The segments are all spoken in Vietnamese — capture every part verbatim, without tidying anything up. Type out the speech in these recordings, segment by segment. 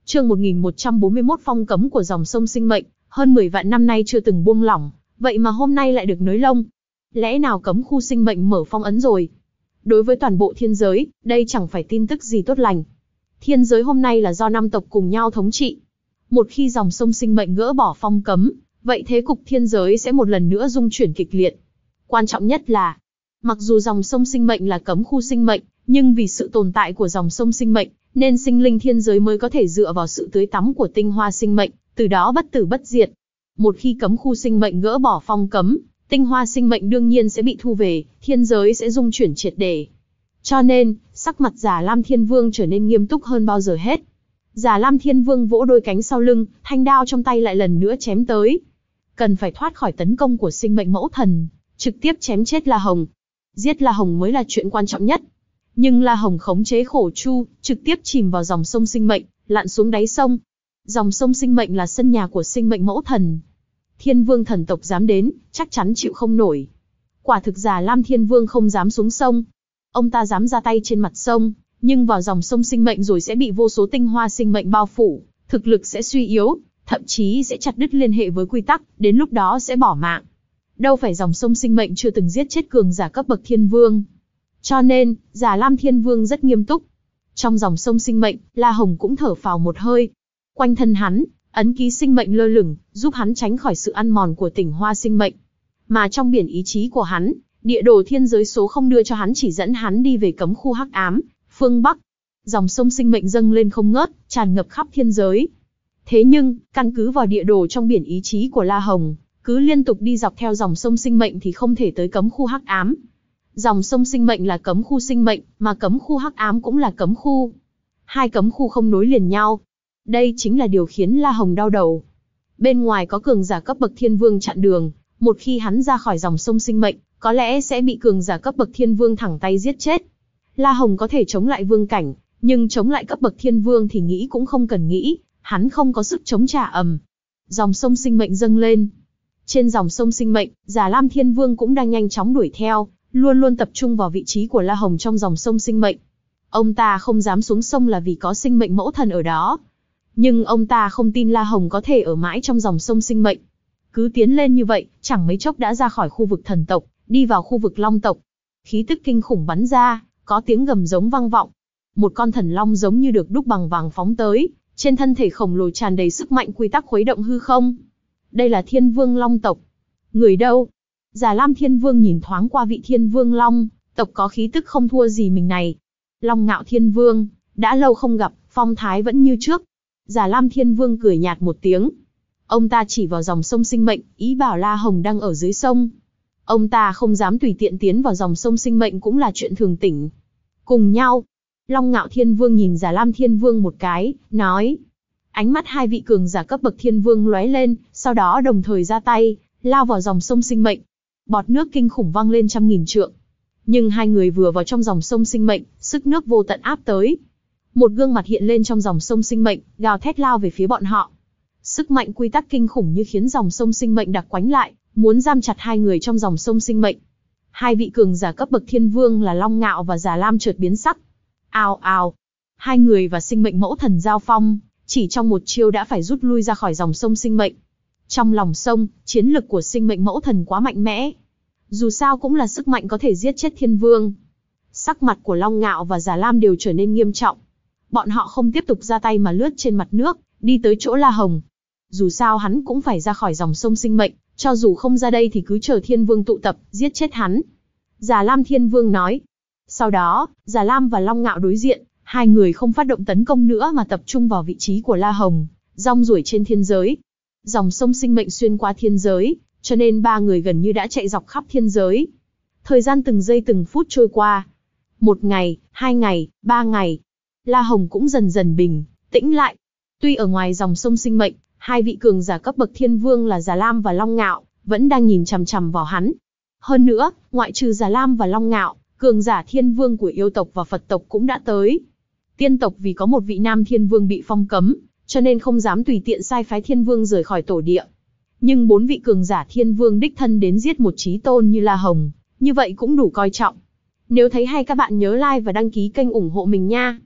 Chương một nghìn một trăm bốn mươi mốt Phong cấm của dòng sông sinh mệnh, hơn mười vạn năm nay chưa từng buông lỏng, vậy mà hôm nay lại được nới lông. Lẽ nào cấm khu sinh mệnh mở phong ấn rồi? Đối với toàn bộ thiên giới, đây chẳng phải tin tức gì tốt lành. Thiên giới hôm nay là do năm tộc cùng nhau thống trị. Một khi dòng sông sinh mệnh gỡ bỏ phong cấm, vậy thế cục thiên giới sẽ một lần nữa rung chuyển kịch liệt. Quan trọng nhất là, mặc dù dòng sông sinh mệnh là cấm khu sinh mệnh, nhưng vì sự tồn tại của dòng sông sinh mệnh, nên sinh linh thiên giới mới có thể dựa vào sự tưới tắm của tinh hoa sinh mệnh, từ đó bất tử bất diệt. Một khi cấm khu sinh mệnh gỡ bỏ phong cấm, tinh hoa sinh mệnh đương nhiên sẽ bị thu về, thiên giới sẽ rung chuyển triệt để. Cho nên, sắc mặt Già Lam Thiên Vương trở nên nghiêm túc hơn bao giờ hết. Già Lam Thiên Vương vỗ đôi cánh sau lưng, thanh đao trong tay lại lần nữa chém tới. Cần phải thoát khỏi tấn công của sinh mệnh mẫu thần, trực tiếp chém chết La Hồng. Giết La Hồng mới là chuyện quan trọng nhất. Nhưng La Hồng khống chế khổ chu, trực tiếp chìm vào dòng sông sinh mệnh, lặn xuống đáy sông. Dòng sông sinh mệnh là sân nhà của sinh mệnh mẫu thần. Thiên Vương thần tộc dám đến, chắc chắn chịu không nổi. Quả thực Già Lam Thiên Vương không dám xuống sông. Ông ta dám ra tay trên mặt sông, nhưng vào dòng sông sinh mệnh rồi sẽ bị vô số tinh hoa sinh mệnh bao phủ, thực lực sẽ suy yếu, thậm chí sẽ chặt đứt liên hệ với quy tắc, đến lúc đó sẽ bỏ mạng. Đâu phải dòng sông sinh mệnh chưa từng giết chết cường giả cấp bậc Thiên Vương. Cho nên, Già Lam Thiên Vương rất nghiêm túc. Trong dòng sông sinh mệnh, La Hồng cũng thở phào một hơi. Quanh thân hắn, ấn ký sinh mệnh lơ lửng, giúp hắn tránh khỏi sự ăn mòn của tinh hoa sinh mệnh. Mà trong biển ý chí của hắn, địa đồ thiên giới số không đưa cho hắn chỉ dẫn hắn đi về cấm khu hắc ám, phương Bắc. Dòng sông sinh mệnh dâng lên không ngớt, tràn ngập khắp thiên giới. Thế nhưng, căn cứ vào địa đồ trong biển ý chí của La Hồng, cứ liên tục đi dọc theo dòng sông sinh mệnh thì không thể tới cấm khu hắc ám. Dòng sông sinh mệnh là cấm khu sinh mệnh, mà cấm khu hắc ám cũng là cấm khu. Hai cấm khu không nối liền nhau. Đây chính là điều khiến La Hồng đau đầu. Bên ngoài có cường giả cấp bậc Thiên Vương chặn đường, một khi hắn ra khỏi dòng sông sinh mệnh, có lẽ sẽ bị cường giả cấp bậc Thiên Vương thẳng tay giết chết. La Hồng có thể chống lại vương cảnh, nhưng chống lại cấp bậc Thiên Vương thì nghĩ cũng không cần nghĩ, hắn không có sức chống trả ầm. Dòng sông sinh mệnh dâng lên. Trên dòng sông sinh mệnh, Già Lam Thiên Vương cũng đang nhanh chóng đuổi theo, luôn luôn tập trung vào vị trí của La Hồng trong dòng sông sinh mệnh. Ông ta không dám xuống sông là vì có sinh mệnh mẫu thần ở đó. Nhưng ông ta không tin La Hồng có thể ở mãi trong dòng sông sinh mệnh. Cứ tiến lên như vậy, chẳng mấy chốc đã ra khỏi khu vực thần tộc, đi vào khu vực long tộc. Khí tức kinh khủng bắn ra, có tiếng gầm giống vang vọng. Một con thần long giống như được đúc bằng vàng phóng tới, trên thân thể khổng lồ tràn đầy sức mạnh quy tắc khuấy động hư không. Đây là Thiên Vương Long tộc. Người đâu? Già Lam Thiên Vương nhìn thoáng qua vị Thiên Vương Long tộc có khí tức không thua gì mình này. Long Ngạo Thiên Vương, đã lâu không gặp, phong thái vẫn như trước. Già Lam Thiên Vương cười nhạt một tiếng. Ông ta chỉ vào dòng sông sinh mệnh, ý bảo La Hồng đang ở dưới sông. Ông ta không dám tùy tiện tiến vào dòng sông sinh mệnh cũng là chuyện thường tình. Cùng nhau, Long Ngạo Thiên Vương nhìn Già Lam Thiên Vương một cái, nói. Ánh mắt hai vị cường giả cấp bậc Thiên Vương lóe lên, sau đó đồng thời ra tay, lao vào dòng sông sinh mệnh. Bọt nước kinh khủng văng lên trăm nghìn trượng. Nhưng hai người vừa vào trong dòng sông sinh mệnh, sức nước vô tận áp tới. Một gương mặt hiện lên trong dòng sông sinh mệnh, gào thét lao về phía bọn họ. Sức mạnh quy tắc kinh khủng như khiến dòng sông sinh mệnh đặc quánh lại, muốn giam chặt hai người trong dòng sông sinh mệnh. Hai vị cường giả cấp bậc Thiên Vương là Long Ngạo và Già Lam chợt biến sắc. Ào ào, hai người và sinh mệnh mẫu thần giao phong, chỉ trong một chiêu đã phải rút lui ra khỏi dòng sông sinh mệnh. Trong lòng sông, chiến lực của sinh mệnh mẫu thần quá mạnh mẽ. Dù sao cũng là sức mạnh có thể giết chết Thiên Vương. Sắc mặt của Long Ngạo và Già Lam đều trở nên nghiêm trọng. Bọn họ không tiếp tục ra tay mà lướt trên mặt nước, đi tới chỗ La Hồng. Dù sao hắn cũng phải ra khỏi dòng sông sinh mệnh, cho dù không ra đây thì cứ chờ Thiên Vương tụ tập, giết chết hắn. Già Lam Thiên Vương nói. Sau đó, Già Lam và Long Ngạo đối diện, hai người không phát động tấn công nữa mà tập trung vào vị trí của La Hồng, rong ruổi trên thiên giới. Dòng sông sinh mệnh xuyên qua thiên giới, cho nên ba người gần như đã chạy dọc khắp thiên giới. Thời gian từng giây từng phút trôi qua. Một ngày, hai ngày, ba ngày. La Hồng cũng dần dần bình tĩnh lại. Tuy ở ngoài dòng sông sinh mệnh, hai vị cường giả cấp bậc Thiên Vương là Già Lam và Long Ngạo vẫn đang nhìn chằm chằm vào hắn. Hơn nữa, ngoại trừ Già Lam và Long Ngạo, cường giả Thiên Vương của yêu tộc và Phật tộc cũng đã tới. Tiên tộc vì có một vị nam Thiên Vương bị phong cấm, cho nên không dám tùy tiện sai phái Thiên Vương rời khỏi tổ địa. Nhưng bốn vị cường giả Thiên Vương đích thân đến giết một chí tôn như La Hồng, như vậy cũng đủ coi trọng. Nếu thấy hay các bạn nhớ like và đăng ký kênh ủng hộ mình nha.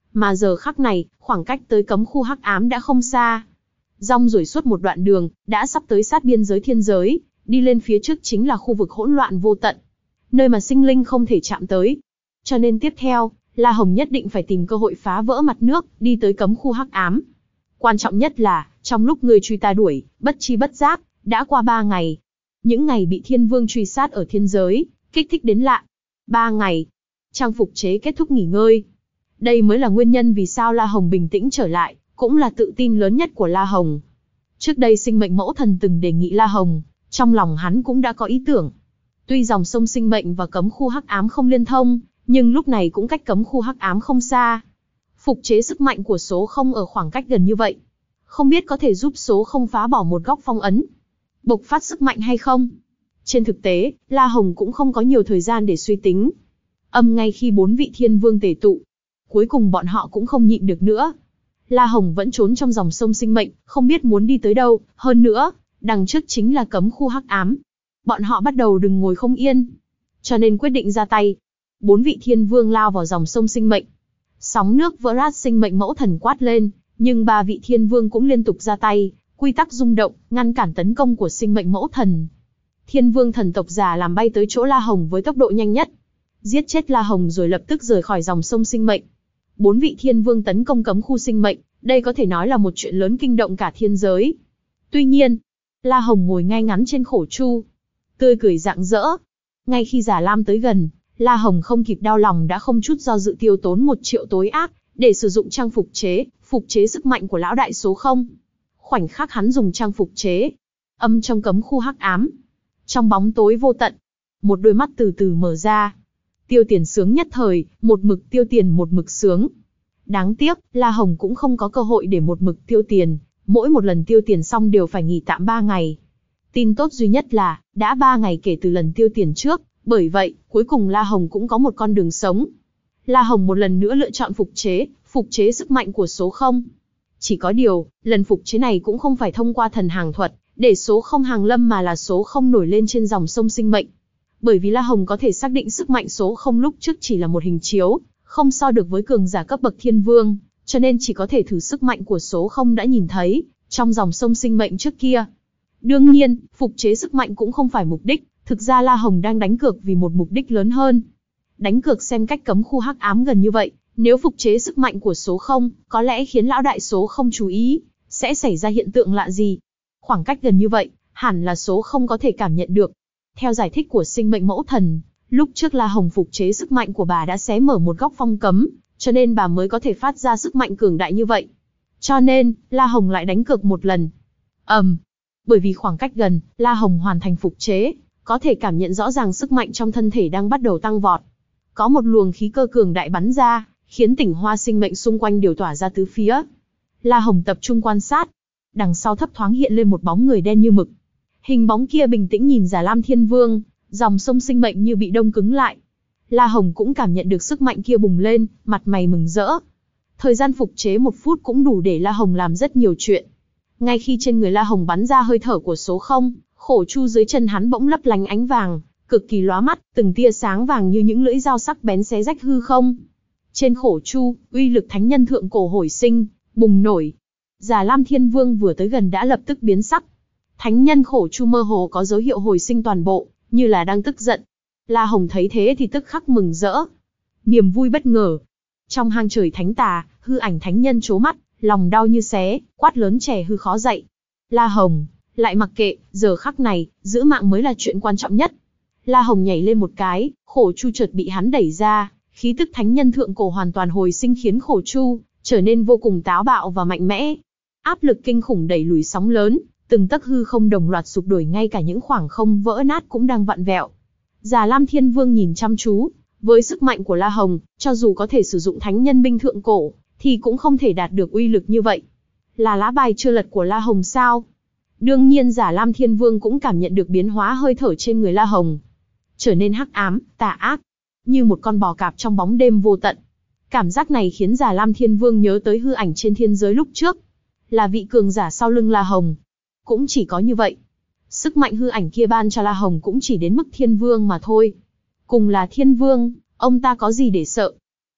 Mà giờ khắc này, khoảng cách tới cấm khu hắc ám đã không xa. Rong ruổi suốt một đoạn đường, đã sắp tới sát biên giới thiên giới, đi lên phía trước chính là khu vực hỗn loạn vô tận, nơi mà sinh linh không thể chạm tới. Cho nên tiếp theo, La Hồng nhất định phải tìm cơ hội phá vỡ mặt nước, đi tới cấm khu hắc ám. Quan trọng nhất là, trong lúc người truy ta đuổi, bất chi bất giác, đã qua ba ngày. Những ngày bị Thiên Vương truy sát ở thiên giới, kích thích đến lạ. Ba ngày, trang phục chế kết thúc nghỉ ngơi. Đây mới là nguyên nhân vì sao La Hồng bình tĩnh trở lại, cũng là tự tin lớn nhất của La Hồng. Trước đây sinh mệnh mẫu thần từng đề nghị La Hồng, trong lòng hắn cũng đã có ý tưởng. Tuy dòng sông sinh mệnh và cấm khu hắc ám không liên thông, nhưng lúc này cũng cách cấm khu hắc ám không xa. Phục chế sức mạnh của số không ở khoảng cách gần như vậy, không biết có thể giúp số không phá bỏ một góc phong ấn, bộc phát sức mạnh hay không. Trên thực tế, La Hồng cũng không có nhiều thời gian để suy tính. Âm ngay khi bốn vị thiên vương tề tụ, cuối cùng bọn họ cũng không nhịn được nữa. La Hồng vẫn trốn trong dòng sông sinh mệnh, không biết muốn đi tới đâu, hơn nữa, đằng trước chính là cấm khu hắc ám. Bọn họ bắt đầu đừng ngồi không yên, cho nên quyết định ra tay. Bốn vị thiên vương lao vào dòng sông sinh mệnh. Sóng nước vỡ nát sinh mệnh mẫu thần quát lên, nhưng ba vị thiên vương cũng liên tục ra tay, quy tắc rung động, ngăn cản tấn công của sinh mệnh mẫu thần. Thiên vương thần tộc già làm bay tới chỗ La Hồng với tốc độ nhanh nhất, giết chết La Hồng rồi lập tức rời khỏi dòng sông sinh mệnh. Bốn vị thiên vương tấn công cấm khu sinh mệnh, đây có thể nói là một chuyện lớn kinh động cả thiên giới. Tuy nhiên, La Hồng ngồi ngay ngắn trên khổ chu, tươi cười rạng rỡ. Ngay khi Già Lam tới gần, La Hồng không kịp đau lòng đã không chút do dự tiêu tốn một triệu tối ác, để sử dụng trang phục chế, phục chế sức mạnh của lão đại số không. Khoảnh khắc hắn dùng trang phục chế, âm trong cấm khu hắc ám. Trong bóng tối vô tận, một đôi mắt từ từ mở ra. Tiêu Tiền sướng nhất thời, một mực tiêu tiền một mực sướng. Đáng tiếc, La Hồng cũng không có cơ hội để một mực tiêu tiền, mỗi một lần tiêu tiền xong đều phải nghỉ tạm ba ngày. Tin tốt duy nhất là, đã ba ngày kể từ lần tiêu tiền trước, bởi vậy, cuối cùng La Hồng cũng có một con đường sống. La Hồng một lần nữa lựa chọn phục chế, phục chế sức mạnh của số không. Chỉ có điều, lần phục chế này cũng không phải thông qua thần hàng thuật, để số không hàng lâm mà là số không nổi lên trên dòng sông sinh mệnh. Bởi vì La Hồng có thể xác định sức mạnh số không lúc trước chỉ là một hình chiếu, không so được với cường giả cấp bậc thiên vương, cho nên chỉ có thể thử sức mạnh của số không đã nhìn thấy, trong dòng sông sinh mệnh trước kia. Đương nhiên, phục chế sức mạnh cũng không phải mục đích, thực ra La Hồng đang đánh cược vì một mục đích lớn hơn. Đánh cược xem cách cấm khu hắc ám gần như vậy, nếu phục chế sức mạnh của số không, có lẽ khiến lão đại số không chú ý, sẽ xảy ra hiện tượng lạ gì. Khoảng cách gần như vậy, hẳn là số không có thể cảm nhận được. Theo giải thích của sinh mệnh mẫu thần, lúc trước La Hồng phục chế sức mạnh của bà đã xé mở một góc phong cấm, cho nên bà mới có thể phát ra sức mạnh cường đại như vậy. Cho nên, La Hồng lại đánh cược một lần. ầm, um, bởi vì khoảng cách gần, La Hồng hoàn thành phục chế, có thể cảm nhận rõ ràng sức mạnh trong thân thể đang bắt đầu tăng vọt. Có một luồng khí cơ cường đại bắn ra, khiến tỉnh hoa sinh mệnh xung quanh đều tỏa ra tứ phía. La Hồng tập trung quan sát, đằng sau thấp thoáng hiện lên một bóng người đen như mực. Hình bóng kia bình tĩnh nhìn Già Lam Thiên Vương, dòng sông sinh mệnh như bị đông cứng lại. La Hồng cũng cảm nhận được sức mạnh kia bùng lên, mặt mày mừng rỡ. Thời gian phục chế một phút cũng đủ để La Hồng làm rất nhiều chuyện. Ngay khi trên người La Hồng bắn ra hơi thở của số không, khổ chu dưới chân hắn bỗng lấp lánh ánh vàng, cực kỳ lóa mắt, từng tia sáng vàng như những lưỡi dao sắc bén xé rách hư không. Trên khổ chu, uy lực thánh nhân thượng cổ hồi sinh, bùng nổi. Già Lam Thiên Vương vừa tới gần đã lập tức biến sắc. Thánh nhân khổ chu mơ hồ có dấu hiệu hồi sinh toàn bộ, như là đang tức giận. La Hồng thấy thế thì tức khắc mừng rỡ. Niềm vui bất ngờ. Trong hang trời thánh tà, hư ảnh thánh nhân trố mắt, lòng đau như xé, quát lớn trẻ hư khó dậy. La Hồng, lại mặc kệ, giờ khắc này, giữ mạng mới là chuyện quan trọng nhất. La Hồng nhảy lên một cái, khổ chu chợt bị hắn đẩy ra, khí tức thánh nhân thượng cổ hoàn toàn hồi sinh khiến khổ chu trở nên vô cùng táo bạo và mạnh mẽ. Áp lực kinh khủng đẩy lùi sóng lớn, từng tấc hư không đồng loạt sụp đổi, ngay cả những khoảng không vỡ nát cũng đang vặn vẹo. Già Lam Thiên Vương nhìn chăm chú, với sức mạnh của La Hồng, cho dù có thể sử dụng thánh nhân binh thượng cổ, thì cũng không thể đạt được uy lực như vậy. Là lá bài chưa lật của La Hồng sao? Đương nhiên Già Lam Thiên Vương cũng cảm nhận được biến hóa hơi thở trên người La Hồng. Trở nên hắc ám, tà ác, như một con bò cạp trong bóng đêm vô tận. Cảm giác này khiến Già Lam Thiên Vương nhớ tới hư ảnh trên thiên giới lúc trước. Là vị cường giả sau lưng La Hồng. Cũng chỉ có như vậy. Sức mạnh hư ảnh kia ban cho La Hồng cũng chỉ đến mức thiên vương mà thôi. Cùng là thiên vương, ông ta có gì để sợ?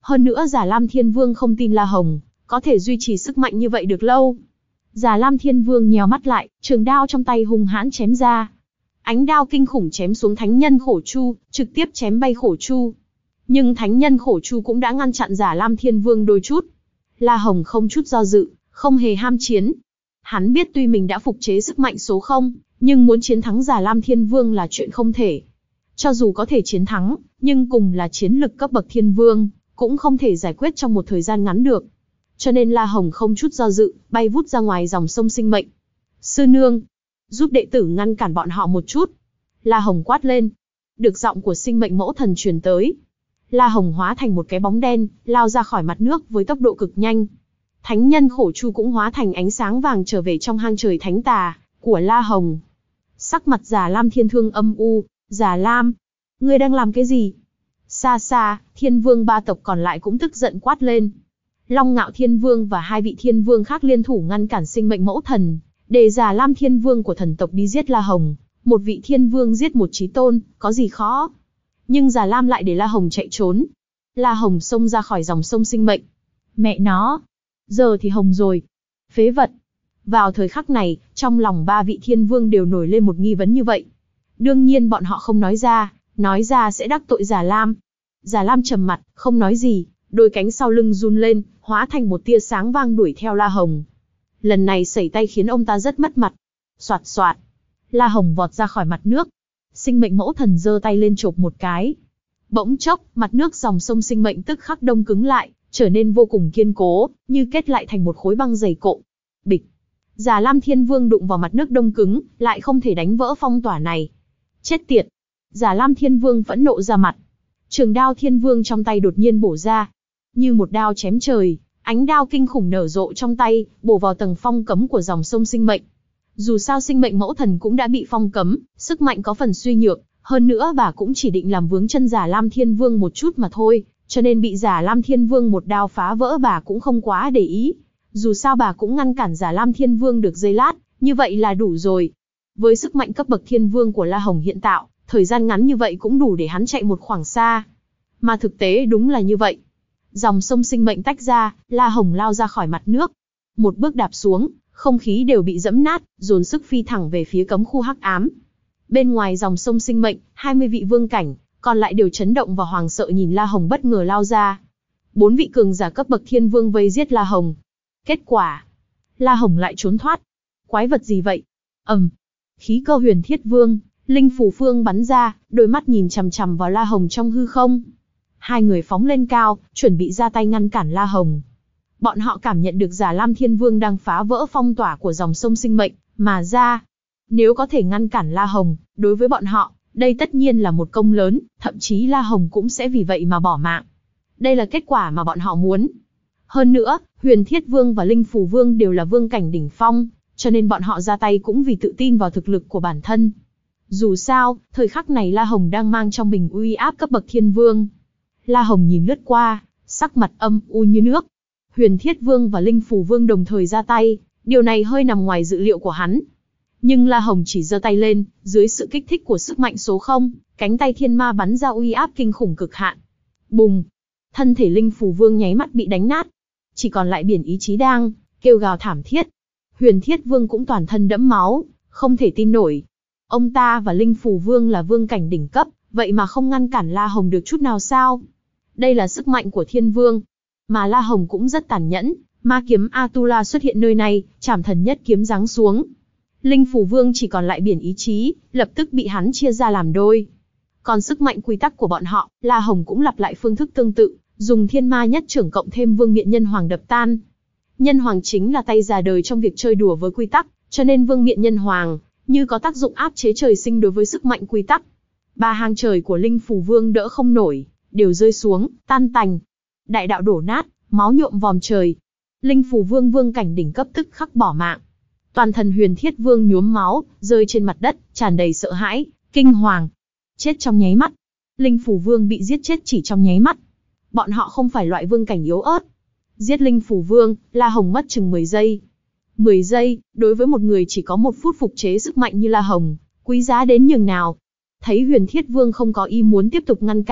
Hơn nữa Già Lam Thiên Vương không tin La Hồng có thể duy trì sức mạnh như vậy được lâu. Già Lam Thiên Vương nheo mắt lại, trường đao trong tay hung hãn chém ra. Ánh đao kinh khủng chém xuống thánh nhân Khổ Chu, trực tiếp chém bay Khổ Chu. Nhưng thánh nhân Khổ Chu cũng đã ngăn chặn Già Lam Thiên Vương đôi chút. La Hồng không chút do dự, không hề ham chiến. Hắn biết tuy mình đã phục chế sức mạnh số không, nhưng muốn chiến thắng Già Lam Thiên Vương là chuyện không thể. Cho dù có thể chiến thắng, nhưng cùng là chiến lực cấp bậc Thiên Vương, cũng không thể giải quyết trong một thời gian ngắn được. Cho nên La Hồng không chút do dự, bay vút ra ngoài dòng sông sinh mệnh. Sư nương, giúp đệ tử ngăn cản bọn họ một chút. La Hồng quát lên. Được giọng của sinh mệnh mẫu thần truyền tới. La Hồng hóa thành một cái bóng đen, lao ra khỏi mặt nước với tốc độ cực nhanh. Thánh nhân Khổ Chu cũng hóa thành ánh sáng vàng trở về trong hang trời thánh tà của La Hồng. Sắc mặt Già Lam Thiên Thương âm u. Già Lam, ngươi đang làm cái gì? Xa xa, Thiên Vương ba tộc còn lại cũng tức giận quát lên. Long Ngạo Thiên Vương và hai vị Thiên Vương khác liên thủ ngăn cản sinh mệnh mẫu thần, để Già Lam Thiên Vương của thần tộc đi giết La Hồng. Một vị Thiên Vương giết một chí tôn, có gì khó? Nhưng Già Lam lại để La Hồng chạy trốn. La Hồng xông ra khỏi dòng sông sinh mệnh. Mẹ nó, giờ thì hồng rồi. Phế vật. Vào thời khắc này, trong lòng ba vị Thiên Vương đều nổi lên một nghi vấn như vậy. Đương nhiên bọn họ không nói ra, nói ra sẽ đắc tội Già Lam. Già Lam trầm mặt, không nói gì, đôi cánh sau lưng run lên, hóa thành một tia sáng vang đuổi theo La Hồng. Lần này sẩy tay khiến ông ta rất mất mặt. Soạt soạt, La Hồng vọt ra khỏi mặt nước. Sinh mệnh mẫu thần giơ tay lên chộp một cái. Bỗng chốc, mặt nước dòng sông sinh mệnh tức khắc đông cứng lại, trở nên vô cùng kiên cố, như kết lại thành một khối băng dày cộm. Bịch. Già Lam Thiên Vương đụng vào mặt nước đông cứng, lại không thể đánh vỡ phong tỏa này. Chết tiệt. Già Lam Thiên Vương phẫn nộ ra mặt. Trường đao Thiên Vương trong tay đột nhiên bổ ra. Như một đao chém trời, ánh đao kinh khủng nở rộ trong tay, bổ vào tầng phong cấm của dòng sông sinh mệnh. Dù sao sinh mệnh mẫu thần cũng đã bị phong cấm, sức mạnh có phần suy nhược, hơn nữa bà cũng chỉ định làm vướng chân Già Lam Thiên Vương một chút mà thôi, cho nên bị Già Lam Thiên Vương một đao phá vỡ bà cũng không quá để ý. Dù sao bà cũng ngăn cản Già Lam Thiên Vương được giây lát, như vậy là đủ rồi. Với sức mạnh cấp bậc Thiên Vương của La Hồng hiện tạo, thời gian ngắn như vậy cũng đủ để hắn chạy một khoảng xa. Mà thực tế đúng là như vậy. Dòng sông sinh mệnh tách ra, La Hồng lao ra khỏi mặt nước. Một bước đạp xuống, không khí đều bị dẫm nát, dồn sức phi thẳng về phía cấm khu hắc ám. Bên ngoài dòng sông sinh mệnh, hai mươi vị vương cảnh, còn lại đều chấn động và hoàng sợ nhìn La Hồng bất ngờ lao ra. Bốn vị cường giả cấp bậc Thiên Vương vây giết La Hồng. Kết quả, La Hồng lại trốn thoát. Quái vật gì vậy? Ầm. Khí cơ Huyền Thiết Vương, linh phù phương bắn ra, đôi mắt nhìn chằm chằm vào La Hồng trong hư không. Hai người phóng lên cao, chuẩn bị ra tay ngăn cản La Hồng. Bọn họ cảm nhận được Già Lam Thiên Vương đang phá vỡ phong tỏa của dòng sông sinh mệnh, mà ra. Nếu có thể ngăn cản La Hồng, đối với bọn họ, đây tất nhiên là một công lớn, thậm chí La Hồng cũng sẽ vì vậy mà bỏ mạng. Đây là kết quả mà bọn họ muốn. Hơn nữa, Huyền Thiết Vương và Linh Phù Vương đều là vương cảnh đỉnh phong, cho nên bọn họ ra tay cũng vì tự tin vào thực lực của bản thân. Dù sao, thời khắc này La Hồng đang mang trong mình uy áp cấp bậc Thiên Vương. La Hồng nhìn lướt qua, sắc mặt âm u như nước. Huyền Thiết Vương và Linh Phù Vương đồng thời ra tay, điều này hơi nằm ngoài dự liệu của hắn. Nhưng La Hồng chỉ giơ tay lên, dưới sự kích thích của sức mạnh số không, cánh tay thiên ma bắn ra uy áp kinh khủng cực hạn. Bùng! Thân thể Linh Phù Vương nháy mắt bị đánh nát. Chỉ còn lại biển ý chí đang kêu gào thảm thiết. Huyền Thiết Vương cũng toàn thân đẫm máu, không thể tin nổi. Ông ta và Linh Phù Vương là vương cảnh đỉnh cấp, vậy mà không ngăn cản La Hồng được chút nào sao? Đây là sức mạnh của Thiên Vương. Mà La Hồng cũng rất tàn nhẫn, ma kiếm Atula xuất hiện nơi này, trảm thần nhất kiếm giáng xuống. Linh Phù Vương chỉ còn lại biển ý chí, lập tức bị hắn chia ra làm đôi. Còn sức mạnh quy tắc của bọn họ, La Hồng cũng lặp lại phương thức tương tự, dùng thiên ma nhất trưởng cộng thêm vương miện nhân hoàng đập tan. Nhân hoàng chính là tay già đời trong việc chơi đùa với quy tắc, cho nên vương miện nhân hoàng, như có tác dụng áp chế trời sinh đối với sức mạnh quy tắc. Ba hang trời của Linh Phù Vương đỡ không nổi, đều rơi xuống, tan tành. Đại đạo đổ nát, máu nhuộm vòm trời. Linh Phù Vương vương cảnh đỉnh cấp tức khắc bỏ mạng. Toàn thân Huyền Thiết Vương nhuốm máu, rơi trên mặt đất, tràn đầy sợ hãi, kinh hoàng. Chết trong nháy mắt. Linh Phù Vương bị giết chết chỉ trong nháy mắt. Bọn họ không phải loại vương cảnh yếu ớt. Giết Linh Phù Vương, La Hồng mất chừng mười giây. mười giây, đối với một người chỉ có một phút phục chế sức mạnh như La Hồng, quý giá đến nhường nào. Thấy Huyền Thiết Vương không có ý muốn tiếp tục ngăn cản,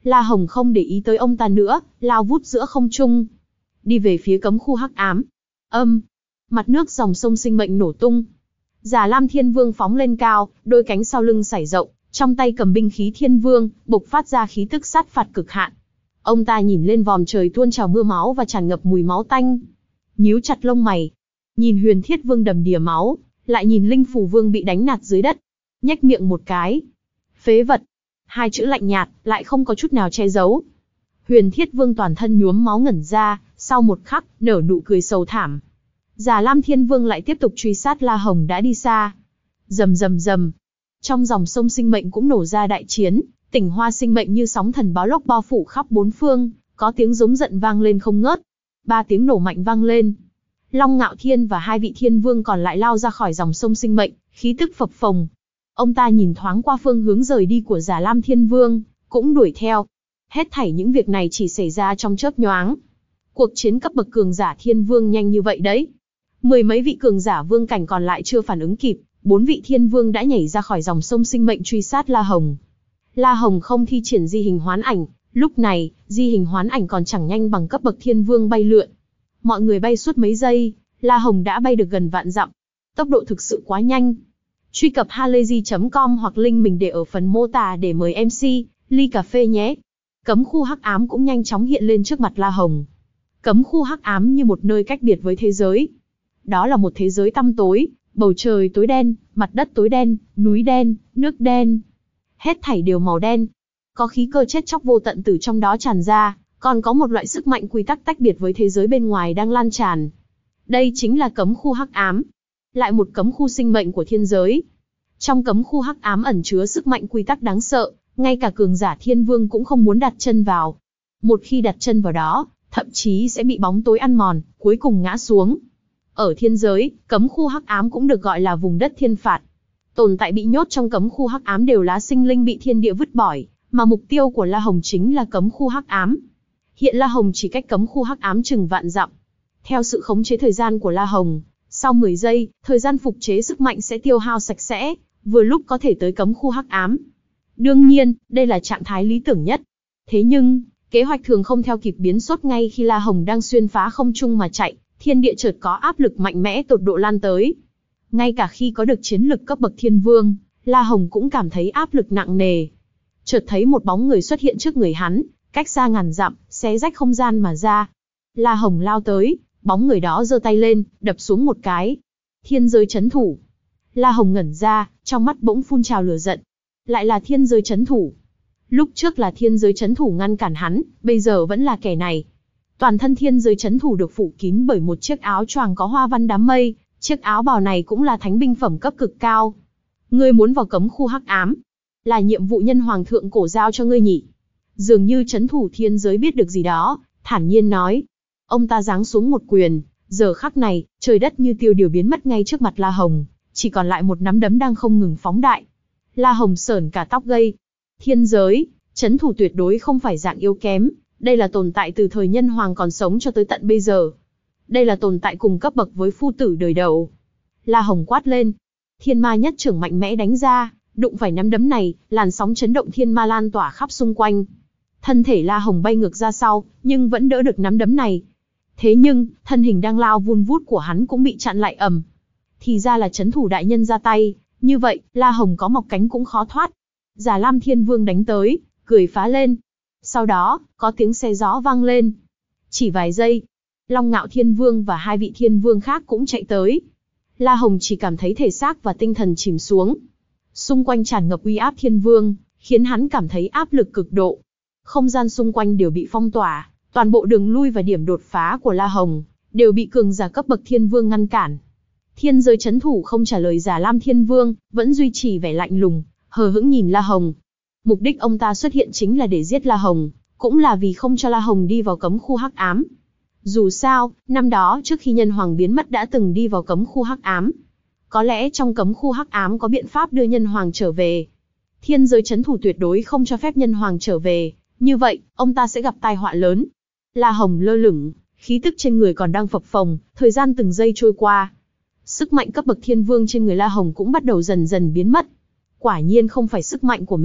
La Hồng không để ý tới ông ta nữa, lao vút giữa không trung, đi về phía cấm khu hắc ám. Âm, mặt nước dòng sông sinh mệnh nổ tung. Già Lam Thiên Vương phóng lên cao, đôi cánh sau lưng sải rộng, trong tay cầm binh khí Thiên Vương, bộc phát ra khí tức sát phạt cực hạn. Ông ta nhìn lên vòm trời tuôn trào mưa máu và tràn ngập mùi máu tanh, nhíu chặt lông mày, nhìn Huyền Thiết Vương đầm đìa máu, lại nhìn Linh Phù Vương bị đánh nạt dưới đất, nhếch miệng một cái. Phế vật. Hai chữ lạnh nhạt, lại không có chút nào che giấu. Huyền Thiết Vương toàn thân nhuốm máu ngẩn ra, sau một khắc, nở nụ cười sầu thảm. Già Lam Thiên Vương lại tiếp tục truy sát La Hồng đã đi xa. Rầm rầm rầm. Trong dòng sông sinh mệnh cũng nổ ra đại chiến, tỉnh hoa sinh mệnh như sóng thần báo lốc bao phủ khắp bốn phương, có tiếng giống giận vang lên không ngớt. Ba tiếng nổ mạnh vang lên. Long Ngạo Thiên và hai vị thiên vương còn lại lao ra khỏi dòng sông sinh mệnh, khí tức phập phồng. Ông ta nhìn thoáng qua phương hướng rời đi của Già Lam Thiên Vương, cũng đuổi theo. Hết thảy những việc này chỉ xảy ra trong chớp nhoáng. Cuộc chiến cấp bậc cường giả thiên vương nhanh như vậy đấy. Mười mấy vị cường giả vương cảnh còn lại chưa phản ứng kịp, bốn vị thiên vương đã nhảy ra khỏi dòng sông sinh mệnh truy sát La Hồng. La Hồng không thi triển di hình hoán ảnh, lúc này, di hình hoán ảnh còn chẳng nhanh bằng cấp bậc thiên vương bay lượn. Mọi người bay suốt mấy giây, La Hồng đã bay được gần vạn dặm. Tốc độ thực sự quá nhanh. Truy cập halayzi chấm com hoặc link mình để ở phần mô tả để mời em xê, ly cà phê nhé. Cấm khu hắc ám cũng nhanh chóng hiện lên trước mặt La Hồng. Cấm khu hắc ám như một nơi cách biệt với thế giới. Đó là một thế giới tăm tối, bầu trời tối đen, mặt đất tối đen, núi đen, nước đen. Hết thảy đều màu đen. Có khí cơ chết chóc vô tận từ trong đó tràn ra, còn có một loại sức mạnh quy tắc tách biệt với thế giới bên ngoài đang lan tràn. Đây chính là cấm khu hắc ám. Lại một cấm khu sinh mệnh của thiên giới. Trong cấm khu hắc ám ẩn chứa sức mạnh quy tắc đáng sợ, ngay cả cường giả thiên vương cũng không muốn đặt chân vào. Một khi đặt chân vào đó, thậm chí sẽ bị bóng tối ăn mòn, cuối cùng ngã xuống. Ở thiên giới, cấm khu hắc ám cũng được gọi là vùng đất thiên phạt. Tồn tại bị nhốt trong cấm khu hắc ám đều là sinh linh bị thiên địa vứt bỏ, mà mục tiêu của La Hồng chính là cấm khu hắc ám. Hiện La Hồng chỉ cách cấm khu hắc ám chừng vạn dặm. Theo sự khống chế thời gian của La Hồng, sau mười giây, thời gian phục chế sức mạnh sẽ tiêu hao sạch sẽ, vừa lúc có thể tới cấm khu hắc ám. Đương nhiên, đây là trạng thái lý tưởng nhất. Thế nhưng, kế hoạch thường không theo kịp biến sốt ngay khi La Hồng đang xuyên phá không trung mà chạy, thiên địa chợt có áp lực mạnh mẽ tột độ lan tới. Ngay cả khi có được chiến lực cấp bậc thiên vương, La Hồng cũng cảm thấy áp lực nặng nề. Chợt thấy một bóng người xuất hiện trước người hắn, cách xa ngàn dặm, xé rách không gian mà ra. La Hồng lao tới, bóng người đó giơ tay lên, đập xuống một cái. Thiên giới chấn thủ. La Hồng ngẩn ra, trong mắt bỗng phun trào lửa giận. Lại là thiên giới chấn thủ. Lúc trước là thiên giới chấn thủ ngăn cản hắn, bây giờ vẫn là kẻ này. Toàn thân thiên giới chấn thủ được phủ kín bởi một chiếc áo choàng có hoa văn đám mây, chiếc áo bào này cũng là thánh binh phẩm cấp cực cao. Ngươi muốn vào cấm khu hắc ám, là nhiệm vụ nhân hoàng thượng cổ giao cho ngươi nhỉ? Dường như chấn thủ thiên giới biết được gì đó, thản nhiên nói. Ông ta giáng xuống một quyền, giờ khắc này, trời đất như tiêu điều biến mất ngay trước mặt La Hồng, chỉ còn lại một nắm đấm đang không ngừng phóng đại. La Hồng sởn cả tóc gai. Thiên giới, chấn thủ tuyệt đối không phải dạng yếu kém, đây là tồn tại từ thời nhân hoàng còn sống cho tới tận bây giờ. Đây là tồn tại cùng cấp bậc với phu tử đời đầu. La Hồng quát lên. Thiên ma nhất trưởng mạnh mẽ đánh ra, đụng phải nắm đấm này, làn sóng chấn động thiên ma lan tỏa khắp xung quanh. Thân thể La Hồng bay ngược ra sau, nhưng vẫn đỡ được nắm đấm này. Thế nhưng, thân hình đang lao vun vút của hắn cũng bị chặn lại ầm. Thì ra là chấn thủ đại nhân ra tay, như vậy, La Hồng có mọc cánh cũng khó thoát. Già Lam Thiên Vương đánh tới, cười phá lên. Sau đó, có tiếng xe gió vang lên. Chỉ vài giây, Long Ngạo Thiên Vương và hai vị thiên vương khác cũng chạy tới. La Hồng chỉ cảm thấy thể xác và tinh thần chìm xuống. Xung quanh tràn ngập uy áp thiên vương, khiến hắn cảm thấy áp lực cực độ. Không gian xung quanh đều bị phong tỏa, toàn bộ đường lui và điểm đột phá của La Hồng đều bị cường giả cấp bậc thiên vương ngăn cản. Thiên giới chấn thủ không trả lời Già Lam Thiên Vương, vẫn duy trì vẻ lạnh lùng, hờ hững nhìn La Hồng. Mục đích ông ta xuất hiện chính là để giết La Hồng, cũng là vì không cho La Hồng đi vào cấm khu hắc ám. Dù sao, năm đó trước khi nhân hoàng biến mất đã từng đi vào cấm khu hắc ám. Có lẽ trong cấm khu hắc ám có biện pháp đưa nhân hoàng trở về. Thiên giới chấn thủ tuyệt đối không cho phép nhân hoàng trở về, như vậy, ông ta sẽ gặp tai họa lớn. La Hồng lơ lửng, khí tức trên người còn đang phập phồng, thời gian từng giây trôi qua. Sức mạnh cấp bậc thiên vương trên người La Hồng cũng bắt đầu dần dần biến mất. Quả nhiên không phải sức mạnh của mình,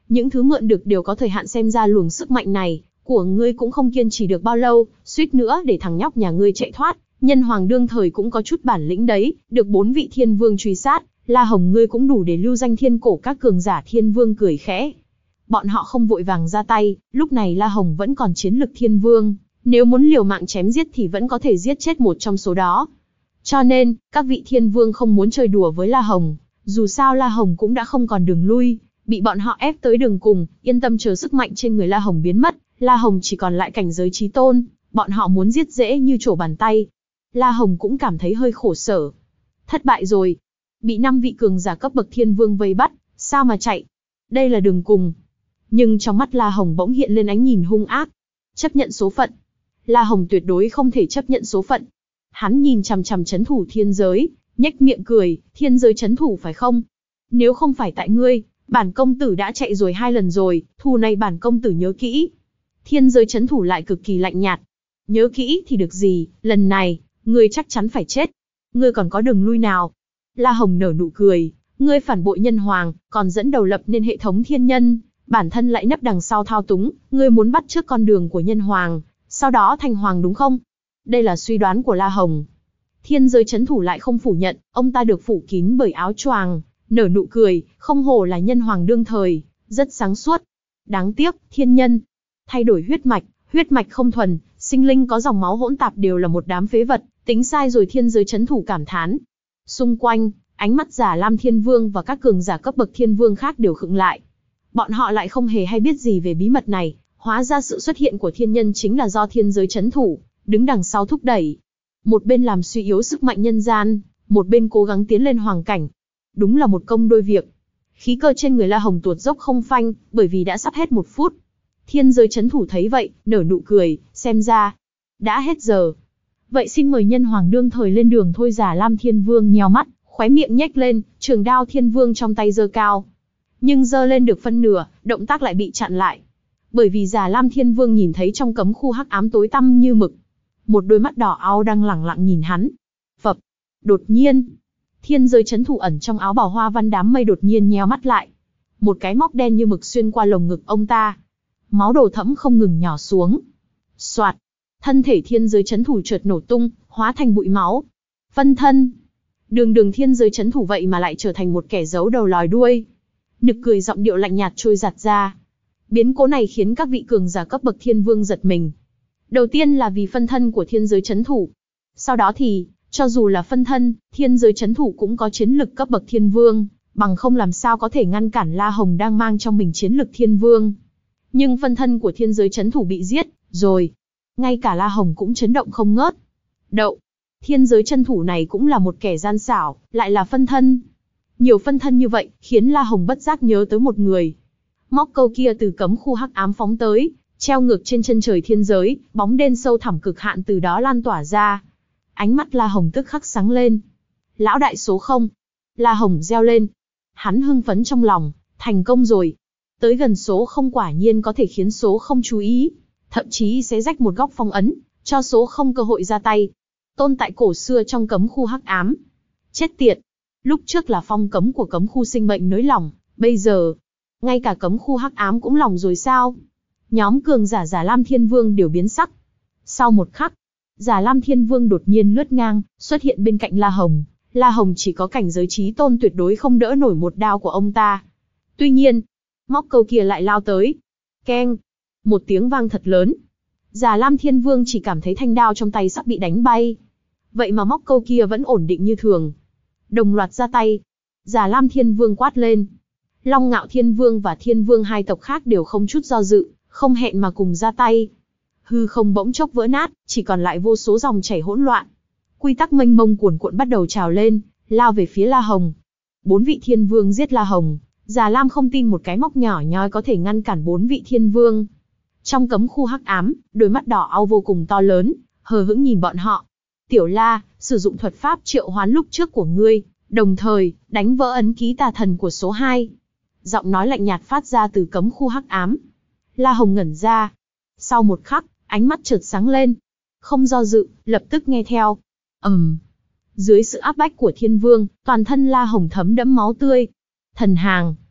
Những thứ mượn được đều có thời hạn, xem ra luồng sức mạnh này của ngươi cũng không kiên trì được bao lâu, suýt nữa để thằng nhóc nhà ngươi chạy thoát. Nhân hoàng đương thời cũng có chút bản lĩnh đấy, được bốn vị thiên vương truy sát, La Hồng ngươi cũng đủ để lưu danh thiên cổ. Các cường giả thiên vương cười khẽ. Bọn họ không vội vàng ra tay, lúc này La Hồng vẫn còn chiến lực thiên vương, nếu muốn liều mạng chém giết thì vẫn có thể giết chết một trong số đó. Cho nên, các vị thiên vương không muốn chơi đùa với La Hồng, dù sao La Hồng cũng đã không còn đường lui, bị bọn họ ép tới đường cùng, yên tâm chờ sức mạnh trên người La Hồng biến mất, La Hồng chỉ còn lại cảnh giới chí tôn, bọn họ muốn giết dễ như trổ bàn tay. La Hồng cũng cảm thấy hơi khổ sở. Thất bại rồi. Bị năm vị cường giả cấp bậc thiên vương vây bắt, sao mà chạy? Đây là đường cùng. Nhưng trong mắt La Hồng bỗng hiện lên ánh nhìn hung ác. Chấp nhận số phận. La Hồng tuyệt đối không thể chấp nhận số phận. Hắn nhìn chằm chằm chấn thủ thiên giới, nhếch miệng cười, thiên giới chấn thủ phải không? Nếu không phải tại ngươi, bản công tử đã chạy rồi hai lần rồi, thù này bản công tử nhớ kỹ. Thiên giới chấn thủ lại cực kỳ lạnh nhạt. Nhớ kỹ thì được gì, lần này, ngươi chắc chắn phải chết. Ngươi còn có đường lui nào? La Hồng nở nụ cười, ngươi phản bội nhân hoàng, còn dẫn đầu lập nên hệ thống thiên nhân, bản thân lại nấp đằng sau thao túng, ngươi muốn bắt chước con đường của nhân hoàng, sau đó thành hoàng đúng không? Đây là suy đoán của La Hồng. Thiên giới chấn thủ lại không phủ nhận, ông ta được phủ kín bởi áo choàng, nở nụ cười, không hổ là nhân hoàng đương thời, rất sáng suốt. Đáng tiếc, thiên nhân, thay đổi huyết mạch, huyết mạch không thuần, sinh linh có dòng máu hỗn tạp đều là một đám phế vật, tính sai rồi. Thiên giới chấn thủ cảm thán. Xung quanh, ánh mắt Già Lam Thiên Vương và các cường giả cấp bậc thiên vương khác đều khựng lại. Bọn họ lại không hề hay biết gì về bí mật này, hóa ra sự xuất hiện của thiên nhân chính là do thiên giới chấn thủ đứng đằng sau thúc đẩy. Một bên làm suy yếu sức mạnh nhân gian, một bên cố gắng tiến lên hoàng cảnh. Đúng là một công đôi việc. Khí cơ trên người La Hồng tuột dốc không phanh, bởi vì đã sắp hết một phút. Thiên giới chấn thủ thấy vậy, nở nụ cười, xem ra đã hết giờ. Vậy xin mời nhân hoàng đương thời lên đường thôi. Già Lam Thiên Vương nheo mắt, khóe miệng nhếch lên, trường đao thiên vương trong tay giơ cao. Nhưng giơ lên được phân nửa, động tác lại bị chặn lại. Bởi vì Già Lam Thiên Vương nhìn thấy trong cấm khu hắc ám tối tăm như mực, một đôi mắt đỏ ao đang lẳng lặng nhìn hắn. Phập. Đột nhiên, thiên giới chấn thủ ẩn trong áo bào hoa văn đám mây đột nhiên nheo mắt lại. Một cái móc đen như mực xuyên qua lồng ngực ông ta. Máu đổ thẫm không ngừng nhỏ xuống. Soạt. Thân thể thiên giới chấn thủ chợt nổ tung, hóa thành bụi máu. Phân thân. Đường đường thiên giới chấn thủ vậy mà lại trở thành một kẻ giấu đầu lòi đuôi. Nực cười giọng điệu lạnh nhạt trôi giạt ra. Biến cố này khiến các vị cường giả cấp bậc thiên vương giật mình. Đầu tiên là vì phân thân của thiên giới chấn thủ. Sau đó thì, cho dù là phân thân, thiên giới chấn thủ cũng có chiến lực cấp bậc thiên vương, bằng không làm sao có thể ngăn cản La Hồng đang mang trong mình chiến lực thiên vương. Nhưng phân thân của thiên giới chấn thủ bị giết, rồi. Ngay cả La Hồng cũng chấn động không ngớt. Đậu, thiên giới chân thủ này cũng là một kẻ gian xảo, lại là phân thân. Nhiều phân thân như vậy, khiến La Hồng bất giác nhớ tới một người. Móc câu kia từ cấm khu hắc ám phóng tới, treo ngược trên chân trời thiên giới, bóng đen sâu thẳm cực hạn từ đó lan tỏa ra. Ánh mắt La Hồng tức khắc sáng lên. Lão đại số không. La Hồng reo lên. Hắn hưng phấn trong lòng, thành công rồi. Tới gần số không quả nhiên có thể khiến số không chú ý, thậm chí sẽ rách một góc phong ấn, cho số không cơ hội ra tay. Tồn tại cổ xưa trong cấm khu hắc ám. Chết tiệt. Lúc trước là phong cấm của cấm khu sinh mệnh nới lỏng, bây giờ, ngay cả cấm khu hắc ám cũng lỏng rồi sao? Nhóm cường giả Già Lam Thiên Vương đều biến sắc. Sau một khắc, Già Lam Thiên Vương đột nhiên lướt ngang, xuất hiện bên cạnh La Hồng. La Hồng chỉ có cảnh giới chí tôn tuyệt đối không đỡ nổi một đao của ông ta. Tuy nhiên, móc câu kia lại lao tới. Keng! Một tiếng vang thật lớn. Già Lam Thiên Vương chỉ cảm thấy thanh đao trong tay sắp bị đánh bay. Vậy mà móc câu kia vẫn ổn định như thường. Đồng loạt ra tay. Già Lam Thiên Vương quát lên. Long Ngạo Thiên Vương và Thiên Vương hai tộc khác đều không chút do dự, không hẹn mà cùng ra tay. Hư không bỗng chốc vỡ nát, chỉ còn lại vô số dòng chảy hỗn loạn. Quy tắc mênh mông cuồn cuộn bắt đầu trào lên, lao về phía La Hồng. Bốn vị Thiên Vương giết La Hồng, Già Lam không tin một cái móc nhỏ nhoi có thể ngăn cản bốn vị Thiên Vương. Trong cấm khu hắc ám, đôi mắt đỏ au vô cùng to lớn, hờ hững nhìn bọn họ. Tiểu La, sử dụng thuật pháp triệu hoán lúc trước của ngươi, đồng thời đánh vỡ ấn ký tà thần của số hai. Giọng nói lạnh nhạt phát ra từ cấm khu hắc ám. La Hồng ngẩn ra. Sau một khắc, ánh mắt chợt sáng lên. Không do dự, lập tức nghe theo. Ầm. Um. Dưới sự áp bách của Thiên Vương, toàn thân La Hồng thấm đẫm máu tươi. Thần hàng.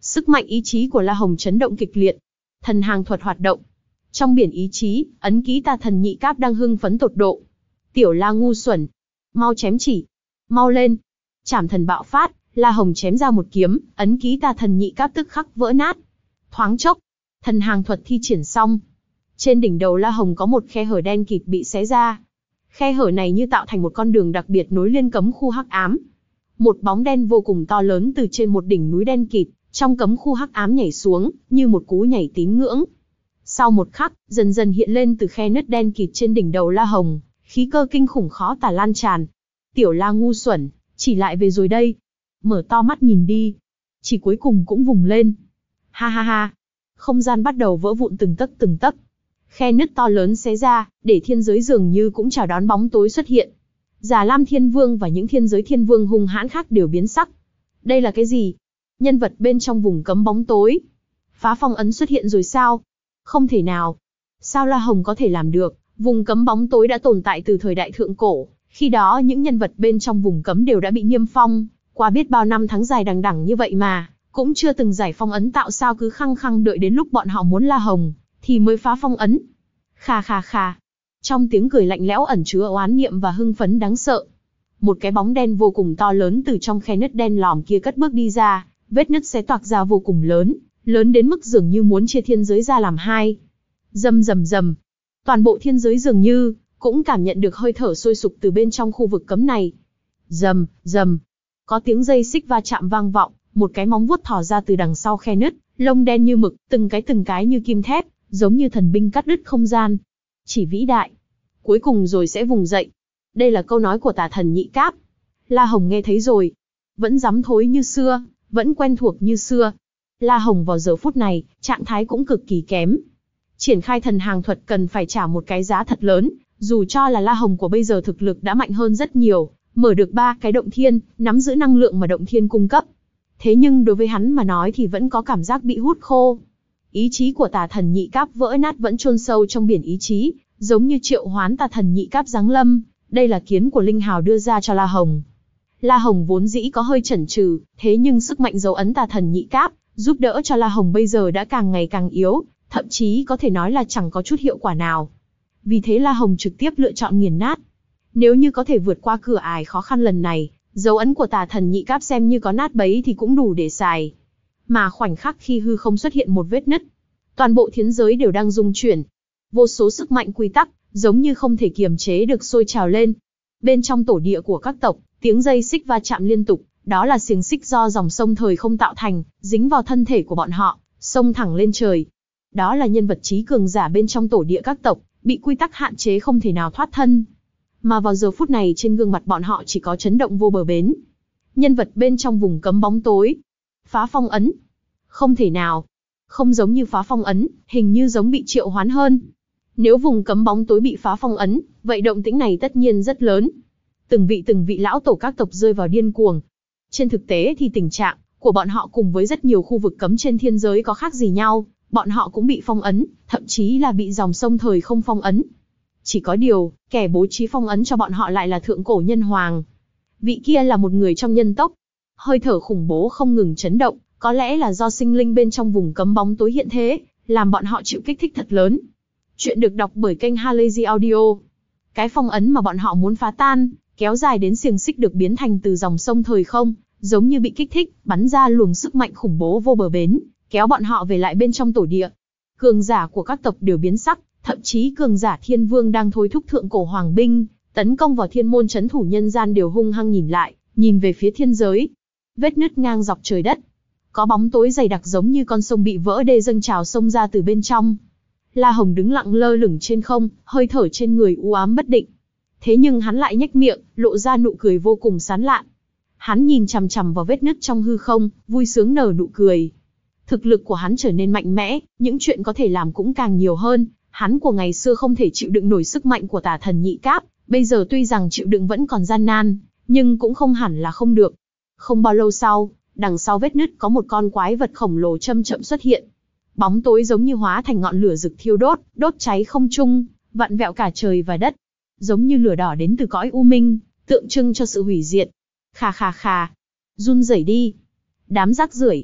Sức mạnh ý chí của La Hồng chấn động kịch liệt. Thần hàng thuật hoạt động. Trong biển ý chí, ấn ký tà thần nhị cáp đang hưng phấn tột độ. Tiểu La ngu xuẩn, mau chém chỉ, mau lên. Trảm thần bạo phát, La Hồng chém ra một kiếm, ấn ký tà thần nhị cáp tức khắc vỡ nát. Thoáng chốc, thần hàng thuật thi triển xong. Trên đỉnh đầu La Hồng có một khe hở đen kịt bị xé ra. Khe hở này như tạo thành một con đường đặc biệt nối liên cấm khu hắc ám. Một bóng đen vô cùng to lớn từ trên một đỉnh núi đen kịt, trong cấm khu hắc ám nhảy xuống, như một cú nhảy tín ngưỡng. Sau một khắc, dần dần hiện lên từ khe nứt đen kịt trên đỉnh đầu La Hồng, khí cơ kinh khủng khó tả lan tràn. Tiểu La ngu xuẩn, chỉ lại về rồi đây. Mở to mắt nhìn đi. Chỉ cuối cùng cũng vùng lên. Ha ha ha. Không gian bắt đầu vỡ vụn từng tấc từng tấc. Khe nứt to lớn xé ra, để thiên giới dường như cũng chào đón bóng tối xuất hiện. Già Lam Thiên Vương và những thiên giới thiên vương hung hãn khác đều biến sắc. Đây là cái gì? Nhân vật bên trong vùng cấm bóng tối. Phá phong ấn xuất hiện rồi sao? Không thể nào. Sao La Hồng có thể làm được? Vùng cấm bóng tối đã tồn tại từ thời đại thượng cổ. Khi đó những nhân vật bên trong vùng cấm đều đã bị niêm phong. Qua biết bao năm tháng dài đằng đẵng như vậy mà, cũng chưa từng giải phong ấn, tạo sao cứ khăng khăng đợi đến lúc bọn họ muốn La Hồng, thì mới phá phong ấn. Khà khà khà. Trong tiếng cười lạnh lẽo ẩn chứa oán niệm và hưng phấn đáng sợ. Một cái bóng đen vô cùng to lớn từ trong khe nứt đen lòm kia cất bước đi ra, vết nứt xé toạc ra vô cùng lớn, lớn đến mức dường như muốn chia thiên giới ra làm hai. Rầm rầm rầm. Toàn bộ thiên giới dường như cũng cảm nhận được hơi thở sôi sục từ bên trong khu vực cấm này. Rầm, rầm. Có tiếng dây xích va chạm vang vọng, một cái móng vuốt thò ra từ đằng sau khe nứt, lông đen như mực, từng cái từng cái như kim thép, giống như thần binh cắt đứt không gian. Chỉ vĩ đại, cuối cùng rồi sẽ vùng dậy. Đây là câu nói của tà thần nhị cáp. La Hồng nghe thấy rồi, vẫn dám thối như xưa, vẫn quen thuộc như xưa. La Hồng vào giờ phút này, trạng thái cũng cực kỳ kém. Triển khai thần hàng thuật cần phải trả một cái giá thật lớn, dù cho là La Hồng của bây giờ thực lực đã mạnh hơn rất nhiều, mở được ba cái động thiên, nắm giữ năng lượng mà động thiên cung cấp. Thế nhưng đối với hắn mà nói thì vẫn có cảm giác bị hút khô. Ý chí của tà thần nhị cáp vỡ nát vẫn chôn sâu trong biển ý chí, giống như triệu hoán tà thần nhị cáp giáng lâm. Đây là kiến của Linh Hào đưa ra cho La Hồng. La Hồng vốn dĩ có hơi chần chừ, thế nhưng sức mạnh dấu ấn tà thần nhị cáp giúp đỡ cho La Hồng bây giờ đã càng ngày càng yếu, thậm chí có thể nói là chẳng có chút hiệu quả nào. Vì thế La Hồng trực tiếp lựa chọn nghiền nát. Nếu như có thể vượt qua cửa ải khó khăn lần này, dấu ấn của tà thần nhị cáp xem như có nát bấy thì cũng đủ để xài. Mà khoảnh khắc khi hư không xuất hiện một vết nứt, toàn bộ thiên giới đều đang rung chuyển. Vô số sức mạnh quy tắc, giống như không thể kiềm chế được sôi trào lên. Bên trong tổ địa của các tộc, tiếng dây xích va chạm liên tục, đó là xiềng xích do dòng sông thời không tạo thành, dính vào thân thể của bọn họ, xông thẳng lên trời. Đó là nhân vật trí cường giả bên trong tổ địa các tộc, bị quy tắc hạn chế không thể nào thoát thân. Mà vào giờ phút này trên gương mặt bọn họ chỉ có chấn động vô bờ bến. Nhân vật bên trong vùng cấm bóng tối. Phá phong ấn. Không thể nào. Không giống như phá phong ấn, hình như giống bị triệu hoán hơn. Nếu vùng cấm bóng tối bị phá phong ấn, vậy động tĩnh này tất nhiên rất lớn. Từng vị từng vị lão tổ các tộc rơi vào điên cuồng. Trên thực tế thì tình trạng của bọn họ cùng với rất nhiều khu vực cấm trên thiên giới có khác gì nhau, bọn họ cũng bị phong ấn, thậm chí là bị dòng sông thời không phong ấn. Chỉ có điều, kẻ bố trí phong ấn cho bọn họ lại là thượng cổ nhân hoàng. Vị kia là một người trong nhân tộc. Hơi thở khủng bố không ngừng chấn động, có lẽ là do sinh linh bên trong vùng cấm bóng tối hiện thế, làm bọn họ chịu kích thích thật lớn. Chuyện được đọc bởi kênh Halazy Audio. Cái phong ấn mà bọn họ muốn phá tan, kéo dài đến xiềng xích được biến thành từ dòng sông thời không, giống như bị kích thích, bắn ra luồng sức mạnh khủng bố vô bờ bến, kéo bọn họ về lại bên trong tổ địa. Cường giả của các tộc đều biến sắc, thậm chí cường giả thiên vương đang thôi thúc thượng cổ hoàng binh, tấn công vào thiên môn trấn thủ nhân gian đều hung hăng nhìn lại, nhìn về phía thiên giới. Vết nứt ngang dọc trời đất. Có bóng tối dày đặc giống như con sông bị vỡ đê dâng trào xông ra từ bên trong. La Hồng đứng lặng lơ lửng trên không, hơi thở trên người u ám bất định. Thế nhưng hắn lại nhếch miệng, lộ ra nụ cười vô cùng sán lạn. Hắn nhìn chằm chằm vào vết nứt trong hư không, vui sướng nở nụ cười. Thực lực của hắn trở nên mạnh mẽ, những chuyện có thể làm cũng càng nhiều hơn. Hắn của ngày xưa không thể chịu đựng nổi sức mạnh của tà thần nhị cáp, bây giờ tuy rằng chịu đựng vẫn còn gian nan, nhưng cũng không hẳn là không được. Không bao lâu sau, đằng sau vết nứt có một con quái vật khổng lồ chậm chậm xuất hiện. Bóng tối giống như hóa thành ngọn lửa rực thiêu đốt, đốt cháy không trung, vặn vẹo cả trời và đất. Giống như lửa đỏ đến từ cõi u minh, tượng trưng cho sự hủy diệt. Khà khà khà. Run rẩy đi. Đám rác rưởi.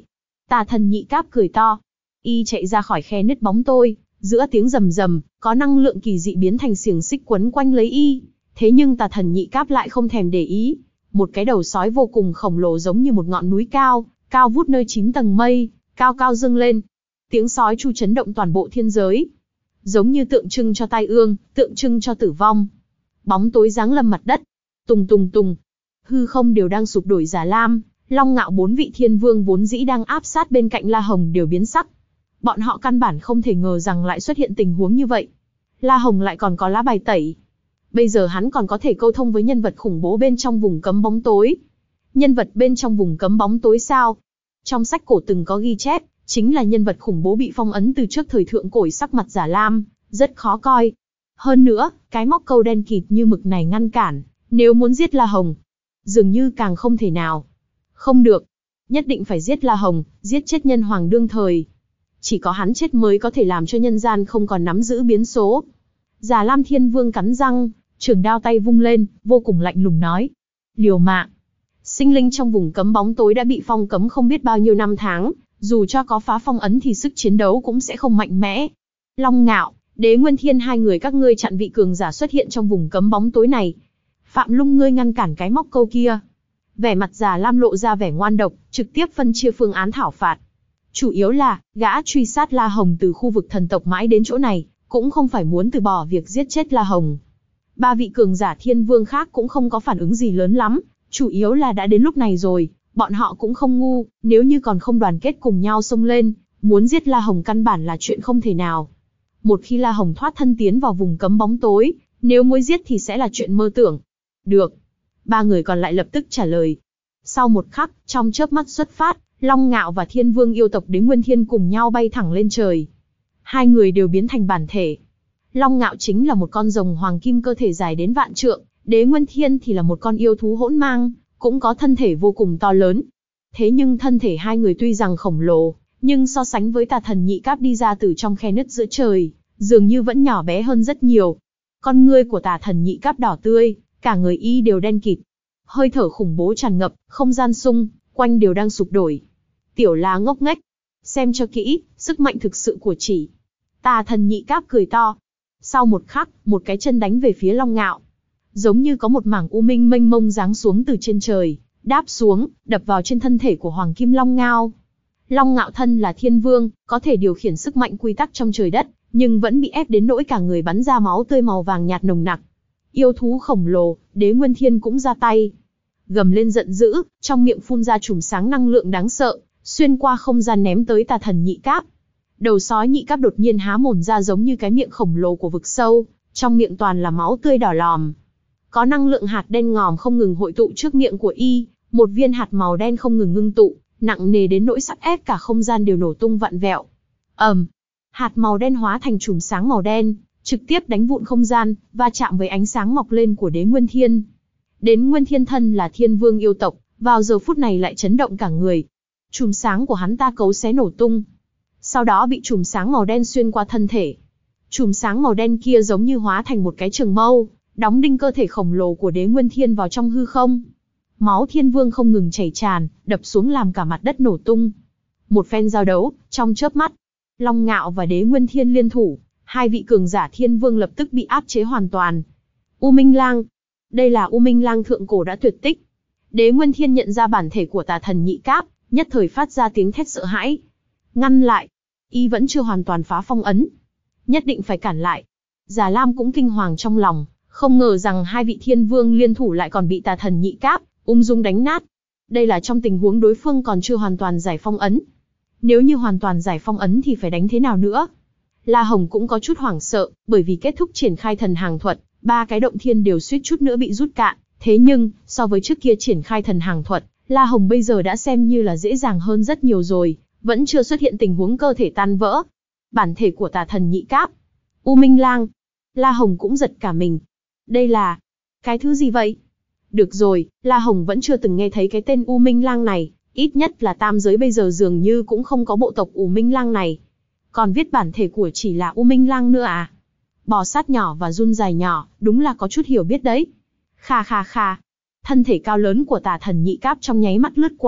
Tà thần nhị cáp cười to. Y chạy ra khỏi khe nứt bóng tối, giữa tiếng rầm rầm, có năng lượng kỳ dị biến thành xiềng xích quấn quanh lấy y. Thế nhưng tà thần nhị cáp lại không thèm để ý. Một cái đầu sói vô cùng khổng lồ giống như một ngọn núi cao, cao vút nơi chín tầng mây, cao cao dâng lên. Tiếng sói chu chấn động toàn bộ thiên giới. Giống như tượng trưng cho tai ương, tượng trưng cho tử vong. Bóng tối giáng lâm mặt đất. Tùng tùng tùng. Hư không đều đang sụp đổi. Già Lam, Long Ngạo bốn vị thiên vương vốn dĩ đang áp sát bên cạnh La Hồng đều biến sắc. Bọn họ căn bản không thể ngờ rằng lại xuất hiện tình huống như vậy. La Hồng lại còn có lá bài tẩy. Bây giờ hắn còn có thể câu thông với nhân vật khủng bố bên trong vùng cấm bóng tối. Nhân vật bên trong vùng cấm bóng tối sao? Trong sách cổ từng có ghi chép, chính là nhân vật khủng bố bị phong ấn từ trước thời thượng cổ. Sắc mặt Già Lam rất khó coi. Hơn nữa, cái móc câu đen kịt như mực này ngăn cản, nếu muốn giết La Hồng, dường như càng không thể nào. Không được, nhất định phải giết La Hồng, giết chết nhân hoàng đương thời. Chỉ có hắn chết mới có thể làm cho nhân gian không còn nắm giữ biến số. Già Lam Thiên Vương cắn răng, trường đao tay vung lên, vô cùng lạnh lùng nói. Liều mạng. Sinh linh trong vùng cấm bóng tối đã bị phong cấm không biết bao nhiêu năm tháng, dù cho có phá phong ấn thì sức chiến đấu cũng sẽ không mạnh mẽ. Long Ngạo, Đế Nguyên Thiên, hai người các ngươi chặn vị cường giả xuất hiện trong vùng cấm bóng tối này. Phạm Lung, ngươi ngăn cản cái móc câu kia. Vẻ mặt Già Lam lộ ra vẻ ngoan độc, trực tiếp phân chia phương án thảo phạt. Chủ yếu là, gã truy sát La Hồng từ khu vực thần tộc mãi đến chỗ này, cũng không phải muốn từ bỏ việc giết chết La Hồng. Ba vị cường giả thiên vương khác cũng không có phản ứng gì lớn lắm, chủ yếu là đã đến lúc này rồi, bọn họ cũng không ngu, nếu như còn không đoàn kết cùng nhau xông lên, muốn giết La Hồng căn bản là chuyện không thể nào. Một khi La Hồng thoát thân tiến vào vùng cấm bóng tối, nếu muốn giết thì sẽ là chuyện mơ tưởng. Được. Ba người còn lại lập tức trả lời. Sau một khắc, trong chớp mắt xuất phát, Long Ngạo và Thiên Vương yêu tộc Đế Nguyên Thiên cùng nhau bay thẳng lên trời. Hai người đều biến thành bản thể. Long Ngạo chính là một con rồng hoàng kim cơ thể dài đến vạn trượng, Đế Nguyên Thiên thì là một con yêu thú hỗn mang, cũng có thân thể vô cùng to lớn. Thế nhưng thân thể hai người tuy rằng khổng lồ, nhưng so sánh với tà thần nhị cáp đi ra từ trong khe nứt giữa trời, dường như vẫn nhỏ bé hơn rất nhiều. Con ngươi của tà thần nhị cáp đỏ tươi, cả người y đều đen kịt. Hơi thở khủng bố tràn ngập, không gian xung quanh đều đang sụp đổi. Tiểu La ngốc nghếch, xem cho kỹ, sức mạnh thực sự của chỉ. Tà thần nhị cáp cười to. Sau một khắc, một cái chân đánh về phía Long Ngạo. Giống như có một mảng u minh mênh mông giáng xuống từ trên trời, đáp xuống, đập vào trên thân thể của Hoàng Kim Long Ngao. Long Ngạo thân là thiên vương, có thể điều khiển sức mạnh quy tắc trong trời đất, nhưng vẫn bị ép đến nỗi cả người bắn ra máu tươi màu vàng nhạt nồng nặc. Yêu thú khổng lồ, Đế Nguyên Thiên cũng ra tay. Gầm lên giận dữ, trong miệng phun ra chùm sáng năng lượng đáng sợ, xuyên qua không gian ném tới tà thần nhị cáp. Đầu sói nhị cáp đột nhiên há mồm ra giống như cái miệng khổng lồ của vực sâu, trong miệng toàn là máu tươi đỏ lòm. Có năng lượng hạt đen ngòm không ngừng hội tụ trước miệng của y, một viên hạt màu đen không ngừng ngưng tụ, nặng nề đến nỗi sắp ép cả không gian đều nổ tung vặn vẹo. ầm, um, hạt màu đen hóa thành chùm sáng màu đen, trực tiếp đánh vụn không gian, va chạm với ánh sáng mọc lên của Đế Nguyên Thiên. Đến Nguyên Thiên thân là thiên vương yêu tộc, vào giờ phút này lại chấn động cả người. Chùm sáng của hắn ta cấu xé nổ tung, sau đó bị chùm sáng màu đen xuyên qua thân thể. Chùm sáng màu đen kia giống như hóa thành một cái trường mâu, đóng đinh cơ thể khổng lồ của Đế Nguyên Thiên vào trong hư không. Máu thiên vương không ngừng chảy tràn, đập xuống làm cả mặt đất nổ tung. Một phen giao đấu, trong chớp mắt, Long Ngạo và Đế Nguyên Thiên liên thủ, hai vị cường giả thiên vương lập tức bị áp chế hoàn toàn. U Minh Lang, đây là U Minh Lang thượng cổ đã tuyệt tích. Đế Nguyên Thiên nhận ra bản thể của tà thần nhị cáp, nhất thời phát ra tiếng thét sợ hãi. Ngăn lại, y vẫn chưa hoàn toàn phá phong ấn, nhất định phải cản lại. Già Lam cũng kinh hoàng trong lòng, không ngờ rằng hai vị thiên vương liên thủ lại còn bị tà thần nhị cáp ung dung đánh nát. Đây là trong tình huống đối phương còn chưa hoàn toàn giải phong ấn. Nếu như hoàn toàn giải phong ấn thì phải đánh thế nào nữa? La Hồng cũng có chút hoảng sợ, bởi vì kết thúc triển khai thần hàng thuật, ba cái động thiên đều suýt chút nữa bị rút cạn. Thế nhưng, so với trước kia triển khai thần hàng thuật, La Hồng bây giờ đã xem như là dễ dàng hơn rất nhiều rồi, vẫn chưa xuất hiện tình huống cơ thể tan vỡ. Bản thể của tà thần nhị cáp, U Minh Lang. La Hồng cũng giật cả mình. Đây là cái thứ gì vậy? Được rồi, La Hồng vẫn chưa từng nghe thấy cái tên U Minh Lang này, ít nhất là tam giới bây giờ dường như cũng không có bộ tộc U Minh Lang này. Còn viết bản thể của chỉ là U Minh Lang nữa à? Bò sát nhỏ và run dài nhỏ, đúng là có chút hiểu biết đấy. Kha kha kha. Thân thể cao lớn của tà thần nhị cáp trong nháy mắt lướt qua,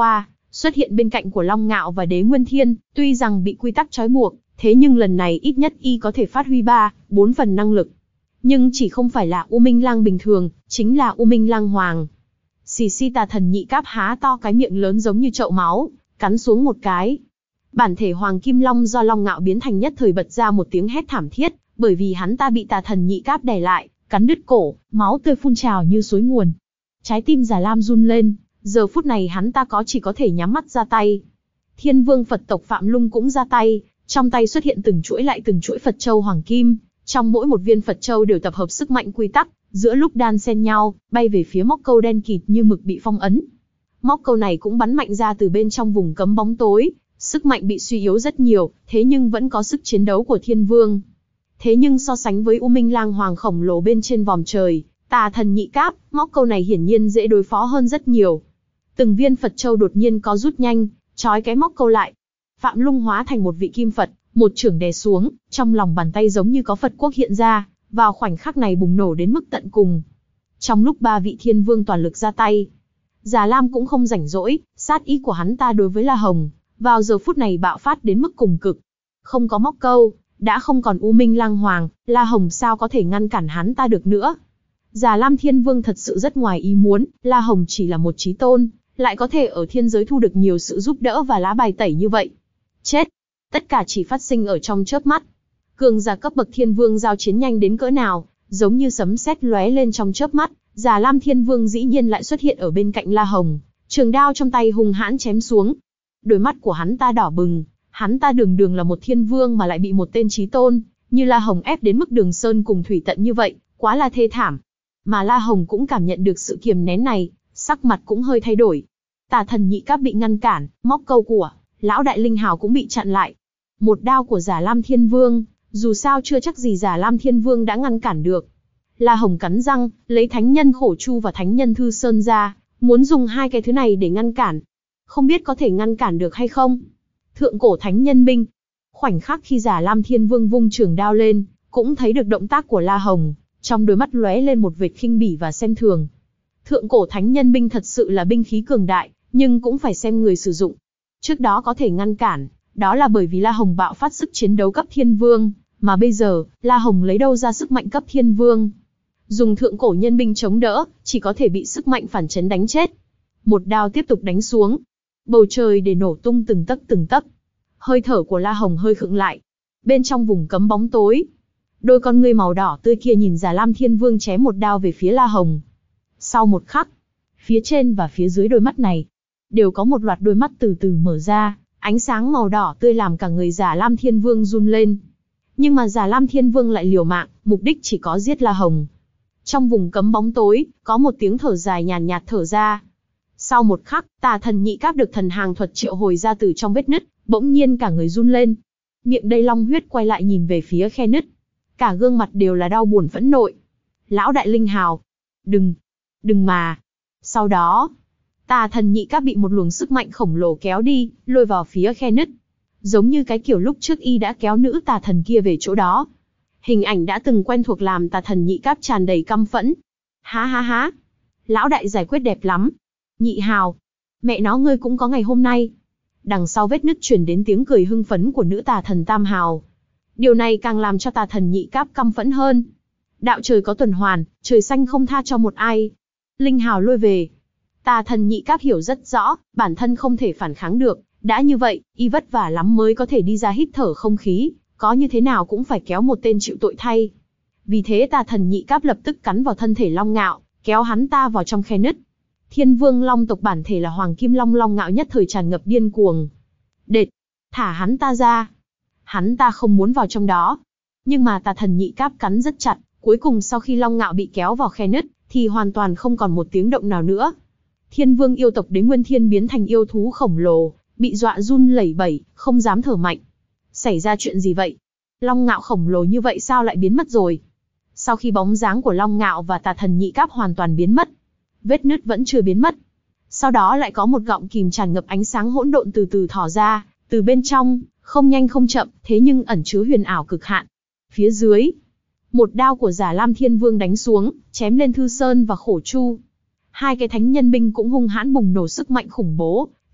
xuất hiện bên cạnh của Long Ngạo và Đế Nguyên Thiên, tuy rằng bị quy tắc trói buộc, thế nhưng lần này ít nhất y có thể phát huy ba, bốn phần năng lực. Nhưng chỉ không phải là U Minh Lang bình thường, chính là U Minh Lang Hoàng. Xì xì Tà Thần Nhị Cáp há to cái miệng lớn giống như chậu máu, cắn xuống một cái. Bản thể Hoàng Kim Long do Long Ngạo biến thành nhất thời bật ra một tiếng hét thảm thiết, bởi vì hắn ta bị Tà Thần Nhị Cáp đè lại, cắn đứt cổ, máu tươi phun trào như suối nguồn. Trái tim Già Lam run lên, giờ phút này hắn ta có chỉ có thể nhắm mắt ra tay. Thiên Vương Phật tộc Phạm Lung cũng ra tay, trong tay xuất hiện từng chuỗi lại từng chuỗi Phật châu hoàng kim, trong mỗi một viên Phật châu đều tập hợp sức mạnh quy tắc, giữa lúc đan xen nhau, bay về phía móc câu đen kịt như mực bị phong ấn. Móc câu này cũng bắn mạnh ra từ bên trong vùng cấm bóng tối, sức mạnh bị suy yếu rất nhiều, thế nhưng vẫn có sức chiến đấu của Thiên Vương. Thế nhưng so sánh với U Minh Lang Hoàng khổng lồ bên trên vòm trời, Tà Thần Nhị Cáp, móc câu này hiển nhiên dễ đối phó hơn rất nhiều. Từng viên Phật châu đột nhiên có rút nhanh, trói cái móc câu lại. Phạm Lung hóa thành một vị kim Phật, một chưởng đè xuống, trong lòng bàn tay giống như có Phật quốc hiện ra, vào khoảnh khắc này bùng nổ đến mức tận cùng. Trong lúc ba vị Thiên Vương toàn lực ra tay, Già Lam cũng không rảnh rỗi, sát ý của hắn ta đối với La Hồng, vào giờ phút này bạo phát đến mức cùng cực. Không có móc câu, đã không còn U Minh Lang Hoàng, La Hồng sao có thể ngăn cản hắn ta được nữa. Già Lam Thiên Vương thật sự rất ngoài ý muốn, La Hồng chỉ là một chí tôn, lại có thể ở thiên giới thu được nhiều sự giúp đỡ và lá bài tẩy như vậy. Chết! Tất cả chỉ phát sinh ở trong chớp mắt. Cường giả cấp bậc Thiên Vương giao chiến nhanh đến cỡ nào, giống như sấm sét lóe lên trong chớp mắt, Già Lam Thiên Vương dĩ nhiên lại xuất hiện ở bên cạnh La Hồng, trường đao trong tay hung hãn chém xuống. Đôi mắt của hắn ta đỏ bừng, hắn ta đường đường là một Thiên Vương mà lại bị một tên chí tôn như La Hồng ép đến mức đường sơn cùng thủy tận như vậy, quá là thê thảm. Mà La Hồng cũng cảm nhận được sự kiềm nén này, sắc mặt cũng hơi thay đổi. Tà Thần Nhị Cáp bị ngăn cản, móc câu của lão đại linh hào cũng bị chặn lại. Một đao của Già Lam Thiên Vương, dù sao chưa chắc gì Già Lam Thiên Vương đã ngăn cản được. La Hồng cắn răng, lấy Thánh Nhân Khổ Chu và Thánh Nhân Thư Sơn ra, muốn dùng hai cái thứ này để ngăn cản. Không biết có thể ngăn cản được hay không? Thượng cổ Thánh Nhân Binh. Khoảnh khắc khi Già Lam Thiên Vương vung trường đao lên, cũng thấy được động tác của La Hồng, trong đôi mắt lóe lên một vệt khinh bỉ và xem thường. Thượng cổ Thánh Nhân Binh thật sự là binh khí cường đại, nhưng cũng phải xem người sử dụng. Trước đó có thể ngăn cản, đó là bởi vì La Hồng bạo phát sức chiến đấu cấp Thiên Vương, mà bây giờ, La Hồng lấy đâu ra sức mạnh cấp Thiên Vương? Dùng thượng cổ nhân binh chống đỡ, chỉ có thể bị sức mạnh phản chấn đánh chết. Một đao tiếp tục đánh xuống, bầu trời để nổ tung từng tấc từng tấc. Hơi thở của La Hồng hơi khựng lại. Bên trong vùng cấm bóng tối, đôi con ngươi màu đỏ tươi kia nhìn Già Lam Thiên Vương chém một đao về phía La Hồng. Sau một khắc, phía trên và phía dưới đôi mắt này, đều có một loạt đôi mắt từ từ mở ra, ánh sáng màu đỏ tươi làm cả người Già Lam Thiên Vương run lên. Nhưng mà Già Lam Thiên Vương lại liều mạng, mục đích chỉ có giết La Hồng. Trong vùng cấm bóng tối, có một tiếng thở dài nhàn nhạt thở ra. Sau một khắc, Tà Thần Nhị Cáp được thần hàng thuật triệu hồi ra từ trong vết nứt, bỗng nhiên cả người run lên. Miệng đầy long huyết quay lại nhìn về phía khe nứt. Cả gương mặt đều là đau buồn phẫn nộ. Lão đại linh hào! Đừng! Đừng mà! Sau đó, Tà Thần Nhị Cáp bị một luồng sức mạnh khổng lồ kéo đi, lôi vào phía khe nứt. Giống như cái kiểu lúc trước y đã kéo nữ tà thần kia về chỗ đó. Hình ảnh đã từng quen thuộc làm Tà Thần Nhị Cáp tràn đầy căm phẫn. Há há há! Lão đại giải quyết đẹp lắm! Nhị hào! Mẹ nó ngươi cũng có ngày hôm nay! Đằng sau vết nứt truyền đến tiếng cười hưng phấn của nữ tà thần Tam Hào. Điều này càng làm cho Tà Thần Nhị Cáp căm phẫn hơn. Đạo trời có tuần hoàn, trời xanh không tha cho một ai. Linh hào lôi về. Tà Thần Nhị Cáp hiểu rất rõ, bản thân không thể phản kháng được. Đã như vậy, y vất vả lắm mới có thể đi ra hít thở không khí, có như thế nào cũng phải kéo một tên chịu tội thay. Vì thế Tà Thần Nhị Cáp lập tức cắn vào thân thể Long Ngạo, kéo hắn ta vào trong khe nứt. Thiên Vương Long tộc bản thể là Hoàng Kim Long, Long Ngạo nhất thời tràn ngập điên cuồng. Đệt, thả hắn ta ra. Hắn ta không muốn vào trong đó. Nhưng mà Tà Thần Nhị Cáp cắn rất chặt, cuối cùng sau khi Long Ngạo bị kéo vào khe nứt, thì hoàn toàn không còn một tiếng động nào nữa. Thiên Vương yêu tộc Đế Nguyên Thiên biến thành yêu thú khổng lồ, bị dọa run lẩy bẩy, không dám thở mạnh. Xảy ra chuyện gì vậy? Long Ngạo khổng lồ như vậy sao lại biến mất rồi? Sau khi bóng dáng của Long Ngạo và Tà Thần Nhị Cáp hoàn toàn biến mất, vết nứt vẫn chưa biến mất. Sau đó lại có một gọng kìm tràn ngập ánh sáng hỗn độn từ từ thò ra, từ bên trong, không nhanh không chậm, thế nhưng ẩn chứa huyền ảo cực hạn. Phía dưới, một đao của Già Lam Thiên Vương đánh xuống, chém lên Thư Sơn và Khổ Chu. Hai cái thánh nhân binh cũng hung hãn bùng nổ sức mạnh khủng bố,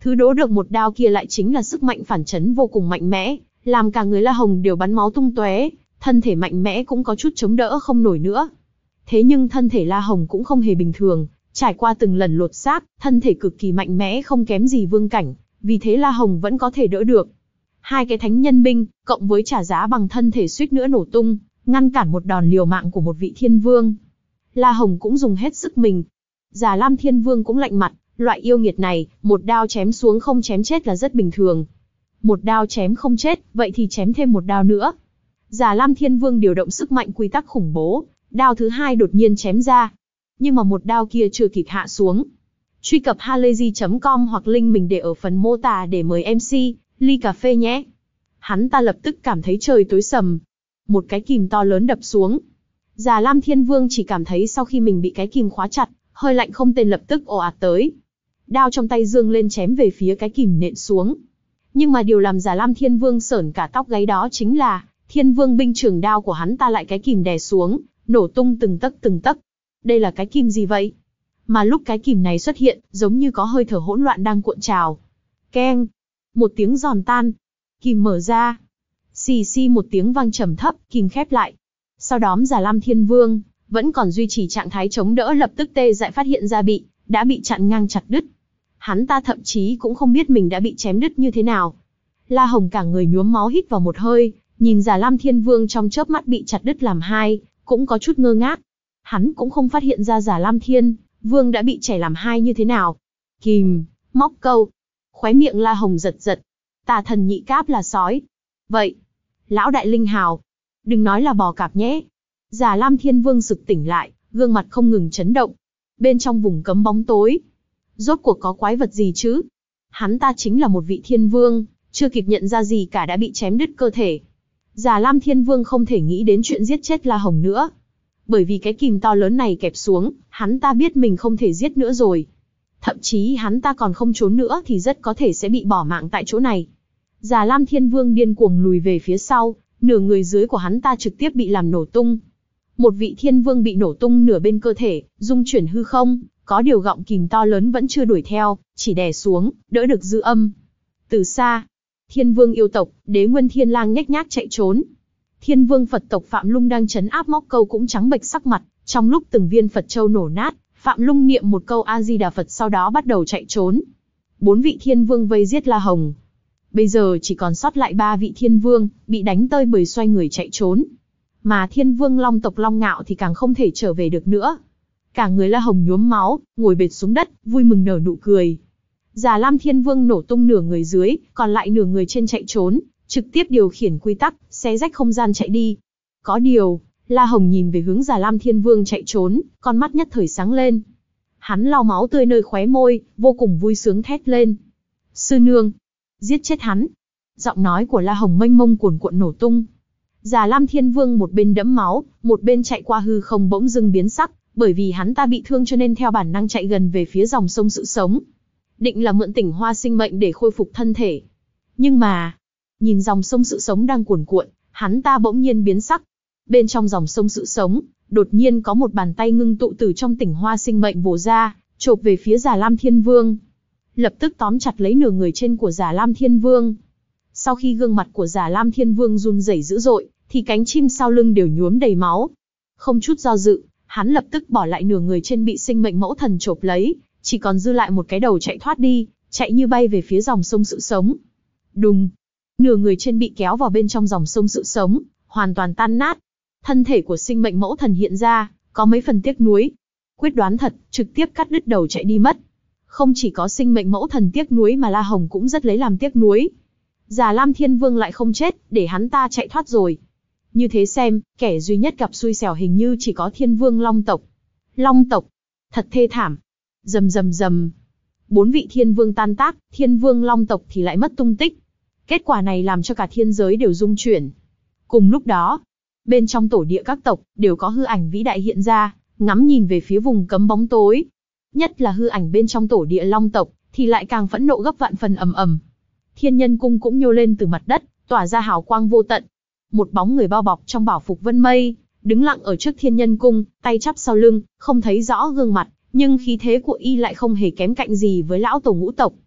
Thứ đố được một đao kia lại chính là sức mạnh phản chấn vô cùng mạnh mẽ, làm cả người La Hồng đều bắn máu tung tóe, thân thể mạnh mẽ cũng có chút chống đỡ không nổi nữa. Thế nhưng thân thể La Hồng cũng không hề bình thường, trải qua từng lần lột xác, thân thể cực kỳ mạnh mẽ không kém gì vương cảnh, vì thế La Hồng vẫn có thể đỡ được. Hai cái thánh nhân binh, cộng với trả giá bằng thân thể suýt nữa nổ tung, ngăn cản một đòn liều mạng của một vị thiên vương. La Hồng cũng dùng hết sức mình. Già Lam Thiên Vương cũng lạnh mặt, loại yêu nghiệt này, một đao chém xuống không chém chết là rất bình thường. Một đao chém không chết, vậy thì chém thêm một đao nữa. Già Lam Thiên Vương điều động sức mạnh quy tắc khủng bố, đao thứ hai đột nhiên chém ra. Nhưng mà một đao kia chưa kịp hạ xuống. Truy cập halayzi chấm com hoặc link mình để ở phần mô tả để mời em xê, ly cà phê nhé. Hắn ta lập tức cảm thấy trời tối sầm. Một cái kìm to lớn đập xuống. Già Lam Thiên Vương chỉ cảm thấy sau khi mình bị cái kìm khóa chặt, hơi lạnh không tên lập tức ồ ạt tới. Đao trong tay dương lên chém về phía cái kìm nện xuống. Nhưng mà điều làm Già Lam Thiên Vương sởn cả tóc gáy đó chính là, Thiên Vương binh trường đao của hắn ta lại cái kìm đè xuống, nổ tung từng tấc từng tấc. Đây là cái kìm gì vậy? Mà lúc cái kìm này xuất hiện, giống như có hơi thở hỗn loạn đang cuộn trào. Keng! Một tiếng giòn tan. Kìm mở ra. Xì xì một tiếng vang trầm thấp, kìm khép lại. Sau đó Già Lam Thiên Vương vẫn còn duy trì trạng thái chống đỡ, lập tức tê dại phát hiện ra bị đã bị chặn ngang chặt đứt. Hắn ta thậm chí cũng không biết mình đã bị chém đứt như thế nào. La Hồng cả người nhuốm máu hít vào một hơi, nhìn Già Lam Thiên Vương trong chớp mắt bị chặt đứt làm hai, cũng có chút ngơ ngác. Hắn cũng không phát hiện ra Già Lam Thiên Vương đã bị chẻ làm hai như thế nào. Kìm, móc câu. Khóe miệng La Hồng giật giật. Tà thần nhị cáp là sói. Vậy, lão đại linh hào, đừng nói là bò cạp nhé. Già Lam Thiên Vương sực tỉnh lại, gương mặt không ngừng chấn động. Bên trong vùng cấm bóng tối, rốt cuộc có quái vật gì chứ? Hắn ta chính là một vị thiên vương, chưa kịp nhận ra gì cả đã bị chém đứt cơ thể. Già Lam Thiên Vương không thể nghĩ đến chuyện giết chết La Hồng nữa. Bởi vì cái kìm to lớn này kẹp xuống, hắn ta biết mình không thể giết nữa rồi. Thậm chí hắn ta còn không trốn nữa thì rất có thể sẽ bị bỏ mạng tại chỗ này. Già Lam Thiên Vương điên cuồng lùi về phía sau, nửa người dưới của hắn ta trực tiếp bị làm nổ tung. Một vị thiên vương bị nổ tung nửa bên cơ thể, dung chuyển hư không, có điều gọng kìm to lớn vẫn chưa đuổi theo, chỉ đè xuống, đỡ được dư âm. Từ xa, Thiên Vương yêu tộc, Đế Nguyên Thiên Lang nhếch nhác chạy trốn. Thiên Vương Phật tộc Phạm Lung đang trấn áp Móc Câu cũng trắng bệch sắc mặt, trong lúc từng viên Phật châu nổ nát, Phạm Lung niệm một câu A Di Đà Phật sau đó bắt đầu chạy trốn. Bốn vị thiên vương vây giết La Hồng. Bây giờ chỉ còn sót lại ba vị thiên vương, bị đánh tơi bời xoay người chạy trốn. Mà thiên vương Long tộc Long Ngạo thì càng không thể trở về được nữa. Cả người La Hồng nhuốm máu, ngồi bệt xuống đất, vui mừng nở nụ cười. Già Lam Thiên Vương nổ tung nửa người dưới, còn lại nửa người trên chạy trốn, trực tiếp điều khiển quy tắc, xé rách không gian chạy đi. Có điều, La Hồng nhìn về hướng Già Lam Thiên Vương chạy trốn, con mắt nhất thời sáng lên. Hắn lau máu tươi nơi khóe môi, vô cùng vui sướng thét lên. Sư nương, giết chết hắn. Giọng nói của La Hồng mênh mông cuồn cuộn nổ tung. Già Lam Thiên Vương một bên đẫm máu, một bên chạy qua hư không bỗng dưng biến sắc, bởi vì hắn ta bị thương cho nên theo bản năng chạy gần về phía dòng sông sự sống. Định là mượn tỉnh hoa sinh mệnh để khôi phục thân thể. Nhưng mà, nhìn dòng sông sự sống đang cuồn cuộn, hắn ta bỗng nhiên biến sắc. Bên trong dòng sông sự sống, đột nhiên có một bàn tay ngưng tụ từ trong tỉnh hoa sinh mệnh vồ ra, chộp về phía Già Lam Thiên Vương. Lập tức tóm chặt lấy nửa người trên của Già Lam Thiên Vương. Sau khi gương mặt của Già Lam Thiên Vương run rẩy dữ dội, thì cánh chim sau lưng đều nhuốm đầy máu. Không chút do dự, hắn lập tức bỏ lại nửa người trên bị sinh mệnh mẫu thần chộp lấy, chỉ còn dư lại một cái đầu chạy thoát đi, chạy như bay về phía dòng sông sự sống. Đùng! Nửa người trên bị kéo vào bên trong dòng sông sự sống, hoàn toàn tan nát. Thân thể của sinh mệnh mẫu thần hiện ra, có mấy phần tiếc nuối. Quyết đoán thật, trực tiếp cắt đứt đầu chạy đi mất. Không chỉ có sinh mệnh mẫu thần tiếc nuối mà La Hồng cũng rất lấy làm tiếc nuối. Già Lam Thiên Vương lại không chết, để hắn ta chạy thoát rồi. Như thế xem, kẻ duy nhất gặp xui xẻo hình như chỉ có Thiên Vương Long tộc. Long tộc, thật thê thảm. Rầm rầm rầm. Bốn vị Thiên Vương tan tác, Thiên Vương Long tộc thì lại mất tung tích. Kết quả này làm cho cả thiên giới đều rung chuyển. Cùng lúc đó, bên trong tổ địa các tộc, đều có hư ảnh vĩ đại hiện ra, ngắm nhìn về phía vùng cấm bóng tối. Nhất là hư ảnh bên trong tổ địa Long tộc, thì lại càng phẫn nộ gấp vạn phần ầm ầm. Thiên Nhân Cung cũng nhô lên từ mặt đất, tỏa ra hào quang vô tận. Một bóng người bao bọc trong bảo phục vân mây, đứng lặng ở trước Thiên Nhân Cung, tay chắp sau lưng, không thấy rõ gương mặt, nhưng khí thế của y lại không hề kém cạnh gì với lão tổ ngũ tộc.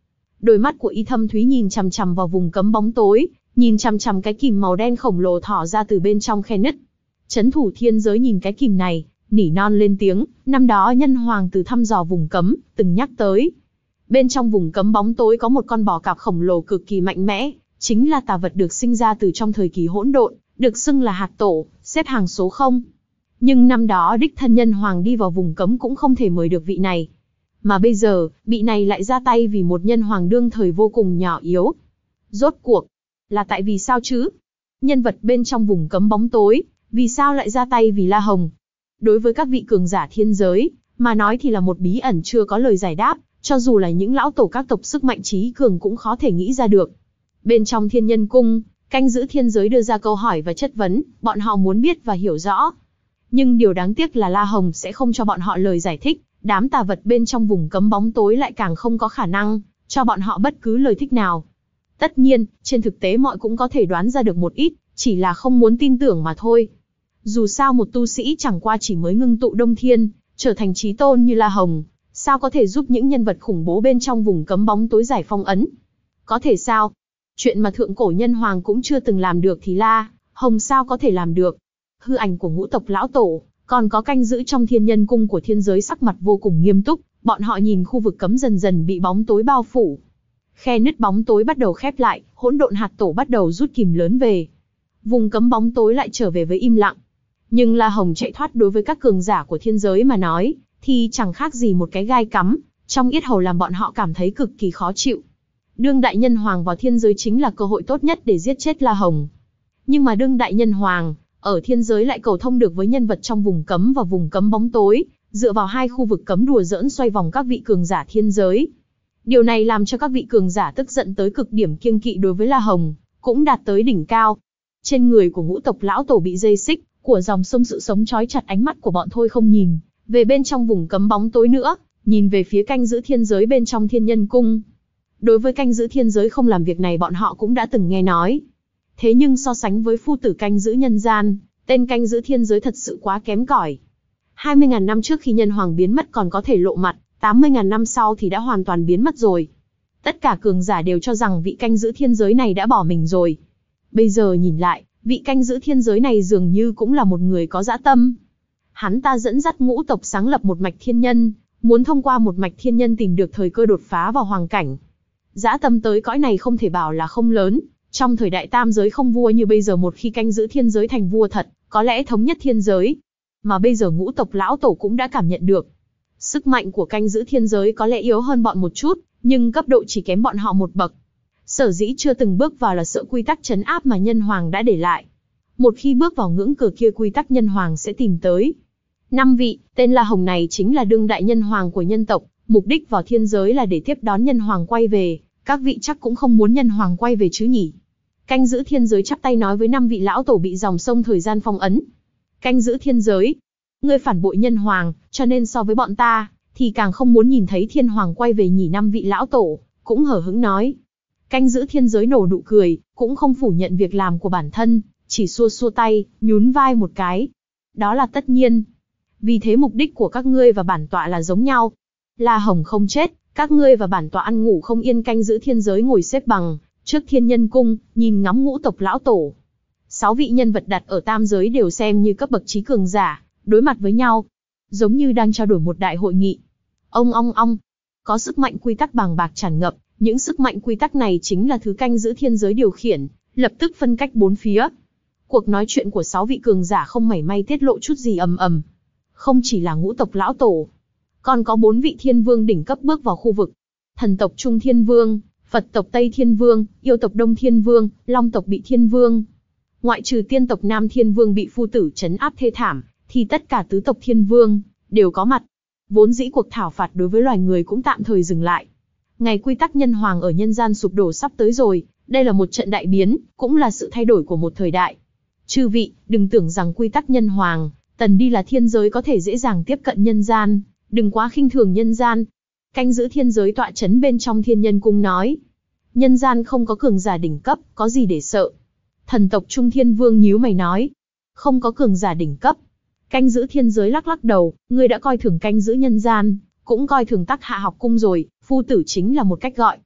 Đôi mắt của y thâm thúy nhìn chằm chằm vào vùng cấm bóng tối, nhìn chằm chằm cái kìm màu đen khổng lồ thỏ ra từ bên trong khe nứt. Chấn thủ thiên giới nhìn cái kìm này, nỉ non lên tiếng, năm đó nhân hoàng từ thăm dò vùng cấm, từng nhắc tới. Bên trong vùng cấm bóng tối có một con bò cạp khổng lồ cực kỳ mạnh mẽ, chính là tà vật được sinh ra từ trong thời kỳ hỗn độn, được xưng là hạt tổ, xếp hàng số không. Nhưng năm đó đích thân nhân hoàng đi vào vùng cấm cũng không thể mời được vị này. Mà bây giờ, vị này lại ra tay vì một nhân hoàng đương thời vô cùng nhỏ yếu. Rốt cuộc, là tại vì sao chứ? Nhân vật bên trong vùng cấm bóng tối, vì sao lại ra tay vì La Hồng? Đối với các vị cường giả thiên giới, mà nói thì là một bí ẩn chưa có lời giải đáp, cho dù là những lão tổ các tộc sức mạnh trí cường cũng khó thể nghĩ ra được. Bên trong Thiên Nhân Cung, canh giữ thiên giới đưa ra câu hỏi và chất vấn, bọn họ muốn biết và hiểu rõ. Nhưng điều đáng tiếc là La Hồng sẽ không cho bọn họ lời giải thích, đám tà vật bên trong vùng cấm bóng tối lại càng không có khả năng cho bọn họ bất cứ lời thích nào. Tất nhiên, trên thực tế mọi cũng có thể đoán ra được một ít, chỉ là không muốn tin tưởng mà thôi. Dù sao một tu sĩ chẳng qua chỉ mới ngưng tụ đông thiên, trở thành chí tôn như La Hồng, sao có thể giúp những nhân vật khủng bố bên trong vùng cấm bóng tối giải phong ấn? Có thể sao? Chuyện mà thượng cổ nhân hoàng cũng chưa từng làm được thì La Hồng sao có thể làm được? Hư ảnh của ngũ tộc lão tổ, còn có canh giữ trong Thiên Nhân Cung của thiên giới sắc mặt vô cùng nghiêm túc, bọn họ nhìn khu vực cấm dần dần bị bóng tối bao phủ. Khe nứt bóng tối bắt đầu khép lại, hỗn độn hạt tổ bắt đầu rút kìm lớn về. Vùng cấm bóng tối lại trở về với im lặng. Nhưng La Hồng chạy thoát đối với các cường giả của thiên giới mà nói, thì chẳng khác gì một cái gai cắm, trong yết hầu làm bọn họ cảm thấy cực kỳ khó chịu. Đương đại nhân hoàng vào thiên giới chính là cơ hội tốt nhất để giết chết La Hồng. Nhưng mà đương đại nhân hoàng, ở thiên giới lại cầu thông được với nhân vật trong vùng cấm và vùng cấm bóng tối, dựa vào hai khu vực cấm đùa giỡn xoay vòng các vị cường giả thiên giới. Điều này làm cho các vị cường giả tức giận tới cực điểm, kiêng kỵ đối với La Hồng, cũng đạt tới đỉnh cao. Trên người của ngũ tộc lão tổ bị dây xích của dòng sông sự sống trói chặt, ánh mắt của bọn thôi không nhìn về bên trong vùng cấm bóng tối nữa, nhìn về phía canh giữ thiên giới bên trong Thiên Nhân Cung. Đối với canh giữ thiên giới không làm việc này bọn họ cũng đã từng nghe nói. Thế nhưng so sánh với phu tử canh giữ nhân gian, tên canh giữ thiên giới thật sự quá kém cỏi. hai mươi nghìn năm trước khi nhân hoàng biến mất còn có thể lộ mặt, tám mươi nghìn năm sau thì đã hoàn toàn biến mất rồi. Tất cả cường giả đều cho rằng vị canh giữ thiên giới này đã bỏ mình rồi. Bây giờ nhìn lại, vị canh giữ thiên giới này dường như cũng là một người có dã tâm. Hắn ta dẫn dắt ngũ tộc sáng lập một mạch thiên nhân, muốn thông qua một mạch thiên nhân tìm được thời cơ đột phá vào hoàng cảnh. Dã tâm tới cõi này không thể bảo là không lớn. Trong thời đại tam giới không vua như bây giờ, một khi canh giữ thiên giới thành vua thật, có lẽ thống nhất thiên giới. Mà bây giờ ngũ tộc lão tổ cũng đã cảm nhận được. Sức mạnh của canh giữ thiên giới có lẽ yếu hơn bọn một chút, nhưng cấp độ chỉ kém bọn họ một bậc. Sở dĩ chưa từng bước vào là sợ quy tắc trấn áp mà nhân hoàng đã để lại. Một khi bước vào ngưỡng cửa kia, quy tắc nhân hoàng sẽ tìm tới. Năm vị, tên La Hồng này chính là đương đại nhân hoàng của nhân tộc, mục đích vào thiên giới là để tiếp đón nhân hoàng quay về. Các vị chắc cũng không muốn nhân hoàng quay về chứ nhỉ? Canh giữ thiên giới chắp tay nói với năm vị lão tổ bị dòng sông thời gian phong ấn. Canh giữ thiên giới, ngươi phản bội nhân hoàng, cho nên so với bọn ta, thì càng không muốn nhìn thấy thiên hoàng quay về nhỉ. Năm vị lão tổ cũng hở hững nói. Canh giữ thiên giới nổ nụ cười, cũng không phủ nhận việc làm của bản thân, chỉ xua xua tay, nhún vai một cái. Đó là tất nhiên. Vì thế mục đích của các ngươi và bản tọa là giống nhau. La Hồng không chết, các ngươi và bản tọa ăn ngủ không yên. Canh giữ thiên giới ngồi xếp bằng trước Thiên Nhân Cung, nhìn ngắm ngũ tộc lão tổ. Sáu vị nhân vật đặt ở tam giới đều xem như cấp bậc trí cường giả, đối mặt với nhau, giống như đang trao đổi một đại hội nghị. Ông ong ong, có sức mạnh quy tắc bàng bạc tràn ngập, những sức mạnh quy tắc này chính là thứ canh giữ thiên giới điều khiển, lập tức phân cách bốn phía. Cuộc nói chuyện của sáu vị cường giả không mảy may tiết lộ chút gì. Ầm ầm. Không chỉ là ngũ tộc lão tổ, còn có bốn vị thiên vương đỉnh cấp bước vào khu vực. Thần tộc Trung Thiên Vương, Phật tộc Tây Thiên Vương, yêu tộc Đông Thiên Vương, Long tộc Bị Thiên Vương. Ngoại trừ tiên tộc Nam Thiên Vương bị phu tử trấn áp thê thảm, thì tất cả tứ tộc Thiên Vương đều có mặt. Vốn dĩ cuộc thảo phạt đối với loài người cũng tạm thời dừng lại. Ngày quy tắc nhân hoàng ở nhân gian sụp đổ sắp tới rồi, đây là một trận đại biến, cũng là sự thay đổi của một thời đại. Chư vị, đừng tưởng rằng quy tắc nhân hoàng, tần đi là thiên giới có thể dễ dàng tiếp cận nhân gian, đừng quá khinh thường nhân gian. Canh giữ thiên giới tọa chấn bên trong Thiên Nhân Cung nói. Nhân gian không có cường giả đỉnh cấp, có gì để sợ? Thần tộc Trung Thiên Vương nhíu mày nói. Không có cường giả đỉnh cấp. Canh giữ thiên giới lắc lắc đầu, ngươi đã coi thường canh giữ nhân gian, cũng coi thường Tắc Hạ học cung rồi, phu tử chính là một cách gọi,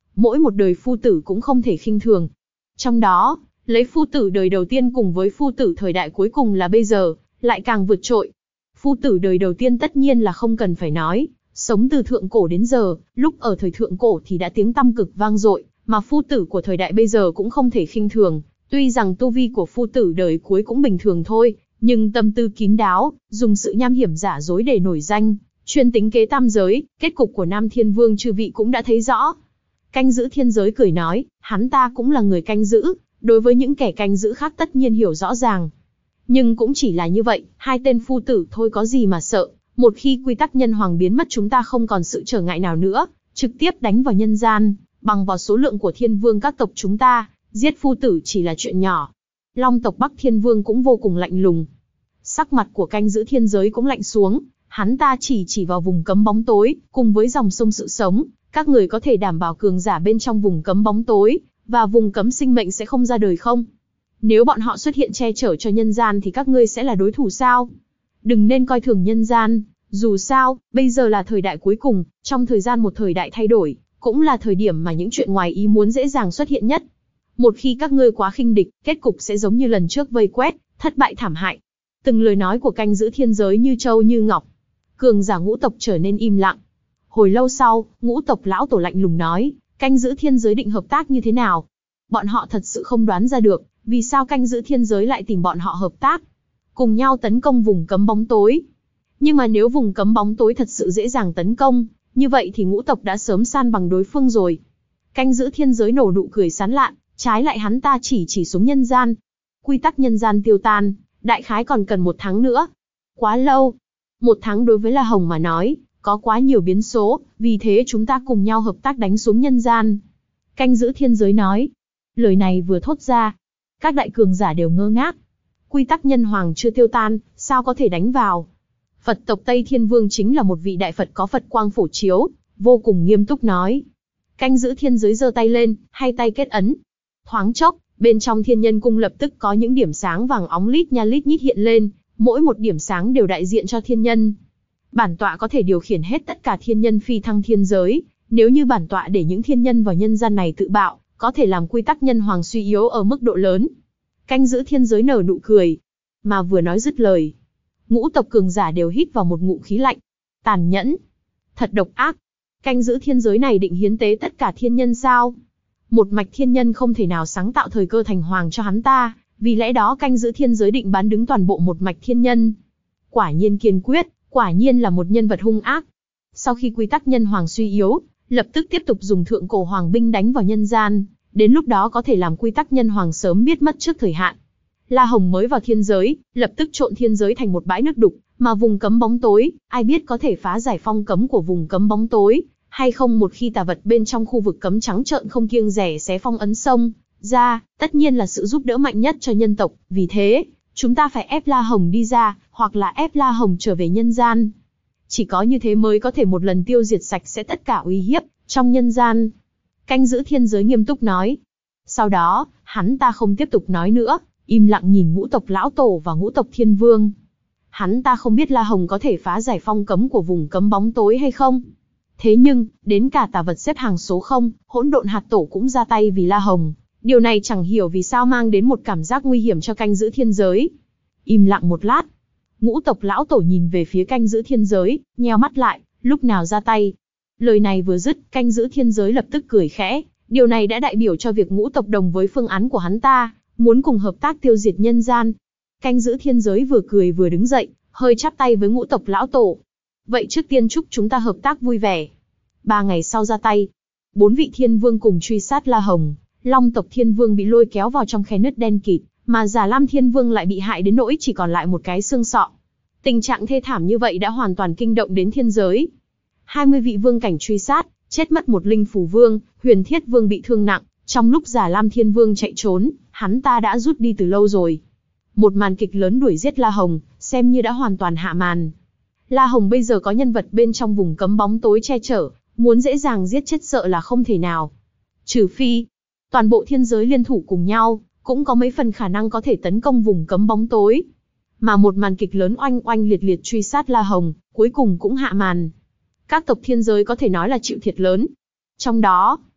mỗi một đời phu tử cũng không thể khinh thường. Trong đó, lấy phu tử đời đầu tiên cùng với phu tử thời đại cuối cùng là bây giờ, lại càng vượt trội. Phu tử đời đầu tiên tất nhiên là không cần phải nói, sống từ thượng cổ đến giờ, lúc ở thời thượng cổ thì đã tiếng tăm cực vang dội, mà phu tử của thời đại bây giờ cũng không thể khinh thường. Tuy rằng tu vi của phu tử đời cuối cũng bình thường thôi, nhưng tâm tư kín đáo, dùng sự nham hiểm giả dối để nổi danh, chuyên tính kế tam giới, kết cục của Nam Thiên Vương chư vị cũng đã thấy rõ. Canh giữ thiên giới cười nói, hắn ta cũng là người canh giữ, đối với những kẻ canh giữ khác tất nhiên hiểu rõ ràng. Nhưng cũng chỉ là như vậy, hai tên phu tử thôi có gì mà sợ, một khi quy tắc nhân hoàng biến mất chúng ta không còn sự trở ngại nào nữa, trực tiếp đánh vào nhân gian, bằng vào số lượng của thiên vương các tộc chúng ta, giết phu tử chỉ là chuyện nhỏ. Long tộc Bắc Thiên Vương cũng vô cùng lạnh lùng. Sắc mặt của canh giữ thiên giới cũng lạnh xuống, hắn ta chỉ chỉ vào vùng cấm bóng tối, cùng với dòng sông sự sống, các người có thể đảm bảo cường giả bên trong vùng cấm bóng tối, và vùng cấm sinh mệnh sẽ không ra đời không? Nếu bọn họ xuất hiện che chở cho nhân gian thì các ngươi sẽ là đối thủ sao? Đừng nên coi thường nhân gian, dù sao, bây giờ là thời đại cuối cùng, trong thời gian một thời đại thay đổi, cũng là thời điểm mà những chuyện ngoài ý muốn dễ dàng xuất hiện nhất. Một khi các ngươi quá khinh địch, kết cục sẽ giống như lần trước vây quét, thất bại thảm hại. Từng lời nói của canh giữ thiên giới như châu như ngọc. Cường giả ngũ tộc trở nên im lặng. Hồi lâu sau, ngũ tộc lão tổ lạnh lùng nói, canh giữ thiên giới định hợp tác như thế nào? Bọn họ thật sự không đoán ra được, vì sao canh giữ thiên giới lại tìm bọn họ hợp tác. Cùng nhau tấn công vùng cấm bóng tối. Nhưng mà nếu vùng cấm bóng tối thật sự dễ dàng tấn công, như vậy thì ngũ tộc đã sớm san bằng đối phương rồi. Canh giữ thiên giới nổ nụ cười sán lạn, trái lại hắn ta chỉ chỉ xuống nhân gian. Quy tắc nhân gian tiêu tan, đại khái còn cần một tháng nữa. Quá lâu. Một tháng đối với La Hồng mà nói, có quá nhiều biến số, vì thế chúng ta cùng nhau hợp tác đánh xuống nhân gian. Canh giữ thiên giới nói. Lời này vừa thốt ra, các đại cường giả đều ngơ ngác. Quy tắc nhân hoàng chưa tiêu tan, sao có thể đánh vào? Phật tộc Tây Thiên Vương chính là một vị đại Phật có Phật quang phổ chiếu, vô cùng nghiêm túc nói. Canh giữ thiên giới giơ tay lên, hai tay kết ấn. Thoáng chốc, bên trong thiên nhân cung lập tức có những điểm sáng vàng óng lít nha lít nhít hiện lên, mỗi một điểm sáng đều đại diện cho thiên nhân. Bản tọa có thể điều khiển hết tất cả thiên nhân phi thăng thiên giới, nếu như bản tọa để những thiên nhân vào nhân gian này tự bạo, có thể làm quy tắc nhân hoàng suy yếu ở mức độ lớn. Canh giữ thiên giới nở nụ cười. Mà vừa nói dứt lời, ngũ tộc cường giả đều hít vào một ngụm khí lạnh. Tàn nhẫn. Thật độc ác. Canh giữ thiên giới này định hiến tế tất cả thiên nhân sao? Một mạch thiên nhân không thể nào sáng tạo thời cơ thành hoàng cho hắn ta, vì lẽ đó canh giữ thiên giới định bán đứng toàn bộ một mạch thiên nhân. Quả nhiên kiên quyết, quả nhiên là một nhân vật hung ác. Sau khi quy tắc nhân hoàng suy yếu, lập tức tiếp tục dùng thượng cổ hoàng binh đánh vào nhân gian, đến lúc đó có thể làm quy tắc nhân hoàng sớm biết mất trước thời hạn. La Hồng mới vào thiên giới, lập tức trộn thiên giới thành một bãi nước đục, mà vùng cấm bóng tối, ai biết có thể phá giải phong cấm của vùng cấm bóng tối, hay không một khi tà vật bên trong khu vực cấm trắng trợn không kiêng dè xé phong ấn sông ra, tất nhiên là sự giúp đỡ mạnh nhất cho nhân tộc, vì thế, chúng ta phải ép La Hồng đi ra, hoặc là ép La Hồng trở về nhân gian. Chỉ có như thế mới có thể một lần tiêu diệt sạch sẽ tất cả uy hiếp trong nhân gian. Canh giữ thiên giới nghiêm túc nói. Sau đó, hắn ta không tiếp tục nói nữa, im lặng nhìn ngũ tộc lão tổ và ngũ tộc thiên vương. Hắn ta không biết La Hồng có thể phá giải phong cấm của vùng cấm bóng tối hay không. Thế nhưng, đến cả tà vật xếp hàng số không, hỗn độn hạt tổ cũng ra tay vì La Hồng. Điều này chẳng hiểu vì sao mang đến một cảm giác nguy hiểm cho canh giữ thiên giới. Im lặng một lát, ngũ tộc lão tổ nhìn về phía canh giữ thiên giới, nheo mắt lại, lúc nào ra tay. Lời này vừa dứt, canh giữ thiên giới lập tức cười khẽ. Điều này đã đại biểu cho việc ngũ tộc đồng với phương án của hắn ta, muốn cùng hợp tác tiêu diệt nhân gian. Canh giữ thiên giới vừa cười vừa đứng dậy, hơi chắp tay với ngũ tộc lão tổ. Vậy trước tiên chúc chúng ta hợp tác vui vẻ. Ba ngày sau ra tay, bốn vị thiên vương cùng truy sát La Hồng. Long tộc thiên vương bị lôi kéo vào trong khe nứt đen kịt, mà Già Lam thiên vương lại bị hại đến nỗi chỉ còn lại một cái xương sọ. Tình trạng thê thảm như vậy đã hoàn toàn kinh động đến thiên giới. hai mươi vị vương cảnh truy sát, chết mất một linh phủ vương, huyền thiết vương bị thương nặng. Trong lúc Già Lam thiên vương chạy trốn, hắn ta đã rút đi từ lâu rồi. Một màn kịch lớn đuổi giết La Hồng, xem như đã hoàn toàn hạ màn. La Hồng bây giờ có nhân vật bên trong vùng cấm bóng tối che chở, muốn dễ dàng giết chết sợ là không thể nào. Trừ phi, toàn bộ thiên giới liên thủ cùng nhau, cũng có mấy phần khả năng có thể tấn công vùng cấm bóng tối. Mà một màn kịch lớn oanh oanh liệt liệt truy sát La Hồng, cuối cùng cũng hạ màn. Các tộc thiên giới có thể nói là chịu thiệt lớn. Trong đó,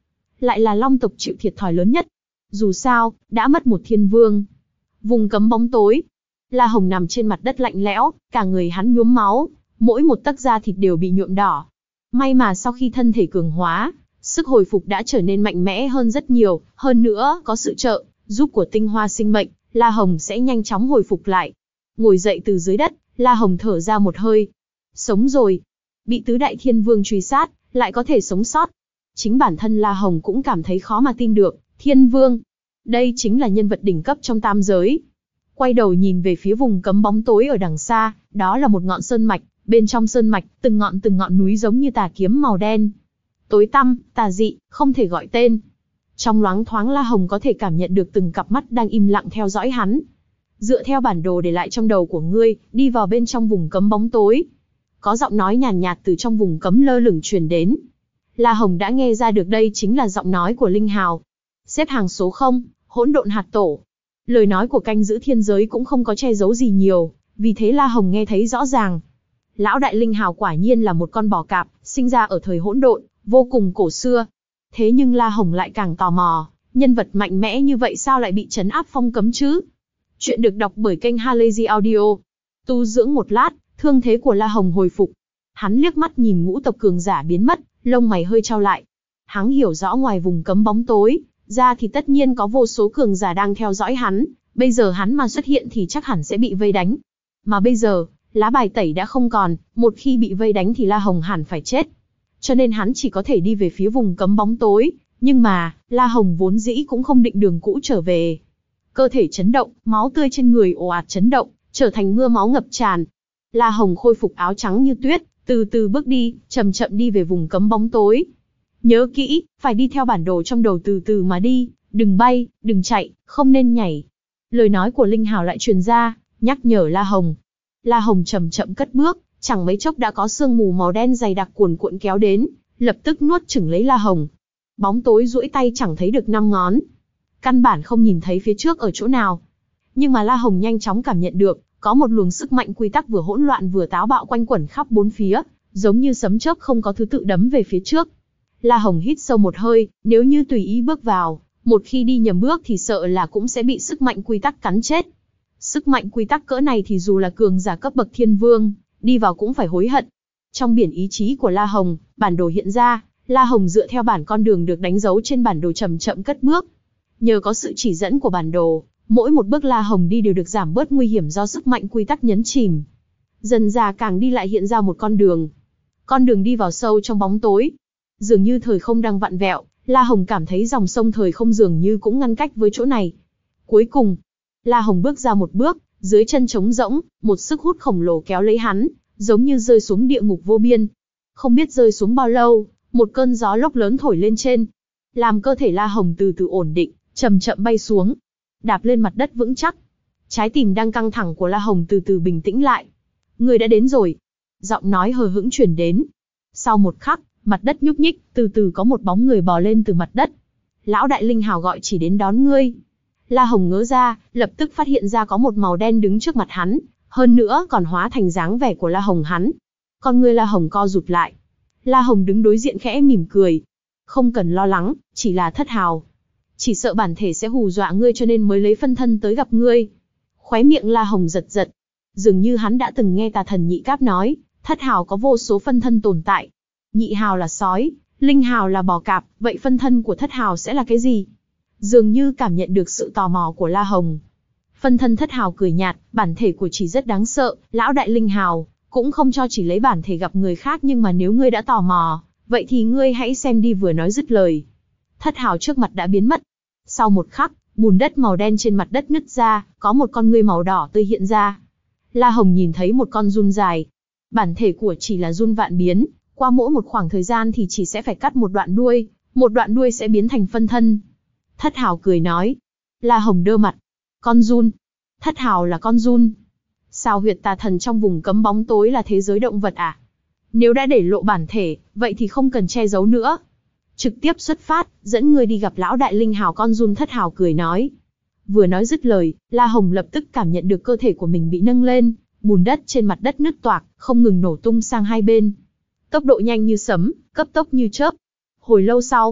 lại là Long tộc chịu thiệt thòi lớn nhất. Dù sao, đã mất một thiên vương. Vùng cấm bóng tối. La Hồng nằm trên mặt đất lạnh lẽo, cả người hắn nhuốm máu, mỗi một tấc da thịt đều bị nhuộm đỏ. May mà sau khi thân thể cường hóa, sức hồi phục đã trở nên mạnh mẽ hơn rất nhiều, hơn nữa có sự trợ giúp của tinh hoa sinh mệnh, La Hồng sẽ nhanh chóng hồi phục lại. Ngồi dậy từ dưới đất, La Hồng thở ra một hơi. Sống rồi. Bị tứ đại thiên vương truy sát, lại có thể sống sót. Chính bản thân La Hồng cũng cảm thấy khó mà tin được, thiên vương. Đây chính là nhân vật đỉnh cấp trong tam giới. Quay đầu nhìn về phía vùng cấm bóng tối ở đằng xa, đó là một ngọn sơn mạch, bên trong sơn mạch, từng ngọn từng ngọn núi giống như tà kiếm màu đen. Tối tăm, tà dị, không thể gọi tên. Trong loáng thoáng La Hồng có thể cảm nhận được từng cặp mắt đang im lặng theo dõi hắn. Dựa theo bản đồ để lại trong đầu của ngươi, đi vào bên trong vùng cấm bóng tối. Có giọng nói nhàn nhạt, nhạt từ trong vùng cấm lơ lửng truyền đến. La Hồng đã nghe ra được đây chính là giọng nói của Linh Hào. Xếp hàng số không, hỗn độn hạt tổ. Lời nói của canh giữ thiên giới cũng không có che giấu gì nhiều, vì thế La Hồng nghe thấy rõ ràng. Lão đại Linh Hào quả nhiên là một con bò cạp, sinh ra ở thời hỗn độn, vô cùng cổ xưa. Thế nhưng La Hồng lại càng tò mò, nhân vật mạnh mẽ như vậy sao lại bị trấn áp phong cấm chứ? Chuyện được đọc bởi kênh Halazy Audio. Tu dưỡng một lát, thương thế của La Hồng hồi phục. Hắn liếc mắt nhìn ngũ tộc cường giả biến mất, lông mày hơi trao lại. Hắn hiểu rõ ngoài vùng cấm bóng tối, ra thì tất nhiên có vô số cường giả đang theo dõi hắn, bây giờ hắn mà xuất hiện thì chắc hẳn sẽ bị vây đánh. Mà bây giờ, lá bài tẩy đã không còn, một khi bị vây đánh thì La Hồng hẳn phải chết. Cho nên hắn chỉ có thể đi về phía vùng cấm bóng tối, nhưng mà, La Hồng vốn dĩ cũng không định đường cũ trở về. Cơ thể chấn động, máu tươi trên người ồ ạt chấn động, trở thành mưa máu ngập tràn. La Hồng khôi phục áo trắng như tuyết, từ từ bước đi, chậm chậm đi về vùng cấm bóng tối. Nhớ kỹ, phải đi theo bản đồ trong đầu từ từ mà đi, đừng bay, đừng chạy, không nên nhảy. Lời nói của Linh Hào lại truyền ra, nhắc nhở La Hồng. La Hồng chậm chậm cất bước, chẳng mấy chốc đã có sương mù màu đen dày đặc cuồn cuộn kéo đến, lập tức nuốt chửng lấy La Hồng. Bóng tối duỗi tay chẳng thấy được năm ngón, căn bản không nhìn thấy phía trước ở chỗ nào. Nhưng mà La Hồng nhanh chóng cảm nhận được, có một luồng sức mạnh quy tắc vừa hỗn loạn vừa táo bạo quanh quẩn khắp bốn phía, giống như sấm chớp không có thứ tự đấm về phía trước. La Hồng hít sâu một hơi, nếu như tùy ý bước vào, một khi đi nhầm bước thì sợ là cũng sẽ bị sức mạnh quy tắc cắn chết. Sức mạnh quy tắc cỡ này thì dù là cường giả cấp bậc thiên vương, đi vào cũng phải hối hận. Trong biển ý chí của La Hồng, bản đồ hiện ra, La Hồng dựa theo bản con đường được đánh dấu trên bản đồ chậm chậm cất bước. Nhờ có sự chỉ dẫn của bản đồ, mỗi một bước La Hồng đi đều được giảm bớt nguy hiểm do sức mạnh quy tắc nhấn chìm. Dần dà càng đi lại hiện ra một con đường. Con đường đi vào sâu trong bóng tối. Dường như thời không đang vặn vẹo, La Hồng cảm thấy dòng sông thời không dường như cũng ngăn cách với chỗ này. Cuối cùng, La Hồng bước ra một bước, dưới chân trống rỗng, một sức hút khổng lồ kéo lấy hắn, giống như rơi xuống địa ngục vô biên. Không biết rơi xuống bao lâu, một cơn gió lốc lớn thổi lên trên, làm cơ thể La Hồng từ từ ổn định, chậm chậm bay xuống, đạp lên mặt đất vững chắc. Trái tim đang căng thẳng của La Hồng từ từ bình tĩnh lại. Người đã đến rồi. Giọng nói hờ hững truyền đến. Sau một khắc, mặt đất nhúc nhích, từ từ có một bóng người bò lên từ mặt đất. Lão đại Linh Hào gọi chỉ đến đón ngươi. La Hồng ngớ ra, lập tức phát hiện ra có một màu đen đứng trước mặt hắn, hơn nữa còn hóa thành dáng vẻ của La Hồng hắn. Con ngươi La Hồng co rụt lại. La Hồng đứng đối diện khẽ mỉm cười. Không cần lo lắng, chỉ là Thất Hào. Chỉ sợ bản thể sẽ hù dọa ngươi cho nên mới lấy phân thân tới gặp ngươi. Khóe miệng La Hồng giật giật. Dường như hắn đã từng nghe Tà Thần Nhị Cáp nói, Thất Hào có vô số phân thân tồn tại. Nhị Hào là sói, Linh Hào là bò cạp, vậy phân thân của Thất Hào sẽ là cái gì? Dường như cảm nhận được sự tò mò của La Hồng. Phân thân Thất Hào cười nhạt, bản thể của chỉ rất đáng sợ, lão đại Linh Hào cũng không cho chỉ lấy bản thể gặp người khác, nhưng mà nếu ngươi đã tò mò, vậy thì ngươi hãy xem đi. Vừa nói dứt lời, Thất Hào trước mặt đã biến mất. Sau một khắc, bùn đất màu đen trên mặt đất nứt ra, có một con ngươi màu đỏ tươi hiện ra. La Hồng nhìn thấy một con giun dài. Bản thể của chỉ là giun vạn biến, qua mỗi một khoảng thời gian thì chỉ sẽ phải cắt một đoạn đuôi, một đoạn đuôi sẽ biến thành phân thân. Thất Hào cười nói. La Hồng đơ mặt. Con giun? Thất Hào là con giun? Sao huyệt tà thần trong vùng cấm bóng tối là thế giới động vật à? Nếu đã để lộ bản thể, vậy thì không cần che giấu nữa. Trực tiếp xuất phát, dẫn người đi gặp lão đại Linh Hào. Con giun Thất Hào cười nói. Vừa nói dứt lời, La Hồng lập tức cảm nhận được cơ thể của mình bị nâng lên, bùn đất trên mặt đất nứt toạc, không ngừng nổ tung sang hai bên. Tốc độ nhanh như sấm, cấp tốc như chớp. Hồi lâu sau,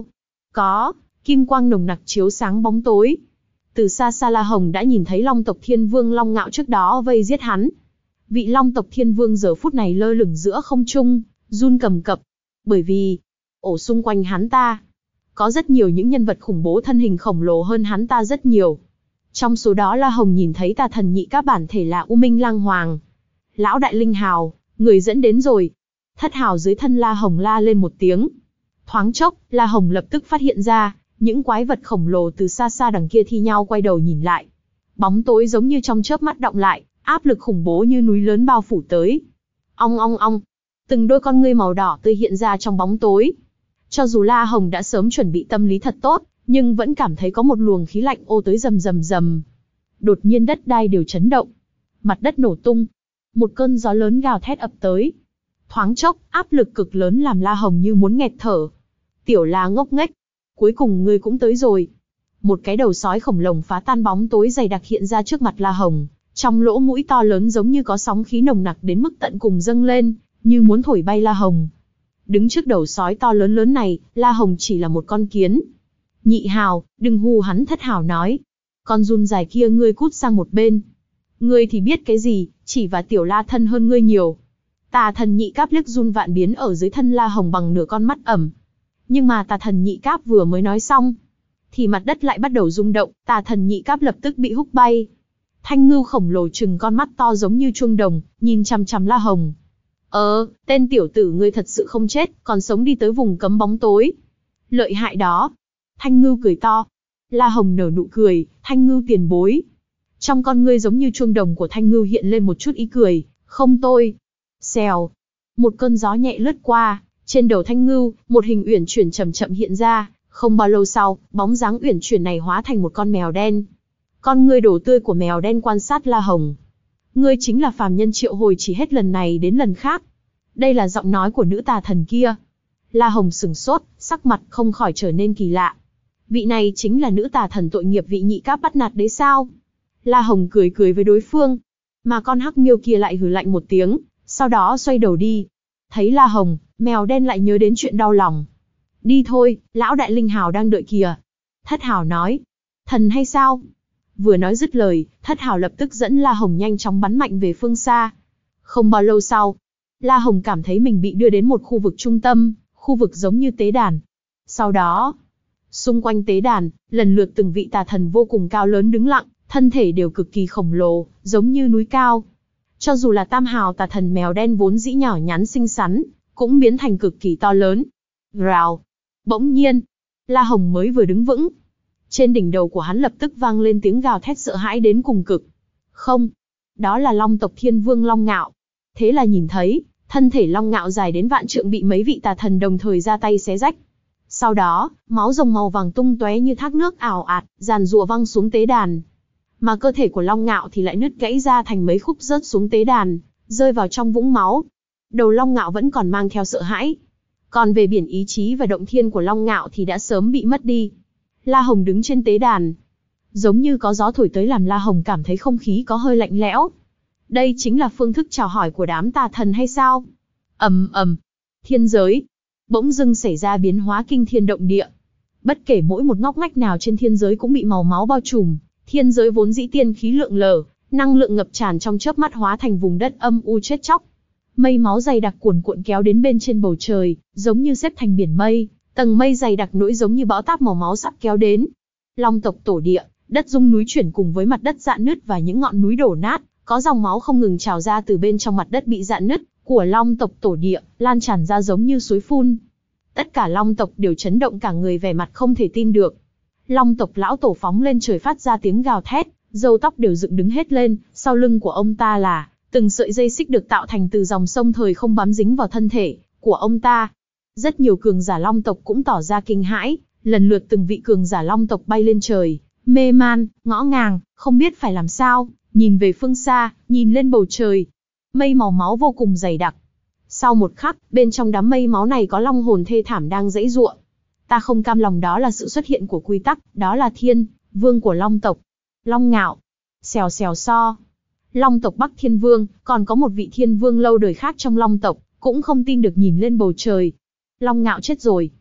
Có, kim quang nồng nặc chiếu sáng bóng tối. Từ xa xa La Hồng đã nhìn thấy Long tộc Thiên Vương Long Ngạo trước đó vây giết hắn. Vị Long tộc Thiên Vương giờ phút này lơ lửng giữa không trung, run cầm cập. Bởi vì, ổ xung quanh hắn ta, có rất nhiều những nhân vật khủng bố thân hình khổng lồ hơn hắn ta rất nhiều. Trong số đó La Hồng nhìn thấy tà thần nhị các bản thể là U Minh Lang Hoàng. Lão đại linh hào, người dẫn đến rồi. Thất hào dưới thân La Hồng la lên một tiếng. Thoáng chốc, La Hồng lập tức phát hiện ra, những quái vật khổng lồ từ xa xa đằng kia thi nhau quay đầu nhìn lại. Bóng tối giống như trong chớp mắt động lại, áp lực khủng bố như núi lớn bao phủ tới. Ong ong ong, từng đôi con ngươi màu đỏ tươi hiện ra trong bóng tối. Cho dù La Hồng đã sớm chuẩn bị tâm lý thật tốt, nhưng vẫn cảm thấy có một luồng khí lạnh ô tới rầm rầm rầm. Đột nhiên đất đai đều chấn động, mặt đất nổ tung, một cơn gió lớn gào thét ập tới. Thoáng chốc, áp lực cực lớn làm La Hồng như muốn nghẹt thở. Tiểu La ngốc nghếch, cuối cùng ngươi cũng tới rồi. Một cái đầu sói khổng lồ phá tan bóng tối dày đặc hiện ra trước mặt La Hồng, trong lỗ mũi to lớn giống như có sóng khí nồng nặc đến mức tận cùng dâng lên, như muốn thổi bay La Hồng. Đứng trước đầu sói to lớn lớn này, La Hồng chỉ là một con kiến. Nhị hào, đừng hù hắn. Thất hào nói. Con run dài kia ngươi cút sang một bên. Ngươi thì biết cái gì, chỉ và Tiểu La thân hơn ngươi nhiều. Tà thần nhị cáp liếc run vạn biến ở dưới thân La Hồng bằng nửa con mắt ẩm. Nhưng mà tà thần nhị cáp vừa mới nói xong, thì mặt đất lại bắt đầu rung động, tà thần nhị cáp lập tức bị húc bay. Thanh ngưu khổng lồ trừng con mắt to giống như chuông đồng, nhìn chằm chằm La Hồng. Ờ, tên tiểu tử ngươi thật sự không chết, còn sống đi tới vùng cấm bóng tối. Lợi hại đó. Thanh ngưu cười to. La Hồng nở nụ cười, Thanh ngưu tiền bối. Trong con ngươi giống như chuông đồng của Thanh ngưu hiện lên một chút ý cười, không tôi. Xèo. Một cơn gió nhẹ lướt qua, trên đầu Thanh ngưu, một hình uyển chuyển chậm chậm hiện ra, không bao lâu sau, bóng dáng uyển chuyển này hóa thành một con mèo đen. Con ngươi đỏ tươi của mèo đen quan sát La Hồng. Ngươi chính là phàm nhân triệu hồi chỉ hết lần này đến lần khác. Đây là giọng nói của nữ tà thần kia. La Hồng sửng sốt, sắc mặt không khỏi trở nên kỳ lạ. Vị này chính là nữ tà thần tội nghiệp vị nhị cáp bắt nạt đấy sao? La Hồng cười cười với đối phương. Mà con hắc miêu kia lại hừ lạnh một tiếng, sau đó xoay đầu đi. Thấy La Hồng, mèo đen lại nhớ đến chuyện đau lòng. Đi thôi, lão đại linh hào đang đợi kìa. Thất hào nói. Thần hay sao? Vừa nói dứt lời, Thất hào lập tức dẫn La Hồng nhanh chóng bắn mạnh về phương xa. Không bao lâu sau, La Hồng cảm thấy mình bị đưa đến một khu vực trung tâm, khu vực giống như tế đàn. Sau đó, xung quanh tế đàn, lần lượt từng vị tà thần vô cùng cao lớn đứng lặng, thân thể đều cực kỳ khổng lồ, giống như núi cao. Cho dù là tam hào tà thần mèo đen vốn dĩ nhỏ nhắn xinh xắn, cũng biến thành cực kỳ to lớn. Rào. Bỗng nhiên, La Hồng mới vừa đứng vững, trên đỉnh đầu của hắn lập tức vang lên tiếng gào thét sợ hãi đến cùng cực. Không, đó là Long tộc Thiên Vương Long Ngạo. Thế là nhìn thấy, thân thể Long Ngạo dài đến vạn trượng bị mấy vị tà thần đồng thời ra tay xé rách. Sau đó, máu rồng màu vàng tung tóe như thác nước ảo ạt, giàn giụa văng xuống tế đàn. Mà cơ thể của Long Ngạo thì lại nứt gãy ra thành mấy khúc rớt xuống tế đàn, rơi vào trong vũng máu. Đầu Long Ngạo vẫn còn mang theo sợ hãi. Còn về biển ý chí và động thiên của Long Ngạo thì đã sớm bị mất đi. La Hồng đứng trên tế đàn, giống như có gió thổi tới làm La Hồng cảm thấy không khí có hơi lạnh lẽo. Đây chính là phương thức chào hỏi của đám tà thần hay sao? Ầm ầm, thiên giới bỗng dưng xảy ra biến hóa kinh thiên động địa. Bất kể mỗi một ngóc ngách nào trên thiên giới cũng bị màu máu bao trùm. Thiên giới vốn dĩ tiên khí lượng lờ, năng lượng ngập tràn trong chớp mắt hóa thành vùng đất âm u chết chóc. Mây máu dày đặc cuồn cuộn kéo đến bên trên bầu trời, giống như xếp thành biển mây. Tầng mây dày đặc nỗi giống như bão táp màu máu sắp kéo đến. Long tộc tổ địa, đất rung núi chuyển cùng với mặt đất rạn nứt và những ngọn núi đổ nát, có dòng máu không ngừng trào ra từ bên trong mặt đất bị rạn nứt của Long tộc tổ địa, lan tràn ra giống như suối phun. Tất cả Long tộc đều chấn động cả người, vẻ mặt không thể tin được. Long tộc lão tổ phóng lên trời phát ra tiếng gào thét, râu tóc đều dựng đứng hết lên, sau lưng của ông ta là từng sợi dây xích được tạo thành từ dòng sông thời không bám dính vào thân thể của ông ta. Rất nhiều cường giả Long tộc cũng tỏ ra kinh hãi, lần lượt từng vị cường giả Long tộc bay lên trời, mê man, ngõ ngàng, không biết phải làm sao, nhìn về phương xa, nhìn lên bầu trời. Mây màu máu vô cùng dày đặc. Sau một khắc, bên trong đám mây máu này có long hồn thê thảm đang giãy giụa. Ta không cam lòng, đó là sự xuất hiện của quy tắc, đó là thiên vương của Long tộc. Long Ngạo. Xèo xèo so. Long tộc Bắc Thiên Vương, còn có một vị thiên vương lâu đời khác trong Long tộc, cũng không tin được nhìn lên bầu trời. Long Ngạo chết rồi.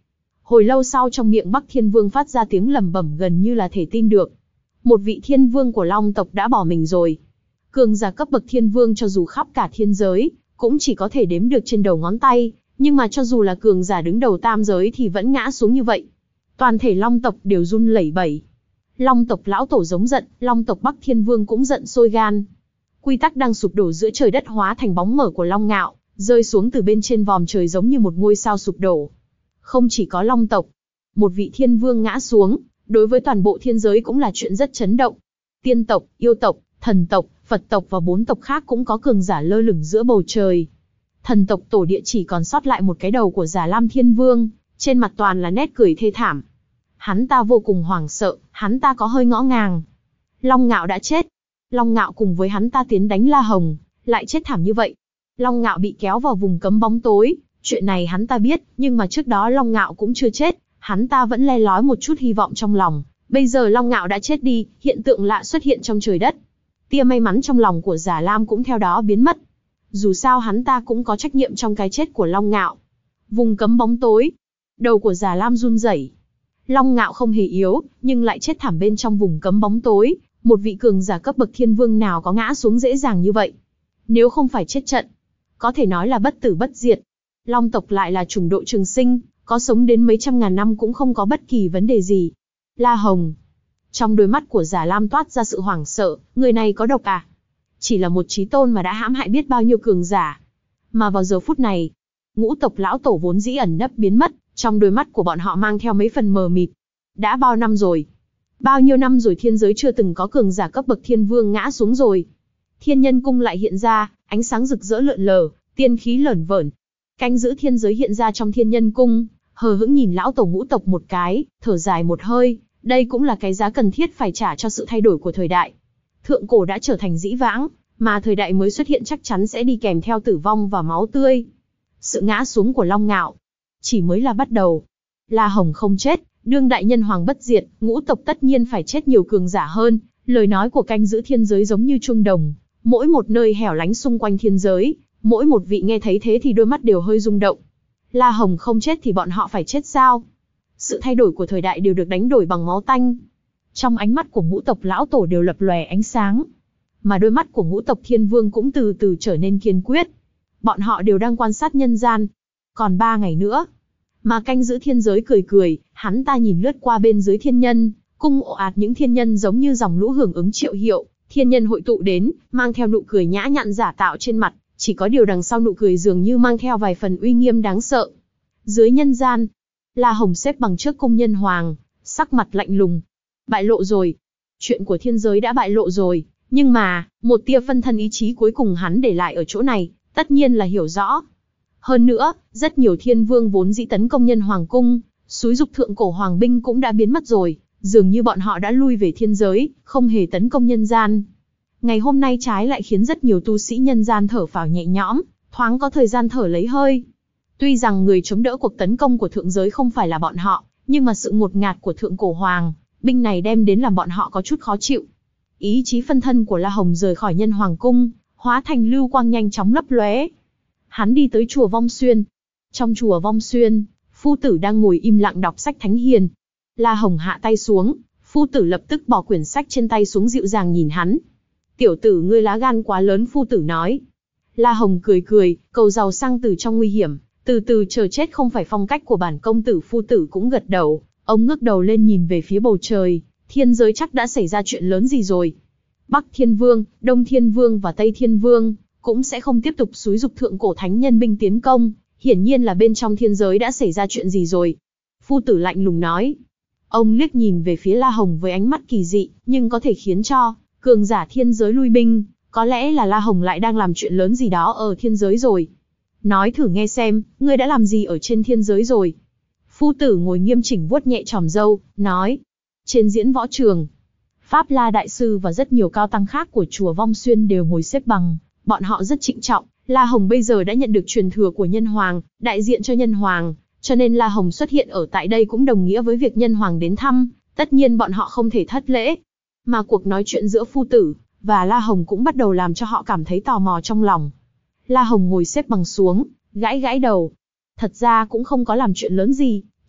Hồi lâu sau trong miệng Bắc Thiên Vương phát ra tiếng lẩm bẩm gần như là thể tin được. Một vị thiên vương của Long tộc đã bỏ mình rồi. Cường giả cấp bậc thiên vương cho dù khắp cả thiên giới, cũng chỉ có thể đếm được trên đầu ngón tay, nhưng mà cho dù là cường giả đứng đầu tam giới thì vẫn ngã xuống như vậy. Toàn thể Long tộc đều run lẩy bẩy. Long tộc lão tổ giống giận, Long tộc Bắc Thiên Vương cũng giận sôi gan. Quy tắc đang sụp đổ giữa trời đất hóa thành bóng mờ của Long Ngạo, rơi xuống từ bên trên vòm trời giống như một ngôi sao sụp đổ. Không chỉ có Long tộc, một vị thiên vương ngã xuống, đối với toàn bộ thiên giới cũng là chuyện rất chấn động. Tiên tộc, yêu tộc, thần tộc, Phật tộc và bốn tộc khác cũng có cường giả lơ lửng giữa bầu trời. Thần tộc tổ địa chỉ còn sót lại một cái đầu của Già Lam Thiên Vương, trên mặt toàn là nét cười thê thảm. Hắn ta vô cùng hoảng sợ, hắn ta có hơi ngõ ngàng. Long Ngạo đã chết. Long Ngạo cùng với hắn ta tiến đánh La Hồng, lại chết thảm như vậy. Long Ngạo bị kéo vào vùng cấm bóng tối, chuyện này hắn ta biết, nhưng mà trước đó Long Ngạo cũng chưa chết, hắn ta vẫn le lói một chút hy vọng trong lòng. Bây giờ Long Ngạo đã chết đi, hiện tượng lạ xuất hiện trong trời đất. Tia may mắn trong lòng của Già Lam cũng theo đó biến mất. Dù sao hắn ta cũng có trách nhiệm trong cái chết của Long Ngạo. Vùng cấm bóng tối, đầu của Già Lam run rẩy. Long Ngạo không hề yếu, nhưng lại chết thảm bên trong vùng cấm bóng tối. Một vị cường giả cấp bậc thiên vương nào có ngã xuống dễ dàng như vậy? Nếu không phải chết trận, có thể nói là bất tử bất diệt. Long tộc lại là chủng độ trường sinh, có sống đến mấy trăm ngàn năm cũng không có bất kỳ vấn đề gì. La Hồng. Trong đôi mắt của Già Lam toát ra sự hoảng sợ, người này có độc à? Chỉ là một chí tôn mà đã hãm hại biết bao nhiêu cường giả. Mà vào giờ phút này, ngũ tộc lão tổ vốn dĩ ẩn nấp biến mất, trong đôi mắt của bọn họ mang theo mấy phần mờ mịt. Đã bao năm rồi? Bao nhiêu năm rồi thiên giới chưa từng có cường giả cấp bậc thiên vương ngã xuống rồi? Thiên Nhân Cung lại hiện ra, ánh sáng rực rỡ lượn lờ, tiên khí lởn vởn. Canh giữ thiên giới hiện ra trong Thiên Nhân Cung, hờ hững nhìn lão tổ ngũ tộc một cái, thở dài một hơi, đây cũng là cái giá cần thiết phải trả cho sự thay đổi của thời đại. Thượng cổ đã trở thành dĩ vãng, mà thời đại mới xuất hiện chắc chắn sẽ đi kèm theo tử vong và máu tươi. Sự ngã xuống của Long Ngạo chỉ mới là bắt đầu. La Hồng không chết, đương đại nhân hoàng bất diệt, ngũ tộc tất nhiên phải chết nhiều cường giả hơn. Lời nói của canh giữ thiên giới giống như chuông đồng, mỗi một nơi hẻo lánh xung quanh thiên giới, mỗi một vị nghe thấy thế thì đôi mắt đều hơi rung động. La Hồng không chết thì bọn họ phải chết sao? Sự thay đổi của thời đại đều được đánh đổi bằng máu tanh. Trong ánh mắt của ngũ tộc lão tổ đều lập lòe ánh sáng, mà đôi mắt của ngũ tộc thiên vương cũng từ từ trở nên kiên quyết. Bọn họ đều đang quan sát nhân gian. Còn ba ngày nữa, mà canh giữ thiên giới cười cười, hắn ta nhìn lướt qua bên dưới thiên nhân cung, ồ ạt những thiên nhân giống như dòng lũ hưởng ứng triệu hiệu, thiên nhân hội tụ đến, mang theo nụ cười nhã nhặn giả tạo trên mặt, chỉ có điều đằng sau nụ cười dường như mang theo vài phần uy nghiêm đáng sợ. Dưới nhân gian, La Hồng xếp bằng trước cung nhân hoàng, sắc mặt lạnh lùng. Bại lộ rồi. Chuyện của thiên giới đã bại lộ rồi, nhưng mà, một tia phân thân ý chí cuối cùng hắn để lại ở chỗ này, tất nhiên là hiểu rõ. Hơn nữa, rất nhiều thiên vương vốn dĩ tấn công nhân hoàng cung, xúi dục thượng cổ hoàng binh cũng đã biến mất rồi, dường như bọn họ đã lui về thiên giới, không hề tấn công nhân gian. Ngày hôm nay trái lại khiến rất nhiều tu sĩ nhân gian thở phào nhẹ nhõm, thoáng có thời gian thở lấy hơi. Tuy rằng người chống đỡ cuộc tấn công của thượng giới không phải là bọn họ, nhưng mà sự ngột ngạt của thượng cổ hoàng binh này đem đến làm bọn họ có chút khó chịu. Ý chí phân thân của La Hồng rời khỏi nhân hoàng cung, hóa thành lưu quang nhanh chóng lấp lóe. Hắn đi tới chùa Vong Xuyên. Trong chùa Vong Xuyên, phu tử đang ngồi im lặng đọc sách thánh hiền. La Hồng hạ tay xuống, phu tử lập tức bỏ quyển sách trên tay xuống dịu dàng nhìn hắn. Tiểu tử ngươi lá gan quá lớn, phu tử nói. La Hồng cười cười, cầu giàu sang từ trong nguy hiểm, từ từ chờ chết không phải phong cách của bản công tử. Phu tử cũng gật đầu, ông ngước đầu lên nhìn về phía bầu trời, thiên giới chắc đã xảy ra chuyện lớn gì rồi. Bắc Thiên Vương, Đông Thiên Vương và Tây Thiên Vương cũng sẽ không tiếp tục xúi dục thượng cổ thánh nhân binh tiến công, hiển nhiên là bên trong thiên giới đã xảy ra chuyện gì rồi. Phu tử lạnh lùng nói. Ông liếc nhìn về phía La Hồng với ánh mắt kỳ dị, nhưng có thể khiến cho cường giả thiên giới lui binh, có lẽ là La Hồng lại đang làm chuyện lớn gì đó ở thiên giới rồi. Nói thử nghe xem, ngươi đã làm gì ở trên thiên giới rồi? Phu tử ngồi nghiêm chỉnh vuốt nhẹ chòm râu, nói. Trên diễn võ trường, Pháp La Đại Sư và rất nhiều cao tăng khác của chùa Vong Xuyên đều ngồi xếp bằng, bọn họ rất trịnh trọng. La Hồng bây giờ đã nhận được truyền thừa của nhân hoàng, đại diện cho nhân hoàng, cho nên La Hồng xuất hiện ở tại đây cũng đồng nghĩa với việc nhân hoàng đến thăm, tất nhiên bọn họ không thể thất lễ. Mà cuộc nói chuyện giữa phu tử và La Hồng cũng bắt đầu làm cho họ cảm thấy tò mò trong lòng. La Hồng ngồi xếp bằng xuống, gãi gãi đầu. Thật ra cũng không có làm chuyện lớn gì,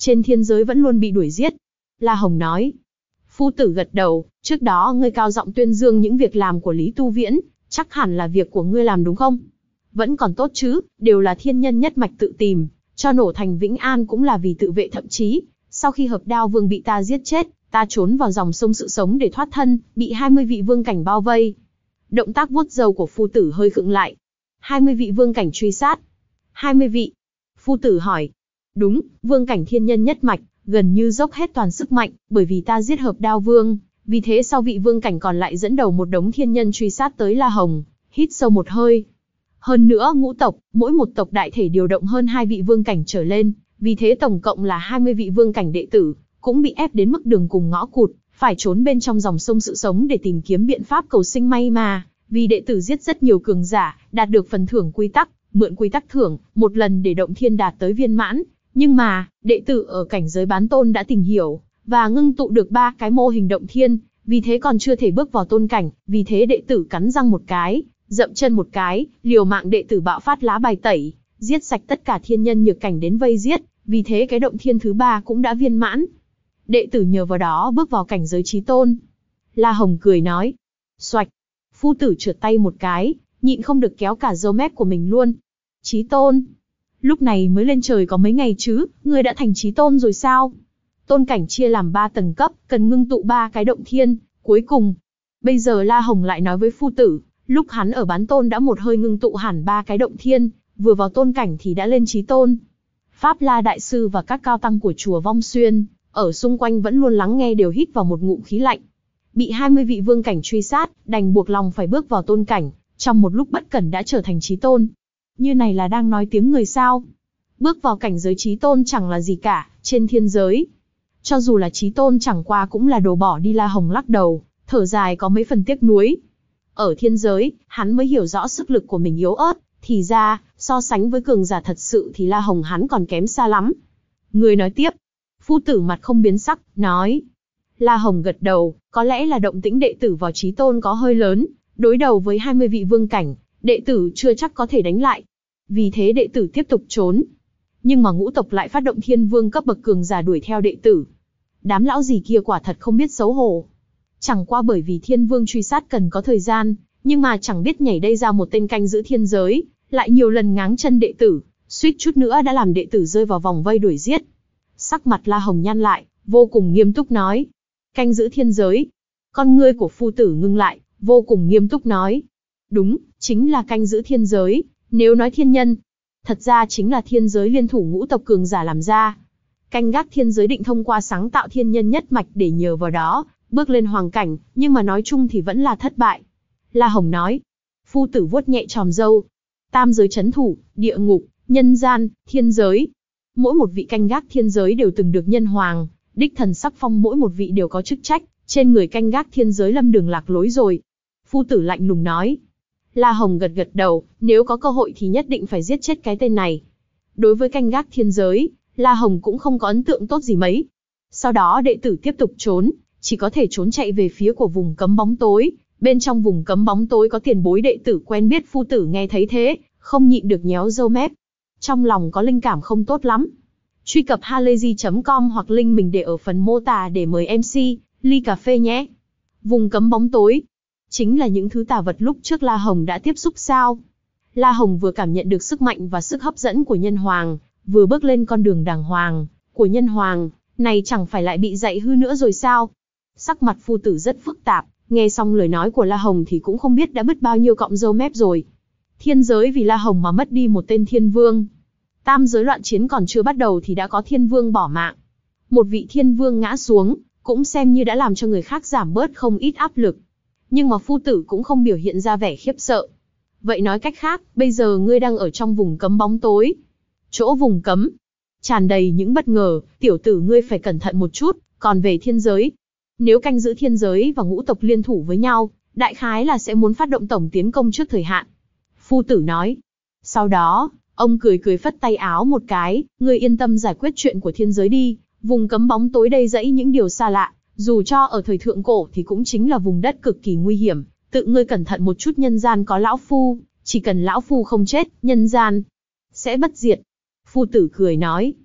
trên thiên giới vẫn luôn bị đuổi giết. La Hồng nói. Phu tử gật đầu, trước đó ngươi cao giọng tuyên dương những việc làm của Lý Tu Viễn, chắc hẳn là việc của ngươi làm đúng không? Vẫn còn tốt chứ, đều là thiên nhân nhất mạch tự tìm, cho nổ thành Vĩnh An cũng là vì tự vệ, thậm chí, sau khi Hợp Đao Vương bị ta giết chết, ta trốn vào dòng sông sự sống để thoát thân, bị hai mươi vị vương cảnh bao vây. Động tác vuốt râu của phu tử hơi khựng lại. hai mươi vị vương cảnh truy sát. hai mươi vị. Phu tử hỏi. Đúng, vương cảnh thiên nhân nhất mạch, gần như dốc hết toàn sức mạnh, bởi vì ta giết Hợp Đao Vương, vì thế sau vị vương cảnh còn lại dẫn đầu một đống thiên nhân truy sát tới La Hồng, hít sâu một hơi. Hơn nữa ngũ tộc, mỗi một tộc đại thể điều động hơn hai vị vương cảnh trở lên, vì thế tổng cộng là hai mươi vị vương cảnh đệ tử, cũng bị ép đến mức đường cùng ngõ cụt, phải trốn bên trong dòng sông sự sống để tìm kiếm biện pháp cầu sinh. May mà, vì đệ tử giết rất nhiều cường giả, đạt được phần thưởng quy tắc, mượn quy tắc thưởng, một lần để động thiên đạt tới viên mãn. Nhưng mà, đệ tử ở cảnh giới bán tôn đã tìm hiểu, và ngưng tụ được ba cái mô hình động thiên, vì thế còn chưa thể bước vào tôn cảnh, vì thế đệ tử cắn răng một cái, dậm chân một cái, liều mạng đệ tử bạo phát lá bài tẩy, giết sạch tất cả thiên nhân nhược cảnh đến vây giết, vì thế cái động thiên thứ ba cũng đã viên mãn. Đệ tử nhờ vào đó bước vào cảnh giới chí tôn. La Hồng cười nói. Xoạch. Phu tử trượt tay một cái, nhịn không được kéo cả râu mép của mình luôn. Chí tôn. Lúc này mới lên trời có mấy ngày chứ, ngươi đã thành chí tôn rồi sao? Tôn cảnh chia làm ba tầng cấp, cần ngưng tụ ba cái động thiên, cuối cùng. Bây giờ La Hồng lại nói với phu tử, lúc hắn ở bán tôn đã một hơi ngưng tụ hẳn ba cái động thiên, vừa vào tôn cảnh thì đã lên chí tôn. Pháp La Đại Sư và các cao tăng của chùa Vong Xuyên, ở xung quanh vẫn luôn lắng nghe đều hít vào một ngụm khí lạnh. Bị hai mươi vị vương cảnh truy sát, đành buộc lòng phải bước vào tôn cảnh, trong một lúc bất cẩn đã trở thành chí tôn. Như này là đang nói tiếng người sao? Bước vào cảnh giới chí tôn chẳng là gì cả, trên thiên giới. Cho dù là chí tôn chẳng qua cũng là đồ bỏ đi. La Hồng lắc đầu, thở dài có mấy phần tiếc nuối. Ở thiên giới, hắn mới hiểu rõ sức lực của mình yếu ớt, thì ra, so sánh với cường giả thật sự thì La Hồng hắn còn kém xa lắm. Người nói tiếp. Phu tử mặt không biến sắc, nói. La Hồng gật đầu, có lẽ là động tĩnh đệ tử vào chí tôn có hơi lớn, đối đầu với hai mươi vị vương cảnh, đệ tử chưa chắc có thể đánh lại. Vì thế đệ tử tiếp tục trốn. Nhưng mà ngũ tộc lại phát động thiên vương cấp bậc cường giả đuổi theo đệ tử. Đám lão gì kia quả thật không biết xấu hổ. Chẳng qua bởi vì thiên vương truy sát cần có thời gian, nhưng mà chẳng biết nhảy đây ra một tên canh giữ thiên giới, lại nhiều lần ngáng chân đệ tử, suýt chút nữa đã làm đệ tử rơi vào vòng vây đuổi giết. Sắc mặt La Hồng nhăn lại, vô cùng nghiêm túc nói. Canh giữ thiên giới. Con ngươi của phu tử ngưng lại, vô cùng nghiêm túc nói. Đúng, chính là canh giữ thiên giới, nếu nói thiên nhân. Thật ra chính là thiên giới liên thủ ngũ tộc cường giả làm ra. Canh gác thiên giới định thông qua sáng tạo thiên nhân nhất mạch để nhờ vào đó, bước lên hoàng cảnh, nhưng mà nói chung thì vẫn là thất bại. La Hồng nói. Phu tử vuốt nhẹ tròm râu. Tam giới chấn thủ, địa ngục, nhân gian, thiên giới. Mỗi một vị canh gác thiên giới đều từng được nhân hoàng, đích thần sắc phong, mỗi một vị đều có chức trách, trên người canh gác thiên giới lâm đường lạc lối rồi. Phu tử lạnh lùng nói. La Hồng gật gật đầu, nếu có cơ hội thì nhất định phải giết chết cái tên này. Đối với canh gác thiên giới, La Hồng cũng không có ấn tượng tốt gì mấy. Sau đó đệ tử tiếp tục trốn, chỉ có thể trốn chạy về phía của vùng cấm bóng tối. Bên trong vùng cấm bóng tối có tiền bối đệ tử quen biết. Phu tử nghe thấy thế, không nhịn được nhéo râu mép. Trong lòng có linh cảm không tốt lắm. Truy cập halayzi chấm com hoặc link mình để ở phần mô tả để mời em xê, ly cà phê nhé. Vùng cấm bóng tối. Chính là những thứ tà vật lúc trước La Hồng đã tiếp xúc sao? La Hồng vừa cảm nhận được sức mạnh và sức hấp dẫn của nhân hoàng, vừa bước lên con đường đàng hoàng của nhân hoàng, này chẳng phải lại bị dạy hư nữa rồi sao? Sắc mặt phu tử rất phức tạp, nghe xong lời nói của La Hồng thì cũng không biết đã bứt bao nhiêu cọng râu mép rồi. Thiên giới vì La Hồng mà mất đi một tên thiên vương. Tam giới loạn chiến còn chưa bắt đầu thì đã có thiên vương bỏ mạng. Một vị thiên vương ngã xuống, cũng xem như đã làm cho người khác giảm bớt không ít áp lực. Nhưng mà phu tử cũng không biểu hiện ra vẻ khiếp sợ. Vậy nói cách khác, bây giờ ngươi đang ở trong vùng cấm bóng tối. Chỗ vùng cấm, tràn đầy những bất ngờ, tiểu tử ngươi phải cẩn thận một chút, còn về thiên giới. Nếu canh giữ thiên giới và ngũ tộc liên thủ với nhau, đại khái là sẽ muốn phát động tổng tiến công trước thời hạn. Phu tử nói. Sau đó, ông cười cười phất tay áo một cái, ngươi yên tâm giải quyết chuyện của thiên giới đi, vùng cấm bóng tối đầy dẫy những điều xa lạ, dù cho ở thời thượng cổ thì cũng chính là vùng đất cực kỳ nguy hiểm, tự ngươi cẩn thận một chút. Nhân gian có lão phu, chỉ cần lão phu không chết, nhân gian sẽ bất diệt. Phu tử cười nói.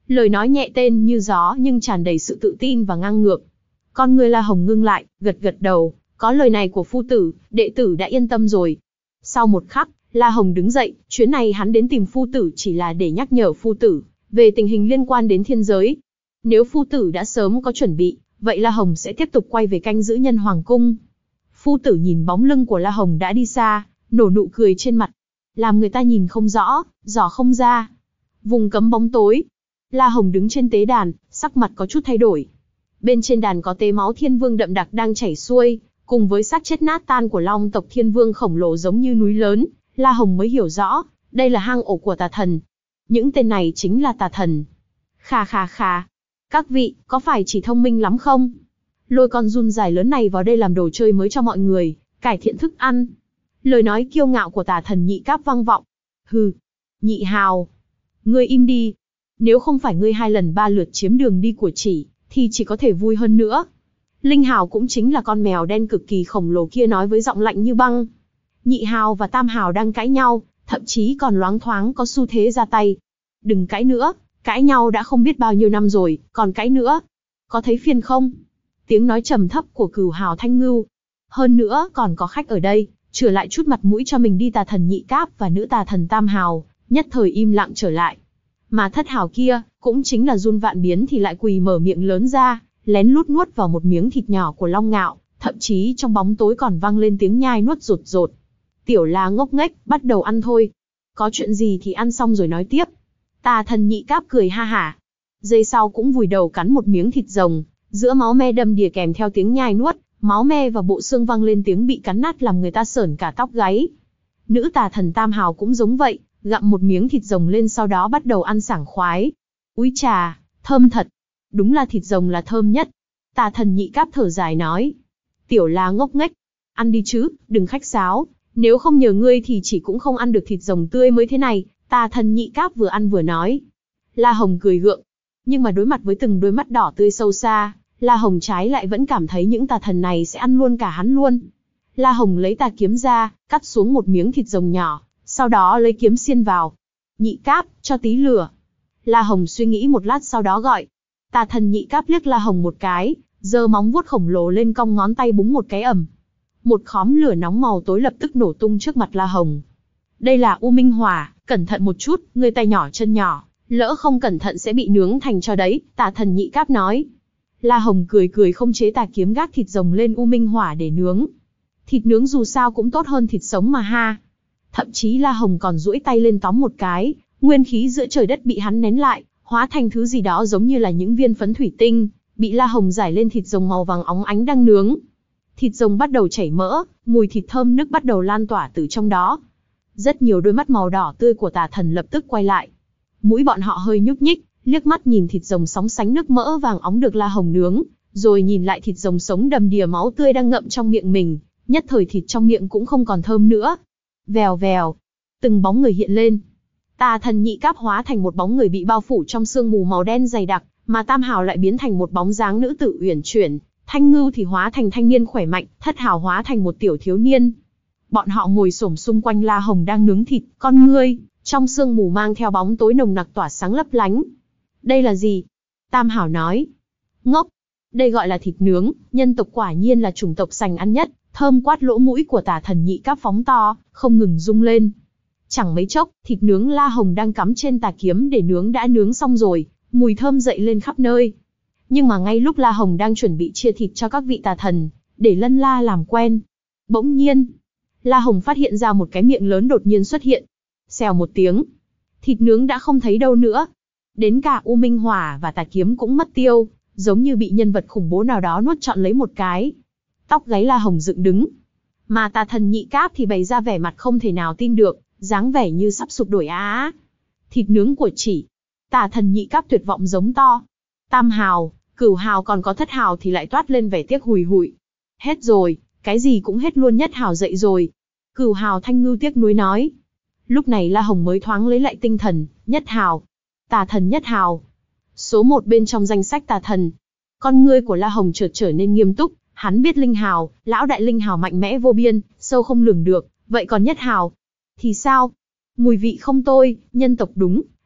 Lời nói nhẹ tên như gió nhưng tràn đầy sự tự tin và ngang ngược. Con người La Hồng ngưng lại, gật gật đầu, có lời này của phu tử, đệ tử đã yên tâm rồi. Sau một khắc, La Hồng đứng dậy, chuyến này hắn đến tìm phu tử chỉ là để nhắc nhở phu tử về tình hình liên quan đến thiên giới. Nếu phu tử đã sớm có chuẩn bị, vậy La Hồng sẽ tiếp tục quay về canh giữ Nhân Hoàng cung. Phu tử nhìn bóng lưng của La Hồng đã đi xa, nổ nụ cười trên mặt, làm người ta nhìn không rõ, dò không ra. Vùng cấm bóng tối, La Hồng đứng trên tế đàn, sắc mặt có chút thay đổi. Bên trên đàn có tế máu thiên vương đậm đặc đang chảy xuôi, cùng với xác chết nát tan của long tộc thiên vương khổng lồ giống như núi lớn, La Hồng mới hiểu rõ, đây là hang ổ của tà thần. Những tên này chính là tà thần. Khà khà khà. Các vị, có phải chỉ thông minh lắm không? Lôi con giun dài lớn này vào đây làm đồ chơi mới cho mọi người, cải thiện thức ăn. Lời nói kiêu ngạo của tà thần Nhị Cáp vang vọng. Hừ, Nhị Hào, ngươi im đi. Nếu không phải ngươi hai lần ba lượt chiếm đường đi của chỉ, thì chỉ có thể vui hơn nữa. Linh Hào cũng chính là con mèo đen cực kỳ khổng lồ kia nói với giọng lạnh như băng. Nhị Hào và Tam Hào đang cãi nhau, thậm chí còn loáng thoáng có xu thế ra tay. Đừng cãi nữa, cãi nhau đã không biết bao nhiêu năm rồi, còn cãi nữa. Có thấy phiền không? Tiếng nói trầm thấp của Cửu Hào Thanh Ngưu. Hơn nữa còn có khách ở đây, chừa lại chút mặt mũi cho mình đi. Tà thần Nhị Cáp và nữ tà thần Tam Hào nhất thời im lặng trở lại. Mà Thất Hào kia, cũng chính là Giun Vạn Biến thì lại quỳ mở miệng lớn ra, lén lút nuốt vào một miếng thịt nhỏ của Long Ngạo, thậm chí trong bóng tối còn vang lên tiếng nhai nuốt rột rột. Tiểu La ngốc nghếch, bắt đầu ăn thôi. Có chuyện gì thì ăn xong rồi nói tiếp. Tà thần Nhị Cáp cười ha hả. Giây sau cũng vùi đầu cắn một miếng thịt rồng, giữa máu me đầm đìa kèm theo tiếng nhai nuốt, máu me và bộ xương vang lên tiếng bị cắn nát làm người ta sởn cả tóc gáy. Nữ tà thần Tam Hào cũng giống vậy, gặm một miếng thịt rồng lên sau đó bắt đầu ăn sảng khoái. Úi trà, thơm thật. Đúng là thịt rồng là thơm nhất. Tà thần Nhị Cáp thở dài nói. Tiểu La ngốc nghếch. Ăn đi chứ, đừng khách sáo. Nếu không nhờ ngươi thì chỉ cũng không ăn được thịt rồng tươi mới thế này. Tà thần Nhị Cáp vừa ăn vừa nói. La Hồng cười gượng. Nhưng mà đối mặt với từng đôi mắt đỏ tươi sâu xa, La Hồng trái lại vẫn cảm thấy những tà thần này sẽ ăn luôn cả hắn luôn. La Hồng lấy tà kiếm ra, cắt xuống một miếng thịt rồng nhỏ, sau đó lấy kiếm xiên vào. Nhị Cáp, cho tí lửa. La Hồng suy nghĩ một lát sau đó gọi. Tà thần Nhị Cáp liếc La Hồng một cái, giơ móng vuốt khổng lồ lên cong ngón tay búng một cái ầm. Một khóm lửa nóng màu tối lập tức nổ tung trước mặt La Hồng. Đây là U Minh Hỏa, cẩn thận một chút, ngươi tay nhỏ chân nhỏ, lỡ không cẩn thận sẽ bị nướng thành cho đấy, tà thần Nhị Cáp nói. La Hồng cười cười không chế tà kiếm gác thịt rồng lên U Minh Hỏa để nướng. Thịt nướng dù sao cũng tốt hơn thịt sống mà ha. Thậm chí La Hồng còn duỗi tay lên tóm một cái, nguyên khí giữa trời đất bị hắn nén lại, hóa thành thứ gì đó giống như là những viên phấn thủy tinh, bị La Hồng rải lên thịt rồng màu vàng óng ánh đang nướng. Thịt rồng bắt đầu chảy mỡ, mùi thịt thơm nức bắt đầu lan tỏa từ trong đó. Rất nhiều đôi mắt màu đỏ tươi của tà thần lập tức quay lại. Mũi bọn họ hơi nhúc nhích, liếc mắt nhìn thịt rồng sóng sánh nước mỡ vàng óng được La Hồng nướng, rồi nhìn lại thịt rồng sống đầm đìa máu tươi đang ngậm trong miệng mình, nhất thời thịt trong miệng cũng không còn thơm nữa. Vèo vèo, từng bóng người hiện lên. Tà thần Nhị Cáp hóa thành một bóng người bị bao phủ trong sương mù màu đen dày đặc, mà Tam Hào lại biến thành một bóng dáng nữ tử uyển chuyển, Thanh Ngưu thì hóa thành thanh niên khỏe mạnh, Thất Hào hóa thành một tiểu thiếu niên. Bọn họ ngồi xổm xung quanh La Hồng đang nướng thịt, con ngươi trong sương mù mang theo bóng tối nồng nặc tỏa sáng lấp lánh. Đây là gì? Tam Hào nói. Ngốc, đây gọi là thịt nướng, nhân tộc quả nhiên là chủng tộc sành ăn nhất. Thơm quát lỗ mũi của tà thần Nhị Cáp phóng to, không ngừng rung lên. Chẳng mấy chốc, thịt nướng La Hồng đang cắm trên tà kiếm để nướng đã nướng xong rồi, mùi thơm dậy lên khắp nơi. Nhưng mà ngay lúc La Hồng đang chuẩn bị chia thịt cho các vị tà thần, để lân la làm quen, bỗng nhiên, La Hồng phát hiện ra một cái miệng lớn đột nhiên xuất hiện. Xèo một tiếng, thịt nướng đã không thấy đâu nữa. Đến cả U Minh Hỏa và tà kiếm cũng mất tiêu, giống như bị nhân vật khủng bố nào đó nuốt trọn lấy một cái. Tóc gáy La Hồng dựng đứng. Mà tà thần Nhị Cáp thì bày ra vẻ mặt không thể nào tin được, dáng vẻ như sắp sụp đổ á. Thịt nướng của chỉ. Tà thần Nhị Cáp tuyệt vọng giống to. Tam Hào, Cửu Hào còn có Thất Hào thì lại toát lên vẻ tiếc hùi hụi. Hết rồi, cái gì cũng hết luôn. Nhất Hào dậy rồi. Cửu Hào Thanh Ngưu tiếc nuối nói. Lúc này La Hồng mới thoáng lấy lại tinh thần. Nhất Hào, tà thần Nhất Hào, số một bên trong danh sách tà thần. Con ngươi của La Hồng chợt trở nên nghiêm túc. Hắn biết Linh Hào, lão đại Linh Hào mạnh mẽ vô biên, sâu không lường được, vậy còn Nhất Hào thì sao? Mùi vị không tồi, nhân tộc đúng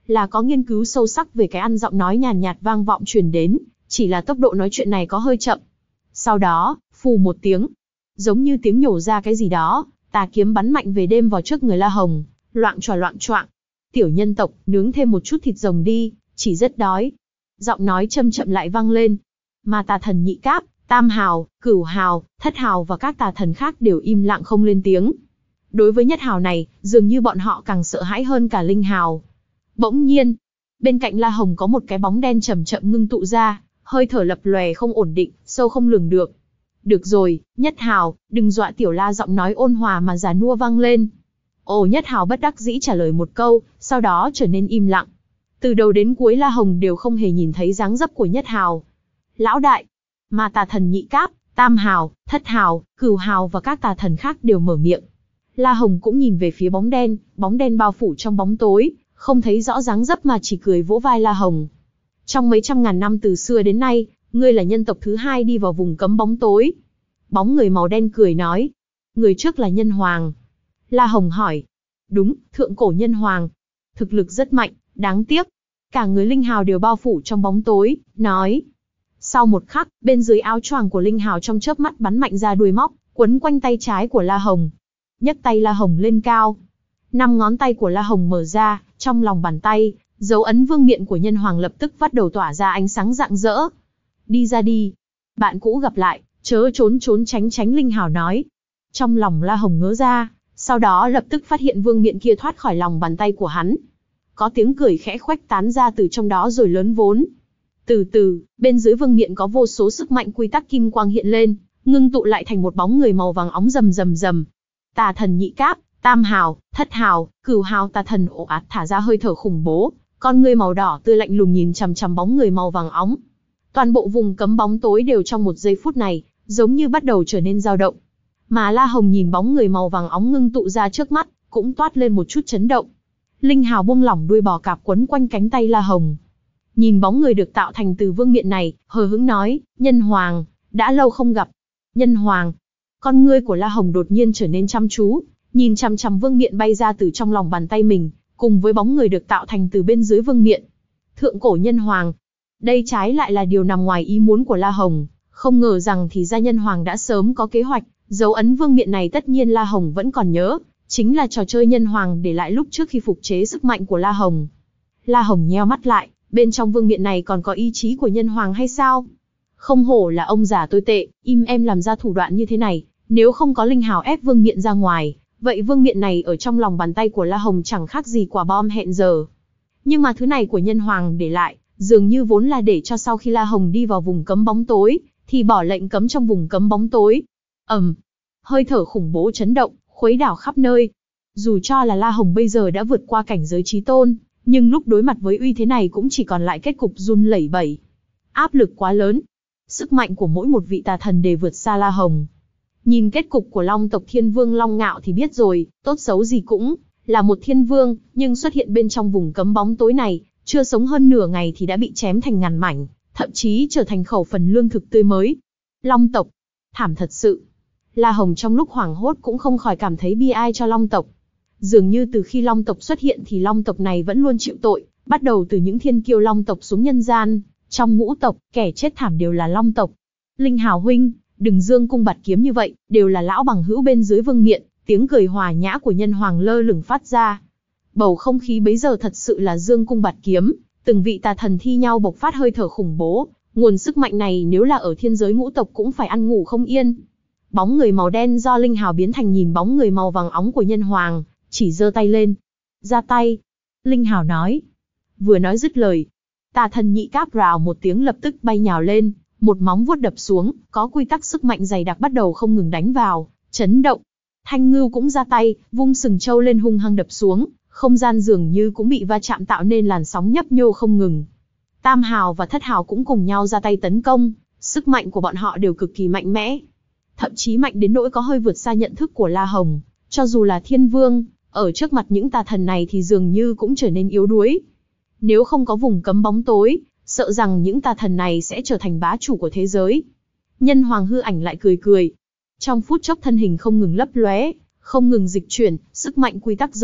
là có nghiên cứu sâu sắc về cái ăn, giọng nói nhàn nhạt, nhạt vang vọng truyền đến, chỉ là tốc độ nói chuyện này có hơi chậm. Sau đó, phù một tiếng, giống như tiếng nhổ ra cái gì đó, tà kiếm bắn mạnh về đêm vào trước người La Hồng, loạng choạng loạng choạng. Tiểu nhân tộc, nướng thêm một chút thịt rồng đi, chỉ rất đói. Giọng nói châm chậm lại vang lên. Mà tà thần nhị cáp, tam hào, cửu hào, thất hào và các tà thần khác đều im lặng không lên tiếng. Đối với nhất hào này, dường như bọn họ càng sợ hãi hơn cả linh hào. Bỗng nhiên, bên cạnh La Hồng có một cái bóng đen chậm chậm ngưng tụ ra, hơi thở lập lòe không ổn định, sâu không lường được. Được rồi, Nhất Hào, đừng dọa tiểu La, giọng nói ôn hòa mà già nua vang lên. Ồ, Nhất Hào bất đắc dĩ trả lời một câu, sau đó trở nên im lặng. Từ đầu đến cuối La Hồng đều không hề nhìn thấy dáng dấp của Nhất Hào. Lão đại, mà tà thần nhị cáp, tam hào, thất hào, cửu hào và các tà thần khác đều mở miệng. La Hồng cũng nhìn về phía bóng đen, bóng đen bao phủ trong bóng tối, không thấy rõ dáng dấp mà chỉ cười vỗ vai La Hồng. Trong mấy trăm ngàn năm từ xưa đến nay, ngươi là nhân tộc thứ hai đi vào vùng cấm bóng tối. Bóng người màu đen cười nói. Người trước là Nhân Hoàng. La Hồng hỏi. Đúng, thượng cổ Nhân Hoàng. Thực lực rất mạnh, đáng tiếc. Cả người linh hào đều bao phủ trong bóng tối, nói. Sau một khắc, bên dưới áo choàng của linh hào trong chớp mắt bắn mạnh ra đuôi móc, quấn quanh tay trái của La Hồng. Nhấc tay La Hồng lên cao. Năm ngón tay của La Hồng mở ra, trong lòng bàn tay, dấu ấn vương miện của Nhân Hoàng lập tức bắt đầu tỏa ra ánh sáng rạng rỡ. Đi ra đi. Bạn cũ gặp lại, chớ trốn trốn tránh tránh, linh hào nói. Trong lòng La Hồng ngớ ra, sau đó lập tức phát hiện vương miện kia thoát khỏi lòng bàn tay của hắn. Có tiếng cười khẽ khuếch tán ra từ trong đó rồi lớn vốn. Từ từ, bên dưới vương miện có vô số sức mạnh quy tắc kim quang hiện lên, ngưng tụ lại thành một bóng người màu vàng óng rầm rầm rầm. Tà thần nhị cáp, tam hào, thất hào, cửu hào tà thần ồ ạt thả ra hơi thở khủng bố, con người màu đỏ tươi lạnh lùng nhìn chằm chằm bóng người màu vàng óng. Toàn bộ vùng cấm bóng tối đều trong một giây phút này, giống như bắt đầu trở nên dao động. Mà La Hồng nhìn bóng người màu vàng óng ngưng tụ ra trước mắt, cũng toát lên một chút chấn động. Linh hào buông lỏng đuôi bò cạp quấn quanh cánh tay La Hồng. Nhìn bóng người được tạo thành từ vương miện này, hờ hững nói, Nhân Hoàng, đã lâu không gặp. Nhân Hoàng. Con ngươi của La Hồng đột nhiên trở nên chăm chú, nhìn chằm chằm vương miện bay ra từ trong lòng bàn tay mình, cùng với bóng người được tạo thành từ bên dưới vương miện. Thượng cổ Nhân Hoàng. Đây trái lại là điều nằm ngoài ý muốn của La Hồng, không ngờ rằng thì ra Nhân Hoàng đã sớm có kế hoạch, dấu ấn vương miện này tất nhiên La Hồng vẫn còn nhớ, chính là trò chơi Nhân Hoàng để lại lúc trước khi phục chế sức mạnh của La Hồng. La Hồng nheo mắt lại, bên trong vương miện này còn có ý chí của Nhân Hoàng hay sao? Không hổ là ông già tồi tệ, im em làm ra thủ đoạn như thế này, nếu không có linh hào ép vương miện ra ngoài, vậy vương miện này ở trong lòng bàn tay của La Hồng chẳng khác gì quả bom hẹn giờ. Nhưng mà thứ này của Nhân Hoàng để lại, dường như vốn là để cho sau khi La Hồng đi vào vùng cấm bóng tối, thì bỏ lệnh cấm trong vùng cấm bóng tối. ầm, um, hơi thở khủng bố chấn động, khuấy đảo khắp nơi. Dù cho là La Hồng bây giờ đã vượt qua cảnh giới chí tôn, nhưng lúc đối mặt với uy thế này cũng chỉ còn lại kết cục run lẩy bẩy. Áp lực quá lớn. Sức mạnh của mỗi một vị tà thần đều vượt xa La Hồng. Nhìn kết cục của Long tộc Thiên Vương Long Ngạo thì biết rồi, tốt xấu gì cũng là một thiên vương, nhưng xuất hiện bên trong vùng cấm bóng tối này, chưa sống hơn nửa ngày thì đã bị chém thành ngàn mảnh, thậm chí trở thành khẩu phần lương thực tươi mới. Long tộc, thảm thật sự. La Hồng trong lúc hoảng hốt cũng không khỏi cảm thấy bi ai cho Long tộc. Dường như từ khi Long tộc xuất hiện thì Long tộc này vẫn luôn chịu tội, bắt đầu từ những thiên kiêu Long tộc xuống nhân gian, trong ngũ tộc, kẻ chết thảm đều là Long tộc. Linh Hào huynh, đừng dương cung bạt kiếm như vậy, đều là lão bằng hữu bên dưới vương miện, tiếng cười hòa nhã của Nhân Hoàng lơ lửng phát ra. Bầu không khí bấy giờ thật sự là dương cung bạt kiếm, từng vị tà thần thi nhau bộc phát hơi thở khủng bố, nguồn sức mạnh này nếu là ở thiên giới ngũ tộc cũng phải ăn ngủ không yên. Bóng người màu đen do Linh Hào biến thành nhìn bóng người màu vàng óng của Nhân Hoàng, chỉ giơ tay lên. Ra tay. Linh Hào nói. Vừa nói dứt lời, tà thần nhị cáp rào một tiếng lập tức bay nhào lên, một móng vuốt đập xuống, có quy tắc sức mạnh dày đặc bắt đầu không ngừng đánh vào, chấn động. Thanh Ngưu cũng ra tay, vung sừng trâu lên hung hăng đập xuống, không gian dường như cũng bị va chạm tạo nên làn sóng nhấp nhô không ngừng. Tam Hào và Thất Hào cũng cùng nhau ra tay tấn công, sức mạnh của bọn họ đều cực kỳ mạnh mẽ. Thậm chí mạnh đến nỗi có hơi vượt xa nhận thức của La Hồng, cho dù là thiên vương, ở trước mặt những tà thần này thì dường như cũng trở nên yếu đuối. Nếu không có vùng cấm bóng tối, sợ rằng những tà thần này sẽ trở thành bá chủ của thế giới. Nhân Hoàng hư ảnh lại cười cười. Trong phút chốc thân hình không ngừng lấp lóe, không ngừng dịch chuyển, sức mạnh quy tắc giống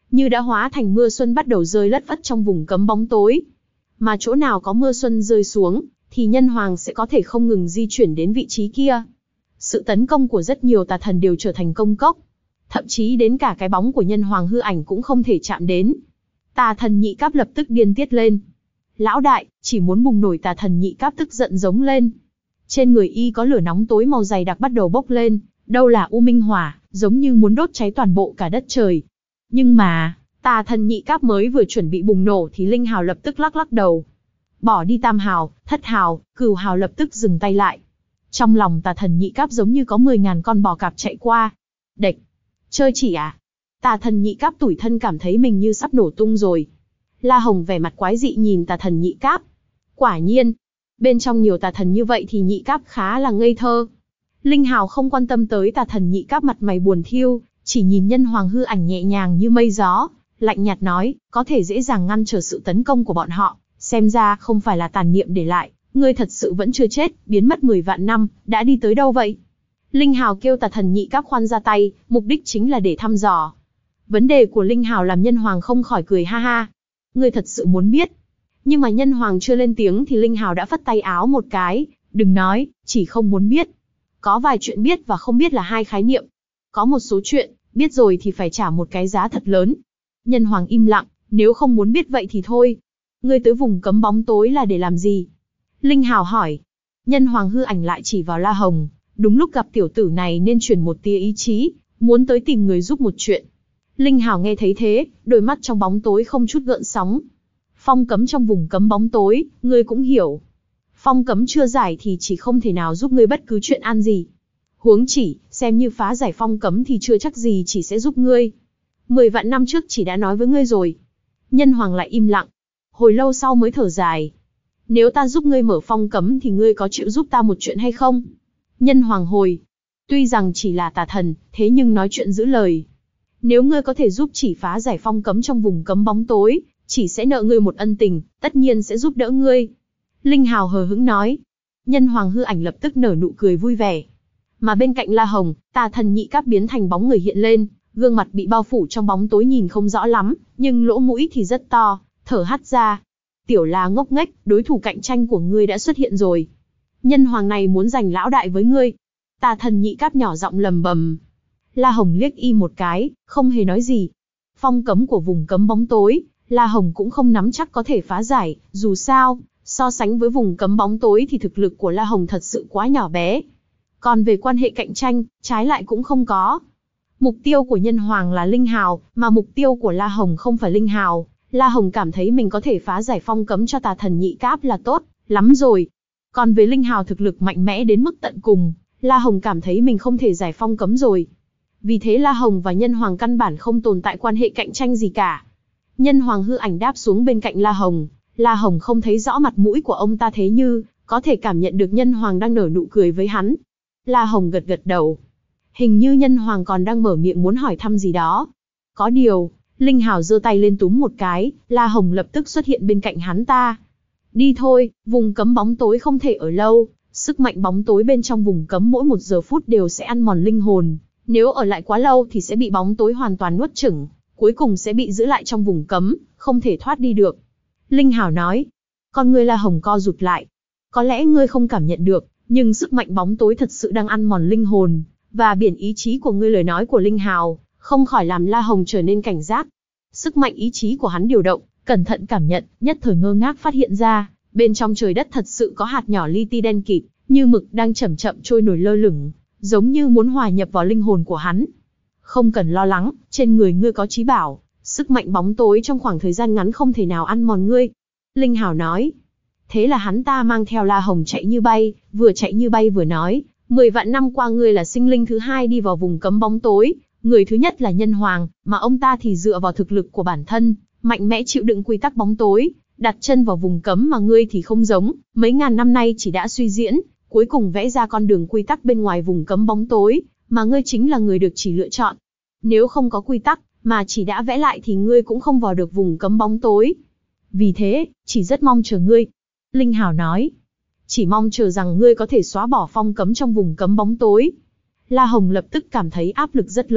như đã hóa thành mưa xuân bắt đầu rơi lất phất trong vùng cấm bóng tối. Mà chỗ nào có mưa xuân rơi xuống, thì nhân hoàng sẽ có thể không ngừng di chuyển đến vị trí kia. Sự tấn công của rất nhiều tà thần đều trở thành công cốc. Thậm chí đến cả cái bóng của nhân hoàng hư ảnh cũng không thể chạm đến. Tà thần nhị cáp lập tức điên tiết lên. Lão đại, chỉ muốn bùng nổi. Tà thần nhị cáp tức giận giống lên. Trên người y có lửa nóng tối màu dày đặc bắt đầu bốc lên, đâu là u minh hỏa, giống như muốn đốt cháy toàn bộ cả đất trời. Nhưng mà, tà thần nhị cáp mới vừa chuẩn bị bùng nổ thì Linh Hào lập tức lắc lắc đầu. Bỏ đi tam hào, thất hào, cửu hào lập tức dừng tay lại. Trong lòng tà thần nhị cáp giống như có mười ngàn con bò cạp chạy qua. Đệch, chơi chỉ à? Tà thần nhị cáp tủi thân cảm thấy mình như sắp nổ tung rồi. La Hồng vẻ mặt quái dị nhìn tà thần nhị cáp. Quả nhiên, bên trong nhiều tà thần như vậy thì nhị cáp khá là ngây thơ. Linh Hào không quan tâm tới tà thần nhị cáp mặt mày buồn thiêu, chỉ nhìn nhân hoàng hư ảnh nhẹ nhàng như mây gió, lạnh nhạt nói, có thể dễ dàng ngăn trở sự tấn công của bọn họ, xem ra không phải là tàn niệm để lại, ngươi thật sự vẫn chưa chết, biến mất mười vạn năm, đã đi tới đâu vậy? Linh Hào kêu tà thần nhị cáp khoan ra tay, mục đích chính là để thăm dò. Vấn đề của Linh Hào làm nhân hoàng không khỏi cười ha ha. Ngươi thật sự muốn biết? Nhưng mà nhân hoàng chưa lên tiếng thì Linh Hào đã phất tay áo một cái, đừng nói, chỉ không muốn biết. Có vài chuyện biết và không biết là hai khái niệm. Có một số chuyện, biết rồi thì phải trả một cái giá thật lớn. Nhân hoàng im lặng, nếu không muốn biết vậy thì thôi. Ngươi tới vùng cấm bóng tối là để làm gì? Linh Hào hỏi. Nhân hoàng hư ảnh lại chỉ vào La Hồng, đúng lúc gặp tiểu tử này nên truyền một tia ý chí, muốn tới tìm người giúp một chuyện. Linh Hào nghe thấy thế, đôi mắt trong bóng tối không chút gợn sóng. Phong cấm trong vùng cấm bóng tối, ngươi cũng hiểu. Phong cấm chưa giải thì chỉ không thể nào giúp ngươi bất cứ chuyện an gì. Huống chỉ, xem như phá giải phong cấm thì chưa chắc gì chỉ sẽ giúp ngươi. Mười vạn năm trước chỉ đã nói với ngươi rồi. Nhân hoàng lại im lặng. Hồi lâu sau mới thở dài. Nếu ta giúp ngươi mở phong cấm thì ngươi có chịu giúp ta một chuyện hay không? Nhân hoàng hồi. Tuy rằng chỉ là tà thần, thế nhưng nói chuyện giữ lời. Nếu ngươi có thể giúp chỉ phá giải phong cấm trong vùng cấm bóng tối, chỉ sẽ nợ ngươi một ân tình, tất nhiên sẽ giúp đỡ ngươi. Linh Hào hờ hững nói. Nhân hoàng hư ảnh lập tức nở nụ cười vui vẻ. Mà bên cạnh La Hồng, tà thần nhị cáp biến thành bóng người hiện lên, gương mặt bị bao phủ trong bóng tối nhìn không rõ lắm, nhưng lỗ mũi thì rất to, thở hắt ra. Tiểu La ngốc nghếch, đối thủ cạnh tranh của ngươi đã xuất hiện rồi. Nhân hoàng này muốn giành lão đại với ngươi. Tà thần nhị cáp nhỏ giọng lầm bầm. La Hồng liếc y một cái, không hề nói gì. Phong cấm của vùng cấm bóng tối, La Hồng cũng không nắm chắc có thể phá giải, dù sao, so sánh với vùng cấm bóng tối thì thực lực của La Hồng thật sự quá nhỏ bé. Còn về quan hệ cạnh tranh, trái lại cũng không có. Mục tiêu của nhân hoàng là Linh Hào, mà mục tiêu của La Hồng không phải Linh Hào. La Hồng cảm thấy mình có thể phá giải phong cấm cho tà thần nhị cáp là tốt, lắm rồi. Còn về Linh Hào thực lực mạnh mẽ đến mức tận cùng, La Hồng cảm thấy mình không thể giải phong cấm rồi. Vì thế La Hồng và nhân hoàng căn bản không tồn tại quan hệ cạnh tranh gì cả. Nhân hoàng hư ảnh đáp xuống bên cạnh La Hồng. La Hồng không thấy rõ mặt mũi của ông ta thế như, có thể cảm nhận được nhân hoàng đang nở nụ cười với hắn. La Hồng gật gật đầu. Hình như nhân hoàng còn đang mở miệng muốn hỏi thăm gì đó. Có điều, Linh Hào giơ tay lên túm một cái, La Hồng lập tức xuất hiện bên cạnh hắn ta. Đi thôi, vùng cấm bóng tối không thể ở lâu, sức mạnh bóng tối bên trong vùng cấm mỗi một giờ phút đều sẽ ăn mòn linh hồn. Nếu ở lại quá lâu thì sẽ bị bóng tối hoàn toàn nuốt chửng, cuối cùng sẽ bị giữ lại trong vùng cấm, không thể thoát đi được. Linh Hào nói. Con ngươi La Hồng co rụt lại. Có lẽ ngươi không cảm nhận được, nhưng sức mạnh bóng tối thật sự đang ăn mòn linh hồn, và biển ý chí của ngươi. Lời nói của Linh Hào không khỏi làm La Hồng trở nên cảnh giác. Sức mạnh ý chí của hắn điều động, cẩn thận cảm nhận, nhất thời ngơ ngác phát hiện ra, bên trong trời đất thật sự có hạt nhỏ li ti đen kịt, như mực đang chậm chậm trôi nổi lơ lửng, giống như muốn hòa nhập vào linh hồn của hắn. Không cần lo lắng, trên người ngươi có chí bảo, sức mạnh bóng tối trong khoảng thời gian ngắn không thể nào ăn mòn ngươi. Linh Hào nói. Thế là hắn ta mang theo La Hồng chạy như bay, vừa chạy như bay vừa nói, mười vạn năm qua ngươi là sinh linh thứ hai đi vào vùng cấm bóng tối, người thứ nhất là nhân hoàng, mà ông ta thì dựa vào thực lực của bản thân, mạnh mẽ chịu đựng quy tắc bóng tối, đặt chân vào vùng cấm, mà ngươi thì không giống, mấy ngàn năm nay chỉ đã suy diễn, cuối cùng vẽ ra con đường quy tắc bên ngoài vùng cấm bóng tối, mà ngươi chính là người được chỉ lựa chọn. Nếu không có quy tắc, mà chỉ đã vẽ lại thì ngươi cũng không vào được vùng cấm bóng tối. Vì thế, chỉ rất mong chờ ngươi. Linh Hào nói. Chỉ mong chờ rằng ngươi có thể xóa bỏ phong cấm trong vùng cấm bóng tối. La Hồng lập tức cảm thấy áp lực rất lớn,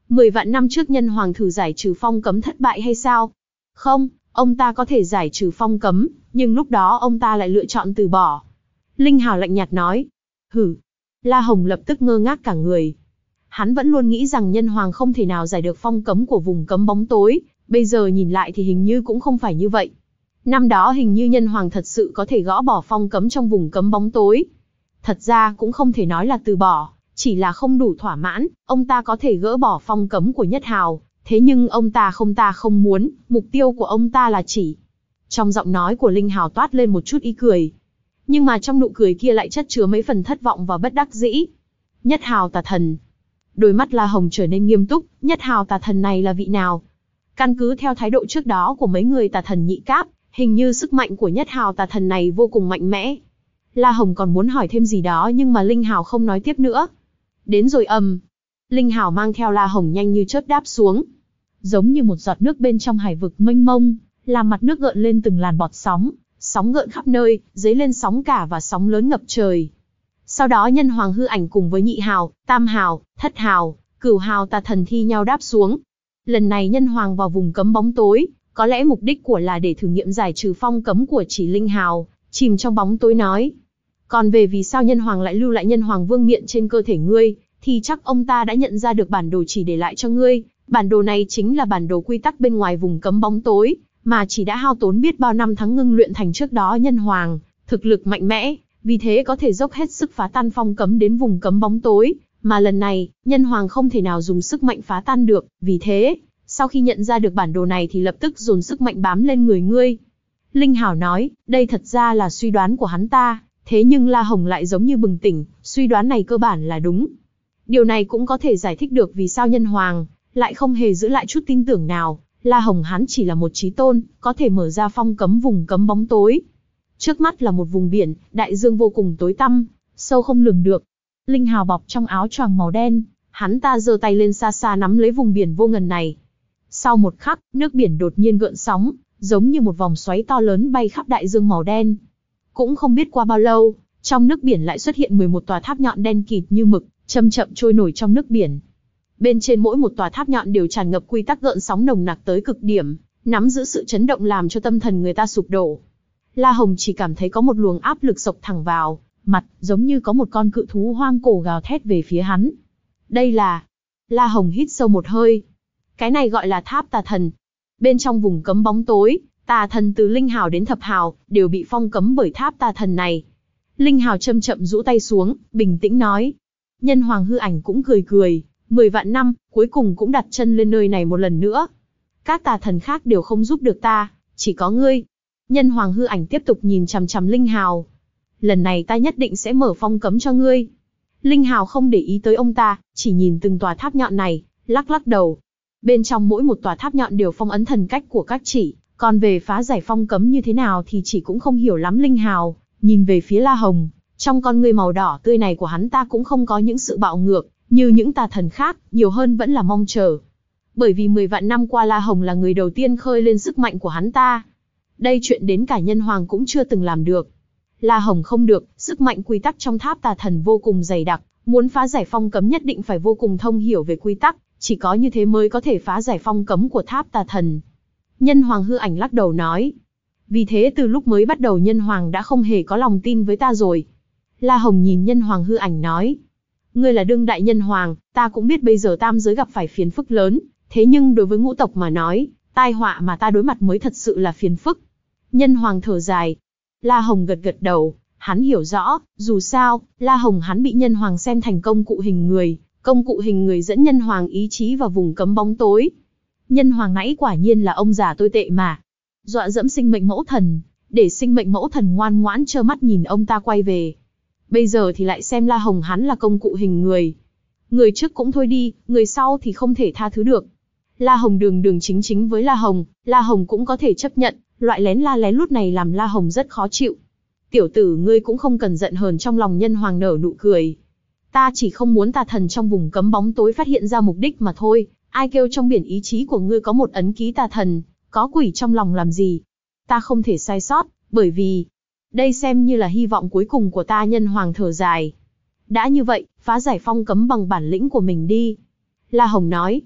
Mười vạn năm trước nhân hoàng thử giải trừ phong cấm thất bại hay sao? Không, ông ta có thể giải trừ phong cấm, nhưng lúc đó ông ta lại lựa chọn từ bỏ. Linh Hào lạnh nhạt nói. Hử. La Hồng lập tức ngơ ngác cả người. Hắn vẫn luôn nghĩ rằng nhân hoàng không thể nào giải được phong cấm của vùng cấm bóng tối, bây giờ nhìn lại thì hình như cũng không phải như vậy. Năm đó hình như nhân hoàng thật sự có thể gõ bỏ phong cấm trong vùng cấm bóng tối. Thật ra cũng không thể nói là từ bỏ, chỉ là không đủ thỏa mãn, ông ta có thể gỡ bỏ phong cấm của Nhất Hào, thế nhưng ông ta không ta không muốn, mục tiêu của ông ta là chỉ. Trong giọng nói của Linh Hào toát lên một chút ý cười. Nhưng mà trong nụ cười kia lại chất chứa mấy phần thất vọng và bất đắc dĩ. Nhất Hào tà thần. Đôi mắt La Hồng trở nên nghiêm túc, Nhất Hào tà thần này là vị nào? Căn cứ theo thái độ trước đó của mấy người tà thần nhị cáp, hình như sức mạnh của Nhất Hào tà thần này vô cùng mạnh mẽ. La Hồng còn muốn hỏi thêm gì đó nhưng mà Linh Hào không nói tiếp nữa. Đến rồi ầm. Linh Hào mang theo La Hồng nhanh như chớp đáp xuống. Giống như một giọt nước bên trong hải vực mênh mông, làm mặt nước gợn lên từng làn bọt sóng, sóng gợn khắp nơi, dấy lên sóng cả và sóng lớn ngập trời. Sau đó nhân hoàng hư ảnh cùng với nhị hào, tam hào, thất hào, cửu hào tà thần thi nhau đáp xuống. Lần này nhân hoàng vào vùng cấm bóng tối, có lẽ mục đích của là để thử nghiệm giải trừ phong cấm của chỉ Linh Hào, chìm trong bóng tối nói. Còn về vì sao nhân hoàng lại lưu lại nhân hoàng vương miện trên cơ thể ngươi, thì chắc ông ta đã nhận ra được bản đồ chỉ để lại cho ngươi. Bản đồ này chính là bản đồ quy tắc bên ngoài vùng cấm bóng tối, mà chỉ đã hao tốn biết bao năm tháng ngưng luyện thành trước đó nhân hoàng, thực lực mạnh mẽ, vì thế có thể dốc hết sức phá tan phong cấm đến vùng cấm bóng tối, mà lần này, nhân hoàng không thể nào dùng sức mạnh phá tan được, vì thế, sau khi nhận ra được bản đồ này thì lập tức dồn sức mạnh bám lên người ngươi. Linh Hảo nói, đây thật ra là suy đoán của hắn ta, thế nhưng La Hồng lại giống như bừng tỉnh, suy đoán này cơ bản là đúng. Điều này cũng có thể giải thích được vì sao nhân hoàng lại không hề giữ lại chút tin tưởng nào. La Hồng hắn chỉ là một chí tôn, có thể mở ra phong cấm vùng cấm bóng tối. Trước mắt là một vùng biển, đại dương vô cùng tối tăm, sâu không lường được. Linh Hào bọc trong áo choàng màu đen, hắn ta giơ tay lên xa xa nắm lấy vùng biển vô ngần này. Sau một khắc, nước biển đột nhiên gợn sóng, giống như một vòng xoáy to lớn bay khắp đại dương màu đen. Cũng không biết qua bao lâu, trong nước biển lại xuất hiện mười một tòa tháp nhọn đen kịt như mực, chậm chậm trôi nổi trong nước biển. Bên trên mỗi một tòa tháp nhọn đều tràn ngập quy tắc gợn sóng nồng nặc tới cực điểm, nắm giữ sự chấn động làm cho tâm thần người ta sụp đổ. La Hồng chỉ cảm thấy có một luồng áp lực xộc thẳng vào mặt, giống như có một con cự thú hoang cổ gào thét về phía hắn. Đây là... La Hồng hít sâu một hơi. Cái này gọi là tháp tà thần. Bên trong vùng cấm bóng tối, tà thần từ linh hào đến thập hào đều bị phong cấm bởi tháp tà thần này. Linh hào chậm chậm rũ tay xuống, bình tĩnh nói. Nhân hoàng hư ảnh cũng cười cười. Mười vạn năm, cuối cùng cũng đặt chân lên nơi này một lần nữa. Các tà thần khác đều không giúp được ta, chỉ có ngươi. Nhân hoàng hư ảnh tiếp tục nhìn chằm chằm Linh Hào. Lần này ta nhất định sẽ mở phong cấm cho ngươi. Linh Hào không để ý tới ông ta, chỉ nhìn từng tòa tháp nhọn này, lắc lắc đầu. Bên trong mỗi một tòa tháp nhọn đều phong ấn thần cách của các chỉ, còn về phá giải phong cấm như thế nào thì chỉ cũng không hiểu lắm. Linh Hào nhìn về phía La Hồng, trong con ngươi màu đỏ tươi này của hắn ta cũng không có những sự bạo ngược như những tà thần khác, nhiều hơn vẫn là mong chờ. Bởi vì mười vạn năm qua La Hồng là người đầu tiên khơi lên sức mạnh của hắn ta. Đây chuyện đến cả nhân hoàng cũng chưa từng làm được. La Hồng không được, sức mạnh quy tắc trong tháp tà thần vô cùng dày đặc, muốn phá giải phong cấm nhất định phải vô cùng thông hiểu về quy tắc, chỉ có như thế mới có thể phá giải phong cấm của tháp tà thần. Nhân hoàng hư ảnh lắc đầu nói. Vì thế từ lúc mới bắt đầu nhân hoàng đã không hề có lòng tin với ta rồi. La Hồng nhìn nhân hoàng hư ảnh nói. Ngươi là đương đại nhân hoàng, ta cũng biết bây giờ tam giới gặp phải phiền phức lớn, thế nhưng đối với ngũ tộc mà nói, tai họa mà ta đối mặt mới thật sự là phiền phức. Nhân hoàng thở dài. La Hồng gật gật đầu, hắn hiểu rõ, dù sao, La Hồng hắn bị nhân hoàng xem thành công cụ hình người, công cụ hình người dẫn nhân hoàng ý chí vào vùng cấm bóng tối. Nhân hoàng nãy quả nhiên là ông già tồi tệ mà. Dọa dẫm sinh mệnh mẫu thần, để sinh mệnh mẫu thần ngoan ngoãn trơ mắt nhìn ông ta quay về. Bây giờ thì lại xem La Hồng hắn là công cụ hình người. Người trước cũng thôi đi, người sau thì không thể tha thứ được. La Hồng đường đường chính chính với La Hồng, La Hồng cũng có thể chấp nhận, loại lén la lén lút này làm La Hồng rất khó chịu. Tiểu tử ngươi cũng không cần giận hờn, trong lòng nhân hoàng nở nụ cười. Ta chỉ không muốn tà thần trong vùng cấm bóng tối phát hiện ra mục đích mà thôi, ai kêu trong biển ý chí của ngươi có một ấn ký tà thần, có quỷ trong lòng làm gì. Ta không thể sai sót, bởi vì... đây xem như là hy vọng cuối cùng của ta. Nhân hoàng thở dài. Đã như vậy, phá giải phong cấm bằng bản lĩnh của mình đi. La Hồng nói.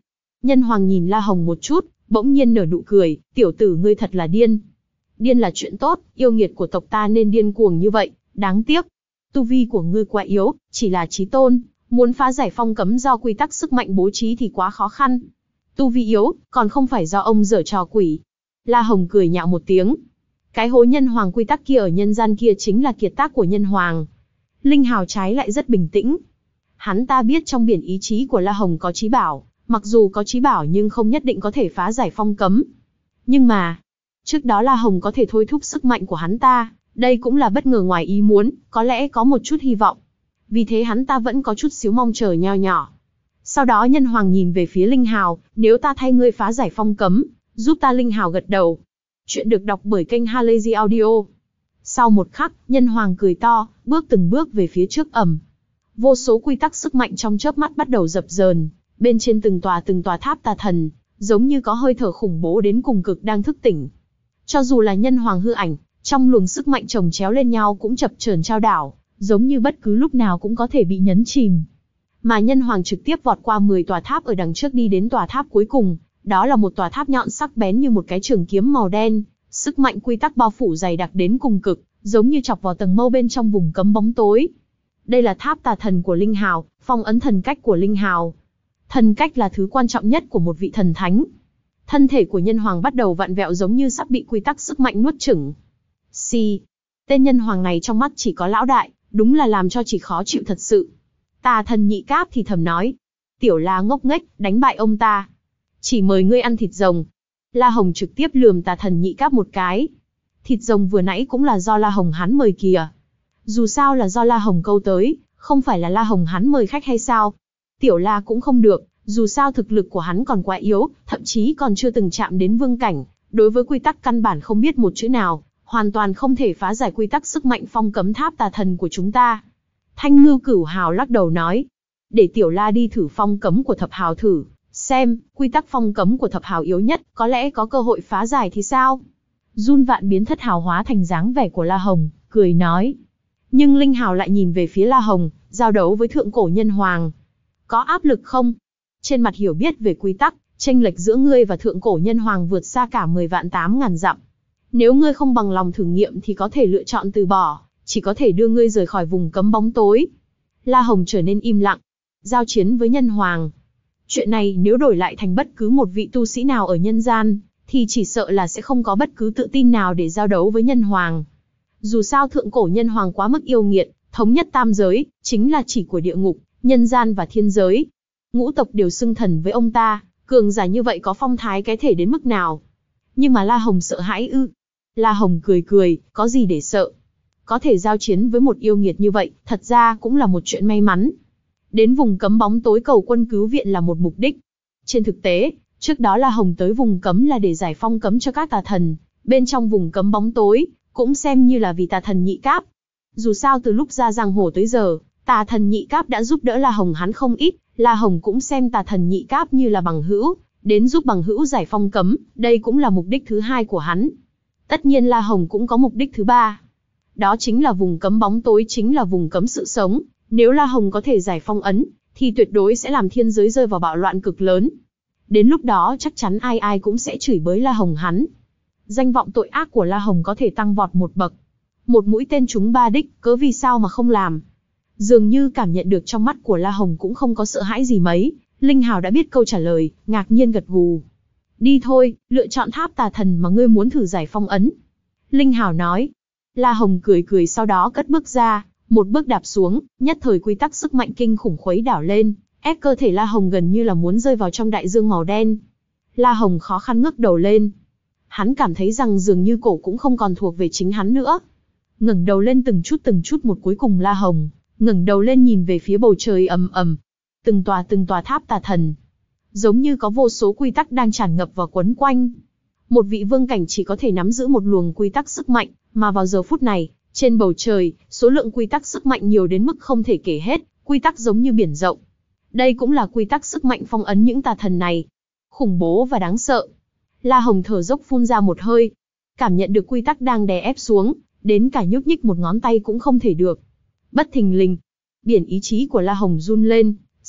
Nhân Hoàng nhìn La Hồng một chút, bỗng nhiên nở nụ cười, tiểu tử ngươi thật là điên. Điên là chuyện tốt, yêu nghiệt của tộc ta nên điên cuồng như vậy, đáng tiếc. Tu vi của ngươi quá yếu, chỉ là chí tôn, muốn phá giải phong cấm do quy tắc sức mạnh bố trí thì quá khó khăn. Tu vi yếu, còn không phải do ông giở trò quỷ. La Hồng cười nhạo một tiếng. Cái hố Nhân Hoàng quy tắc kia ở nhân gian kia chính là kiệt tác của Nhân Hoàng. Linh Hào trái lại rất bình tĩnh. Hắn ta biết trong biển ý chí của La Hồng có chí bảo, mặc dù có chí bảo nhưng không nhất định có thể phá giải phong cấm. Nhưng mà, trước đó La Hồng có thể thôi thúc sức mạnh của hắn ta, đây cũng là bất ngờ ngoài ý muốn, có lẽ có một chút hy vọng. Vì thế hắn ta vẫn có chút xíu mong chờ nho nhỏ. Sau đó Nhân Hoàng nhìn về phía Linh Hào, nếu ta thay ngươi phá giải phong cấm, giúp ta. Linh Hào gật đầu. Chuyện được đọc bởi kênh Halazy Audio. Sau một khắc, Nhân Hoàng cười to, bước từng bước về phía trước ầm. Vô số quy tắc sức mạnh trong chớp mắt bắt đầu dập dờn, bên trên từng tòa từng tòa tháp tà thần, giống như có hơi thở khủng bố đến cùng cực đang thức tỉnh. Cho dù là Nhân Hoàng hư ảnh, trong luồng sức mạnh chồng chéo lên nhau cũng chập chờn trao đảo, giống như bất cứ lúc nào cũng có thể bị nhấn chìm. Mà Nhân Hoàng trực tiếp vọt qua mười tòa tháp ở đằng trước đi đến tòa tháp cuối cùng, đó là một tòa tháp nhọn sắc bén như một cái trường kiếm màu đen, sức mạnh quy tắc bao phủ dày đặc đến cùng cực, giống như chọc vào tầng mâu bên trong vùng cấm bóng tối. Đây là tháp tà thần của Linh Hào, phong ấn thần cách của Linh Hào. Thần cách là thứ quan trọng nhất của một vị thần thánh. Thân thể của Nhân Hoàng bắt đầu vặn vẹo giống như sắp bị quy tắc sức mạnh nuốt chửng. Xì. Tên Nhân Hoàng này trong mắt chỉ có lão đại, đúng là làm cho chỉ khó chịu thật sự. Tà thần Nhị Cáp thì thầm nói. Tiểu La ngốc nghếch, đánh bại ông ta. Chỉ mời ngươi ăn thịt rồng. La Hồng trực tiếp lườm tà thần Nhị Cáp một cái. Thịt rồng vừa nãy cũng là do La Hồng hắn mời kìa. Dù sao là do La Hồng câu tới, không phải là La Hồng hắn mời khách hay sao? Tiểu La cũng không được, dù sao thực lực của hắn còn quá yếu, thậm chí còn chưa từng chạm đến vương cảnh, đối với quy tắc căn bản không biết một chữ nào, hoàn toàn không thể phá giải quy tắc sức mạnh phong cấm tháp tà thần của chúng ta. Thanh Ngưu Cửu Hào lắc đầu nói, để Tiểu La đi thử phong cấm của Thập Hào thử, xem, quy tắc phong cấm của Thập Hào yếu nhất, có lẽ có cơ hội phá giải thì sao? Jun Vạn biến thất hào hóa thành dáng vẻ của La Hồng, cười nói. Nhưng Linh Hào lại nhìn về phía La Hồng, giao đấu với thượng cổ Nhân Hoàng. Có áp lực không? Trên mặt hiểu biết về quy tắc, chênh lệch giữa ngươi và thượng cổ Nhân Hoàng vượt xa cả mười vạn tám ngàn dặm. Nếu ngươi không bằng lòng thử nghiệm thì có thể lựa chọn từ bỏ, chỉ có thể đưa ngươi rời khỏi vùng cấm bóng tối. La Hồng trở nên im lặng. Giao chiến với Nhân Hoàng. Chuyện này nếu đổi lại thành bất cứ một vị tu sĩ nào ở nhân gian, thì chỉ sợ là sẽ không có bất cứ tự tin nào để giao đấu với Nhân Hoàng. Dù sao thượng cổ Nhân Hoàng quá mức yêu nghiệt, thống nhất tam giới, chính là chỉ của địa ngục, nhân gian và thiên giới. Ngũ tộc đều xưng thần với ông ta, cường giả như vậy có phong thái cái thể đến mức nào. Nhưng mà La Hồng sợ hãi ư? La Hồng cười cười, có gì để sợ? Có thể giao chiến với một yêu nghiệt như vậy, thật ra cũng là một chuyện may mắn. Đến vùng cấm bóng tối cầu quân cứu viện là một mục đích. Trên thực tế, trước đó La Hồng tới vùng cấm là để giải phong cấm cho các tà thần, bên trong vùng cấm bóng tối, cũng xem như là vì tà thần Nhị Cáp. Dù sao từ lúc ra giang hồ tới giờ, tà thần Nhị Cáp đã giúp đỡ La Hồng hắn không ít, La Hồng cũng xem tà thần Nhị Cáp như là bằng hữu, đến giúp bằng hữu giải phong cấm, đây cũng là mục đích thứ hai của hắn. Tất nhiên La Hồng cũng có mục đích thứ ba. Đó chính là vùng cấm bóng tối, chính là vùng cấm sự sống. Nếu La Hồng có thể giải phong ấn, thì tuyệt đối sẽ làm thiên giới rơi vào bạo loạn cực lớn. Đến lúc đó chắc chắn ai ai cũng sẽ chửi bới La Hồng hắn. Danh vọng tội ác của La Hồng có thể tăng vọt một bậc. Một mũi tên trúng ba đích, cớ vì sao mà không làm. Dường như cảm nhận được trong mắt của La Hồng cũng không có sợ hãi gì mấy, Linh Hào đã biết câu trả lời, ngạc nhiên gật gù. Đi thôi, lựa chọn tháp tà thần mà ngươi muốn thử giải phong ấn. Linh Hào nói. La Hồng cười cười sau đó cất bước ra, một bước đạp xuống, nhất thời quy tắc sức mạnh kinh khủng khuấy đảo lên, ép cơ thể La Hồng gần như là muốn rơi vào trong đại dương màu đen. La Hồng khó khăn ngước đầu lên. Hắn cảm thấy rằng dường như cổ cũng không còn thuộc về chính hắn nữa. Ngẩng đầu lên từng chút từng chút một, cuối cùng La Hồng ngẩng đầu lên nhìn về phía bầu trời ầm ầm. Từng tòa từng tòa tháp tà thần, giống như có vô số quy tắc đang tràn ngập và quấn quanh. Một vị vương cảnh chỉ có thể nắm giữ một luồng quy tắc sức mạnh, mà vào giờ phút này, trên bầu trời, số lượng quy tắc sức mạnh nhiều đến mức không thể kể hết, quy tắc giống như biển rộng. Đây cũng là quy tắc sức mạnh phong ấn những tà thần này. Khủng bố và đáng sợ. La Hồng thở dốc phun ra một hơi. Cảm nhận được quy tắc đang đè ép xuống, đến cả nhúc nhích một ngón tay cũng không thể được. Bất thình lình, biển ý chí của La Hồng run lên,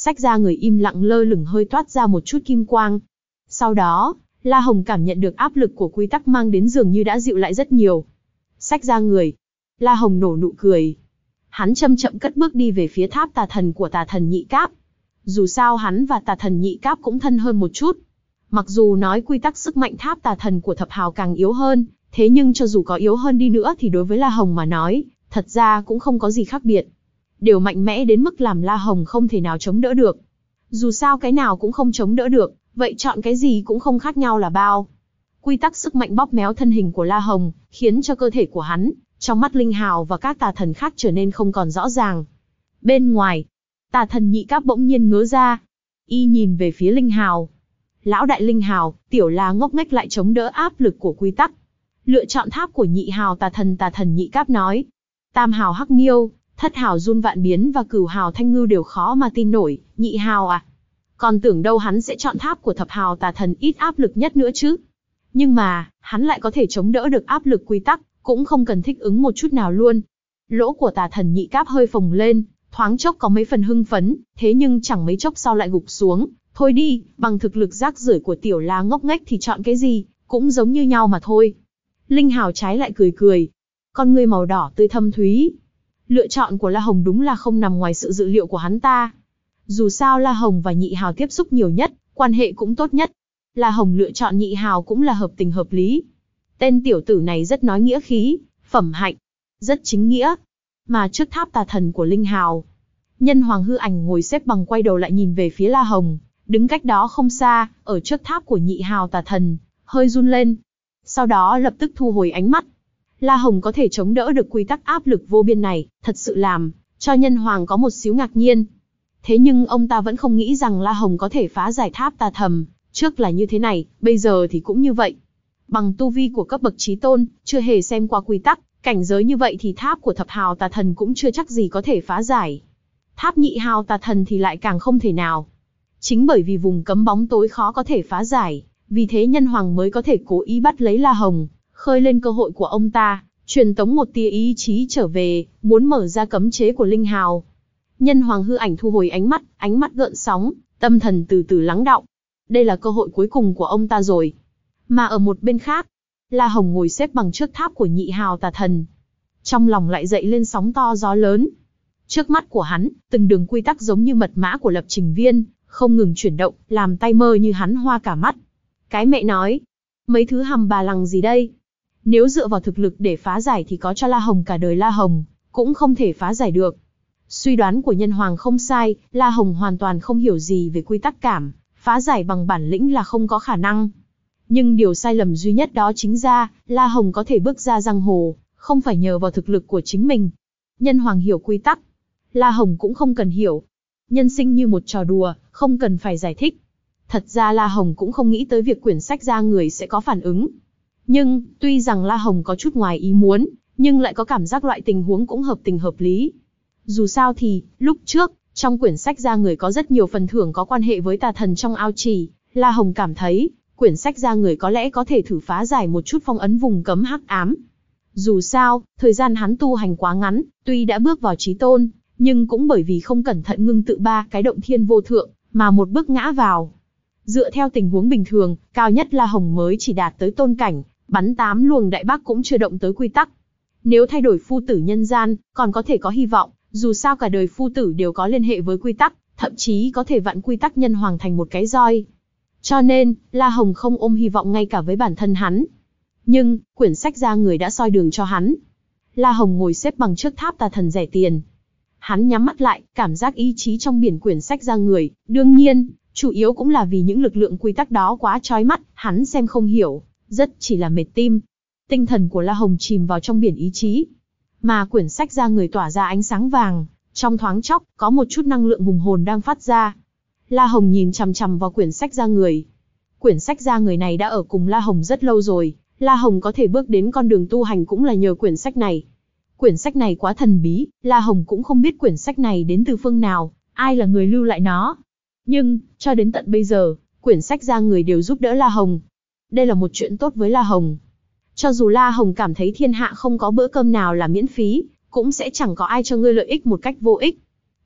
Sách ra người im lặng lơ lửng hơi toát ra một chút kim quang. Sau đó, La Hồng cảm nhận được áp lực của quy tắc mang đến dường như đã dịu lại rất nhiều. Sách ra người. La Hồng nổ nụ cười. Hắn chậm chậm cất bước đi về phía tháp tà thần của tà thần nhị cáp. Dù sao hắn và tà thần nhị cáp cũng thân hơn một chút. Mặc dù nói quy tắc sức mạnh tháp tà thần của thập hào càng yếu hơn, thế nhưng cho dù có yếu hơn đi nữa thì đối với La Hồng mà nói, thật ra cũng không có gì khác biệt. Đều mạnh mẽ đến mức làm La Hồng không thể nào chống đỡ được. Dù sao cái nào cũng không chống đỡ được, vậy chọn cái gì cũng không khác nhau là bao. Quy tắc sức mạnh bóp méo thân hình của La Hồng, khiến cho cơ thể của hắn, trong mắt Linh Hào và các tà thần khác trở nên không còn rõ ràng. Bên ngoài, tà thần nhị cáp bỗng nhiên ngớ ra. Y nhìn về phía Linh Hào. Lão đại Linh Hào, tiểu La ngốc nghếch lại chống đỡ áp lực của quy tắc. Lựa chọn tháp của nhị hào tà thần tà thần nhị cáp nói. Tam hào hắc miêu, thất hào run vạn biến và cửu hào thanh ngưu đều khó mà tin nổi, nhị hào à. Còn tưởng đâu hắn sẽ chọn tháp của thập hào tà thần ít áp lực nhất nữa chứ. Nhưng mà, hắn lại có thể chống đỡ được áp lực quy tắc, cũng không cần thích ứng một chút nào luôn. Lỗ của tà thần nhị cáp hơi phồng lên, thoáng chốc có mấy phần hưng phấn, thế nhưng chẳng mấy chốc sau lại gục xuống. Thôi đi, bằng thực lực rác rưởi của tiểu La ngốc nghếch thì chọn cái gì, cũng giống như nhau mà thôi. Linh Hào trái lại cười cười. Con ngươi màu đỏ tươi thâm thúy. Lựa chọn của La Hồng đúng là không nằm ngoài sự dự liệu của hắn ta. Dù sao La Hồng và nhị hào tiếp xúc nhiều nhất, quan hệ cũng tốt nhất. La Hồng lựa chọn nhị hào cũng là hợp tình hợp lý. Tên tiểu tử này rất nói nghĩa khí, phẩm hạnh, rất chính nghĩa. Mà trước tháp tà thần của Linh Hào, Nhân Hoàng hư ảnh ngồi xếp bằng quay đầu lại nhìn về phía La Hồng, đứng cách đó không xa, ở trước tháp của nhị hào tà thần, hơi run lên. Sau đó lập tức thu hồi ánh mắt. La Hồng có thể chống đỡ được quy tắc áp lực vô biên này, thật sự làm cho Nhân Hoàng có một xíu ngạc nhiên. Thế nhưng ông ta vẫn không nghĩ rằng La Hồng có thể phá giải tháp tà thầm, trước là như thế này, bây giờ thì cũng như vậy. Bằng tu vi của cấp bậc chí tôn, chưa hề xem qua quy tắc, cảnh giới như vậy thì tháp của thập hào tà thần cũng chưa chắc gì có thể phá giải. Tháp nhị hào tà thần thì lại càng không thể nào. Chính bởi vì vùng cấm bóng tối khó có thể phá giải, vì thế Nhân Hoàng mới có thể cố ý bắt lấy La Hồng, khơi lên cơ hội của ông ta, truyền tống một tia ý chí trở về, muốn mở ra cấm chế của Linh Hào. Nhân Hoàng hư ảnh thu hồi ánh mắt, ánh mắt gợn sóng, tâm thần từ từ lắng đọng. Đây là cơ hội cuối cùng của ông ta rồi. Mà ở một bên khác, La Hồng ngồi xếp bằng trước tháp của nhị hào tà thần. Trong lòng lại dậy lên sóng to gió lớn. Trước mắt của hắn, từng đường quy tắc giống như mật mã của lập trình viên, không ngừng chuyển động, làm tay mơ như hắn hoa cả mắt. Cái mẹ nói, mấy thứ hầm bà lằng gì đây? Nếu dựa vào thực lực để phá giải thì có cho La Hồng cả đời La Hồng, cũng không thể phá giải được. Suy đoán của Nhân Hoàng không sai, La Hồng hoàn toàn không hiểu gì về quy tắc cảm, phá giải bằng bản lĩnh là không có khả năng. Nhưng điều sai lầm duy nhất đó chính ra, La Hồng có thể bước ra giang hồ, không phải nhờ vào thực lực của chính mình. Nhân Hoàng hiểu quy tắc, La Hồng cũng không cần hiểu. Nhân sinh như một trò đùa, không cần phải giải thích. Thật ra La Hồng cũng không nghĩ tới việc quyển sách ra người sẽ có phản ứng. Nhưng, tuy rằng La Hồng có chút ngoài ý muốn, nhưng lại có cảm giác loại tình huống cũng hợp tình hợp lý. Dù sao thì, lúc trước, trong quyển sách ra người có rất nhiều phần thưởng có quan hệ với tà thần trong ao trì, La Hồng cảm thấy, quyển sách ra người có lẽ có thể thử phá giải một chút phong ấn vùng cấm hắc ám. Dù sao, thời gian hắn tu hành quá ngắn, tuy đã bước vào chí tôn, nhưng cũng bởi vì không cẩn thận ngưng tự ba cái động thiên vô thượng, mà một bước ngã vào. Dựa theo tình huống bình thường, cao nhất La Hồng mới chỉ đạt tới tôn cảnh, bắn tám luồng đại bác cũng chưa động tới quy tắc. Nếu thay đổi phu tử nhân gian, còn có thể có hy vọng, dù sao cả đời phu tử đều có liên hệ với quy tắc, thậm chí có thể vặn quy tắc Nhân Hoàng thành một cái roi. Cho nên, La Hồng không ôm hy vọng ngay cả với bản thân hắn. Nhưng, quyển sách ra người đã soi đường cho hắn. La Hồng ngồi xếp bằng trước tháp tà thần rẻ tiền. Hắn nhắm mắt lại, cảm giác ý chí trong biển quyển sách ra người, đương nhiên, chủ yếu cũng là vì những lực lượng quy tắc đó quá chói mắt, hắn xem không hiểu, rất chỉ là mệt tim. Tinh thần của La Hồng chìm vào trong biển ý chí. Mà quyển sách ra người tỏa ra ánh sáng vàng, trong thoáng chốc, có một chút năng lượng hùng hồn đang phát ra. La Hồng nhìn chằm chằm vào quyển sách ra người. Quyển sách ra người này đã ở cùng La Hồng rất lâu rồi, La Hồng có thể bước đến con đường tu hành cũng là nhờ quyển sách này. Quyển sách này quá thần bí, La Hồng cũng không biết quyển sách này đến từ phương nào, ai là người lưu lại nó. Nhưng, cho đến tận bây giờ, quyển sách ra người đều giúp đỡ La Hồng. Đây là một chuyện tốt với La Hồng. Cho dù La Hồng cảm thấy thiên hạ không có bữa cơm nào là miễn phí, cũng sẽ chẳng có ai cho ngươi lợi ích một cách vô ích.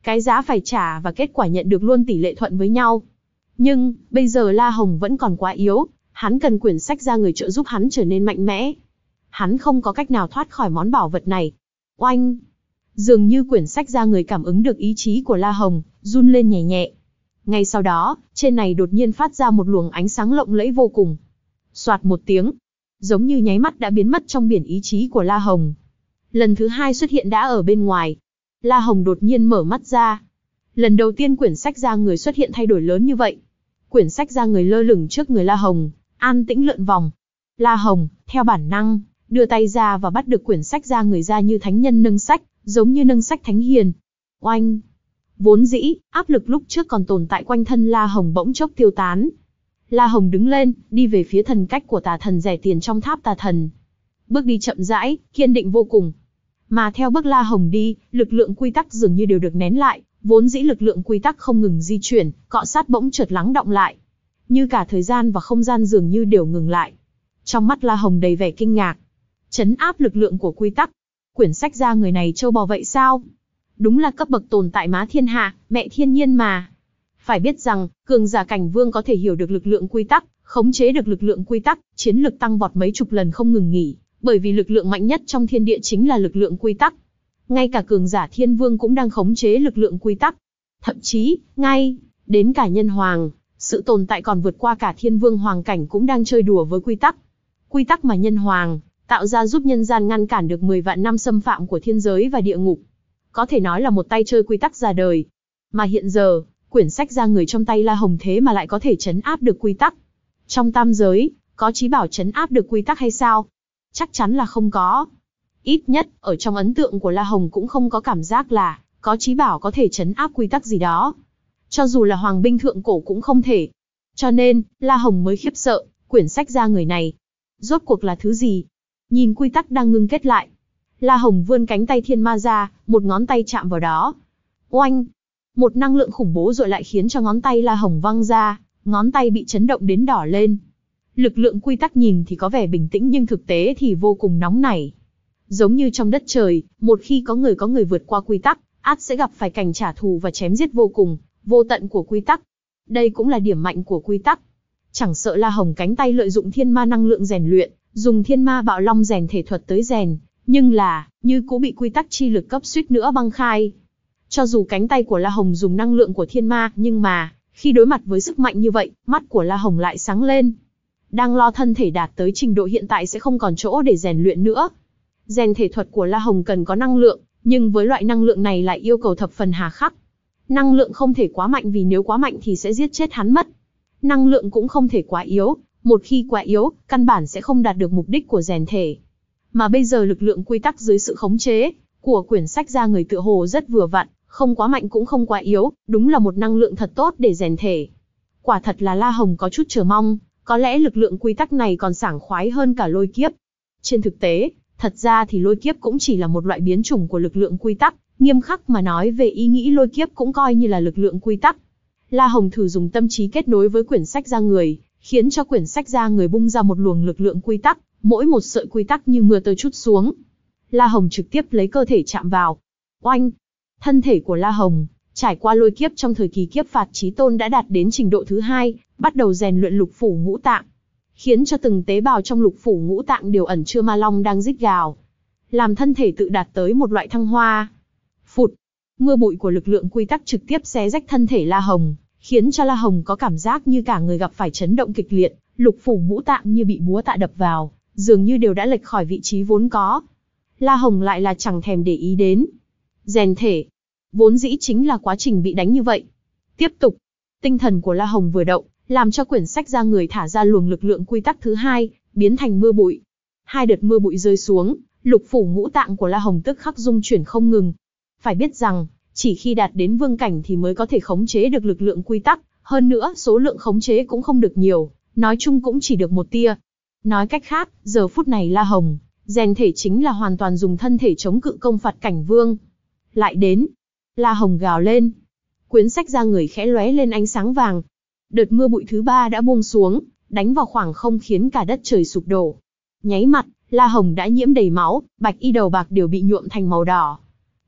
Cái giá phải trả và kết quả nhận được luôn tỷ lệ thuận với nhau. Nhưng, bây giờ La Hồng vẫn còn quá yếu, hắn cần quyển sách ra người trợ giúp hắn trở nên mạnh mẽ. Hắn không có cách nào thoát khỏi món bảo vật này. Oanh! Dường như quyển sách ra người cảm ứng được ý chí của La Hồng, run lên nhẹ nhẹ. Ngay sau đó, trên này đột nhiên phát ra một luồng ánh sáng lộng lẫy vô cùng. Soạt một tiếng, giống như nháy mắt đã biến mất trong biển ý chí của La Hồng. Lần thứ hai xuất hiện đã ở bên ngoài. La Hồng đột nhiên mở mắt ra. Lần đầu tiên quyển sách ra người xuất hiện thay đổi lớn như vậy. Quyển sách ra người lơ lửng trước người La Hồng, an tĩnh lượn vòng. La Hồng, theo bản năng, đưa tay ra và bắt được quyển sách ra người ra như thánh nhân nâng sách, giống như nâng sách thánh hiền. Oanh! Vốn dĩ, áp lực lúc trước còn tồn tại quanh thân La Hồng bỗng chốc tiêu tán. La Hồng đứng lên, đi về phía thần cách của tà thần rẻ tiền trong tháp tà thần. Bước đi chậm rãi, kiên định vô cùng. Mà theo bước La Hồng đi, lực lượng quy tắc dường như đều được nén lại, vốn dĩ lực lượng quy tắc không ngừng di chuyển, cọ sát bỗng chợt lắng đọng lại. Như cả thời gian và không gian dường như đều ngừng lại. Trong mắt La Hồng đầy vẻ kinh ngạc. Trấn áp lực lượng của quy tắc. Quyển sách ra người này trâu bò vậy sao? Đúng là cấp bậc tồn tại má thiên hạ, mẹ thiên nhiên mà. Phải biết rằng, cường giả cảnh vương có thể hiểu được lực lượng quy tắc, khống chế được lực lượng quy tắc, chiến lực tăng vọt mấy chục lần không ngừng nghỉ, bởi vì lực lượng mạnh nhất trong thiên địa chính là lực lượng quy tắc. Ngay cả cường giả thiên vương cũng đang khống chế lực lượng quy tắc. Thậm chí, ngay, đến cả nhân hoàng, sự tồn tại còn vượt qua cả thiên vương hoàng cảnh cũng đang chơi đùa với quy tắc. Quy tắc mà nhân hoàng tạo ra giúp nhân gian ngăn cản được mười vạn năm xâm phạm của thiên giới và địa ngục. Có thể nói là một tay chơi quy tắc ra đời. Mà hiện giờ, quyển sách ra người trong tay La Hồng thế mà lại có thể trấn áp được quy tắc. Trong tam giới, có chí bảo trấn áp được quy tắc hay sao? Chắc chắn là không có. Ít nhất, ở trong ấn tượng của La Hồng cũng không có cảm giác là có chí bảo có thể trấn áp quy tắc gì đó. Cho dù là hoàng binh thượng cổ cũng không thể. Cho nên, La Hồng mới khiếp sợ, quyển sách ra người này. Rốt cuộc là thứ gì? Nhìn quy tắc đang ngưng kết lại. La Hồng vươn cánh tay thiên ma ra, một ngón tay chạm vào đó. Oanh! Một năng lượng khủng bố rồi lại khiến cho ngón tay La Hồng văng ra, ngón tay bị chấn động đến đỏ lên. Lực lượng quy tắc nhìn thì có vẻ bình tĩnh nhưng thực tế thì vô cùng nóng nảy. Giống như trong đất trời, một khi có người có người vượt qua quy tắc, ắt sẽ gặp phải cảnh trả thù và chém giết vô cùng, vô tận của quy tắc. Đây cũng là điểm mạnh của quy tắc. Chẳng sợ La Hồng cánh tay lợi dụng thiên ma năng lượng rèn luyện, dùng thiên ma bạo long rèn thể thuật tới rèn, nhưng là, như cũng bị quy tắc chi lực cấp suýt nữa băng khai. Cho dù cánh tay của La Hồng dùng năng lượng của thiên ma, nhưng mà, khi đối mặt với sức mạnh như vậy, mắt của La Hồng lại sáng lên. Đang lo thân thể đạt tới trình độ hiện tại sẽ không còn chỗ để rèn luyện nữa. Rèn thể thuật của La Hồng cần có năng lượng, nhưng với loại năng lượng này lại yêu cầu thập phần hà khắc. Năng lượng không thể quá mạnh vì nếu quá mạnh thì sẽ giết chết hắn mất. Năng lượng cũng không thể quá yếu, một khi quá yếu, căn bản sẽ không đạt được mục đích của rèn thể. Mà bây giờ lực lượng quy tắc dưới sự khống chế của quyển sách ra người tựa hồ rất vừa vặn, không quá mạnh cũng không quá yếu, đúng là một năng lượng thật tốt để rèn thể. Quả thật là La Hồng có chút chờ mong, có lẽ lực lượng quy tắc này còn sảng khoái hơn cả lôi kiếp. Trên thực tế, thật ra thì lôi kiếp cũng chỉ là một loại biến chủng của lực lượng quy tắc, nghiêm khắc mà nói về ý nghĩ lôi kiếp cũng coi như là lực lượng quy tắc. La Hồng thử dùng tâm trí kết nối với quyển sách ra người, khiến cho quyển sách ra người bung ra một luồng lực lượng quy tắc, mỗi một sợi quy tắc như mưa tơi trút xuống. La Hồng trực tiếp lấy cơ thể chạm vào. Oanh! Thân thể của La Hồng, trải qua lôi kiếp trong thời kỳ kiếp phạt chí tôn đã đạt đến trình độ thứ hai, bắt đầu rèn luyện lục phủ ngũ tạng, khiến cho từng tế bào trong lục phủ ngũ tạng đều ẩn chứa ma long đang rít gào, làm thân thể tự đạt tới một loại thăng hoa. Phụt! Mưa bụi của lực lượng quy tắc trực tiếp xé rách thân thể La Hồng, khiến cho La Hồng có cảm giác như cả người gặp phải chấn động kịch liệt, lục phủ ngũ tạng như bị búa tạ đập vào, dường như đều đã lệch khỏi vị trí vốn có. La Hồng lại là chẳng thèm để ý đến. Rèn thể, vốn dĩ chính là quá trình bị đánh như vậy. Tiếp tục, tinh thần của La Hồng vừa động, làm cho quyển sách ra người thả ra luồng lực lượng quy tắc thứ hai, biến thành mưa bụi. Hai đợt mưa bụi rơi xuống, lục phủ ngũ tạng của La Hồng tức khắc rung chuyển không ngừng. Phải biết rằng, chỉ khi đạt đến vương cảnh thì mới có thể khống chế được lực lượng quy tắc, hơn nữa số lượng khống chế cũng không được nhiều, nói chung cũng chỉ được một tia. Nói cách khác, giờ phút này La Hồng, rèn thể chính là hoàn toàn dùng thân thể chống cự công phạt cảnh vương. Lại đến, La Hồng gào lên. Quyển sách ra người khẽ lóe lên ánh sáng vàng. Đợt mưa bụi thứ ba đã buông xuống, đánh vào khoảng không khiến cả đất trời sụp đổ. Nháy mặt, La Hồng đã nhiễm đầy máu, bạch y đầu bạc đều bị nhuộm thành màu đỏ.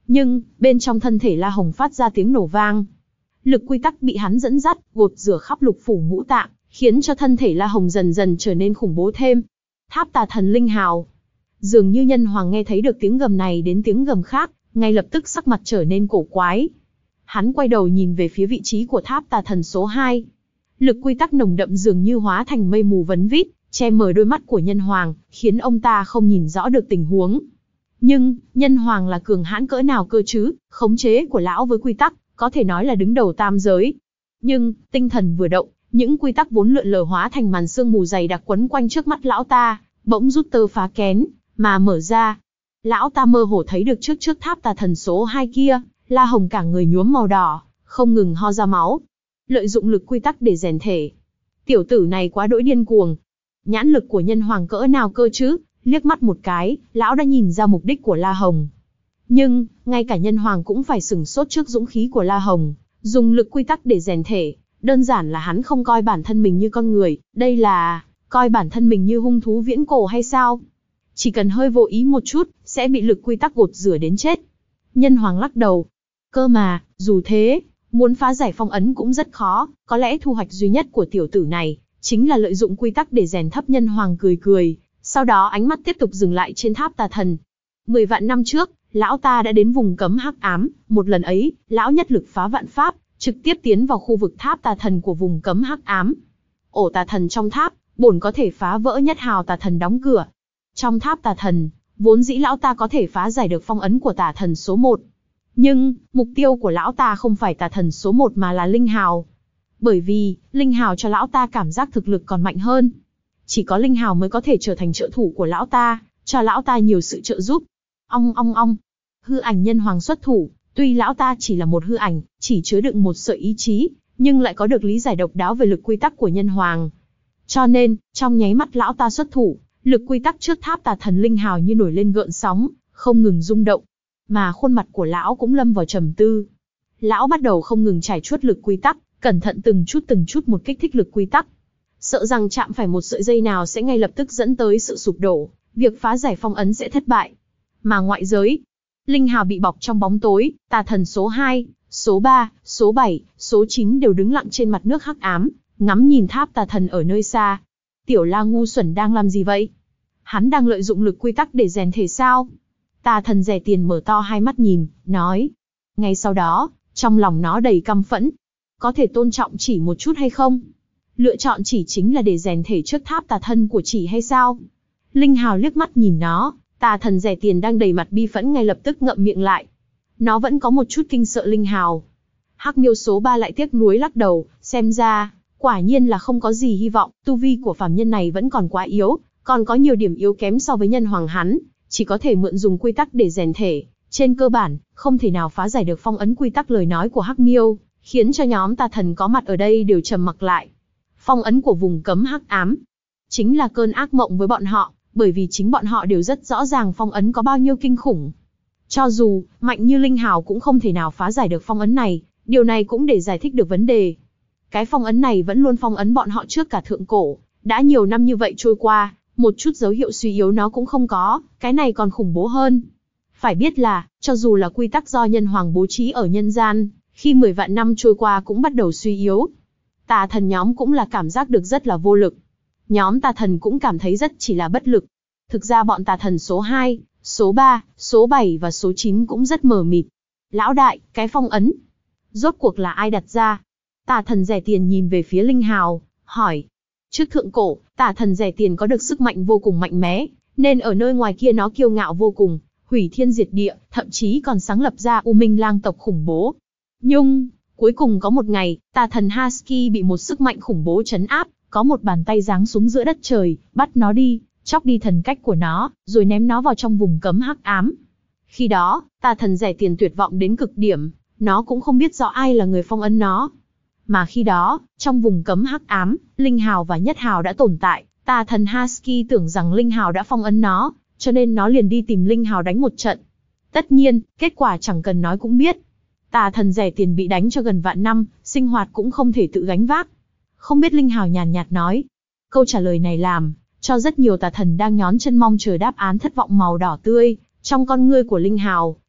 Nhưng, bên trong thân thể La Hồng phát ra tiếng nổ vang. Lực quy tắc bị hắn dẫn dắt, gột rửa khắp lục phủ ngũ tạng, khiến cho thân thể La Hồng dần dần trở nên khủng bố thêm. Tháp Tà Thần Linh Hào. Dường như Nhân Hoàng nghe thấy được tiếng gầm này đến tiếng gầm khác, ngay lập tức sắc mặt trở nên cổ quái. Hắn quay đầu nhìn về phía vị trí của tháp Tà Thần số hai. Lực quy tắc nồng đậm dường như hóa thành mây mù vấn vít, che mờ đôi mắt của Nhân Hoàng, khiến ông ta không nhìn rõ được tình huống. Nhưng, Nhân Hoàng là cường hãn cỡ nào cơ chứ, khống chế của lão với quy tắc, có thể nói là đứng đầu tam giới. Nhưng, tinh thần vừa động, những quy tắc vốn lượn lờ hóa thành màn sương mù dày đặc quấn quanh trước mắt lão ta, bỗng rút tơ phá kén, mà mở ra. Lão ta mơ hồ thấy được trước trước tháp Tà Thần số hai kia, La Hồng cả người nhuốm màu đỏ, không ngừng ho ra máu. Lợi dụng lực quy tắc để rèn thể. Tiểu tử này quá đỗi điên cuồng. Nhãn lực của Nhân Hoàng cỡ nào cơ chứ, liếc mắt một cái, lão đã nhìn ra mục đích của La Hồng. Nhưng, ngay cả Nhân Hoàng cũng phải sửng sốt trước dũng khí của La Hồng, dùng lực quy tắc để rèn thể. Đơn giản là hắn không coi bản thân mình như con người, đây là coi bản thân mình như hung thú viễn cổ hay sao? Chỉ cần hơi vô ý một chút, sẽ bị lực quy tắc gột rửa đến chết. Nhân Hoàng lắc đầu. Cơ mà, dù thế, muốn phá giải phong ấn cũng rất khó, có lẽ thu hoạch duy nhất của tiểu tử này, chính là lợi dụng quy tắc để rèn thấp. Nhân Hoàng cười cười, sau đó ánh mắt tiếp tục dừng lại trên tháp Tà Thần. Mười vạn năm trước, lão ta đã đến vùng cấm hắc ám, một lần ấy, lão nhất lực phá vạn pháp, trực tiếp tiến vào khu vực tháp Tà Thần của vùng cấm hắc ám. Ổ Tà Thần trong tháp, bổn có thể phá vỡ nhất hào Tà Thần đóng cửa. Trong tháp Tà Thần, vốn dĩ lão ta có thể phá giải được phong ấn của Tà Thần số một. Nhưng, mục tiêu của lão ta không phải Tà Thần số một mà là Linh Hào. Bởi vì, Linh Hào cho lão ta cảm giác thực lực còn mạnh hơn. Chỉ có Linh Hào mới có thể trở thành trợ thủ của lão ta, cho lão ta nhiều sự trợ giúp. Ong ong ong. Hư ảnh Nhân Hoàng xuất thủ, tuy lão ta chỉ là một hư ảnh, chỉ chứa đựng một sợi ý chí, nhưng lại có được lý giải độc đáo về lực quy tắc của Nhân Hoàng. Cho nên, trong nháy mắt lão ta xuất thủ, lực quy tắc trước tháp Tà Thần Linh Hào như nổi lên gợn sóng, không ngừng rung động. Mà khuôn mặt của lão cũng lâm vào trầm tư. Lão bắt đầu không ngừng trải chuốt lực quy tắc, cẩn thận từng chút từng chút một kích thích lực quy tắc. Sợ rằng chạm phải một sợi dây nào sẽ ngay lập tức dẫn tới sự sụp đổ, việc phá giải phong ấn sẽ thất bại. Mà ngoại giới, Linh Hào bị bọc trong bóng tối, Tà Thần số hai, số ba, số bảy, số chín đều đứng lặng trên mặt nước hắc ám, ngắm nhìn tháp Tà Thần ở nơi xa. Tiểu La ngu xuẩn đang làm gì vậy? Hắn đang lợi dụng lực quy tắc để rèn thể sao? Tà Thần rẻ tiền mở to hai mắt nhìn, nói. Ngay sau đó, trong lòng nó đầy căm phẫn. Có thể tôn trọng chỉ một chút hay không? Lựa chọn chỉ chính là để rèn thể trước tháp tà thân của chỉ hay sao? Linh Hào liếc mắt nhìn nó, Tà Thần rẻ tiền đang đầy mặt bi phẫn ngay lập tức ngậm miệng lại. Nó vẫn có một chút kinh sợ Linh Hào. Hắc Miêu số ba lại tiếc nuối lắc đầu, xem ra, quả nhiên là không có gì hy vọng, tu vi của phàm nhân này vẫn còn quá yếu, còn có nhiều điểm yếu kém so với Nhân Hoàng hắn, chỉ có thể mượn dùng quy tắc để rèn thể, trên cơ bản, không thể nào phá giải được phong ấn quy tắc. Lời nói của Hắc Miêu khiến cho nhóm tà thần có mặt ở đây đều trầm mặc lại. Phong ấn của vùng cấm hắc ám chính là cơn ác mộng với bọn họ, bởi vì chính bọn họ đều rất rõ ràng phong ấn có bao nhiêu kinh khủng. Cho dù mạnh như Linh Hào cũng không thể nào phá giải được phong ấn này, điều này cũng để giải thích được vấn đề. Cái phong ấn này vẫn luôn phong ấn bọn họ trước cả thượng cổ, đã nhiều năm như vậy trôi qua, một chút dấu hiệu suy yếu nó cũng không có, cái này còn khủng bố hơn. Phải biết là, cho dù là quy tắc do Nhân Hoàng bố trí ở nhân gian, khi mười vạn năm trôi qua cũng bắt đầu suy yếu. Tà thần nhóm cũng là cảm giác được rất là vô lực. Nhóm tà thần cũng cảm thấy rất chỉ là bất lực. Thực ra bọn tà thần số hai, số ba, số bảy và số chín cũng rất mờ mịt. Lão đại, cái phong ấn, rốt cuộc là ai đặt ra? Tà thần rẻ tiền nhìn về phía Linh Hào, hỏi. Trước thượng cổ, tà thần rẻ tiền có được sức mạnh vô cùng mạnh mẽ, nên ở nơi ngoài kia nó kiêu ngạo vô cùng, hủy thiên diệt địa, thậm chí còn sáng lập ra U Minh Lang tộc khủng bố. Nhưng, cuối cùng có một ngày, tà thần Husky bị một sức mạnh khủng bố trấn áp, có một bàn tay giáng xuống giữa đất trời, bắt nó đi, chóc đi thần cách của nó, rồi ném nó vào trong vùng cấm hắc ám. Khi đó, tà thần rẻ tiền tuyệt vọng đến cực điểm, nó cũng không biết rõ ai là người phong ấn nó. Mà khi đó, trong vùng cấm hắc ám, Linh Hào và Nhất Hào đã tồn tại, tà thần Husky tưởng rằng Linh Hào đã phong ấn nó, cho nên nó liền đi tìm Linh Hào đánh một trận. Tất nhiên, kết quả chẳng cần nói cũng biết. Tà thần rẻ tiền bị đánh cho gần vạn năm, sinh hoạt cũng không thể tự gánh vác. Không biết Linh Hào nhàn nhạt nói. Câu trả lời này làm cho rất nhiều tà thần đang nhón chân mong chờ đáp án thất vọng màu đỏ tươi. Trong con ngươi của Linh Hào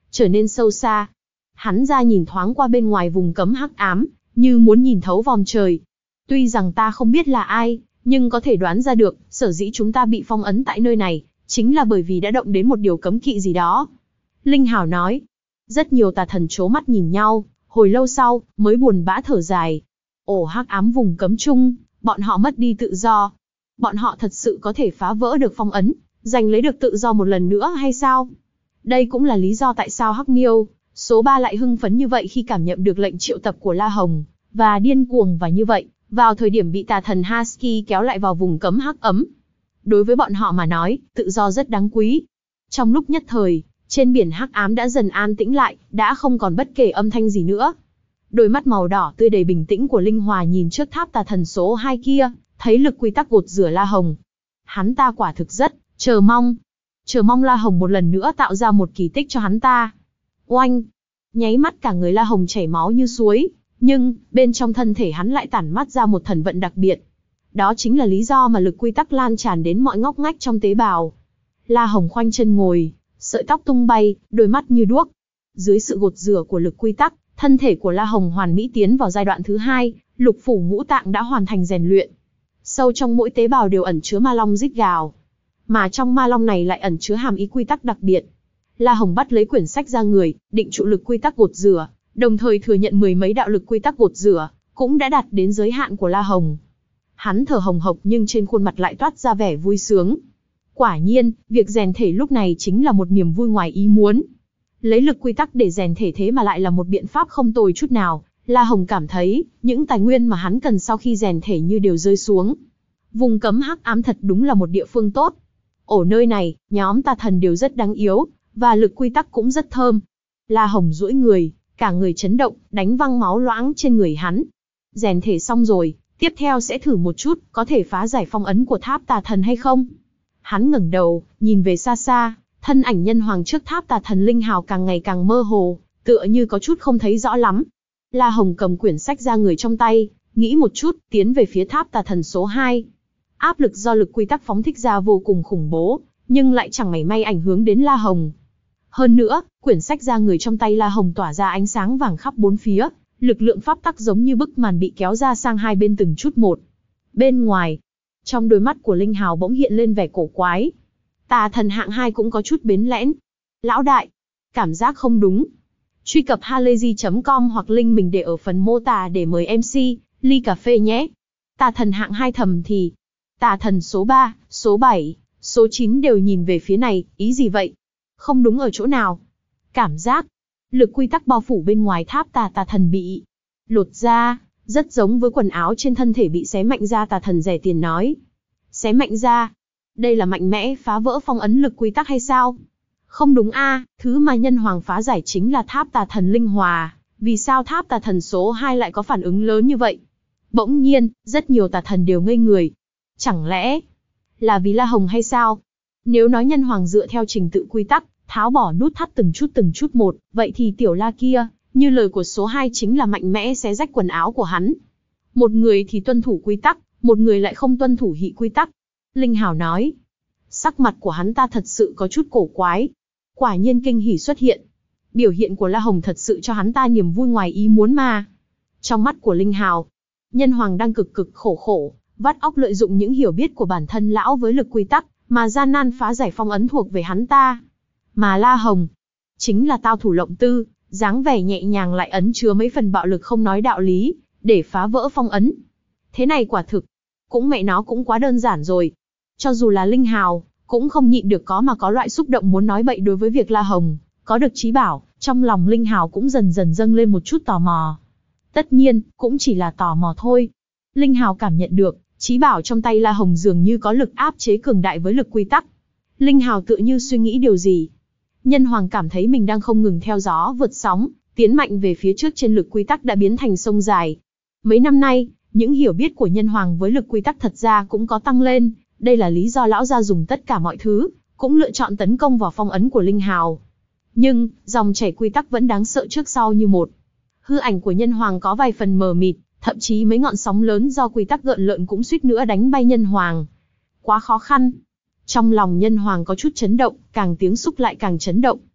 trở nên sâu xa. Hắn ra nhìn thoáng qua bên ngoài vùng cấm hắc ám, như muốn nhìn thấu vòm trời. Tuy rằng ta không biết là ai, nhưng có thể đoán ra được, sở dĩ chúng ta bị phong ấn tại nơi này, chính là bởi vì đã động đến một điều cấm kỵ gì đó. Linh Hào nói. Rất nhiều tà thần trố mắt nhìn nhau, hồi lâu sau, mới buồn bã thở dài. Ồ, hắc ám vùng cấm chung, bọn họ mất đi tự do. Bọn họ thật sự có thể phá vỡ được phong ấn, giành lấy được tự do một lần nữa hay sao? Đây cũng là lý do tại sao Hắc Miêu, số ba lại hưng phấn như vậy khi cảm nhận được lệnh triệu tập của La Hồng, và điên cuồng và như vậy, vào thời điểm bị tà thần Husky kéo lại vào vùng cấm hắc ấm. Đối với bọn họ mà nói, tự do rất đáng quý. Trong lúc nhất thời, trên biển hắc ám đã dần an tĩnh lại, đã không còn bất kể âm thanh gì nữa. Đôi mắt màu đỏ tươi đầy bình tĩnh của Linh Hòa nhìn trước tháp tà thần số hai kia, thấy lực quy tắc gột rửa La Hồng. Hắn ta quả thực rất chờ mong. Chờ mong La Hồng một lần nữa tạo ra một kỳ tích cho hắn ta. Oanh! Nháy mắt cả người La Hồng chảy máu như suối, nhưng bên trong thân thể hắn lại tản mát ra một thần vận đặc biệt. Đó chính là lý do mà lực quy tắc lan tràn đến mọi ngóc ngách trong tế bào. La Hồng khoanh chân ngồi, sợi tóc tung bay, đôi mắt như đuốc. Dưới sự gột rửa của lực quy tắc, thân thể của La Hồng hoàn mỹ tiến vào giai đoạn thứ hai, lục phủ ngũ tạng đã hoàn thành rèn luyện. Sâu trong mỗi tế bào đều ẩn chứa ma long rít gào. Mà trong ma long này lại ẩn chứa hàm ý quy tắc đặc biệt. La Hồng bắt lấy quyển sách ra người, định trụ lực quy tắc gột rửa, đồng thời thừa nhận mười mấy đạo lực quy tắc gột rửa, cũng đã đạt đến giới hạn của La Hồng. Hắn thở hồng hộc nhưng trên khuôn mặt lại toát ra vẻ vui sướng. Quả nhiên, việc rèn thể lúc này chính là một niềm vui ngoài ý muốn. Lấy lực quy tắc để rèn thể thế mà lại là một biện pháp không tồi chút nào. La Hồng cảm thấy, những tài nguyên mà hắn cần sau khi rèn thể như đều rơi xuống. Vùng cấm hắc ám thật đúng là một địa phương tốt. Ở nơi này, nhóm tà thần đều rất đáng yếu, và lực quy tắc cũng rất thơm. La Hồng duỗi người, cả người chấn động, đánh văng máu loãng trên người hắn. Rèn thể xong rồi, tiếp theo sẽ thử một chút, có thể phá giải phong ấn của tháp tà thần hay không? Hắn ngẩng đầu, nhìn về xa xa, thân ảnh nhân hoàng trước tháp tà thần Linh Hào càng ngày càng mơ hồ, tựa như có chút không thấy rõ lắm. La Hồng cầm quyển sách ra người trong tay, nghĩ một chút, tiến về phía tháp tà thần số hai. Áp lực do lực quy tắc phóng thích ra vô cùng khủng bố, nhưng lại chẳng mảy may ảnh hưởng đến La Hồng. Hơn nữa, quyển sách ra người trong tay La Hồng tỏa ra ánh sáng vàng khắp bốn phía, lực lượng pháp tắc giống như bức màn bị kéo ra sang hai bên từng chút một. Bên ngoài, trong đôi mắt của Linh Hào bỗng hiện lên vẻ cổ quái. Tà thần hạng hai cũng có chút bến lẽn. Lão đại, cảm giác không đúng. Truy cập halayzi chấm com hoặc link mình để ở phần mô tả để mời em xê, ly cà phê nhé. Tà thần hạng hai thầm thì. Tà thần số ba, số bảy, số chín đều nhìn về phía này, ý gì vậy? Không đúng ở chỗ nào? Cảm giác, lực quy tắc bao phủ bên ngoài tháp tà tà thần bị lột ra, rất giống với quần áo trên thân thể bị xé mạnh ra. Tà thần rẻ tiền nói. Xé mạnh ra? Đây là mạnh mẽ phá vỡ phong ấn lực quy tắc hay sao? Không đúng a, à, thứ mà nhân hoàng phá giải chính là tháp tà thần linh hòa, vì sao tháp tà thần số hai lại có phản ứng lớn như vậy? Bỗng nhiên, rất nhiều tà thần đều ngây người. Chẳng lẽ là vì La Hồng hay sao? Nếu nói nhân hoàng dựa theo trình tự quy tắc, tháo bỏ nút thắt từng chút từng chút một, vậy thì tiểu La kia, như lời của số hai chính là mạnh mẽ xé rách quần áo của hắn. Một người thì tuân thủ quy tắc, một người lại không tuân thủ hị quy tắc. Linh Hào nói. Sắc mặt của hắn ta thật sự có chút cổ quái. Quả nhiên kinh hỉ xuất hiện. Biểu hiện của La Hồng thật sự cho hắn ta niềm vui ngoài ý muốn mà. Trong mắt của Linh Hào, nhân hoàng đang cực cực khổ khổ, vắt óc lợi dụng những hiểu biết của bản thân lão với lực quy tắc, mà gian nan phá giải phong ấn thuộc về hắn ta. Mà La Hồng, chính là tao thủ lộng tư, dáng vẻ nhẹ nhàng lại ẩn chứa mấy phần bạo lực không nói đạo lý, để phá vỡ phong ấn. Thế này quả thực, cũng mẹ nó cũng quá đơn giản rồi. Cho dù là Linh Hào, cũng không nhịn được có mà có loại xúc động muốn nói bậy đối với việc La Hồng có được trí bảo, trong lòng Linh Hào cũng dần dần dâng lên một chút tò mò. Tất nhiên, cũng chỉ là tò mò thôi. Linh Hào cảm nhận được, trí bảo trong tay La Hồng dường như có lực áp chế cường đại với lực quy tắc. Linh Hào tựa như suy nghĩ điều gì. Nhân hoàng cảm thấy mình đang không ngừng theo gió vượt sóng, tiến mạnh về phía trước trên lực quy tắc đã biến thành sông dài. Mấy năm nay, những hiểu biết của nhân hoàng với lực quy tắc thật ra cũng có tăng lên. Đây là lý do lão gia dùng tất cả mọi thứ, cũng lựa chọn tấn công vào phong ấn của Linh Hào. Nhưng, dòng chảy quy tắc vẫn đáng sợ trước sau như một. Hư ảnh của nhân hoàng có vài phần mờ mịt, thậm chí mấy ngọn sóng lớn do quy tắc gợn lợn cũng suýt nữa đánh bay nhân hoàng. Quá khó khăn. Trong lòng nhân hoàng có chút chấn động, càng tiếng xúc lại càng chấn động.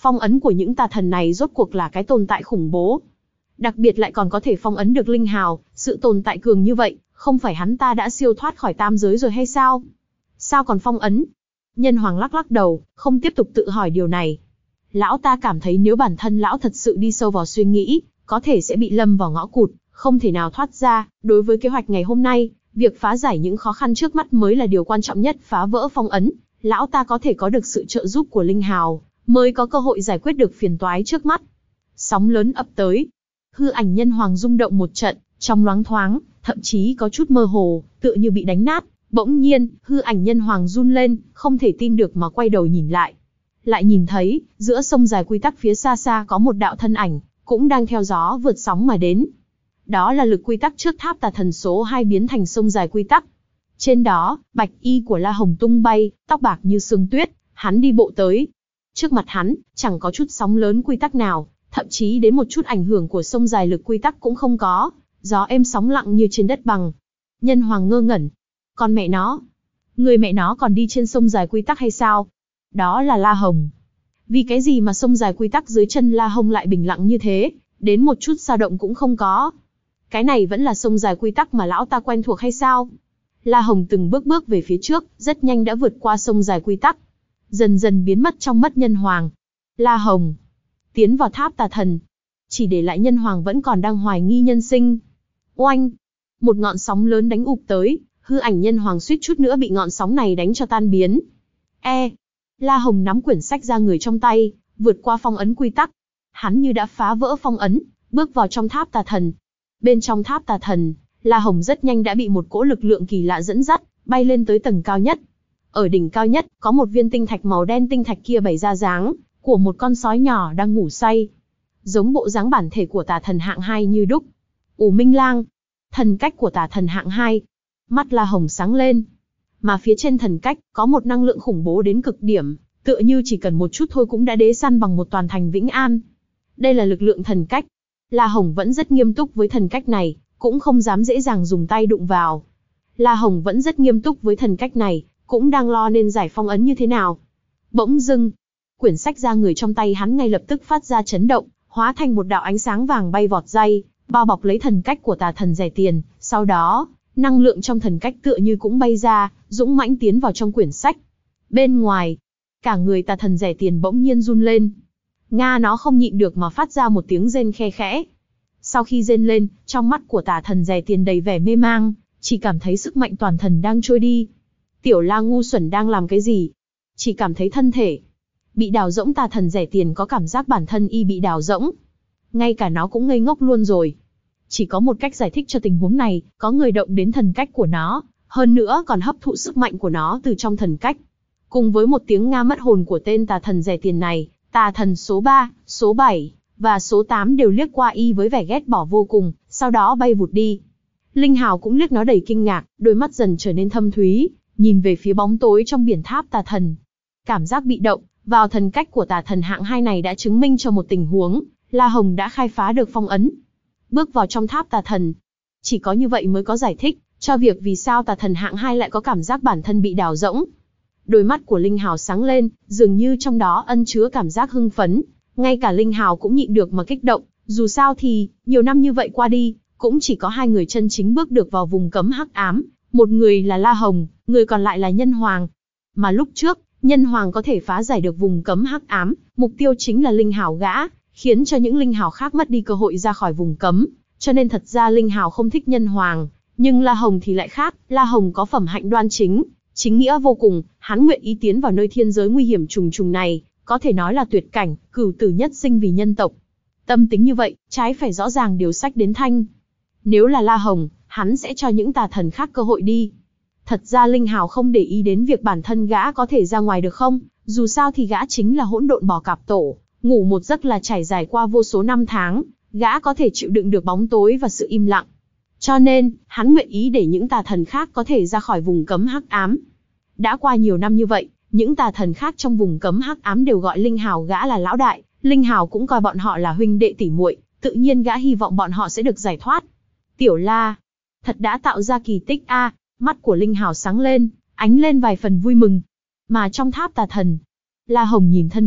Phong ấn của những tà thần này rốt cuộc là cái tồn tại khủng bố. Đặc biệt lại còn có thể phong ấn được linh hào, sự tồn tại cường như vậy, không phải hắn ta đã siêu thoát khỏi tam giới rồi hay sao? Sao còn phong ấn? Nhân Hoàng lắc lắc đầu, không tiếp tục tự hỏi điều này. Lão ta cảm thấy nếu bản thân lão thật sự đi sâu vào suy nghĩ, có thể sẽ bị lâm vào ngõ cụt, không thể nào thoát ra. Đối với kế hoạch ngày hôm nay, việc phá giải những khó khăn trước mắt mới là điều quan trọng nhất. Phá vỡ phong ấn, lão ta có thể có được sự trợ giúp của linh hào, mới có cơ hội giải quyết được phiền toái trước mắt. Sóng lớn ập tới, hư ảnh Nhân Hoàng rung động một trận, trong loáng thoáng, thậm chí có chút mơ hồ, tựa như bị đánh nát. Bỗng nhiên, hư ảnh Nhân Hoàng run lên, không thể tin được mà quay đầu nhìn lại. Lại nhìn thấy, giữa sông dài quy tắc phía xa xa có một đạo thân ảnh, cũng đang theo gió vượt sóng mà đến. Đó là lực quy tắc trước tháp tà thần số hai biến thành sông dài quy tắc. Trên đó, bạch y của La Hồng tung bay, tóc bạc như sương tuyết, hắn đi bộ tới. Trước mặt hắn, chẳng có chút sóng lớn quy tắc nào, thậm chí đến một chút ảnh hưởng của sông dài lực quy tắc cũng không có, gió êm sóng lặng như trên đất bằng. Nhân Hoàng ngơ ngẩn. Con mẹ nó, người mẹ nó còn đi trên sông dài quy tắc hay sao? Đó là La Hồng. Vì cái gì mà sông dài quy tắc dưới chân La Hồng lại bình lặng như thế, đến một chút dao động cũng không có? Cái này vẫn là sông dài quy tắc mà lão ta quen thuộc hay sao? La Hồng từng bước bước về phía trước, rất nhanh đã vượt qua sông dài quy tắc, dần dần biến mất trong mắt Nhân Hoàng. La Hồng tiến vào tháp tà thần, chỉ để lại Nhân Hoàng vẫn còn đang hoài nghi nhân sinh. Oanh! Một ngọn sóng lớn đánh ụp tới, hư ảnh Nhân Hoàng suýt chút nữa bị ngọn sóng này đánh cho tan biến. E! La Hồng nắm quyển sách ra người trong tay, vượt qua phong ấn quy tắc. Hắn như đã phá vỡ phong ấn, bước vào trong tháp tà thần. Bên trong tháp tà thần, La Hồng rất nhanh đã bị một cỗ lực lượng kỳ lạ dẫn dắt, bay lên tới tầng cao nhất. Ở đỉnh cao nhất, có một viên tinh thạch màu đen, tinh thạch kia bày ra dáng của một con sói nhỏ đang ngủ say. Giống bộ dáng bản thể của tà thần hạng hai như đúc. U Minh Lang, thần cách của tà thần hạng hai. Mắt La Hồng sáng lên. Mà phía trên thần cách, có một năng lượng khủng bố đến cực điểm, tựa như chỉ cần một chút thôi cũng đã đế săn bằng một toàn thành Vĩnh An. Đây là lực lượng thần cách. La Hồng vẫn rất nghiêm túc với thần cách này, cũng không dám dễ dàng dùng tay đụng vào. La Hồng vẫn rất nghiêm túc với thần cách này, cũng đang lo nên giải phong ấn như thế nào. Bỗng dưng, quyển sách ra người trong tay hắn ngay lập tức phát ra chấn động, hóa thành một đạo ánh sáng vàng bay vọt dây, bao bọc lấy thần cách của tà thần rẻ tiền. Sau đó, năng lượng trong thần cách tựa như cũng bay ra, dũng mãnh tiến vào trong quyển sách. Bên ngoài, cả người tà thần rẻ tiền bỗng nhiên run lên. Nga nó không nhịn được mà phát ra một tiếng rên khe khẽ. Sau khi rên lên, trong mắt của tà thần rẻ tiền đầy vẻ mê mang, chỉ cảm thấy sức mạnh toàn thần đang trôi đi. Tiểu La ngu xuẩn đang làm cái gì? Chỉ cảm thấy thân thể bị đào rỗng. Tà thần rẻ tiền có cảm giác bản thân y bị đào rỗng. Ngay cả nó cũng ngây ngốc luôn rồi. Chỉ có một cách giải thích cho tình huống này, có người động đến thần cách của nó, hơn nữa còn hấp thụ sức mạnh của nó từ trong thần cách. Cùng với một tiếng nga mất hồn của tên tà thần rẻ tiền này, tà thần số ba, số bảy và số tám đều liếc qua y với vẻ ghét bỏ vô cùng, sau đó bay vụt đi. Linh Hào cũng liếc nó đầy kinh ngạc, đôi mắt dần trở nên thâm thúy, nhìn về phía bóng tối trong biển tháp tà thần. Cảm giác bị động vào thần cách của tà thần hạng hai này đã chứng minh cho một tình huống, La Hồng đã khai phá được phong ấn, bước vào trong tháp tà thần. Chỉ có như vậy mới có giải thích cho việc vì sao tà thần hạng hai lại có cảm giác bản thân bị đào rỗng. Đôi mắt của Linh Hào sáng lên, dường như trong đó ẩn chứa cảm giác hưng phấn. Ngay cả Linh Hào cũng nhịn được mà kích động, dù sao thì, nhiều năm như vậy qua đi, cũng chỉ có hai người chân chính bước được vào vùng cấm hắc ám, một người là La Hồng, người còn lại là Nhân Hoàng. Mà lúc trước, Nhân Hoàng có thể phá giải được vùng cấm hắc ám, mục tiêu chính là Linh Hào gã, khiến cho những Linh Hào khác mất đi cơ hội ra khỏi vùng cấm, cho nên thật ra Linh Hào không thích Nhân Hoàng, nhưng La Hồng thì lại khác, La Hồng có phẩm hạnh đoan chính, chính nghĩa vô cùng, hắn nguyện ý tiến vào nơi thiên giới nguy hiểm trùng trùng này, có thể nói là tuyệt cảnh, cửu tử nhất sinh vì nhân tộc. Tâm tính như vậy, trái phải rõ ràng điều sách đến thanh. Nếu là La Hồng, hắn sẽ cho những tà thần khác cơ hội đi. Thật ra Linh Hào không để ý đến việc bản thân gã có thể ra ngoài được không, dù sao thì gã chính là hỗn độn bò cạp tổ, ngủ một giấc là trải dài qua vô số năm tháng, gã có thể chịu đựng được bóng tối và sự im lặng. Cho nên, hắn nguyện ý để những tà thần khác có thể ra khỏi vùng cấm hắc ám. Đã qua nhiều năm như vậy, những tà thần khác trong vùng cấm hắc ám đều gọi Linh Hào gã là lão đại, Linh Hào cũng coi bọn họ là huynh đệ tỷ muội, tự nhiên gã hy vọng bọn họ sẽ được giải thoát. Tiểu La, thật đã tạo ra kỳ tích a, à, mắt của Linh Hào sáng lên, ánh lên vài phần vui mừng. Mà trong tháp tà thần, La Hồng nhìn thân cách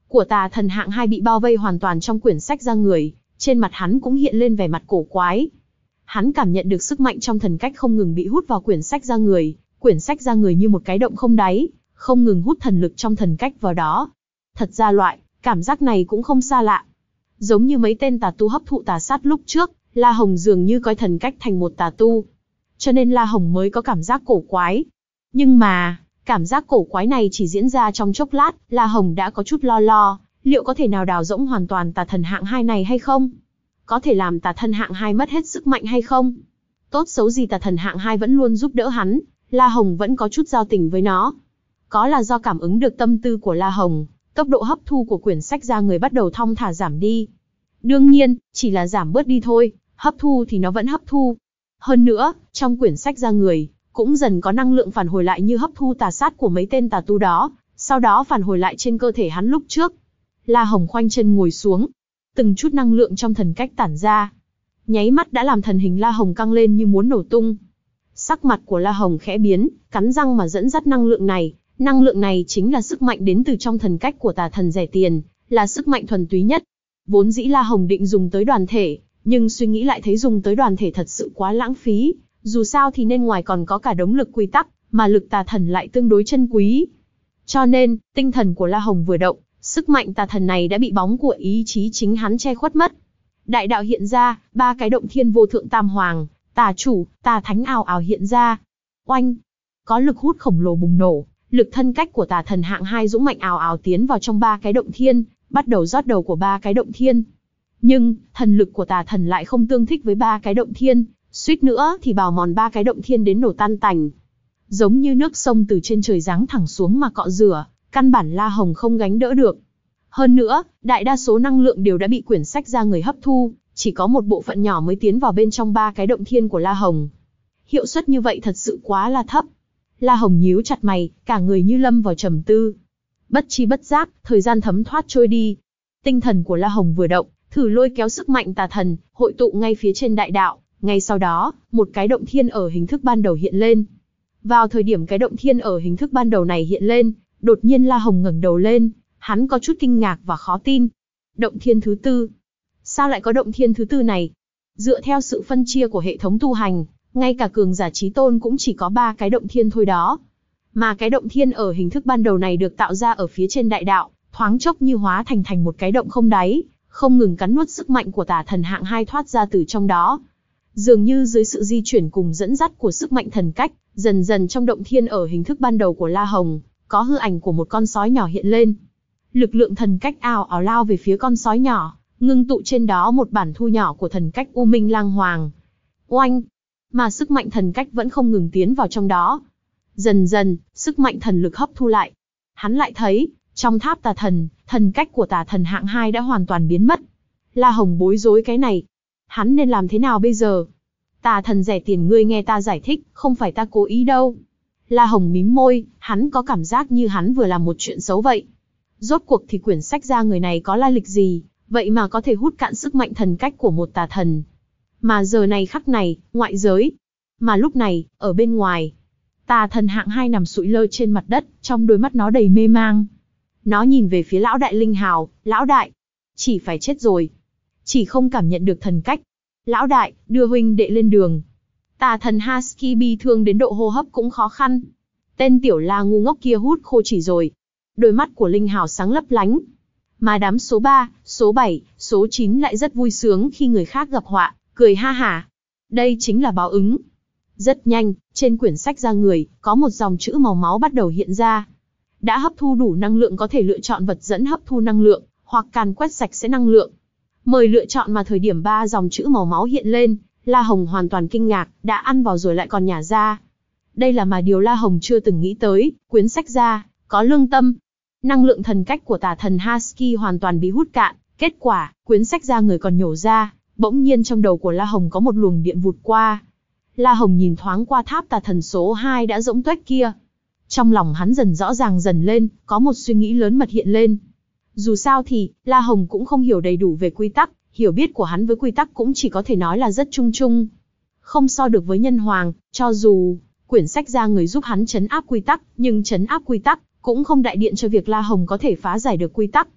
của tà thần hạng hai bị bao vây hoàn toàn trong quyển sách ra người, trên mặt hắn cũng hiện lên vẻ mặt cổ quái. Hắn cảm nhận được sức mạnh trong thần cách không ngừng bị hút vào quyển sách ra người, quyển sách ra người như một cái động không đáy, không ngừng hút thần lực trong thần cách vào đó. Thật ra loại cảm giác này cũng không xa lạ. Giống như mấy tên tà tu hấp thụ tà sát lúc trước, La Hồng dường như coi thần cách thành một tà tu. Cho nên La Hồng mới có cảm giác cổ quái. Nhưng mà, cảm giác cổ quái này chỉ diễn ra trong chốc lát, La Hồng đã có chút lo lo, liệu có thể nào đào rỗng hoàn toàn tà thần hạng hai này hay không? Có thể làm tà thần hạng hai mất hết sức mạnh hay không? Tốt xấu gì tà thần hạng hai vẫn luôn giúp đỡ hắn, La Hồng vẫn có chút giao tình với nó. Có là do cảm ứng được tâm tư của La Hồng, tốc độ hấp thu của quyển sách ra người bắt đầu thong thả giảm đi. Đương nhiên, chỉ là giảm bớt đi thôi, hấp thu thì nó vẫn hấp thu. Hơn nữa, trong quyển sách ra người, cũng dần có năng lượng phản hồi lại như hấp thu tà sát của mấy tên tà tu đó, sau đó phản hồi lại trên cơ thể hắn lúc trước. La Hồng khoanh chân ngồi xuống, từng chút năng lượng trong thần cách tản ra. Nháy mắt đã làm thần hình La Hồng căng lên như muốn nổ tung. Sắc mặt của La Hồng khẽ biến, cắn răng mà dẫn dắt năng lượng này. Năng lượng này chính là sức mạnh đến từ trong thần cách của tà thần rẻ tiền, là sức mạnh thuần túy nhất. Vốn dĩ La Hồng định dùng tới đoàn thể, nhưng suy nghĩ lại thấy dùng tới đoàn thể thật sự quá lãng phí. Dù sao thì nên ngoài còn có cả đống lực quy tắc, mà lực tà thần lại tương đối chân quý. Cho nên, tinh thần của La Hồng vừa động, sức mạnh tà thần này đã bị bóng của ý chí chính hắn che khuất mất. Đại đạo hiện ra, ba cái động thiên vô thượng tam hoàng, tà chủ, tà thánh ào ào hiện ra. Oanh! Có lực hút khổng lồ bùng nổ, lực thân cách của tà thần hạng hai dũng mạnh ào ào tiến vào trong ba cái động thiên, bắt đầu rót đầu của ba cái động thiên. Nhưng, thần lực của tà thần lại không tương thích với ba cái động thiên, suýt nữa thì bào mòn ba cái động thiên đến nổ tan tành. Giống như nước sông từ trên trời giáng thẳng xuống mà cọ rửa, căn bản La Hồng không gánh đỡ được. Hơn nữa, đại đa số năng lượng đều đã bị quyển sách ra người hấp thu, chỉ có một bộ phận nhỏ mới tiến vào bên trong ba cái động thiên của La Hồng. Hiệu suất như vậy thật sự quá là thấp. La Hồng nhíu chặt mày, cả người như lâm vào trầm tư. Bất chi bất giác, thời gian thấm thoát trôi đi. Tinh thần của La Hồng vừa động, thử lôi kéo sức mạnh tà thần, hội tụ ngay phía trên đại đạo. Ngay sau đó, một cái động thiên ở hình thức ban đầu hiện lên. Vào thời điểm cái động thiên ở hình thức ban đầu này hiện lên, đột nhiên La Hồng ngẩng đầu lên, hắn có chút kinh ngạc và khó tin. Động thiên thứ tư? Sao lại có động thiên thứ tư này? Dựa theo sự phân chia của hệ thống tu hành, ngay cả cường giả chí tôn cũng chỉ có ba cái động thiên thôi đó. Mà cái động thiên ở hình thức ban đầu này được tạo ra ở phía trên đại đạo, thoáng chốc như hóa thành thành một cái động không đáy, không ngừng cắn nuốt sức mạnh của tà thần hạng hai thoát ra từ trong đó. Dường như dưới sự di chuyển cùng dẫn dắt của sức mạnh thần cách, dần dần trong động thiên ở hình thức ban đầu của La Hồng, có hư ảnh của một con sói nhỏ hiện lên. Lực lượng thần cách ào ào lao về phía con sói nhỏ, ngưng tụ trên đó một bản thu nhỏ của thần cách U Minh Lang Hoàng. Oanh! Mà sức mạnh thần cách vẫn không ngừng tiến vào trong đó. Dần dần, sức mạnh thần lực hấp thu lại. Hắn lại thấy, trong tháp tà thần, thần cách của tà thần hạng hai đã hoàn toàn biến mất. La Hồng bối rối cái này. Hắn nên làm thế nào bây giờ? Tà thần rẻ tiền, ngươi nghe ta giải thích, không phải ta cố ý đâu. La Hồng mím môi, hắn có cảm giác như hắn vừa làm một chuyện xấu vậy. Rốt cuộc thì quyển sách ra người này có lai lịch gì, vậy mà có thể hút cạn sức mạnh thần cách của một tà thần. Mà giờ này khắc này, ngoại giới. Mà lúc này, ở bên ngoài, tà thần hạng hai nằm sụi lơ trên mặt đất, trong đôi mắt nó đầy mê mang. Nó nhìn về phía lão đại Linh Hào, lão đại, chỉ phải chết rồi. Chỉ không cảm nhận được thần cách. Lão đại, đưa huynh đệ lên đường. Tà thần Husky bi thương đến độ hô hấp cũng khó khăn. Tên tiểu la ngu ngốc kia hút khô chỉ rồi. Đôi mắt của Linh Hào sáng lấp lánh. Mà đám số ba, số bảy, số chín lại rất vui sướng khi người khác gặp họa, cười ha hả. Đây chính là báo ứng. Rất nhanh, trên quyển sách ra người, có một dòng chữ màu máu bắt đầu hiện ra. Đã hấp thu đủ năng lượng có thể lựa chọn vật dẫn hấp thu năng lượng, hoặc càn quét sạch sẽ năng lượng. Mời lựa chọn. Mà thời điểm ba dòng chữ màu máu hiện lên, La Hồng hoàn toàn kinh ngạc, đã ăn vào rồi lại còn nhả ra. Đây là mà điều La Hồng chưa từng nghĩ tới, quyển sách ra, có lương tâm. Năng lượng thần cách của tà thần Husky hoàn toàn bị hút cạn, kết quả, quyển sách ra người còn nhổ ra, bỗng nhiên trong đầu của La Hồng có một luồng điện vụt qua. La Hồng nhìn thoáng qua tháp tà thần số hai đã rỗng tuếch kia. Trong lòng hắn dần rõ ràng dần lên, có một suy nghĩ lớn mật hiện lên. Dù sao thì, La Hồng cũng không hiểu đầy đủ về quy tắc, hiểu biết của hắn với quy tắc cũng chỉ có thể nói là rất chung chung. Không so được với nhân hoàng, cho dù quyển sách ra người giúp hắn trấn áp quy tắc, nhưng trấn áp quy tắc cũng không đại diện cho việc La Hồng có thể phá giải được quy tắc.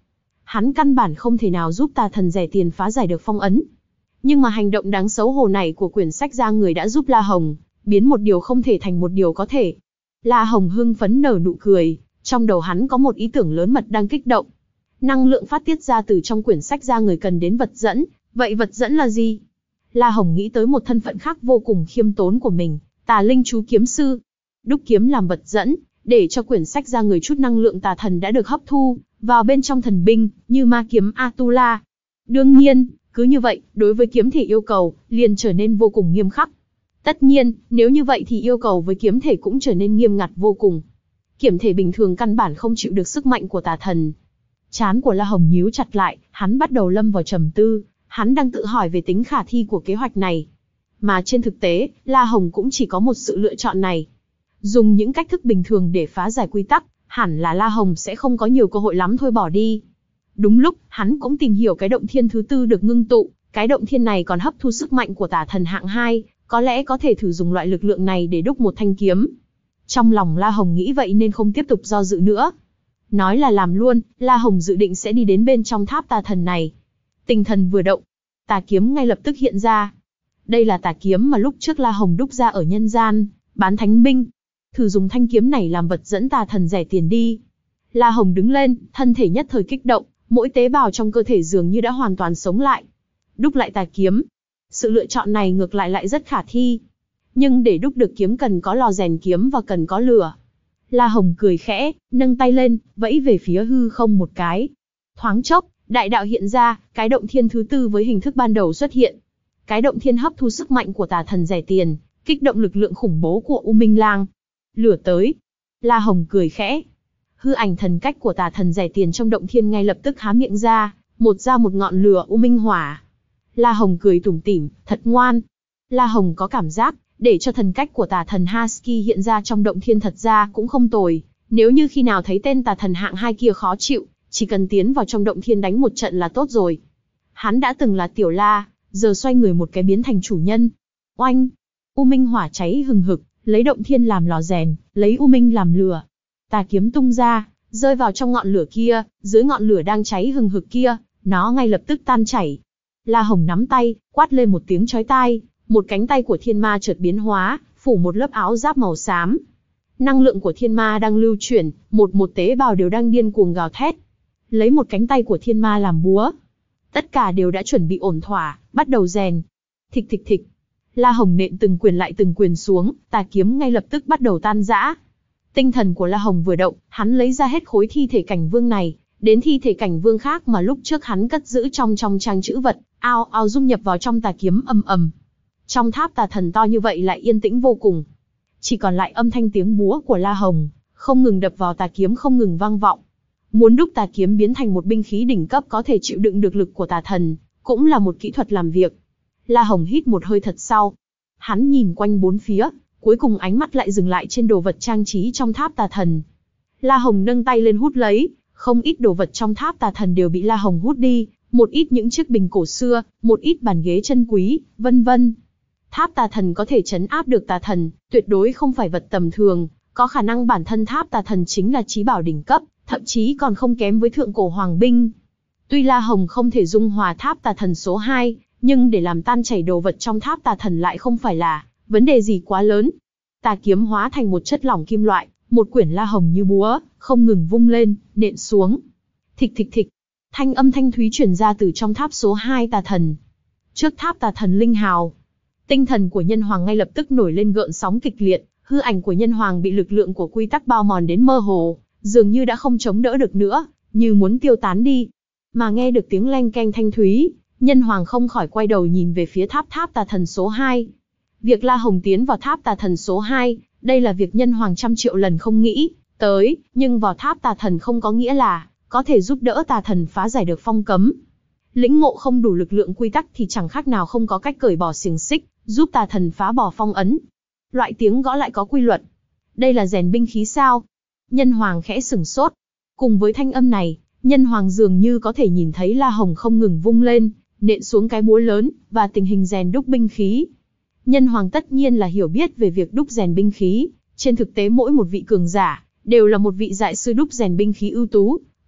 Hắn căn bản không thể nào giúp tà thần rẻ tiền phá giải được phong ấn. Nhưng mà hành động đáng xấu hổ này của quyển sách ra người đã giúp La Hồng biến một điều không thể thành một điều có thể. La Hồng hưng phấn nở nụ cười, trong đầu hắn có một ý tưởng lớn mật đang kích động. Năng lượng phát tiết ra từ trong quyển sách ra người cần đến vật dẫn, vậy vật dẫn là gì? La Hồng nghĩ tới một thân phận khác vô cùng khiêm tốn của mình, Tà Linh Chú Kiếm Sư. Đúc kiếm làm vật dẫn, để cho quyển sách ra người chút năng lượng tà thần đã được hấp thu vào bên trong thần binh, như ma kiếm Atula. Đương nhiên, cứ như vậy, đối với kiếm thể yêu cầu, liền trở nên vô cùng nghiêm khắc. Tất nhiên, nếu như vậy thì yêu cầu với kiếm thể cũng trở nên nghiêm ngặt vô cùng. Kiếm thể bình thường căn bản không chịu được sức mạnh của tà thần. Trán của La Hồng nhíu chặt lại, hắn bắt đầu lâm vào trầm tư, hắn đang tự hỏi về tính khả thi của kế hoạch này. Mà trên thực tế, La Hồng cũng chỉ có một sự lựa chọn này. Dùng những cách thức bình thường để phá giải quy tắc, hẳn là La Hồng sẽ không có nhiều cơ hội lắm thôi bỏ đi. Đúng lúc, hắn cũng tìm hiểu cái động thiên thứ tư được ngưng tụ, cái động thiên này còn hấp thu sức mạnh của tà thần hạng hai, có lẽ có thể thử dùng loại lực lượng này để đúc một thanh kiếm. Trong lòng La Hồng nghĩ vậy nên không tiếp tục do dự nữa. Nói là làm luôn, La Hồng dự định sẽ đi đến bên trong tháp tà thần này. Tinh thần vừa động, tà kiếm ngay lập tức hiện ra. Đây là tà kiếm mà lúc trước La Hồng đúc ra ở nhân gian, bán thánh binh. Thử dùng thanh kiếm này làm vật dẫn tà thần rẻ tiền đi. La Hồng đứng lên, thân thể nhất thời kích động, mỗi tế bào trong cơ thể dường như đã hoàn toàn sống lại. Đúc lại tà kiếm. Sự lựa chọn này ngược lại lại rất khả thi. Nhưng để đúc được kiếm cần có lò rèn kiếm và cần có lửa. La Hồng cười khẽ, nâng tay lên, vẫy về phía hư không một cái. Thoáng chốc, đại đạo hiện ra, cái động thiên thứ tư với hình thức ban đầu xuất hiện. Cái động thiên hấp thu sức mạnh của tà thần rẻ tiền, kích động lực lượng khủng bố của U Minh Lang. Lửa tới. La Hồng cười khẽ. Hư ảnh thần cách của tà thần rẻ tiền trong động thiên ngay lập tức há miệng ra, một ra một ngọn lửa U Minh Hỏa. La Hồng cười tủm tỉm, thật ngoan. La Hồng có cảm giác, để cho thần cách của tà thần Husky hiện ra trong động thiên thật ra cũng không tồi. Nếu như khi nào thấy tên tà thần hạng hai kia khó chịu, chỉ cần tiến vào trong động thiên đánh một trận là tốt rồi. Hắn đã từng là tiểu La, giờ xoay người một cái biến thành chủ nhân. Oanh! U Minh Hỏa cháy hừng hực, lấy động thiên làm lò rèn, lấy U Minh làm lửa. Tà kiếm tung ra, rơi vào trong ngọn lửa kia, dưới ngọn lửa đang cháy hừng hực kia, nó ngay lập tức tan chảy. La Hồng nắm tay, quát lên một tiếng chói tai, một cánh tay của thiên ma chợt biến hóa, phủ một lớp áo giáp màu xám. Năng lượng của thiên ma đang lưu chuyển, một một tế bào đều đang điên cuồng gào thét. Lấy một cánh tay của thiên ma làm búa. Tất cả đều đã chuẩn bị ổn thỏa, bắt đầu rèn. Thịch thịch thịch. La Hồng nện từng quyền lại từng quyền xuống, tà kiếm ngay lập tức bắt đầu tan rã. Tinh thần của La Hồng vừa động, hắn lấy ra hết khối thi thể cảnh vương này, đến thi thể cảnh vương khác mà lúc trước hắn cất giữ trong trong trang chữ vật, ao ao dung nhập vào trong tà kiếm ầm ầm. Trong tháp tà thần to như vậy lại yên tĩnh vô cùng. Chỉ còn lại âm thanh tiếng búa của La Hồng, không ngừng đập vào tà kiếm không ngừng vang vọng. Muốn đúc tà kiếm biến thành một binh khí đỉnh cấp có thể chịu đựng được lực của tà thần, cũng là một kỹ thuật làm việc. La Hồng hít một hơi thật sâu. Hắn nhìn quanh bốn phía, cuối cùng ánh mắt lại dừng lại trên đồ vật trang trí trong tháp tà thần. La Hồng nâng tay lên hút lấy, không ít đồ vật trong tháp tà thần đều bị La Hồng hút đi, một ít những chiếc bình cổ xưa, một ít bàn ghế chân quý, vân vân. Tháp tà thần có thể trấn áp được tà thần, tuyệt đối không phải vật tầm thường, có khả năng bản thân tháp tà thần chính là chí bảo đỉnh cấp, thậm chí còn không kém với thượng cổ hoàng binh. Tuy La Hồng không thể dung hòa tháp tà thần số hai, nhưng để làm tan chảy đồ vật trong tháp tà thần lại không phải là vấn đề gì quá lớn. Tà kiếm hóa thành một chất lỏng kim loại, một quyển La Hồng như búa, không ngừng vung lên, nện xuống. Thịch thịch thịch, thanh âm thanh thúy truyền ra từ trong tháp số hai tà thần. Trước tháp tà thần linh hào, tinh thần của nhân hoàng ngay lập tức nổi lên gợn sóng kịch liệt, hư ảnh của nhân hoàng bị lực lượng của quy tắc bao mòn đến mơ hồ, dường như đã không chống đỡ được nữa, như muốn tiêu tán đi. Mà nghe được tiếng leng keng thanh thúy, nhân hoàng không khỏi quay đầu nhìn về phía tháp tháp tà thần số hai. Việc La Hồng tiến vào tháp tà thần số hai, đây là việc nhân hoàng trăm triệu lần không nghĩ tới, nhưng vào tháp tà thần không có nghĩa là có thể giúp đỡ tà thần phá giải được phong cấm. Lĩnh ngộ không đủ lực lượng quy tắc thì chẳng khác nào không có cách cởi bỏ xiềng xích, giúp tà thần phá bỏ phong ấn. Loại tiếng gõ lại có quy luật. Đây là rèn binh khí sao? Nhân hoàng khẽ sửng sốt. Cùng với thanh âm này, nhân hoàng dường như có thể nhìn thấy La Hồng không ngừng vung lên, nện xuống cái búa lớn, và tình hình rèn đúc binh khí. Nhân hoàng tất nhiên là hiểu biết về việc đúc rèn binh khí. Trên thực tế mỗi một vị cường giả, đều là một vị dạy sư đúc rèn binh khí ưu tú,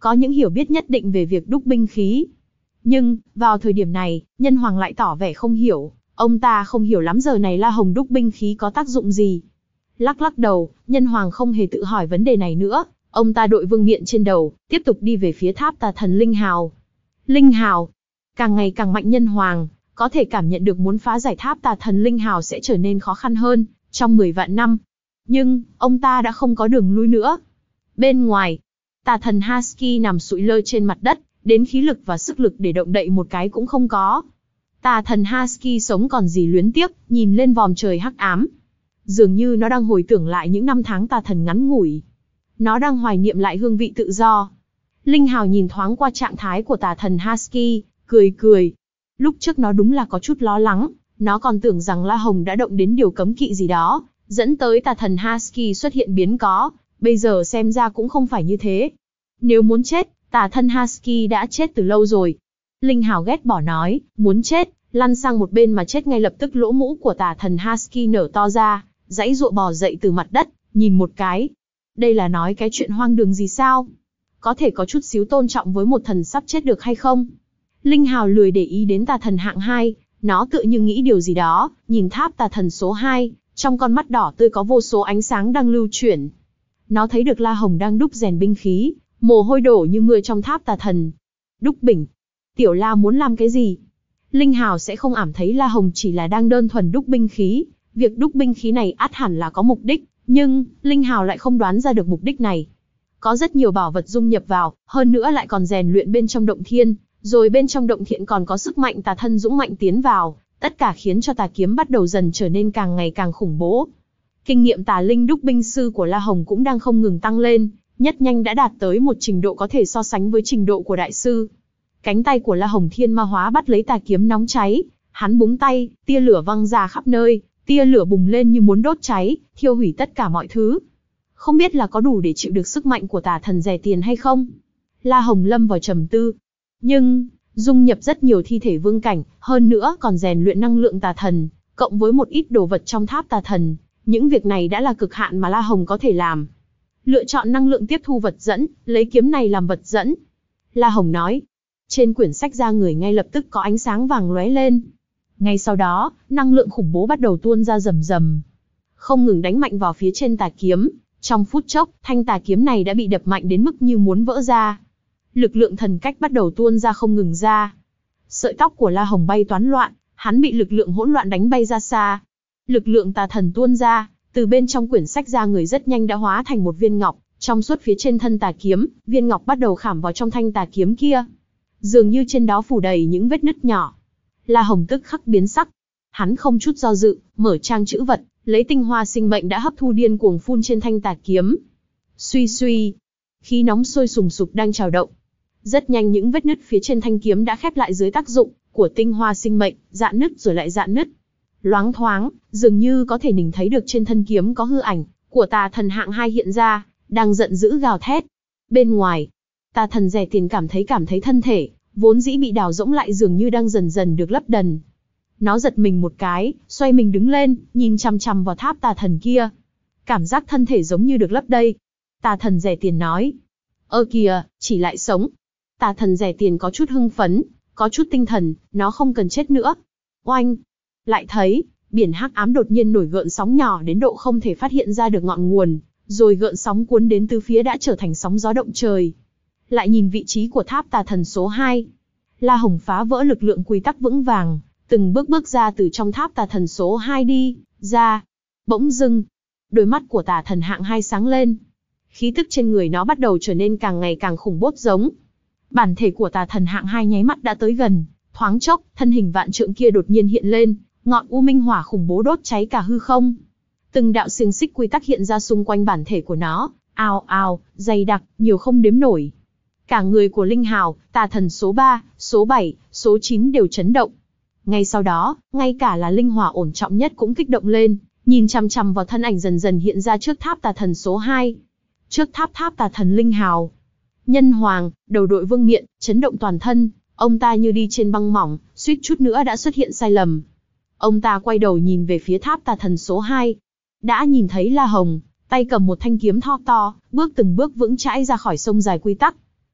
có những hiểu biết nhất định về việc đúc binh khí. Nhưng, vào thời điểm này, Nhân Hoàng lại tỏ vẻ không hiểu, ông ta không hiểu lắm giờ này La Hồng đúc binh khí có tác dụng gì. Lắc lắc đầu, Nhân Hoàng không hề tự hỏi vấn đề này nữa, ông ta đội vương miện trên đầu, tiếp tục đi về phía tháp tà thần Linh Hào. Linh Hào, càng ngày càng mạnh. Nhân Hoàng có thể cảm nhận được muốn phá giải tháp tà thần Linh Hào sẽ trở nên khó khăn hơn, trong mười vạn năm. Nhưng, ông ta đã không có đường lui nữa. Bên ngoài, tà thần Husky nằm sụi lơ trên mặt đất, đến khí lực và sức lực để động đậy một cái cũng không có. Tà thần Husky sống còn gì luyến tiếc, nhìn lên vòm trời hắc ám. Dường như nó đang hồi tưởng lại những năm tháng tà thần ngắn ngủi. Nó đang hoài niệm lại hương vị tự do. Linh Hào nhìn thoáng qua trạng thái của tà thần Husky, cười cười. Lúc trước nó đúng là có chút lo lắng, nó còn tưởng rằng La Hồng đã động đến điều cấm kỵ gì đó, dẫn tới tà thần Husky xuất hiện biến có, bây giờ xem ra cũng không phải như thế. Nếu muốn chết, tà thần Husky đã chết từ lâu rồi. Linh Hào ghét bỏ nói, muốn chết, lăn sang một bên mà chết ngay lập tức. Lỗ mũi của tà thần Husky nở to ra, giãy giụa bò dậy từ mặt đất, nhìn một cái. Đây là nói cái chuyện hoang đường gì sao? Có thể có chút xíu tôn trọng với một thần sắp chết được hay không? Linh Hào lười để ý đến tà thần hạng hai, nó tựa như nghĩ điều gì đó, nhìn tháp tà thần số hai, trong con mắt đỏ tươi có vô số ánh sáng đang lưu chuyển. Nó thấy được La Hồng đang đúc rèn binh khí, mồ hôi đổ như mưa trong tháp tà thần. Đúc bỉnh. Tiểu La muốn làm cái gì? Linh Hào sẽ không ảm thấy La Hồng chỉ là đang đơn thuần đúc binh khí, việc đúc binh khí này ắt hẳn là có mục đích, nhưng Linh Hào lại không đoán ra được mục đích này. Có rất nhiều bảo vật dung nhập vào, hơn nữa lại còn rèn luyện bên trong động thiên, rồi bên trong động thiên còn có sức mạnh tà thân dũng mạnh tiến vào, tất cả khiến cho tà kiếm bắt đầu dần trở nên càng ngày càng khủng bố. Kinh nghiệm tà linh đúc binh sư của La Hồng cũng đang không ngừng tăng lên, nhất nhanh đã đạt tới một trình độ có thể so sánh với trình độ của đại sư. Cánh tay của La Hồng thiên ma hóa bắt lấy tà kiếm nóng cháy, hắn búng tay, tia lửa văng ra khắp nơi, tia lửa bùng lên như muốn đốt cháy, thiêu hủy tất cả mọi thứ. Không biết là có đủ để chịu được sức mạnh của tà thần rẻ tiền hay không? La Hồng lâm vào trầm tư. Nhưng, dung nhập rất nhiều thi thể vương cảnh, hơn nữa còn rèn luyện năng lượng tà thần, cộng với một ít đồ vật trong tháp tà thần, những việc này đã là cực hạn mà La Hồng có thể làm. Lựa chọn năng lượng tiếp thu vật dẫn, lấy kiếm này làm vật dẫn. La Hồng nói. Trên quyển sách ra người ngay lập tức có ánh sáng vàng lóe lên. Ngay sau đó, năng lượng khủng bố bắt đầu tuôn ra rầm rầm, không ngừng đánh mạnh vào phía trên tà kiếm. Trong phút chốc, thanh tà kiếm này đã bị đập mạnh đến mức như muốn vỡ ra. Lực lượng thần cách bắt đầu tuôn ra không ngừng ra. Sợi tóc của La Hồng bay toán loạn, hắn bị lực lượng hỗn loạn đánh bay ra xa. Lực lượng tà thần tuôn ra, từ bên trong quyển sách ra người rất nhanh đã hóa thành một viên ngọc, trong suốt phía trên thân tà kiếm, viên ngọc bắt đầu khảm vào trong thanh tà kiếm kia. Dường như trên đó phủ đầy những vết nứt nhỏ. La Hồng tức khắc biến sắc. Hắn không chút do dự, mở trang chữ vật, lấy tinh hoa sinh mệnh đã hấp thu điên cuồng phun trên thanh tà kiếm. Suy suy, khí nóng sôi sùng sục đang trào động. Rất nhanh những vết nứt phía trên thanh kiếm đã khép lại dưới tác dụng của tinh hoa sinh mệnh, dạn nứt rồi lại dạn nứt. Loáng thoáng, dường như có thể nhìn thấy được trên thân kiếm có hư ảnh của tà thần hạng hai hiện ra, đang giận dữ gào thét. Bên ngoài, tà thần rẻ tiền cảm thấy cảm thấy thân thể vốn dĩ bị đào rỗng lại dường như đang dần dần được lấp đần. Nó giật mình một cái, xoay mình đứng lên, nhìn chằm chằm vào tháp tà thần kia. Cảm giác thân thể giống như được lấp đầy. Tà thần rẻ tiền nói. Ơ kìa, chỉ lại sống. Tà thần rẻ tiền có chút hưng phấn, có chút tinh thần, nó không cần chết nữa. Oanh! Lại thấy, biển hắc ám đột nhiên nổi gợn sóng nhỏ đến độ không thể phát hiện ra được ngọn nguồn, rồi gợn sóng cuốn đến từ phía đã trở thành sóng gió động trời. Lại nhìn vị trí của tháp tà thần số hai. La Hồng phá vỡ lực lượng quy tắc vững vàng, từng bước bước ra từ trong tháp tà thần số hai đi ra. Bỗng dưng, đôi mắt của tà thần hạng hai sáng lên. Khí tức trên người nó bắt đầu trở nên càng ngày càng khủng bố giống. Bản thể của tà thần hạng hai nháy mắt đã tới gần, thoáng chốc, thân hình vạn trượng kia đột nhiên hiện lên, ngọn u minh hỏa khủng bố đốt cháy cả hư không. Từng đạo xiềng xích quy tắc hiện ra xung quanh bản thể của nó, ào ào, dày đặc, nhiều không đếm nổi. Cả người của Linh Hào, tà thần số ba, số bảy, số chín đều chấn động. Ngay sau đó, ngay cả là linh hỏa ổn trọng nhất cũng kích động lên, nhìn chằm chằm vào thân ảnh dần dần hiện ra trước tháp tà thần số hai. Trước tháp tháp tà thần Linh Hào. Nhân Hoàng, đầu đội vương miện, chấn động toàn thân, ông ta như đi trên băng mỏng, suýt chút nữa đã xuất hiện sai lầm. Ông ta quay đầu nhìn về phía tháp tà thần số hai. Đã nhìn thấy La Hồng, tay cầm một thanh kiếm thô to, bước từng bước vững chãi ra khỏi sông dài quy tắc.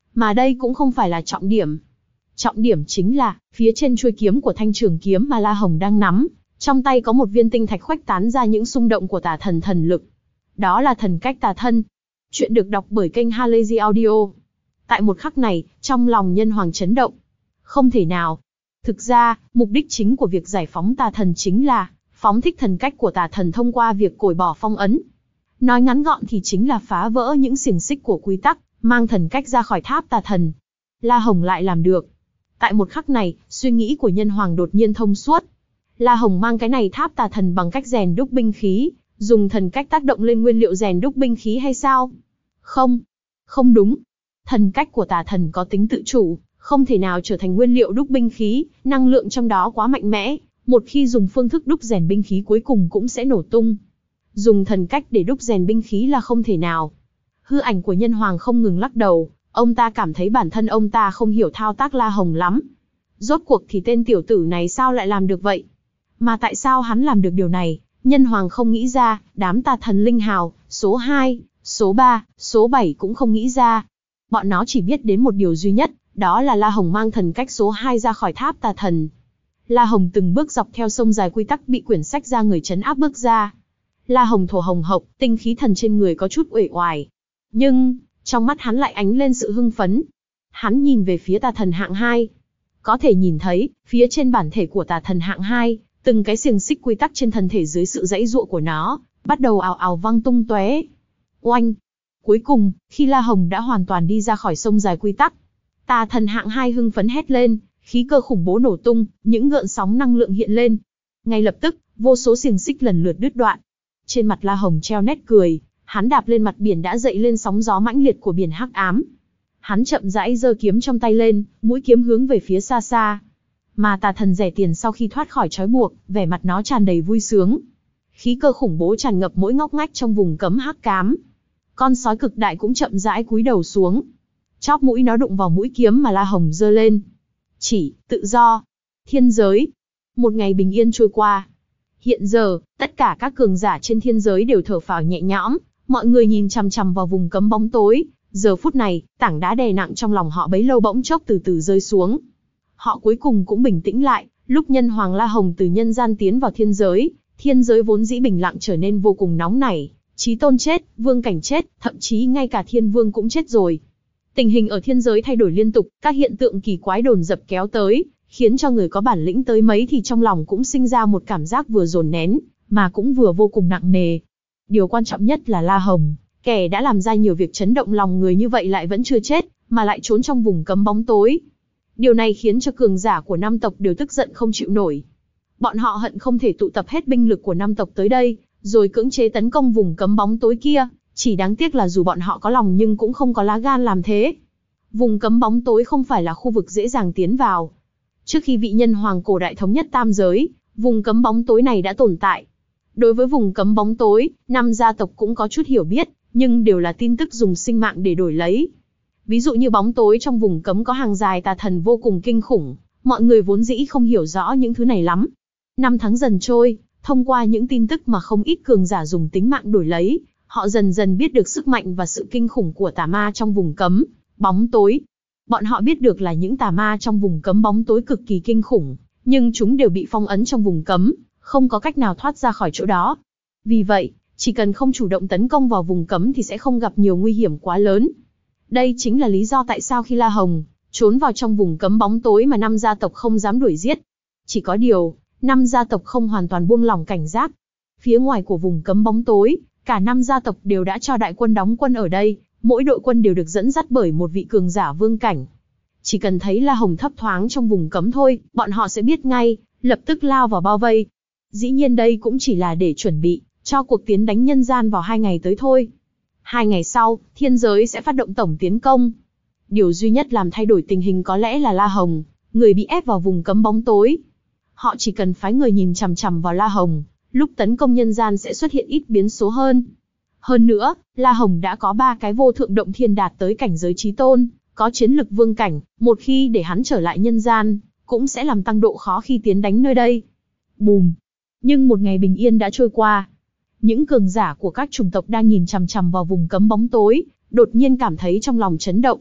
Mà đây cũng không phải là trọng điểm. Trọng điểm chính là, phía trên chuôi kiếm của thanh trường kiếm mà La Hồng đang nắm, trong tay có một viên tinh thạch khuếch tán ra những xung động của tà thần thần lực. Đó là thần cách tà thân. Chuyện được đọc bởi kênh Halazy Audio. Tại một khắc này, trong lòng Nhân Hoàng chấn động. Không thể nào. Thực ra, mục đích chính của việc giải phóng tà thần chính là phóng thích thần cách của tà thần thông qua việc cởi bỏ phong ấn. Nói ngắn gọn thì chính là phá vỡ những xiềng xích của quy tắc, mang thần cách ra khỏi tháp tà thần. La Hồng lại làm được. Tại một khắc này, suy nghĩ của Nhân Hoàng đột nhiên thông suốt. La Hồng mang cái này tháp tà thần bằng cách rèn đúc binh khí, dùng thần cách tác động lên nguyên liệu rèn đúc binh khí hay sao? Không, không đúng. Thần cách của tà thần có tính tự chủ, không thể nào trở thành nguyên liệu đúc binh khí, năng lượng trong đó quá mạnh mẽ, một khi dùng phương thức đúc rèn binh khí cuối cùng cũng sẽ nổ tung. Dùng thần cách để đúc rèn binh khí là không thể nào. Hư ảnh của Nhân Hoàng không ngừng lắc đầu, ông ta cảm thấy bản thân ông ta không hiểu thao tác La Hồng lắm. Rốt cuộc thì tên tiểu tử này sao lại làm được vậy? Mà tại sao hắn làm được điều này, Nhân Hoàng không nghĩ ra, đám tà thần linh hào, số hai, số ba, số bảy cũng không nghĩ ra. Bọn nó chỉ biết đến một điều duy nhất, đó là La Hồng mang thần cách số hai ra khỏi tháp tà thần. La Hồng từng bước dọc theo sông dài quy tắc bị quyển sách ra người trấn áp bước ra. La Hồng thổ hồng hộc, tinh khí thần trên người có chút uể oải. Nhưng, trong mắt hắn lại ánh lên sự hưng phấn. Hắn nhìn về phía tà thần hạng hai. Có thể nhìn thấy, phía trên bản thể của tà thần hạng hai, từng cái xiềng xích quy tắc trên thân thể dưới sự giãy giụa của nó, bắt đầu ào ào văng tung tóe. Oanh! Cuối cùng, khi La Hồng đã hoàn toàn đi ra khỏi sông dài quy tắc, tà thần hạng hai hưng phấn hét lên, khí cơ khủng bố nổ tung, những gợn sóng năng lượng hiện lên. Ngay lập tức, vô số xiềng xích lần lượt đứt đoạn. Trên mặt La Hồng treo nét cười, hắn đạp lên mặt biển đã dậy lên sóng gió mãnh liệt của biển hắc ám. Hắn chậm rãi giơ kiếm trong tay lên, mũi kiếm hướng về phía xa xa. Mà tà thần rẻ tiền sau khi thoát khỏi trói buộc, vẻ mặt nó tràn đầy vui sướng. Khí cơ khủng bố tràn ngập mỗi ngóc ngách trong vùng cấm hắc ám. Con sói cực đại cũng chậm rãi cúi đầu xuống. Chóp mũi nó đụng vào mũi kiếm mà La Hồng giơ lên. Chỉ, tự do, thiên giới. Một ngày bình yên trôi qua. Hiện giờ, tất cả các cường giả trên thiên giới đều thở phào nhẹ nhõm, mọi người nhìn chằm chằm vào vùng cấm bóng tối. Giờ phút này, tảng đá đè nặng trong lòng họ bấy lâu bỗng chốc từ từ rơi xuống. Họ cuối cùng cũng bình tĩnh lại, lúc Nhân Hoàng La Hồng từ nhân gian tiến vào thiên giới, thiên giới vốn dĩ bình lặng trở nên vô cùng nóng nảy. Chí tôn chết, vương cảnh chết, thậm chí ngay cả thiên vương cũng chết rồi. Tình hình ở thiên giới thay đổi liên tục, các hiện tượng kỳ quái đồn dập kéo tới, khiến cho người có bản lĩnh tới mấy thì trong lòng cũng sinh ra một cảm giác vừa dồn nén, mà cũng vừa vô cùng nặng nề. Điều quan trọng nhất là La Hồng, kẻ đã làm ra nhiều việc chấn động lòng người như vậy lại vẫn chưa chết, mà lại trốn trong vùng cấm bóng tối. Điều này khiến cho cường giả của năm tộc đều tức giận không chịu nổi. Bọn họ hận không thể tụ tập hết binh lực của năm tộc tới đây, rồi cưỡng chế tấn công vùng cấm bóng tối kia, chỉ đáng tiếc là dù bọn họ có lòng nhưng cũng không có lá gan làm thế. Vùng cấm bóng tối không phải là khu vực dễ dàng tiến vào. Trước khi vị Nhân Hoàng cổ đại thống nhất tam giới, vùng cấm bóng tối này đã tồn tại. Đối với vùng cấm bóng tối, năm gia tộc cũng có chút hiểu biết, nhưng đều là tin tức dùng sinh mạng để đổi lấy. Ví dụ như bóng tối trong vùng cấm có hàng dài tà thần vô cùng kinh khủng, mọi người vốn dĩ không hiểu rõ những thứ này lắm. Năm tháng dần trôi, thông qua những tin tức mà không ít cường giả dùng tính mạng đổi lấy, họ dần dần biết được sức mạnh và sự kinh khủng của tà ma trong vùng cấm bóng tối. Bọn họ biết được là những tà ma trong vùng cấm bóng tối cực kỳ kinh khủng, nhưng chúng đều bị phong ấn trong vùng cấm, không có cách nào thoát ra khỏi chỗ đó. Vì vậy, chỉ cần không chủ động tấn công vào vùng cấm thì sẽ không gặp nhiều nguy hiểm quá lớn. Đây chính là lý do tại sao khi La Hồng trốn vào trong vùng cấm bóng tối mà năm gia tộc không dám đuổi giết. Chỉ có điều, năm gia tộc không hoàn toàn buông lỏng cảnh giác. Phía ngoài của vùng cấm bóng tối, cả năm gia tộc đều đã cho đại quân đóng quân ở đây, mỗi đội quân đều được dẫn dắt bởi một vị cường giả vương cảnh. Chỉ cần thấy La Hồng thấp thoáng trong vùng cấm thôi, bọn họ sẽ biết ngay, lập tức lao vào bao vây. Dĩ nhiên đây cũng chỉ là để chuẩn bị cho cuộc tiến đánh nhân gian vào hai ngày tới thôi. Hai ngày sau, thiên giới sẽ phát động tổng tiến công. Điều duy nhất làm thay đổi tình hình có lẽ là La Hồng, người bị ép vào vùng cấm bóng tối. Họ chỉ cần phái người nhìn chằm chằm vào La Hồng, lúc tấn công nhân gian sẽ xuất hiện ít biến số hơn. Hơn nữa, La Hồng đã có ba cái vô thượng động thiên đạt tới cảnh giới chí tôn, có chiến lực vương cảnh, một khi để hắn trở lại nhân gian, cũng sẽ làm tăng độ khó khi tiến đánh nơi đây. Bùm! Nhưng một ngày bình yên đã trôi qua. Những cường giả của các chủng tộc đang nhìn chằm chằm vào vùng cấm bóng tối, đột nhiên cảm thấy trong lòng chấn động.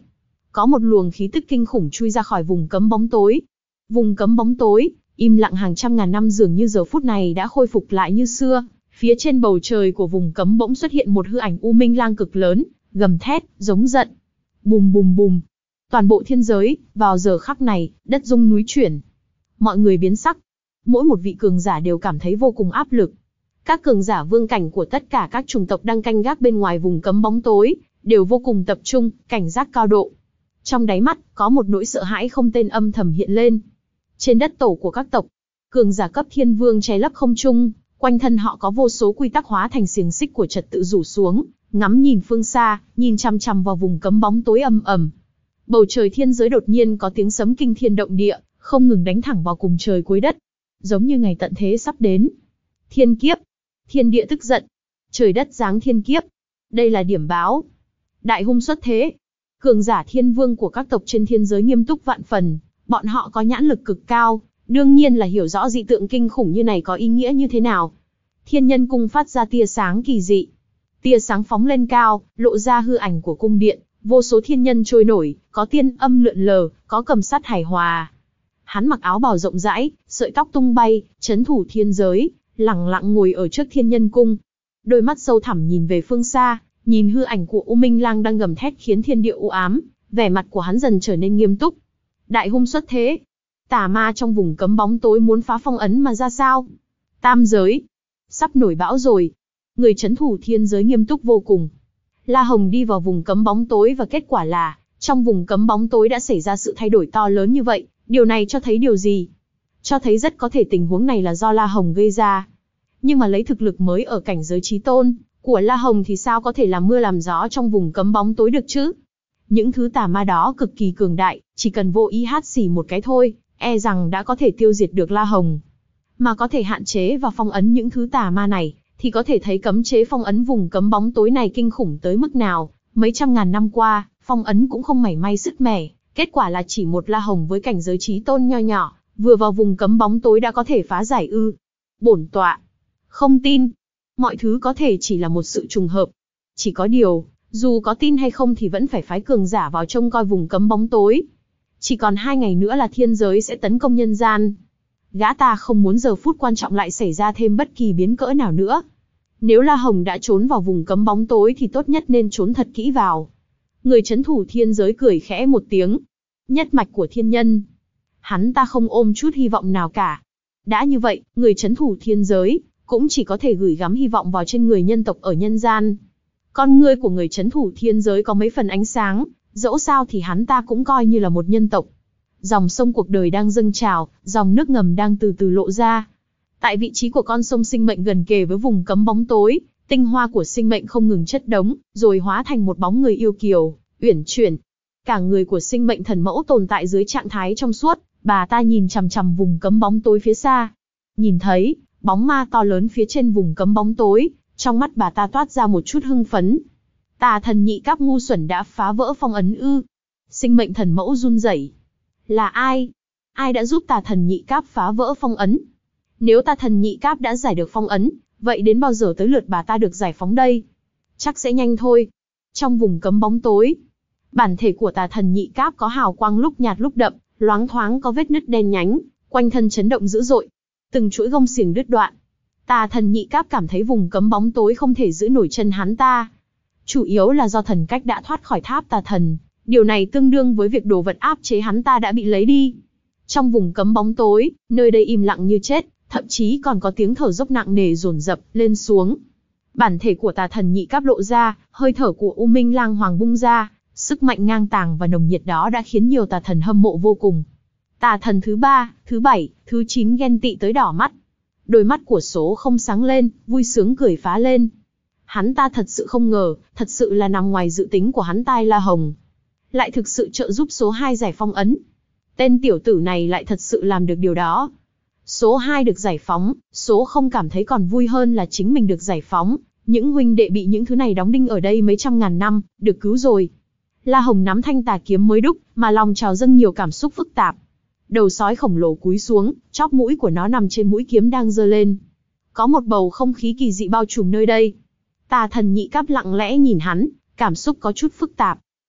có một luồng khí tức kinh khủng chui ra khỏi vùng cấm bóng tối. Vùng cấm bóng tối, im lặng hàng trăm ngàn năm dường như giờ phút này đã khôi phục lại như xưa. Phía trên bầu trời của vùng cấm bỗng xuất hiện một hư ảnh U Minh Lang cực lớn, gầm thét, giống giận. Bùm bùm bùm. Toàn bộ thiên giới, vào giờ khắc này, đất rung núi chuyển. Mọi người biến sắc. Mỗi một vị cường giả đều cảm thấy vô cùng áp lực. Các cường giả vương cảnh của tất cả các chủng tộc đang canh gác bên ngoài vùng cấm bóng tối, đều vô cùng tập trung, cảnh giác cao độ. Trong đáy mắt, có một nỗi sợ hãi không tên âm thầm hiện lên. Trên đất tổ của các tộc, cường giả cấp thiên vương che lấp không trung, quanh thân họ có vô số quy tắc hóa thành xiềng xích của trật tự rủ xuống, ngắm nhìn phương xa, nhìn chằm chằm vào vùng cấm bóng tối âm ầm. Bầu trời thiên giới đột nhiên có tiếng sấm kinh thiên động địa, không ngừng đánh thẳng vào cùng trời cuối đất, giống như ngày tận thế sắp đến. Thiên kiếp, thiên địa tức giận, trời đất giáng thiên kiếp. Đây là điểm báo. Đại hung xuất thế. Cường giả thiên vương của các tộc trên thiên giới nghiêm túc vạn phần, bọn họ có nhãn lực cực cao, đương nhiên là hiểu rõ dị tượng kinh khủng như này có ý nghĩa như thế nào. Thiên nhân cung phát ra tia sáng kỳ dị. Tia sáng phóng lên cao, lộ ra hư ảnh của cung điện, vô số thiên nhân trôi nổi, có tiên âm lượn lờ, có cầm sát hài hòa. Hắn mặc áo bào rộng rãi, sợi tóc tung bay, trấn thủ thiên giới, lặng lặng ngồi ở trước thiên nhân cung. Đôi mắt sâu thẳm nhìn về phương xa, nhìn hư ảnh của U Minh Lang đang gầm thét khiến thiên địa u ám, vẻ mặt của hắn dần trở nên nghiêm túc. Đại hung xuất thế. Tà ma trong vùng cấm bóng tối muốn phá phong ấn mà ra sao? Tam giới. Sắp nổi bão rồi. Người trấn thủ thiên giới nghiêm túc vô cùng. La Hồng đi vào vùng cấm bóng tối và kết quả là, trong vùng cấm bóng tối đã xảy ra sự thay đổi to lớn như vậy. Điều này cho thấy điều gì? Cho thấy rất có thể tình huống này là do La Hồng gây ra. Nhưng mà lấy thực lực mới ở cảnh giới chí tôn của La Hồng thì sao có thể làm mưa làm gió trong vùng cấm bóng tối được chứ? Những thứ tà ma đó cực kỳ cường đại, chỉ cần vô ý hát xì một cái thôi, e rằng đã có thể tiêu diệt được La Hồng. Mà có thể hạn chế và phong ấn những thứ tà ma này, thì có thể thấy cấm chế phong ấn vùng cấm bóng tối này kinh khủng tới mức nào. Mấy trăm ngàn năm qua, phong ấn cũng không mảy may sứt mẻ, kết quả là chỉ một La Hồng với cảnh giới chí tôn nho nhỏ, vừa vào vùng cấm bóng tối đã có thể phá giải ư? Bổn tọa không tin. Mọi thứ có thể chỉ là một sự trùng hợp. Chỉ có điều, dù có tin hay không thì vẫn phải phái cường giả vào trông coi vùng cấm bóng tối. Chỉ còn hai ngày nữa là thiên giới sẽ tấn công nhân gian. Gã ta không muốn giờ phút quan trọng lại xảy ra thêm bất kỳ biến cỡ nào nữa. Nếu La Hồng đã trốn vào vùng cấm bóng tối thì tốt nhất nên trốn thật kỹ vào. Người trấn thủ thiên giới cười khẽ một tiếng. Nhất mạch của thiên nhân. Hắn ta không ôm chút hy vọng nào cả. Đã như vậy, người trấn thủ thiên giới cũng chỉ có thể gửi gắm hy vọng vào trên người nhân tộc ở nhân gian. Con ngươi của người trấn thủ thiên giới có mấy phần ánh sáng, dẫu sao thì hắn ta cũng coi như là một nhân tộc. Dòng sông cuộc đời đang dâng trào, dòng nước ngầm đang từ từ lộ ra. Tại vị trí của con sông sinh mệnh gần kề với vùng cấm bóng tối, tinh hoa của sinh mệnh không ngừng chất đống, rồi hóa thành một bóng người yêu kiều, uyển chuyển. Cả người của sinh mệnh thần mẫu tồn tại dưới trạng thái trong suốt, bà ta nhìn chằm chằm vùng cấm bóng tối phía xa. Nhìn thấy bóng ma to lớn phía trên vùng cấm bóng tối, trong mắt bà ta toát ra một chút hưng phấn. Tà thần nhị cáp ngu xuẩn đã phá vỡ phong ấn ư? Sinh mệnh thần mẫu run rẩy. Là ai? Ai đã giúp tà thần nhị cáp phá vỡ phong ấn? Nếu tà thần nhị cáp đã giải được phong ấn, vậy đến bao giờ tới lượt bà ta được giải phóng đây? Chắc sẽ nhanh thôi. Trong vùng cấm bóng tối, bản thể của tà thần nhị cáp có hào quang lúc nhạt lúc đậm, loáng thoáng có vết nứt đen nhánh, quanh thân chấn động dữ dội. Từng chuỗi gông xiềng đứt đoạn. Tà thần nhị cáp cảm thấy vùng cấm bóng tối không thể giữ nổi chân hắn ta. Chủ yếu là do thần cách đã thoát khỏi tháp tà thần. Điều này tương đương với việc đồ vật áp chế hắn ta đã bị lấy đi. Trong vùng cấm bóng tối, nơi đây im lặng như chết, thậm chí còn có tiếng thở dốc nặng nề dồn dập lên xuống. Bản thể của tà thần nhị cáp lộ ra, hơi thở của U Minh Lang Hoàng bung ra, sức mạnh ngang tàng và nồng nhiệt đó đã khiến nhiều tà thần hâm mộ vô cùng. Tà thần thứ ba, thứ bảy, thứ chín ghen tị tới đỏ mắt. Đôi mắt của số không sáng lên, vui sướng cười phá lên. Hắn ta thật sự không ngờ, thật sự là nằm ngoài dự tính của hắn tai La Hồng. Lại thực sự trợ giúp số hai giải phong ấn. Tên tiểu tử này lại thật sự làm được điều đó. Số hai được giải phóng, số không cảm thấy còn vui hơn là chính mình được giải phóng. Những huynh đệ bị những thứ này đóng đinh ở đây mấy trăm ngàn năm, được cứu rồi. La Hồng nắm thanh tà kiếm mới đúc, mà lòng trào dâng nhiều cảm xúc phức tạp. Đầu sói khổng lồ cúi xuống, chóp mũi của nó nằm trên mũi kiếm đang giơ lên. Có một bầu không khí kỳ dị bao trùm nơi đây. Tà thần nhị cáp lặng lẽ nhìn hắn, cảm xúc có chút phức tạp.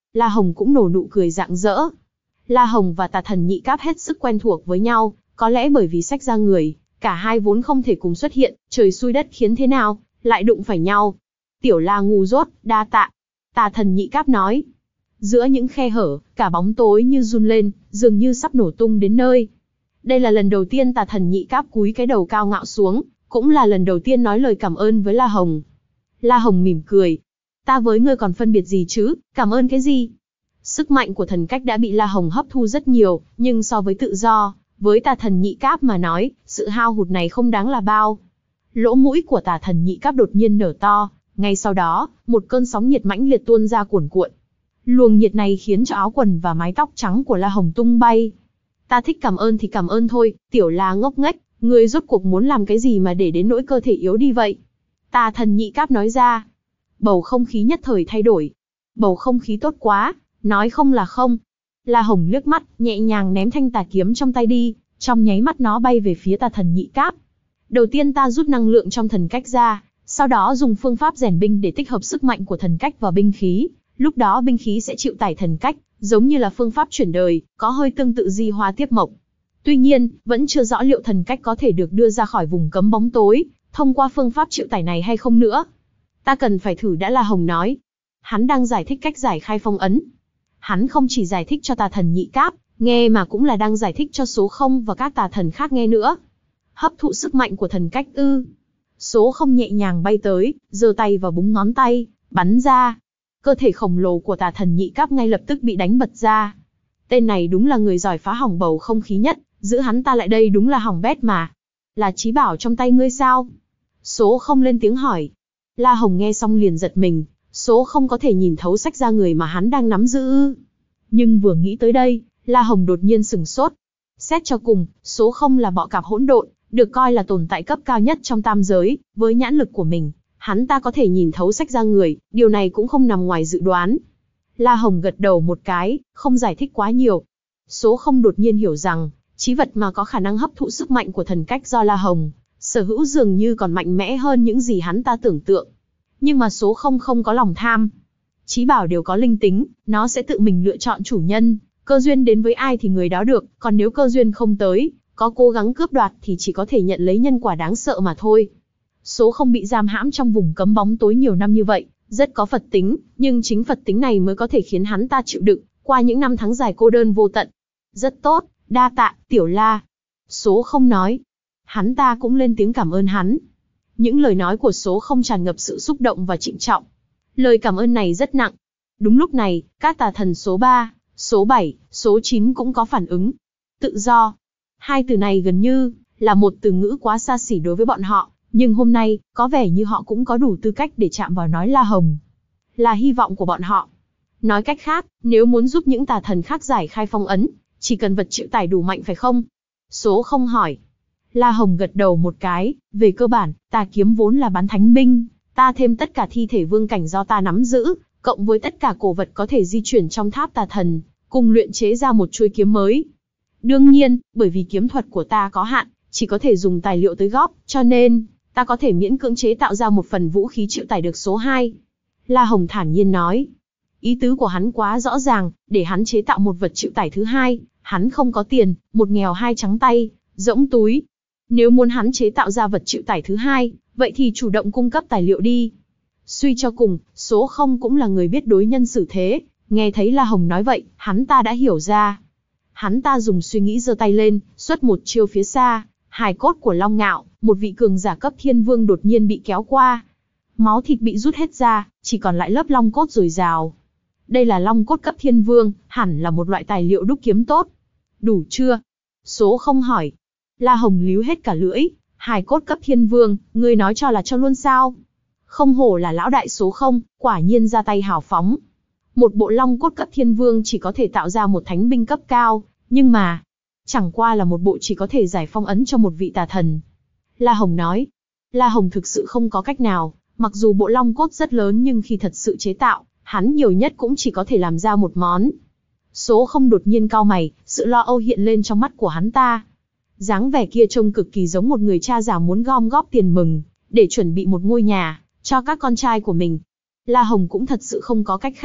La Hồng cũng nở nụ cười rạng rỡ. La Hồng và Tà Thần Nhị Cáp hết sức quen thuộc với nhau, có lẽ bởi vì sách ra người, cả hai vốn không thể cùng xuất hiện, trời xui đất khiến thế nào, lại đụng phải nhau. Tiểu La ngu dốt, đa tạ. Tà Thần Nhị Cáp nói. Giữa những khe hở, cả bóng tối như run lên, dường như sắp nổ tung đến nơi. Đây là lần đầu tiên Tà Thần Nhị Cáp cúi cái đầu cao ngạo xuống, cũng là lần đầu tiên nói lời cảm ơn với La Hồng. La Hồng mỉm cười. Ta với ngươi còn phân biệt gì chứ, cảm ơn cái gì? Sức mạnh của thần cách đã bị La Hồng hấp thu rất nhiều, nhưng so với tự do, với Tà Thần Nhị Cáp mà nói, sự hao hụt này không đáng là bao. Lỗ mũi của Tà Thần Nhị Cáp đột nhiên nở to, ngay sau đó, một cơn sóng nhiệt mãnh liệt tuôn ra cuồn cuộn. Luồng nhiệt này khiến cho áo quần và mái tóc trắng của La Hồng tung bay. Ta thích cảm ơn thì cảm ơn thôi, Tiểu La ngốc nghếch, ngươi rốt cuộc muốn làm cái gì mà để đến nỗi cơ thể yếu đi vậy? Tà Thần Nhị Cáp nói ra. Bầu không khí nhất thời thay đổi. Bầu không khí tốt quá, nói không là không. La Hồng liếc mắt, nhẹ nhàng ném thanh tà kiếm trong tay đi, trong nháy mắt nó bay về phía Tà Thần Nhị Cáp. Đầu tiên ta rút năng lượng trong thần cách ra, sau đó dùng phương pháp rèn binh để tích hợp sức mạnh của thần cách vào binh khí, lúc đó binh khí sẽ chịu tải thần cách, giống như là phương pháp chuyển đời, có hơi tương tự Di Hoa Tiếp Mộc. Tuy nhiên, vẫn chưa rõ liệu thần cách có thể được đưa ra khỏi vùng cấm bóng tối, thông qua phương pháp chịu tải này hay không nữa. Ta cần phải thử đã, La Hồng nói. Hắn đang giải thích cách giải khai phong ấn. Hắn không chỉ giải thích cho Tà Thần Nhị Cáp nghe mà cũng là đang giải thích cho Số Không và các tà thần khác nghe nữa. Hấp thụ sức mạnh của thần cách ư? Số Không nhẹ nhàng bay tới, giơ tay vào búng ngón tay, bắn ra. Cơ thể khổng lồ của Tà Thần Nhị Cáp ngay lập tức bị đánh bật ra. Tên này đúng là người giỏi phá hỏng bầu không khí nhất, giữ hắn ta lại đây đúng là hỏng bét mà. Là chí bảo trong tay ngươi sao? Số Không lên tiếng hỏi. La Hồng nghe xong liền giật mình, Số Không có thể nhìn thấu sách ra người mà hắn đang nắm giữ ư? Nhưng vừa nghĩ tới đây, La Hồng đột nhiên sửng sốt. Xét cho cùng, Số Không là bọ cạp hỗn độn, được coi là tồn tại cấp cao nhất trong tam giới, với nhãn lực của mình, hắn ta có thể nhìn thấu sách ra người, điều này cũng không nằm ngoài dự đoán. La Hồng gật đầu một cái, không giải thích quá nhiều. Số Không đột nhiên hiểu rằng, chí vật mà có khả năng hấp thụ sức mạnh của thần cách do La Hồng sở hữu dường như còn mạnh mẽ hơn những gì hắn ta tưởng tượng. Nhưng mà Số Không không có lòng tham. Chí bảo đều có linh tính, nó sẽ tự mình lựa chọn chủ nhân, cơ duyên đến với ai thì người đó được, còn nếu cơ duyên không tới, có cố gắng cướp đoạt thì chỉ có thể nhận lấy nhân quả đáng sợ mà thôi. Số Không bị giam hãm trong vùng cấm bóng tối nhiều năm như vậy, rất có Phật tính, nhưng chính Phật tính này mới có thể khiến hắn ta chịu đựng qua những năm tháng dài cô đơn vô tận. Rất tốt, đa tạ, Tiểu La. Số Không nói. Hắn ta cũng lên tiếng cảm ơn hắn. Những lời nói của Số Không tràn ngập sự xúc động và trịnh trọng. Lời cảm ơn này rất nặng. Đúng lúc này, các tà thần số ba, số bảy, số chín cũng có phản ứng. Tự do. Hai từ này gần như là một từ ngữ quá xa xỉ đối với bọn họ, nhưng hôm nay, có vẻ như họ cũng có đủ tư cách để chạm vào nói La Hồng. Là hy vọng của bọn họ. Nói cách khác, nếu muốn giúp những tà thần khác giải khai phong ấn, chỉ cần vật chịu tải đủ mạnh phải không? Số Không hỏi. La Hồng gật đầu một cái, về cơ bản, tà kiếm vốn là bán thánh binh, ta thêm tất cả thi thể vương cảnh do ta nắm giữ, cộng với tất cả cổ vật có thể di chuyển trong tháp tà thần, cùng luyện chế ra một chuôi kiếm mới. Đương nhiên, bởi vì kiếm thuật của ta có hạn, chỉ có thể dùng tài liệu tới góp, cho nên, ta có thể miễn cưỡng chế tạo ra một phần vũ khí chịu tải được số hai. La Hồng thản nhiên nói. Ý tứ của hắn quá rõ ràng, để hắn chế tạo một vật chịu tải thứ hai, hắn không có tiền, một nghèo hai trắng tay, rỗng túi. Nếu muốn hắn chế tạo ra vật chịu tải thứ hai, vậy thì chủ động cung cấp tài liệu đi. Suy cho cùng, Số Không cũng là người biết đối nhân xử thế, nghe thấy La Hồng nói vậy, hắn ta đã hiểu ra. Hắn ta dùng suy nghĩ giơ tay lên, xuất một chiêu phía xa, hài cốt của Long Ngạo, một vị cường giả cấp thiên vương đột nhiên bị kéo qua. Máu thịt bị rút hết ra, chỉ còn lại lớp long cốt dồi dào. Đây là long cốt cấp thiên vương, hẳn là một loại tài liệu đúc kiếm tốt. Đủ chưa? Số Không hỏi. La Hồng líu hết cả lưỡi, hài cốt cấp thiên vương, ngươi nói cho là cho luôn sao? Không hổ là lão đại Số Không, quả nhiên ra tay hào phóng. Một bộ long cốt cấp thiên vương chỉ có thể tạo ra một thánh binh cấp cao, nhưng mà, chẳng qua là một bộ chỉ có thể giải phong ấn cho một vị tà thần. La Hồng nói. La Hồng thực sự không có cách nào, mặc dù bộ long cốt rất lớn nhưng khi thật sự chế tạo, hắn nhiều nhất cũng chỉ có thể làm ra một món. Số Không đột nhiên cau mày, sự lo âu hiện lên trong mắt của hắn ta. Dáng vẻ kia trông cực kỳ giống một người cha già muốn gom góp tiền mừng, để chuẩn bị một ngôi nhà, cho các con trai của mình. La Hồng cũng thật sự không có cách khác,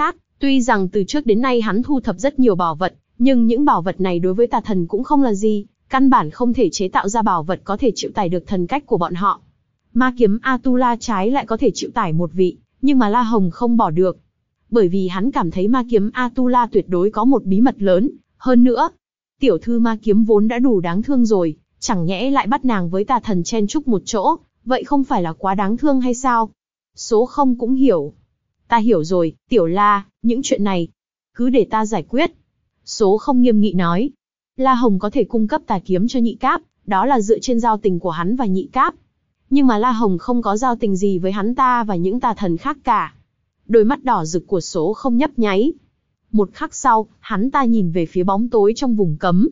Tuy rằng từ trước đến nay hắn thu thập rất nhiều bảo vật, nhưng những bảo vật này đối với tà thần cũng không là gì, căn bản không thể chế tạo ra bảo vật có thể chịu tải được thần cách của bọn họ. Ma kiếm Atula trái lại có thể chịu tải một vị, nhưng mà La Hồng không bỏ được. Bởi vì hắn cảm thấy ma kiếm Atula tuyệt đối có một bí mật lớn, hơn nữa, tiểu thư ma kiếm vốn đã đủ đáng thương rồi, chẳng nhẽ lại bắt nàng với tà thần chen chúc một chỗ, vậy không phải là quá đáng thương hay sao? Số không cũng hiểu. Ta hiểu rồi, Tiểu La, những chuyện này, cứ để ta giải quyết. Số không nghiêm nghị nói. La Hồng có thể cung cấp tà kiếm cho Nhị Cáp, đó là dựa trên giao tình của hắn và Nhị Cáp. Nhưng mà La Hồng không có giao tình gì với hắn ta và những tà thần khác cả. Đôi mắt đỏ rực của số không nhấp nháy. Một khắc sau, hắn ta nhìn về phía bóng tối trong vùng cấm.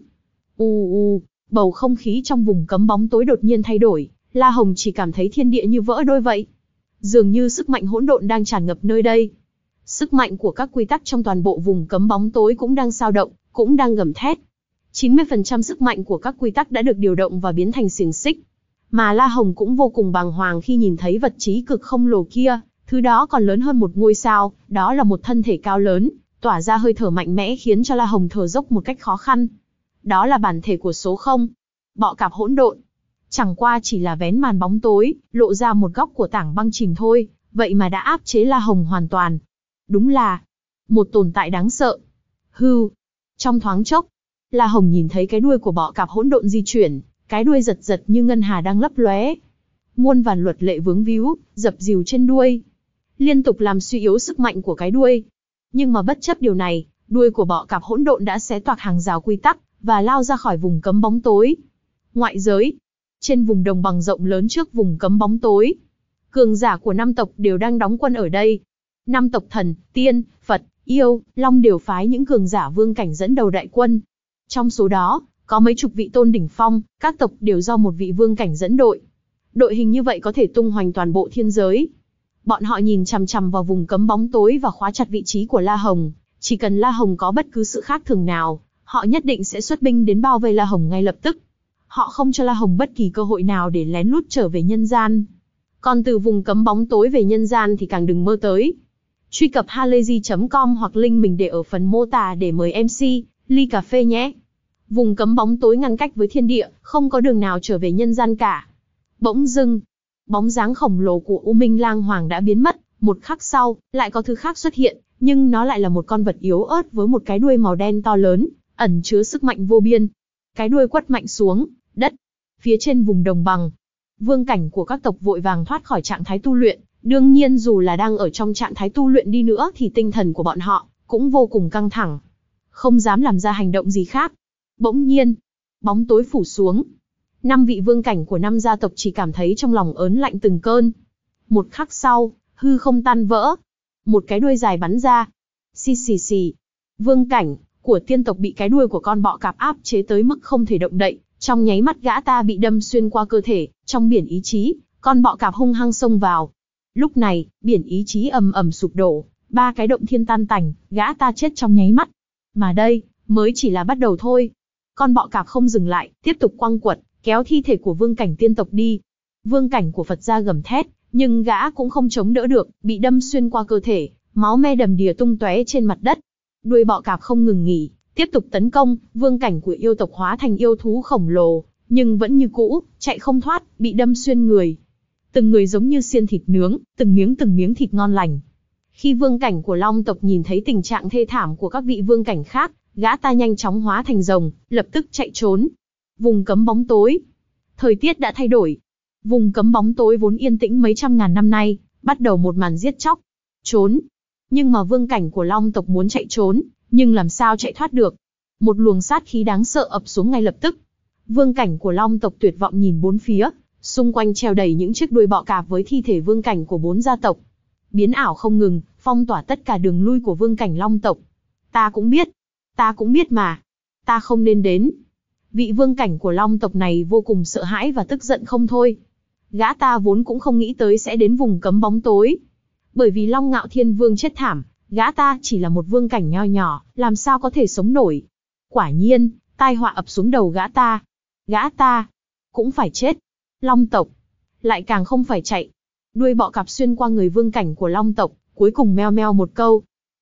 U u, bầu không khí trong vùng cấm bóng tối đột nhiên thay đổi, La Hồng chỉ cảm thấy thiên địa như vỡ đôi vậy. Dường như sức mạnh hỗn độn đang tràn ngập nơi đây. Sức mạnh của các quy tắc trong toàn bộ vùng cấm bóng tối cũng đang xao động, cũng đang gầm thét. chín mươi phần trăm sức mạnh của các quy tắc đã được điều động và biến thành xiềng xích. Mà La Hồng cũng vô cùng bàng hoàng khi nhìn thấy vật trí cực không lồ kia, thứ đó còn lớn hơn một ngôi sao, đó là một thân thể cao lớn, tỏa ra hơi thở mạnh mẽ khiến cho La Hồng thở dốc một cách khó khăn. Đó là bản thể của số không. Bọ cạp hỗn độn. Chẳng qua chỉ là vén màn bóng tối, lộ ra một góc của tảng băng chìm thôi, vậy mà đã áp chế La Hồng hoàn toàn. Đúng là một tồn tại đáng sợ. Hưu. Trong thoáng chốc, La Hồng nhìn thấy cái đuôi của bọ cạp hỗn độn di chuyển, cái đuôi giật giật như ngân hà đang lấp lóe. Muôn vàn luật lệ vướng víu, dập dìu trên đuôi, liên tục làm suy yếu sức mạnh của cái đuôi. Nhưng mà bất chấp điều này, đuôi của bọ cạp hỗn độn đã xé toạc hàng rào quy tắc và lao ra khỏi vùng cấm bóng tối. Ngoại giới, trên vùng đồng bằng rộng lớn trước vùng cấm bóng tối, cường giả của năm tộc đều đang đóng quân ở đây. Năm tộc thần, tiên, Phật, yêu, long đều phái những cường giả vương cảnh dẫn đầu đại quân. Trong số đó, có mấy chục vị tôn đỉnh phong, các tộc đều do một vị vương cảnh dẫn đội. Đội hình như vậy có thể tung hoành toàn bộ thiên giới. Bọn họ nhìn chằm chằm vào vùng cấm bóng tối và khóa chặt vị trí của La Hồng. Chỉ cần La Hồng có bất cứ sự khác thường nào, họ nhất định sẽ xuất binh đến bao vây La Hồng ngay lập tức. Họ không cho La Hồng bất kỳ cơ hội nào để lén lút trở về nhân gian. Còn từ vùng cấm bóng tối về nhân gian thì càng đừng mơ tới. Truy cập halayzi chấm com hoặc link mình để ở phần mô tả để mời em xê, ly cà phê nhé. Vùng cấm bóng tối ngăn cách với thiên địa, không có đường nào trở về nhân gian cả. Bỗng dưng, bóng dáng khổng lồ của U Minh Lang Hoàng đã biến mất, một khắc sau, lại có thứ khác xuất hiện, nhưng nó lại là một con vật yếu ớt với một cái đuôi màu đen to lớn, ẩn chứa sức mạnh vô biên. Cái đuôi quất mạnh xuống đất, phía trên vùng đồng bằng. Vương cảnh của các tộc vội vàng thoát khỏi trạng thái tu luyện, đương nhiên dù là đang ở trong trạng thái tu luyện đi nữa thì tinh thần của bọn họ cũng vô cùng căng thẳng, không dám làm ra hành động gì khác. Bỗng nhiên, bóng tối phủ xuống. Năm vị vương cảnh của năm gia tộc chỉ cảm thấy trong lòng ớn lạnh từng cơn. Một khắc sau, hư không tan vỡ. Một cái đuôi dài bắn ra. Xì xì xì. Vương cảnh của tiên tộc bị cái đuôi của con bọ cạp áp chế tới mức không thể động đậy. Trong nháy mắt gã ta bị đâm xuyên qua cơ thể. Trong biển ý chí, con bọ cạp hung hăng xông vào. Lúc này, biển ý chí ầm ầm sụp đổ. Ba cái động thiên tan tành, gã ta chết trong nháy mắt. Mà đây, mới chỉ là bắt đầu thôi. Con bọ cạp không dừng lại, tiếp tục quăng quật, kéo thi thể của vương cảnh tiên tộc đi. Vương cảnh của Phật gia gầm thét, nhưng gã cũng không chống đỡ được, bị đâm xuyên qua cơ thể, máu me đầm đìa tung tóe trên mặt đất. Đuôi bọ cạp không ngừng nghỉ, tiếp tục tấn công. Vương cảnh của yêu tộc hóa thành yêu thú khổng lồ, nhưng vẫn như cũ, chạy không thoát, bị đâm xuyên người. Từng người giống như xiên thịt nướng, từng miếng từng miếng thịt ngon lành. Khi vương cảnh của long tộc nhìn thấy tình trạng thê thảm của các vị vương cảnh khác, gã ta nhanh chóng hóa thành rồng, lập tức chạy trốn. Vùng cấm bóng tối. Thời tiết đã thay đổi. Vùng cấm bóng tối vốn yên tĩnh mấy trăm ngàn năm nay, bắt đầu một màn giết chóc. Trốn. Nhưng mà vương cảnh của long tộc muốn chạy trốn, nhưng làm sao chạy thoát được. Một luồng sát khí đáng sợ ập xuống ngay lập tức. Vương cảnh của long tộc tuyệt vọng nhìn bốn phía, xung quanh treo đầy những chiếc đuôi bọ cạp với thi thể vương cảnh của bốn gia tộc. Biến ảo không ngừng, phong tỏa tất cả đường lui của vương cảnh long tộc. Ta cũng biết. Ta cũng biết mà. Ta không nên đến. Vị vương cảnh của long tộc này vô cùng sợ hãi và tức giận không thôi. Gã ta vốn cũng không nghĩ tới sẽ đến vùng cấm bóng tối. Bởi vì Long Ngạo Thiên Vương chết thảm, gã ta chỉ là một vương cảnh nho nhỏ, làm sao có thể sống nổi. Quả nhiên, tai họa ập xuống đầu gã ta. Gã ta cũng phải chết. Long tộc lại càng không phải chạy. Đuôi bọ cạp xuyên qua người vương cảnh của long tộc, cuối cùng meo meo một câu.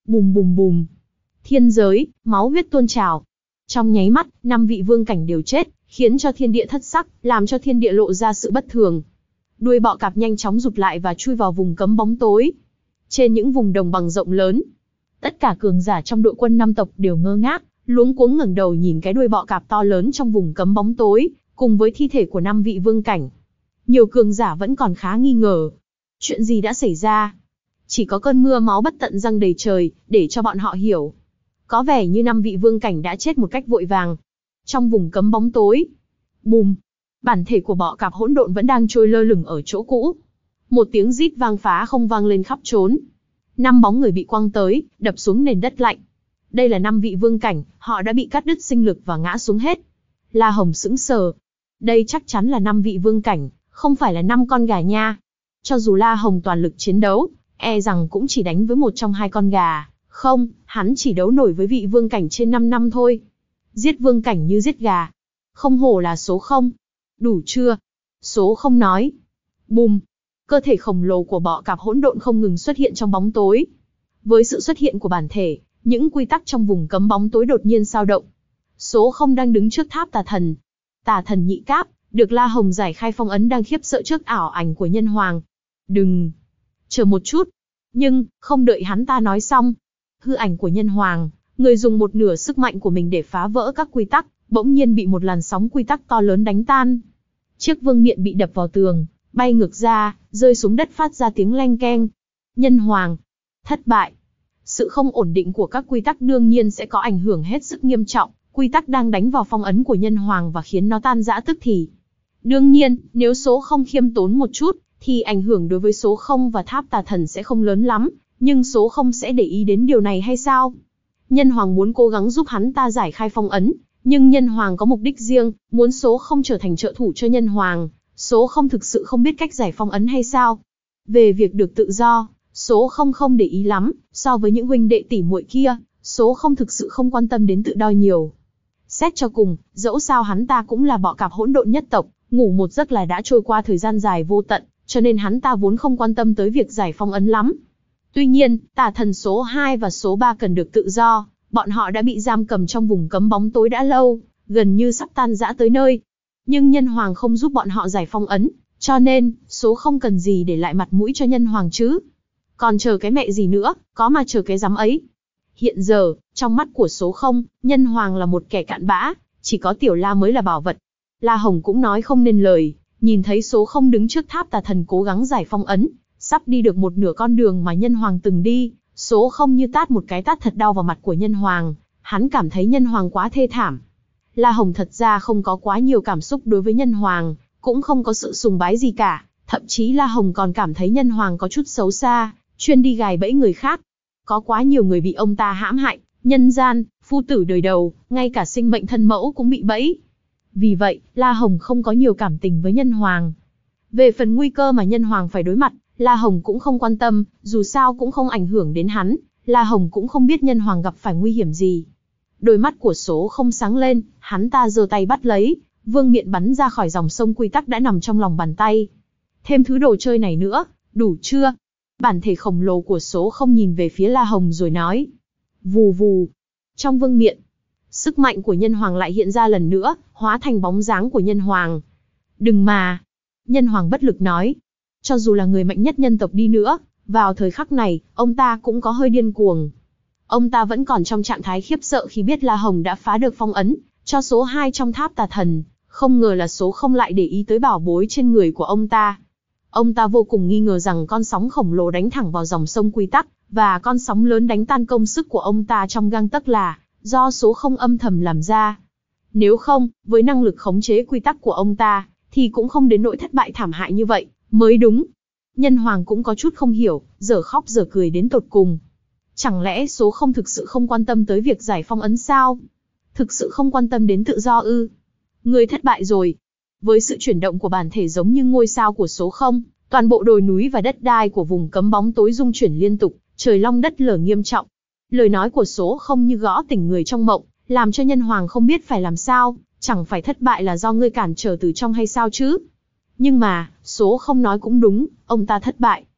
Bùm bùm bùm. Thiên giới, máu huyết tuôn trào. Trong nháy mắt, năm vị vương cảnh đều chết, khiến cho thiên địa thất sắc, làm cho thiên địa lộ ra sự bất thường. Đuôi bọ cạp nhanh chóng rụt lại và chui vào vùng cấm bóng tối. Trên những vùng đồng bằng rộng lớn, tất cả cường giả trong đội quân năm tộc đều ngơ ngác, luống cuống ngẩng đầu nhìn cái đuôi bọ cạp to lớn trong vùng cấm bóng tối, cùng với thi thể của năm vị vương cảnh. Nhiều cường giả vẫn còn khá nghi ngờ. Chuyện gì đã xảy ra? Chỉ có cơn mưa máu bất tận giăng đầy trời, để cho bọn họ hiểu. Có vẻ như năm vị vương cảnh đã chết một cách vội vàng. Trong vùng cấm bóng tối, bùm, bản thể của bọ cạp hỗn độn vẫn đang trôi lơ lửng ở chỗ cũ. Một tiếng rít vang phá không vang lên khắp trốn. Năm bóng người bị quăng tới, đập xuống nền đất lạnh. Đây là năm vị vương cảnh, họ đã bị cắt đứt sinh lực và ngã xuống hết. La Hồng sững sờ. Đây chắc chắn là năm vị vương cảnh, không phải là năm con gà nha. Cho dù La Hồng toàn lực chiến đấu, e rằng cũng chỉ đánh với một trong hai con gà. Không, hắn chỉ đấu nổi với vị vương cảnh trên năm năm thôi. Giết vương cảnh như giết gà. Không hổ là số không. Đủ chưa? Số không nói. Bùm. Cơ thể khổng lồ của bọ cạp hỗn độn không ngừng xuất hiện trong bóng tối. Với sự xuất hiện của bản thể, những quy tắc trong vùng cấm bóng tối đột nhiên dao động. Số không đang đứng trước tháp tà thần. Tà thần nhị cáp, được La Hồng giải khai phong ấn đang khiếp sợ trước ảo ảnh của nhân hoàng. Đừng. Chờ một chút. Nhưng, không đợi hắn ta nói xong. Hư ảnh của nhân hoàng, người dùng một nửa sức mạnh của mình để phá vỡ các quy tắc, bỗng nhiên bị một làn sóng quy tắc to lớn đánh tan. Chiếc vương miện bị đập vào tường, bay ngược ra, rơi xuống đất phát ra tiếng leng keng. Nhân hoàng. Thất bại. Sự không ổn định của các quy tắc đương nhiên sẽ có ảnh hưởng hết sức nghiêm trọng. Quy tắc đang đánh vào phong ấn của nhân hoàng và khiến nó tan rã tức thì. Đương nhiên, nếu số không khiêm tốn một chút, thì ảnh hưởng đối với số không và tháp tà thần sẽ không lớn lắm. Nhưng số không sẽ để ý đến điều này hay sao? Nhân hoàng muốn cố gắng giúp hắn ta giải khai phong ấn, nhưng nhân hoàng có mục đích riêng, muốn số không trở thành trợ thủ cho nhân hoàng. Số không thực sự không biết cách giải phong ấn hay sao? Về việc được tự do, số không không để ý lắm, so với những huynh đệ tỷ muội kia, số không thực sự không quan tâm đến tự do nhiều. Xét cho cùng, dẫu sao hắn ta cũng là bọ cạp hỗn độn nhất tộc, ngủ một giấc là đã trôi qua thời gian dài vô tận, cho nên hắn ta vốn không quan tâm tới việc giải phong ấn lắm. Tuy nhiên, tà thần số hai và số ba cần được tự do, bọn họ đã bị giam cầm trong vùng cấm bóng tối đã lâu, gần như sắp tan rã tới nơi. Nhưng nhân hoàng không giúp bọn họ giải phong ấn, cho nên, số không cần gì để lại mặt mũi cho nhân hoàng chứ. Còn chờ cái mẹ gì nữa, có mà chờ cái dám ấy. Hiện giờ, trong mắt của số không, nhân hoàng là một kẻ cặn bã, chỉ có tiểu La mới là bảo vật. La Hồng cũng nói không nên lời, nhìn thấy số không đứng trước tháp tà thần cố gắng giải phong ấn, sắp đi được một nửa con đường mà nhân hoàng từng đi, số không như tát một cái tát thật đau vào mặt của nhân hoàng, hắn cảm thấy nhân hoàng quá thê thảm. La Hồng thật ra không có quá nhiều cảm xúc đối với nhân hoàng, cũng không có sự sùng bái gì cả, thậm chí La Hồng còn cảm thấy nhân hoàng có chút xấu xa, chuyên đi gài bẫy người khác. Có quá nhiều người bị ông ta hãm hại, nhân gian, phu tử đời đầu, ngay cả sinh mệnh thân mẫu cũng bị bẫy. Vì vậy, La Hồng không có nhiều cảm tình với nhân hoàng. Về phần nguy cơ mà nhân hoàng phải đối mặt, La Hồng cũng không quan tâm, dù sao cũng không ảnh hưởng đến hắn, La Hồng cũng không biết nhân hoàng gặp phải nguy hiểm gì. Đôi mắt của số không sáng lên, hắn ta giơ tay bắt lấy, vương miện bắn ra khỏi dòng sông quy tắc đã nằm trong lòng bàn tay. Thêm thứ đồ chơi này nữa, đủ chưa? Bản thể khổng lồ của số không nhìn về phía La Hồng rồi nói. Vù vù. Trong vương miện, sức mạnh của nhân hoàng lại hiện ra lần nữa, hóa thành bóng dáng của nhân hoàng. Đừng mà. Nhân hoàng bất lực nói. Cho dù là người mạnh nhất nhân tộc đi nữa, vào thời khắc này, ông ta cũng có hơi điên cuồng. Ông ta vẫn còn trong trạng thái khiếp sợ khi biết La Hồng đã phá được phong ấn, cho số hai trong tháp tà thần, không ngờ là số không lại để ý tới bảo bối trên người của ông ta. Ông ta vô cùng nghi ngờ rằng con sóng khổng lồ đánh thẳng vào dòng sông quy tắc, và con sóng lớn đánh tan công sức của ông ta trong gang tấc là do số không âm thầm làm ra. Nếu không, với năng lực khống chế quy tắc của ông ta, thì cũng không đến nỗi thất bại thảm hại như vậy, mới đúng. Nhân hoàng cũng có chút không hiểu, giờ khóc giờ cười đến tột cùng. Chẳng lẽ số không thực sự không quan tâm tới việc giải phong ấn sao? Thực sự không quan tâm đến tự do ư? Người thất bại rồi. Với sự chuyển động của bản thể giống như ngôi sao của số không, toàn bộ đồi núi và đất đai của vùng cấm bóng tối rung chuyển liên tục, trời long đất lở nghiêm trọng. Lời nói của số không như gõ tỉnh người trong mộng, làm cho nhân hoàng không biết phải làm sao, chẳng phải thất bại là do ngươi cản trở từ trong hay sao chứ? Nhưng mà, số không nói cũng đúng, ông ta thất bại.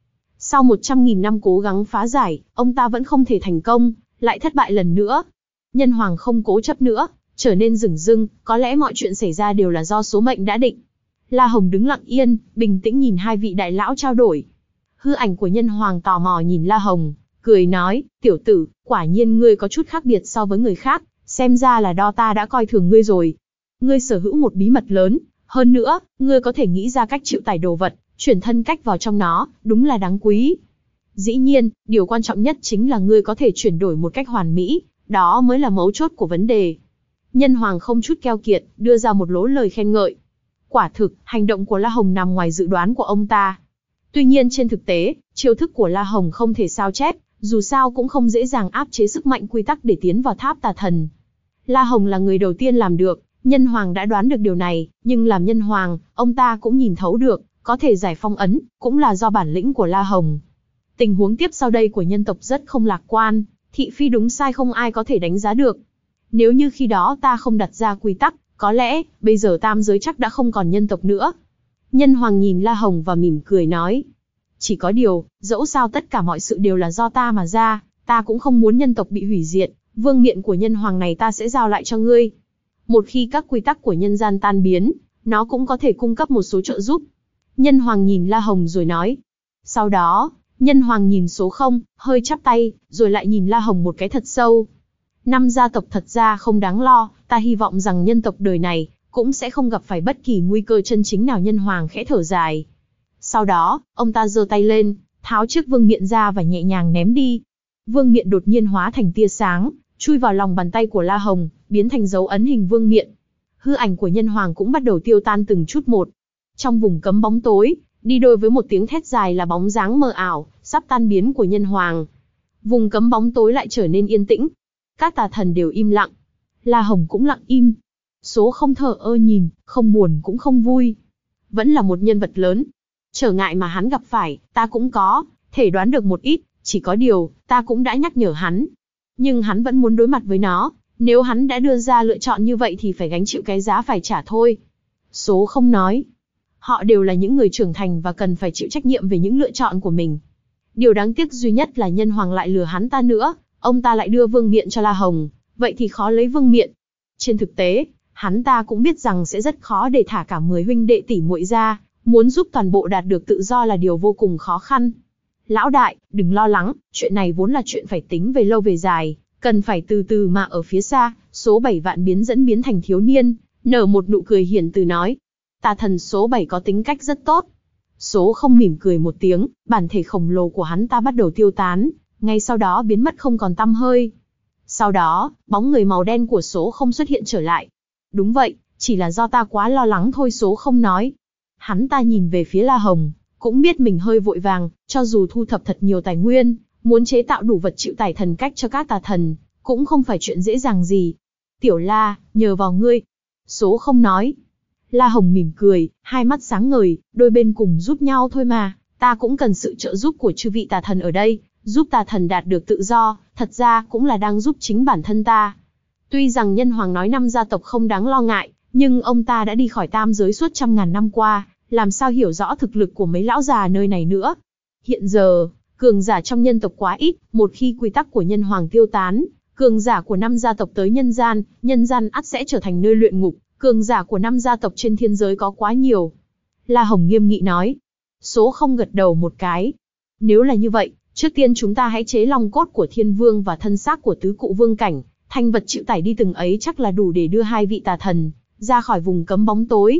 Sau một trăm nghìn năm cố gắng phá giải, ông ta vẫn không thể thành công, lại thất bại lần nữa. Nhân hoàng không cố chấp nữa, trở nên dửng dưng, có lẽ mọi chuyện xảy ra đều là do số mệnh đã định. La Hồng đứng lặng yên, bình tĩnh nhìn hai vị đại lão trao đổi. Hư ảnh của nhân hoàng tò mò nhìn La Hồng, cười nói, tiểu tử, quả nhiên ngươi có chút khác biệt so với người khác, xem ra là do ta đã coi thường ngươi rồi. Ngươi sở hữu một bí mật lớn, hơn nữa, ngươi có thể nghĩ ra cách chịu tải đồ vật, chuyển thân cách vào trong nó, đúng là đáng quý. Dĩ nhiên, điều quan trọng nhất chính là ngươi có thể chuyển đổi một cách hoàn mỹ, đó mới là mấu chốt của vấn đề. Nhân hoàng không chút keo kiệt, đưa ra một lố lời khen ngợi. Quả thực, hành động của La Hồng nằm ngoài dự đoán của ông ta. Tuy nhiên trên thực tế, chiêu thức của La Hồng không thể sao chép, dù sao cũng không dễ dàng áp chế sức mạnh quy tắc để tiến vào tháp tà thần. La Hồng là người đầu tiên làm được, nhân hoàng đã đoán được điều này, nhưng làm nhân hoàng, ông ta cũng nhìn thấu được, có thể giải phong ấn, cũng là do bản lĩnh của La Hồng. Tình huống tiếp sau đây của nhân tộc rất không lạc quan, thị phi đúng sai không ai có thể đánh giá được. Nếu như khi đó ta không đặt ra quy tắc, có lẽ, bây giờ tam giới chắc đã không còn nhân tộc nữa. Nhân hoàng nhìn La Hồng và mỉm cười nói. Chỉ có điều, dẫu sao tất cả mọi sự đều là do ta mà ra, ta cũng không muốn nhân tộc bị hủy diệt, vương miện của nhân hoàng này ta sẽ giao lại cho ngươi. Một khi các quy tắc của nhân gian tan biến, nó cũng có thể cung cấp một số trợ giúp. Nhân hoàng nhìn La Hồng rồi nói. Sau đó, nhân hoàng nhìn số không, hơi chắp tay, rồi lại nhìn La Hồng một cái thật sâu. Năm gia tộc thật ra không đáng lo, ta hy vọng rằng nhân tộc đời này cũng sẽ không gặp phải bất kỳ nguy cơ chân chính nào. Nhân hoàng khẽ thở dài. Sau đó, ông ta giơ tay lên, tháo chiếc vương miện ra và nhẹ nhàng ném đi. Vương miện đột nhiên hóa thành tia sáng, chui vào lòng bàn tay của La Hồng, biến thành dấu ấn hình vương miện. Hư ảnh của nhân hoàng cũng bắt đầu tiêu tan từng chút một. Trong vùng cấm bóng tối, đi đôi với một tiếng thét dài là bóng dáng mờ ảo, sắp tan biến của nhân hoàng. Vùng cấm bóng tối lại trở nên yên tĩnh. Các tà thần đều im lặng. La Hồng cũng lặng im. Số không thờ ơ nhìn, không buồn cũng không vui. Vẫn là một nhân vật lớn. Trở ngại mà hắn gặp phải, ta cũng có, thể đoán được một ít, chỉ có điều, ta cũng đã nhắc nhở hắn. Nhưng hắn vẫn muốn đối mặt với nó, nếu hắn đã đưa ra lựa chọn như vậy thì phải gánh chịu cái giá phải trả thôi. Số không nói. Họ đều là những người trưởng thành và cần phải chịu trách nhiệm về những lựa chọn của mình. Điều đáng tiếc duy nhất là nhân hoàng lại lừa hắn ta nữa, ông ta lại đưa vương miện cho La Hồng, vậy thì khó lấy vương miện. Trên thực tế, hắn ta cũng biết rằng sẽ rất khó để thả cả mười huynh đệ tỷ muội ra, muốn giúp toàn bộ đạt được tự do là điều vô cùng khó khăn. Lão đại, đừng lo lắng, chuyện này vốn là chuyện phải tính về lâu về dài, cần phải từ từ mà ở phía xa. Số bảy vạn biến dẫn biến thành thiếu niên, nở một nụ cười hiền từ nói. Tà thần số bảy có tính cách rất tốt. Số không mỉm cười một tiếng, bản thể khổng lồ của hắn ta bắt đầu tiêu tán, ngay sau đó biến mất không còn tăm hơi. Sau đó, bóng người màu đen của số không xuất hiện trở lại. Đúng vậy, chỉ là do ta quá lo lắng thôi. Số không nói. Hắn ta nhìn về phía La Hồng, cũng biết mình hơi vội vàng, cho dù thu thập thật nhiều tài nguyên, muốn chế tạo đủ vật chịu tải thần cách cho các tà thần, cũng không phải chuyện dễ dàng gì. Tiểu La, nhờ vào ngươi. Số không nói. La Hồng mỉm cười, hai mắt sáng ngời, đôi bên cùng giúp nhau thôi mà, ta cũng cần sự trợ giúp của chư vị tà thần ở đây, giúp tà thần đạt được tự do, thật ra cũng là đang giúp chính bản thân ta. Tuy rằng nhân hoàng nói năm gia tộc không đáng lo ngại, nhưng ông ta đã đi khỏi tam giới suốt trăm ngàn năm qua, làm sao hiểu rõ thực lực của mấy lão già nơi này nữa. Hiện giờ, cường giả trong nhân tộc quá ít, một khi quy tắc của nhân hoàng tiêu tán, cường giả của năm gia tộc tới nhân gian, nhân gian ắt sẽ trở thành nơi luyện ngục, cường giả của năm gia tộc trên thiên giới có quá nhiều. La Hồng nghiêm nghị nói. Số không gật đầu một cái. Nếu là như vậy, trước tiên chúng ta hãy chế long cốt của thiên vương và thân xác của tứ cụ vương cảnh, thanh vật chịu tải đi từng ấy chắc là đủ để đưa hai vị tà thần ra khỏi vùng cấm bóng tối.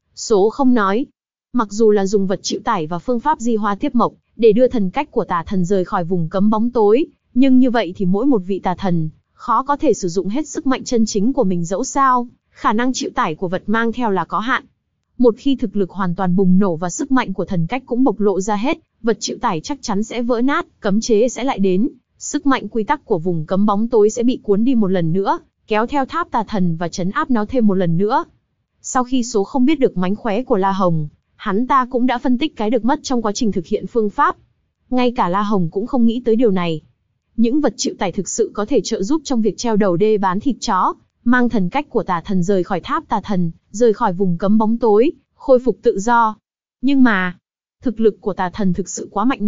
Số không nói. Mặc dù là dùng vật chịu tải và phương pháp di hoa tiếp mộc để đưa thần cách của tà thần rời khỏi vùng cấm bóng tối, nhưng như vậy thì mỗi một vị tà thần khó có thể sử dụng hết sức mạnh chân chính của mình. Dẫu sao, khả năng chịu tải của vật mang theo là có hạn. Một khi thực lực hoàn toàn bùng nổ và sức mạnh của thần cách cũng bộc lộ ra hết, vật chịu tải chắc chắn sẽ vỡ nát, cấm chế sẽ lại đến, sức mạnh quy tắc của vùng cấm bóng tối sẽ bị cuốn đi một lần nữa, kéo theo tháp tà thần và trấn áp nó thêm một lần nữa. Sau khi số không biết được mánh khóe của La Hồng, hắn ta cũng đã phân tích cái được mất trong quá trình thực hiện phương pháp. Ngay cả La Hồng cũng không nghĩ tới điều này. Những vật chịu tải thực sự có thể trợ giúp trong việc treo đầu đê bán thịt chó, mang thần cách của tà thần rời khỏi tháp tà thần, rời khỏi vùng cấm bóng tối, khôi phục tự do. Nhưng mà, thực lực của tà thần thực sự quá mạnh mẽ,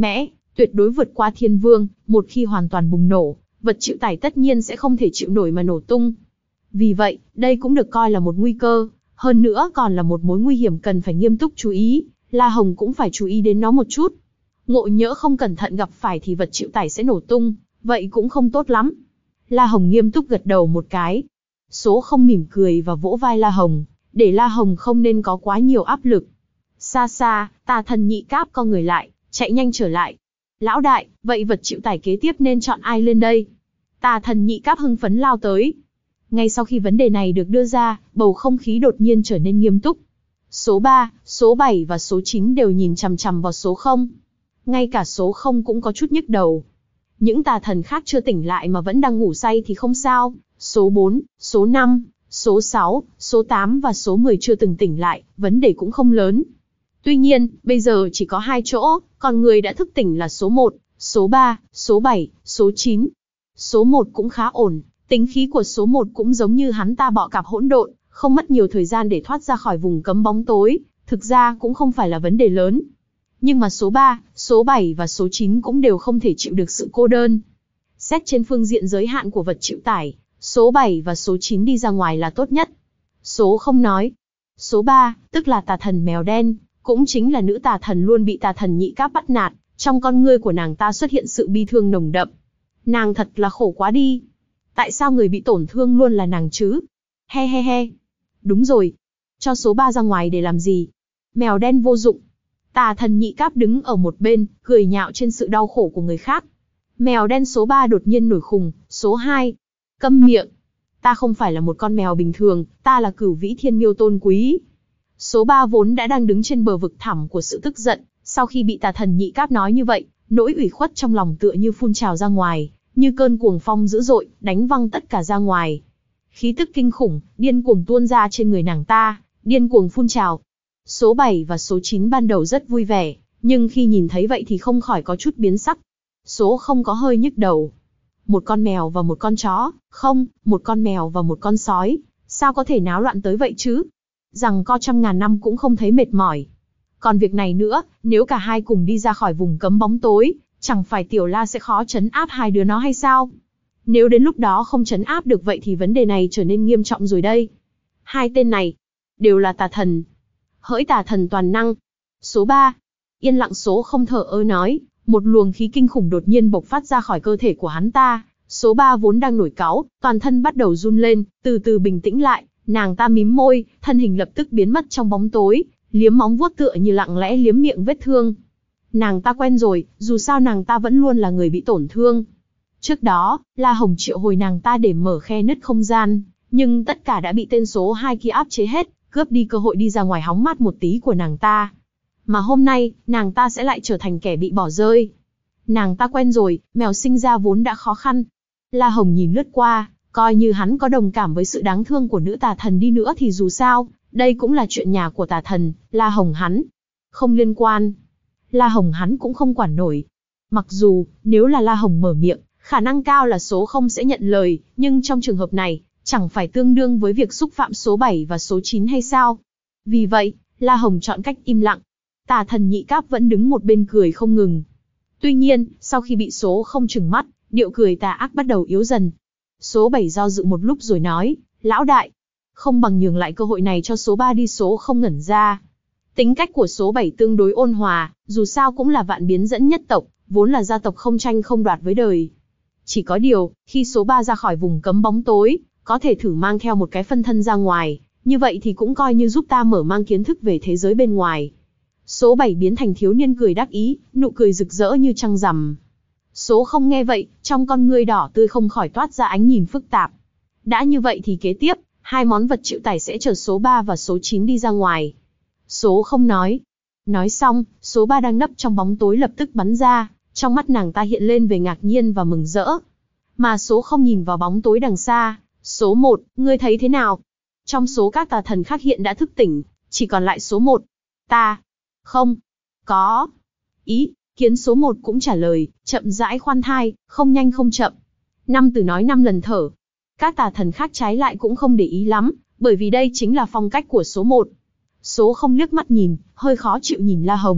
tuyệt đối vượt qua thiên vương, một khi hoàn toàn bùng nổ, vật chịu tải tất nhiên sẽ không thể chịu nổi mà nổ tung. Vì vậy, đây cũng được coi là một nguy cơ, hơn nữa còn là một mối nguy hiểm cần phải nghiêm túc chú ý, La Hồng cũng phải chú ý đến nó một chút. Ngộ nhỡ không cẩn thận gặp phải thì vật chịu tải sẽ nổ tung, vậy cũng không tốt lắm. La Hồng nghiêm túc gật đầu một cái. Số không mỉm cười và vỗ vai La Hồng, để La Hồng không nên có quá nhiều áp lực. Xa xa, Tà Thần Nhị Cáp co người lại, chạy nhanh trở lại. Lão đại, vậy vật chịu tải kế tiếp nên chọn ai lên đây? Tà Thần Nhị Cáp hưng phấn lao tới. Ngay sau khi vấn đề này được đưa ra, bầu không khí đột nhiên trở nên nghiêm túc. Số ba, số bảy và số chín đều nhìn chằm chằm vào số không. Ngay cả số không cũng có chút nhức đầu. Những tà thần khác chưa tỉnh lại mà vẫn đang ngủ say thì không sao. Số bốn, số năm, số sáu, số tám và số mười chưa từng tỉnh lại, vấn đề cũng không lớn. Tuy nhiên, bây giờ chỉ có hai chỗ, còn người đã thức tỉnh là số một, số ba, số bảy, số chín. Số một cũng khá ổn, tính khí của số một cũng giống như hắn ta bọ cạp hỗn độn, không mất nhiều thời gian để thoát ra khỏi vùng cấm bóng tối, thực ra cũng không phải là vấn đề lớn. Nhưng mà số ba, số bảy và số chín cũng đều không thể chịu được sự cô đơn. Xét trên phương diện giới hạn của vật chịu tải, số bảy và số chín đi ra ngoài là tốt nhất. Số không nói. Số ba, tức là tà thần mèo đen, cũng chính là nữ tà thần luôn bị tà thần Nhị Cáp bắt nạt, trong con ngươi của nàng ta xuất hiện sự bi thương nồng đậm. Nàng thật là khổ quá đi. Tại sao người bị tổn thương luôn là nàng chứ? He he he. Đúng rồi. Cho số ba ra ngoài để làm gì? Mèo đen vô dụng. Tà thần Nhị Cáp đứng ở một bên, cười nhạo trên sự đau khổ của người khác. Mèo đen số ba đột nhiên nổi khùng. Số hai. Câm miệng. Ta không phải là một con mèo bình thường, ta là Cửu Vĩ Thiên Miêu tôn quý. Số ba vốn đã đang đứng trên bờ vực thẳm của sự tức giận, sau khi bị tà thần Nhị Cáp nói như vậy, nỗi ủy khuất trong lòng tựa như phun trào ra ngoài, như cơn cuồng phong dữ dội, đánh văng tất cả ra ngoài. Khí tức kinh khủng, điên cuồng tuôn ra trên người nàng ta, điên cuồng phun trào. Số bảy và số chín ban đầu rất vui vẻ, nhưng khi nhìn thấy vậy thì không khỏi có chút biến sắc. Số không có hơi nhức đầu. Một con mèo và một con chó, không, một con mèo và một con sói, sao có thể náo loạn tới vậy chứ? Rằng co trăm ngàn năm cũng không thấy mệt mỏi. Còn việc này nữa, nếu cả hai cùng đi ra khỏi vùng cấm bóng tối, chẳng phải Tiểu La sẽ khó trấn áp hai đứa nó hay sao? Nếu đến lúc đó không trấn áp được vậy thì vấn đề này trở nên nghiêm trọng rồi đây. Hai tên này, đều là tà thần. Hỡi tà thần toàn năng. Số ba. Yên lặng số không thở ơ nói, một luồng khí kinh khủng đột nhiên bộc phát ra khỏi cơ thể của hắn ta. Số ba vốn đang nổi cáu, toàn thân bắt đầu run lên, từ từ bình tĩnh lại, nàng ta mím môi, thân hình lập tức biến mất trong bóng tối, liếm móng vuốt tựa như lặng lẽ liếm miệng vết thương. Nàng ta quen rồi, dù sao nàng ta vẫn luôn là người bị tổn thương. Trước đó, La Hồng triệu hồi nàng ta để mở khe nứt không gian, nhưng tất cả đã bị tên số hai kia áp chế hết, cướp đi cơ hội đi ra ngoài hóng mát một tí của nàng ta. Mà hôm nay, nàng ta sẽ lại trở thành kẻ bị bỏ rơi. Nàng ta quen rồi, mèo sinh ra vốn đã khó khăn. La Hồng nhìn lướt qua, coi như hắn có đồng cảm với sự đáng thương của nữ tà thần đi nữa thì dù sao, đây cũng là chuyện nhà của tà thần, La Hồng hắn không liên quan. La Hồng hắn cũng không quản nổi. Mặc dù, nếu là La Hồng mở miệng, khả năng cao là số không sẽ nhận lời, nhưng trong trường hợp này, chẳng phải tương đương với việc xúc phạm số bảy và số chín hay sao? Vì vậy, La Hồng chọn cách im lặng. Tà thần Nhị Cáp vẫn đứng một bên cười không ngừng. Tuy nhiên, sau khi bị số không trừng mắt, điệu cười tà ác bắt đầu yếu dần. Số bảy do dự một lúc rồi nói, lão đại, không bằng nhường lại cơ hội này cho số ba đi. Số không ngẩn ra. Tính cách của số bảy tương đối ôn hòa, dù sao cũng là vạn biến dẫn nhất tộc, vốn là gia tộc không tranh không đoạt với đời. Chỉ có điều, khi số ba ra khỏi vùng cấm bóng tối, có thể thử mang theo một cái phân thân ra ngoài, như vậy thì cũng coi như giúp ta mở mang kiến thức về thế giới bên ngoài. Số bảy biến thành thiếu niên cười đắc ý, nụ cười rực rỡ như trăng rằm. Số không nghe vậy, trong con ngươi đỏ tươi không khỏi toát ra ánh nhìn phức tạp. Đã như vậy thì kế tiếp, hai món vật chịu tải sẽ chờ số ba và số chín đi ra ngoài. Số không nói. Nói xong, số ba đang nấp trong bóng tối lập tức bắn ra, trong mắt nàng ta hiện lên về ngạc nhiên và mừng rỡ. Mà số không nhìn vào bóng tối đằng xa. Số một, ngươi thấy thế nào? Trong số các tà thần khác hiện đã thức tỉnh, chỉ còn lại số một. Ta. Không. Có. Ý, kiến số một cũng trả lời, chậm rãi khoan thai, không nhanh không chậm. Năm từ nói năm lần thở. Các tà thần khác trái lại cũng không để ý lắm, bởi vì đây chính là phong cách của số một. Số không liếc mắt nhìn, hơi khó chịu nhìn La Hồng,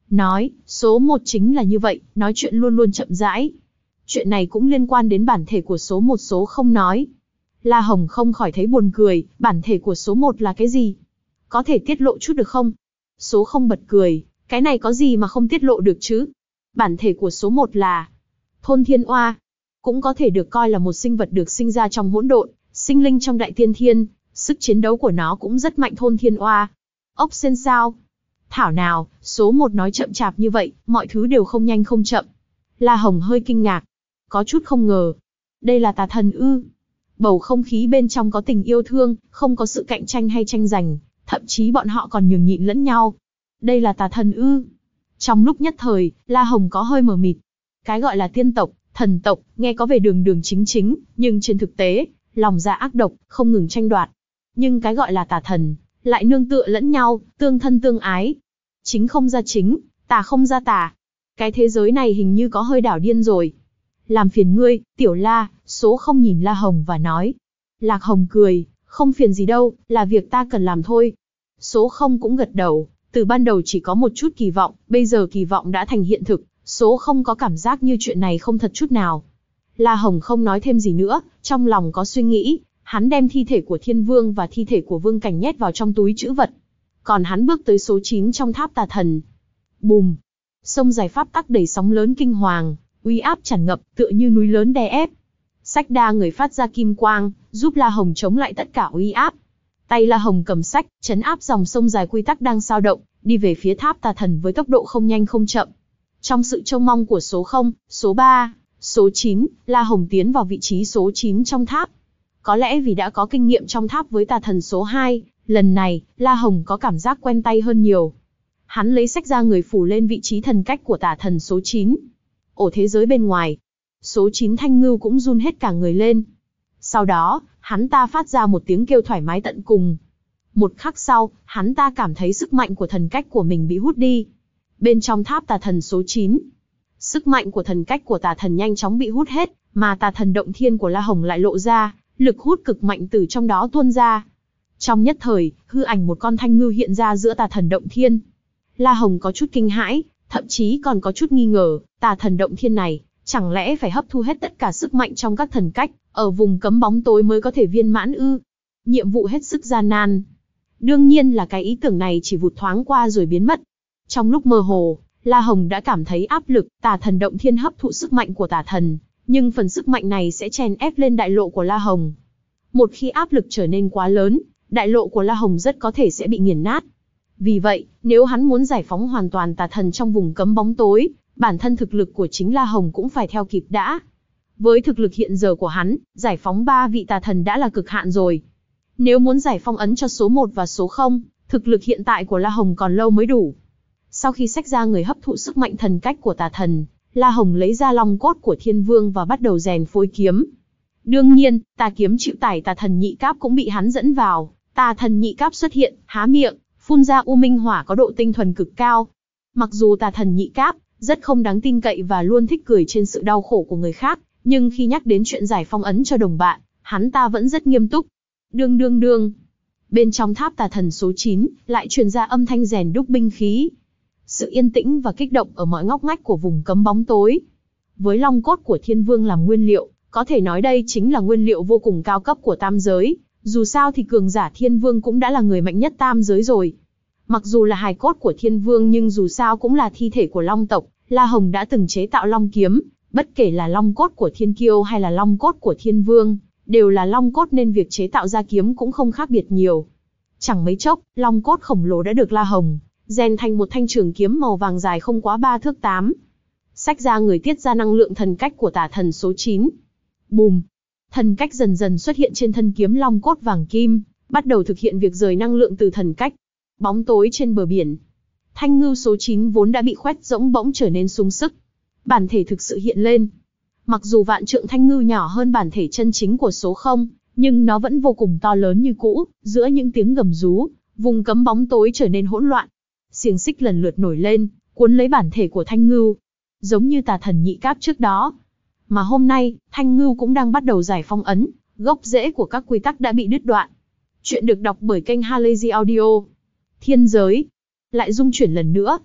nói, số một chính là như vậy, nói chuyện luôn luôn chậm rãi. Chuyện này cũng liên quan đến bản thể của số một số không nói. La Hồng không khỏi thấy buồn cười, bản thể của số một là cái gì? Có thể tiết lộ chút được không? Số không bật cười, cái này có gì mà không tiết lộ được chứ? Bản thể của số một là Thôn Thiên Oa, cũng có thể được coi là một sinh vật được sinh ra trong hỗn độn, sinh linh trong đại tiên thiên, sức chiến đấu của nó cũng rất mạnh. Thôn Thiên Oa. Ốc sên sao? Thảo nào, số một nói chậm chạp như vậy, mọi thứ đều không nhanh không chậm. La Hồng hơi kinh ngạc, có chút không ngờ. Đây là tà thần ư? Bầu không khí bên trong có tình yêu thương, không có sự cạnh tranh hay tranh giành, thậm chí bọn họ còn nhường nhịn lẫn nhau. Đây là tà thần ư? Trong lúc nhất thời, La Hồng có hơi mờ mịt. Cái gọi là tiên tộc, thần tộc, nghe có vẻ đường đường chính chính, nhưng trên thực tế, lòng dạ ác độc, không ngừng tranh đoạt. Nhưng cái gọi là tà thần, lại nương tựa lẫn nhau, tương thân tương ái. Chính không ra chính, tà không ra tà. Cái thế giới này hình như có hơi đảo điên rồi. Làm phiền ngươi, Tiểu La. Số không nhìn La Hồng và nói. Lạc Hồng cười, không phiền gì đâu, là việc ta cần làm thôi. Số không cũng gật đầu, từ ban đầu chỉ có một chút kỳ vọng, bây giờ kỳ vọng đã thành hiện thực, số không có cảm giác như chuyện này không thật chút nào. La Hồng không nói thêm gì nữa, trong lòng có suy nghĩ, hắn đem thi thể của Thiên Vương và thi thể của Vương Cảnh nhét vào trong túi trữ vật. Còn hắn bước tới số chín trong tháp tà thần. Bùm! Sông dài pháp tắc đầy sóng lớn kinh hoàng, uy áp tràn ngập, tựa như núi lớn đè ép. Sách đa người phát ra kim quang, giúp La Hồng chống lại tất cả uy áp. Tay La Hồng cầm sách, trấn áp dòng sông dài quy tắc đang sao động, đi về phía tháp tà thần với tốc độ không nhanh không chậm. Trong sự trông mong của số không, số ba, số chín, La Hồng tiến vào vị trí số chín trong tháp. Có lẽ vì đã có kinh nghiệm trong tháp với tà thần số hai, lần này, La Hồng có cảm giác quen tay hơn nhiều. Hắn lấy sách ra người phủ lên vị trí thần cách của tà thần số chín. Ở thế giới bên ngoài, số chín Thanh Ngưu cũng run hết cả người lên. Sau đó, hắn ta phát ra một tiếng kêu thoải mái tận cùng. Một khắc sau, hắn ta cảm thấy sức mạnh của thần cách của mình bị hút đi. Bên trong tháp tà thần số chín, sức mạnh của thần cách của tà thần nhanh chóng bị hút hết, mà tà thần động thiên của La Hồng lại lộ ra, lực hút cực mạnh từ trong đó tuôn ra. Trong nhất thời, hư ảnh một con thanh ngưu hiện ra giữa tà thần động thiên. La Hồng có chút kinh hãi, thậm chí còn có chút nghi ngờ, tà thần động thiên này, chẳng lẽ phải hấp thu hết tất cả sức mạnh trong các thần cách, ở vùng cấm bóng tối mới có thể viên mãn ư? Nhiệm vụ hết sức gian nan. Đương nhiên là cái ý tưởng này chỉ vụt thoáng qua rồi biến mất. Trong lúc mơ hồ, La Hồng đã cảm thấy áp lực, tà thần động thiên hấp thụ sức mạnh của tà thần, nhưng phần sức mạnh này sẽ chèn ép lên đại lộ của La Hồng. Một khi áp lực trở nên quá lớn, đại lộ của La Hồng rất có thể sẽ bị nghiền nát. Vì vậy, nếu hắn muốn giải phóng hoàn toàn tà thần trong vùng cấm bóng tối, bản thân thực lực của chính La Hồng cũng phải theo kịp đã. Với thực lực hiện giờ của hắn, giải phóng ba vị tà thần đã là cực hạn rồi. Nếu muốn giải phong ấn cho số một và số không, thực lực hiện tại của La Hồng còn lâu mới đủ. Sau khi xách ra người hấp thụ sức mạnh thần cách của tà thần, La Hồng lấy ra long cốt của Thiên Vương và bắt đầu rèn phối kiếm. Đương nhiên, tà kiếm chịu tải tà thần nhị cáp cũng bị hắn dẫn vào. Tà thần nhị cáp xuất hiện, há miệng, phun ra u minh hỏa có độ tinh thuần cực cao. Mặc dù tà thần nhị cáp rất không đáng tin cậy và luôn thích cười trên sự đau khổ của người khác, nhưng khi nhắc đến chuyện giải phong ấn cho đồng bạn, hắn ta vẫn rất nghiêm túc. Đương đương đương. Bên trong tháp tà thần số chín, lại truyền ra âm thanh rèn đúc binh khí. Sự yên tĩnh và kích động ở mọi ngóc ngách của vùng cấm bóng tối. Với long cốt của Thiên Vương làm nguyên liệu, có thể nói đây chính là nguyên liệu vô cùng cao cấp của tam giới. Dù sao thì cường giả Thiên Vương cũng đã là người mạnh nhất tam giới rồi. Mặc dù là hài cốt của Thiên Vương nhưng dù sao cũng là thi thể của Long tộc. La Hồng đã từng chế tạo long kiếm, bất kể là long cốt của Thiên Kiêu hay là long cốt của Thiên Vương, đều là long cốt nên việc chế tạo ra kiếm cũng không khác biệt nhiều. Chẳng mấy chốc, long cốt khổng lồ đã được La Hồng rèn thành một thanh trường kiếm màu vàng dài không quá ba thước tám. Xách ra người tiết ra năng lượng thần cách của tà thần số chín. Bùm! Thần cách dần dần xuất hiện trên thân kiếm long cốt vàng kim, bắt đầu thực hiện việc rời năng lượng từ thần cách. Bóng tối trên bờ biển. Thanh ngưu số chín vốn đã bị khoét rỗng bỗng trở nên sung sức. Bản thể thực sự hiện lên. Mặc dù vạn trượng thanh ngưu nhỏ hơn bản thể chân chính của số không, nhưng nó vẫn vô cùng to lớn như cũ. Giữa những tiếng gầm rú, vùng cấm bóng tối trở nên hỗn loạn. Xiềng xích lần lượt nổi lên, cuốn lấy bản thể của thanh ngưu. Giống như tà thần nhị cáp trước đó. Mà hôm nay, thanh ngưu cũng đang bắt đầu giải phong ấn, gốc rễ của các quy tắc đã bị đứt đoạn. Chuyện được đọc bởi kênh Halazy Audio. Thiên giới lại rung chuyển lần nữa.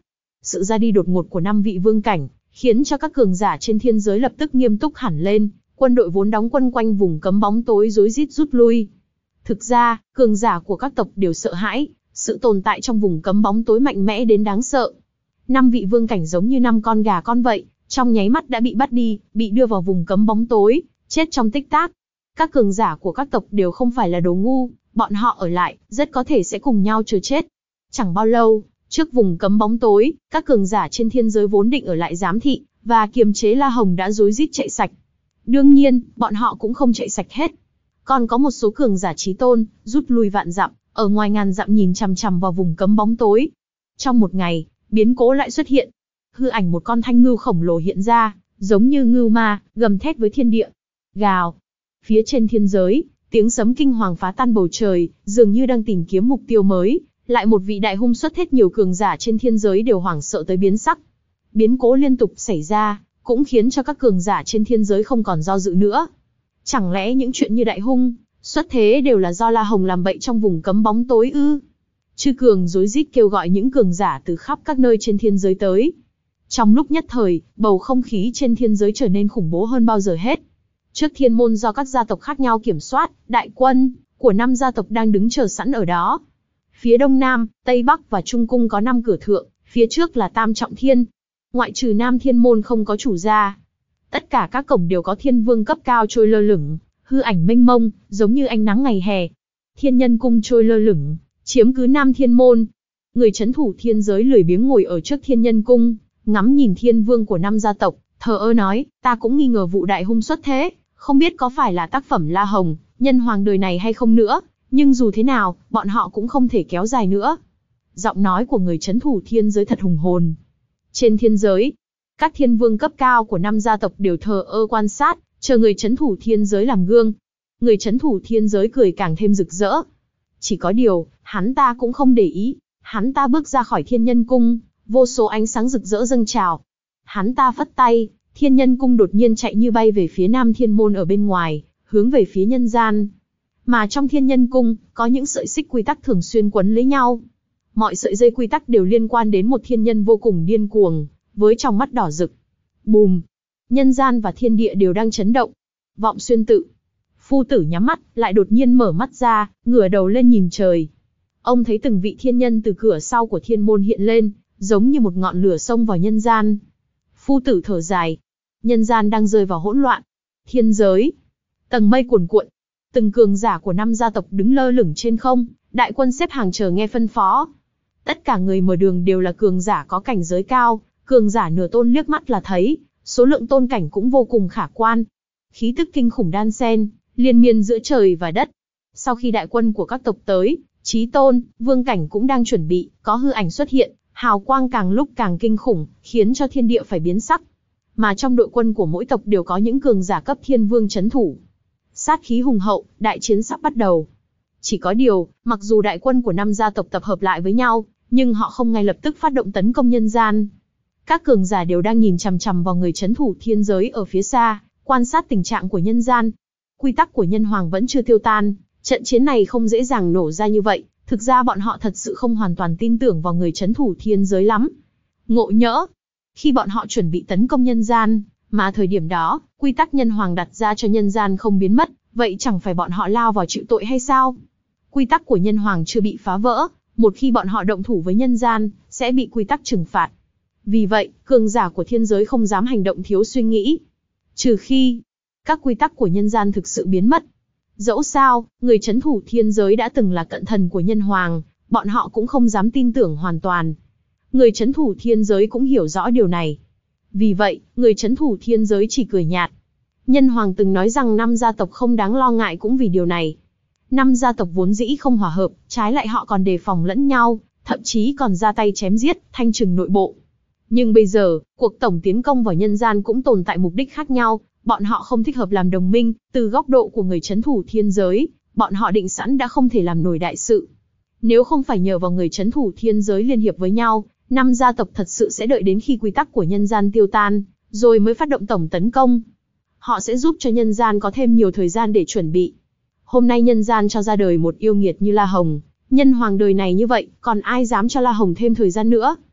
Sự ra đi đột ngột của năm vị vương cảnh, khiến cho các cường giả trên thiên giới lập tức nghiêm túc hẳn lên, quân đội vốn đóng quân quanh vùng cấm bóng tối rối rít rút lui. Thực ra, cường giả của các tộc đều sợ hãi, sự tồn tại trong vùng cấm bóng tối mạnh mẽ đến đáng sợ. Năm vị vương cảnh giống như năm con gà con vậy, trong nháy mắt đã bị bắt đi, bị đưa vào vùng cấm bóng tối, chết trong tích tắc. Các cường giả của các tộc đều không phải là đồ ngu, bọn họ ở lại, rất có thể sẽ cùng nhau chờ chết. Chẳng bao lâu, trước vùng cấm bóng tối, các cường giả trên thiên giới vốn định ở lại giám thị, và kiềm chế La Hồng đã rối rít chạy sạch. Đương nhiên, bọn họ cũng không chạy sạch hết. Còn có một số cường giả chí tôn, rút lui vạn dặm, ở ngoài ngàn dặm nhìn chằm chằm vào vùng cấm bóng tối. Trong một ngày, biến cố lại xuất hiện. Hư ảnh một con thanh ngưu khổng lồ hiện ra, giống như ngưu ma, gầm thét với thiên địa. Gào. Phía trên thiên giới, tiếng sấm kinh hoàng phá tan bầu trời, dường như đang tìm kiếm mục tiêu mới. Lại một vị đại hung xuất hết, nhiều cường giả trên thiên giới đều hoảng sợ tới biến sắc. Biến cố liên tục xảy ra, cũng khiến cho các cường giả trên thiên giới không còn do dự nữa. Chẳng lẽ những chuyện như đại hung, xuất thế đều là do La Hồng làm bậy trong vùng cấm bóng tối ư? Chư cường rối rít kêu gọi những cường giả từ khắp các nơi trên thiên giới tới. Trong lúc nhất thời, bầu không khí trên thiên giới trở nên khủng bố hơn bao giờ hết. Trước thiên môn do các gia tộc khác nhau kiểm soát, đại quân của năm gia tộc đang đứng chờ sẵn ở đó. Phía đông nam, tây bắc và trung cung có năm cửa thượng, phía trước là tam trọng thiên. Ngoại trừ nam thiên môn không có chủ gia. Tất cả các cổng đều có thiên vương cấp cao trôi lơ lửng, hư ảnh mênh mông, giống như ánh nắng ngày hè. Thiên nhân cung trôi lơ lửng, chiếm cứ nam thiên môn. Người trấn thủ thiên giới lười biếng ngồi ở trước thiên nhân cung, ngắm nhìn thiên vương của năm gia tộc, thờ ơ nói, ta cũng nghi ngờ vụ đại hung xuất thế, không biết có phải là tác phẩm La Hồng, nhân hoàng đời này hay không nữa, nhưng dù thế nào, bọn họ cũng không thể kéo dài nữa. Giọng nói của người trấn thủ thiên giới thật hùng hồn. Trên thiên giới, các thiên vương cấp cao của năm gia tộc đều thờ ơ quan sát, chờ người trấn thủ thiên giới làm gương. Người trấn thủ thiên giới cười càng thêm rực rỡ. Chỉ có điều, hắn ta cũng không để ý. Hắn ta bước ra khỏi thiên nhân cung, vô số ánh sáng rực rỡ dâng trào. Hắn ta phất tay, thiên nhân cung đột nhiên chạy như bay về phía nam thiên môn ở bên ngoài, hướng về phía nhân gian. Mà trong thiên nhân cung, có những sợi xích quy tắc thường xuyên quấn lấy nhau. Mọi sợi dây quy tắc đều liên quan đến một thiên nhân vô cùng điên cuồng, với trong mắt đỏ rực. Bùm! Nhân gian và thiên địa đều đang chấn động. Vọng xuyên tự. Phu tử nhắm mắt, lại đột nhiên mở mắt ra, ngửa đầu lên nhìn trời. Ông thấy từng vị thiên nhân từ cửa sau của thiên môn hiện lên, giống như một ngọn lửa xông vào nhân gian. Phu tử thở dài. Nhân gian đang rơi vào hỗn loạn. Thiên giới. Tầng mây cuồn cuộn. Từng cường giả của năm gia tộc đứng lơ lửng trên không, đại quân xếp hàng chờ nghe phân phó. Tất cả người mở đường đều là cường giả có cảnh giới cao, cường giả nửa tôn liếc mắt là thấy, số lượng tôn cảnh cũng vô cùng khả quan. Khí tức kinh khủng đan xen, liên miên giữa trời và đất. Sau khi đại quân của các tộc tới, chí tôn, vương cảnh cũng đang chuẩn bị, có hư ảnh xuất hiện, hào quang càng lúc càng kinh khủng, khiến cho thiên địa phải biến sắc. Mà trong đội quân của mỗi tộc đều có những cường giả cấp thiên vương trấn thủ. Sát khí hùng hậu, đại chiến sắp bắt đầu. Chỉ có điều, mặc dù đại quân của năm gia tộc tập hợp lại với nhau, nhưng họ không ngay lập tức phát động tấn công nhân gian. Các cường giả đều đang nhìn chằm chằm vào người trấn thủ thiên giới ở phía xa, quan sát tình trạng của nhân gian. Quy tắc của nhân hoàng vẫn chưa tiêu tan, trận chiến này không dễ dàng nổ ra như vậy, thực ra bọn họ thật sự không hoàn toàn tin tưởng vào người trấn thủ thiên giới lắm. Ngộ nhỡ, khi bọn họ chuẩn bị tấn công nhân gian, mà thời điểm đó, quy tắc nhân hoàng đặt ra cho nhân gian không biến mất, vậy chẳng phải bọn họ lao vào chịu tội hay sao? Quy tắc của nhân hoàng chưa bị phá vỡ, một khi bọn họ động thủ với nhân gian, sẽ bị quy tắc trừng phạt. Vì vậy, cường giả của thiên giới không dám hành động thiếu suy nghĩ. Trừ khi, các quy tắc của nhân gian thực sự biến mất. Dẫu sao, người trấn thủ thiên giới đã từng là cận thần của nhân hoàng, bọn họ cũng không dám tin tưởng hoàn toàn. Người trấn thủ thiên giới cũng hiểu rõ điều này. Vì vậy, người trấn thủ thiên giới chỉ cười nhạt. Nhân hoàng từng nói rằng năm gia tộc không đáng lo ngại cũng vì điều này. Năm gia tộc vốn dĩ không hòa hợp, trái lại họ còn đề phòng lẫn nhau, thậm chí còn ra tay chém giết, thanh trừng nội bộ. Nhưng bây giờ, cuộc tổng tiến công vào nhân gian cũng tồn tại mục đích khác nhau, bọn họ không thích hợp làm đồng minh, từ góc độ của người trấn thủ thiên giới, bọn họ định sẵn đã không thể làm nổi đại sự. Nếu không phải nhờ vào người trấn thủ thiên giới liên hiệp với nhau, năm gia tộc thật sự sẽ đợi đến khi quy tắc của nhân gian tiêu tan, rồi mới phát động tổng tấn công. Họ sẽ giúp cho nhân gian có thêm nhiều thời gian để chuẩn bị. Hôm nay nhân gian cho ra đời một yêu nghiệt như La Hồng, nhân hoàng đời này như vậy, còn ai dám cho La Hồng thêm thời gian nữa?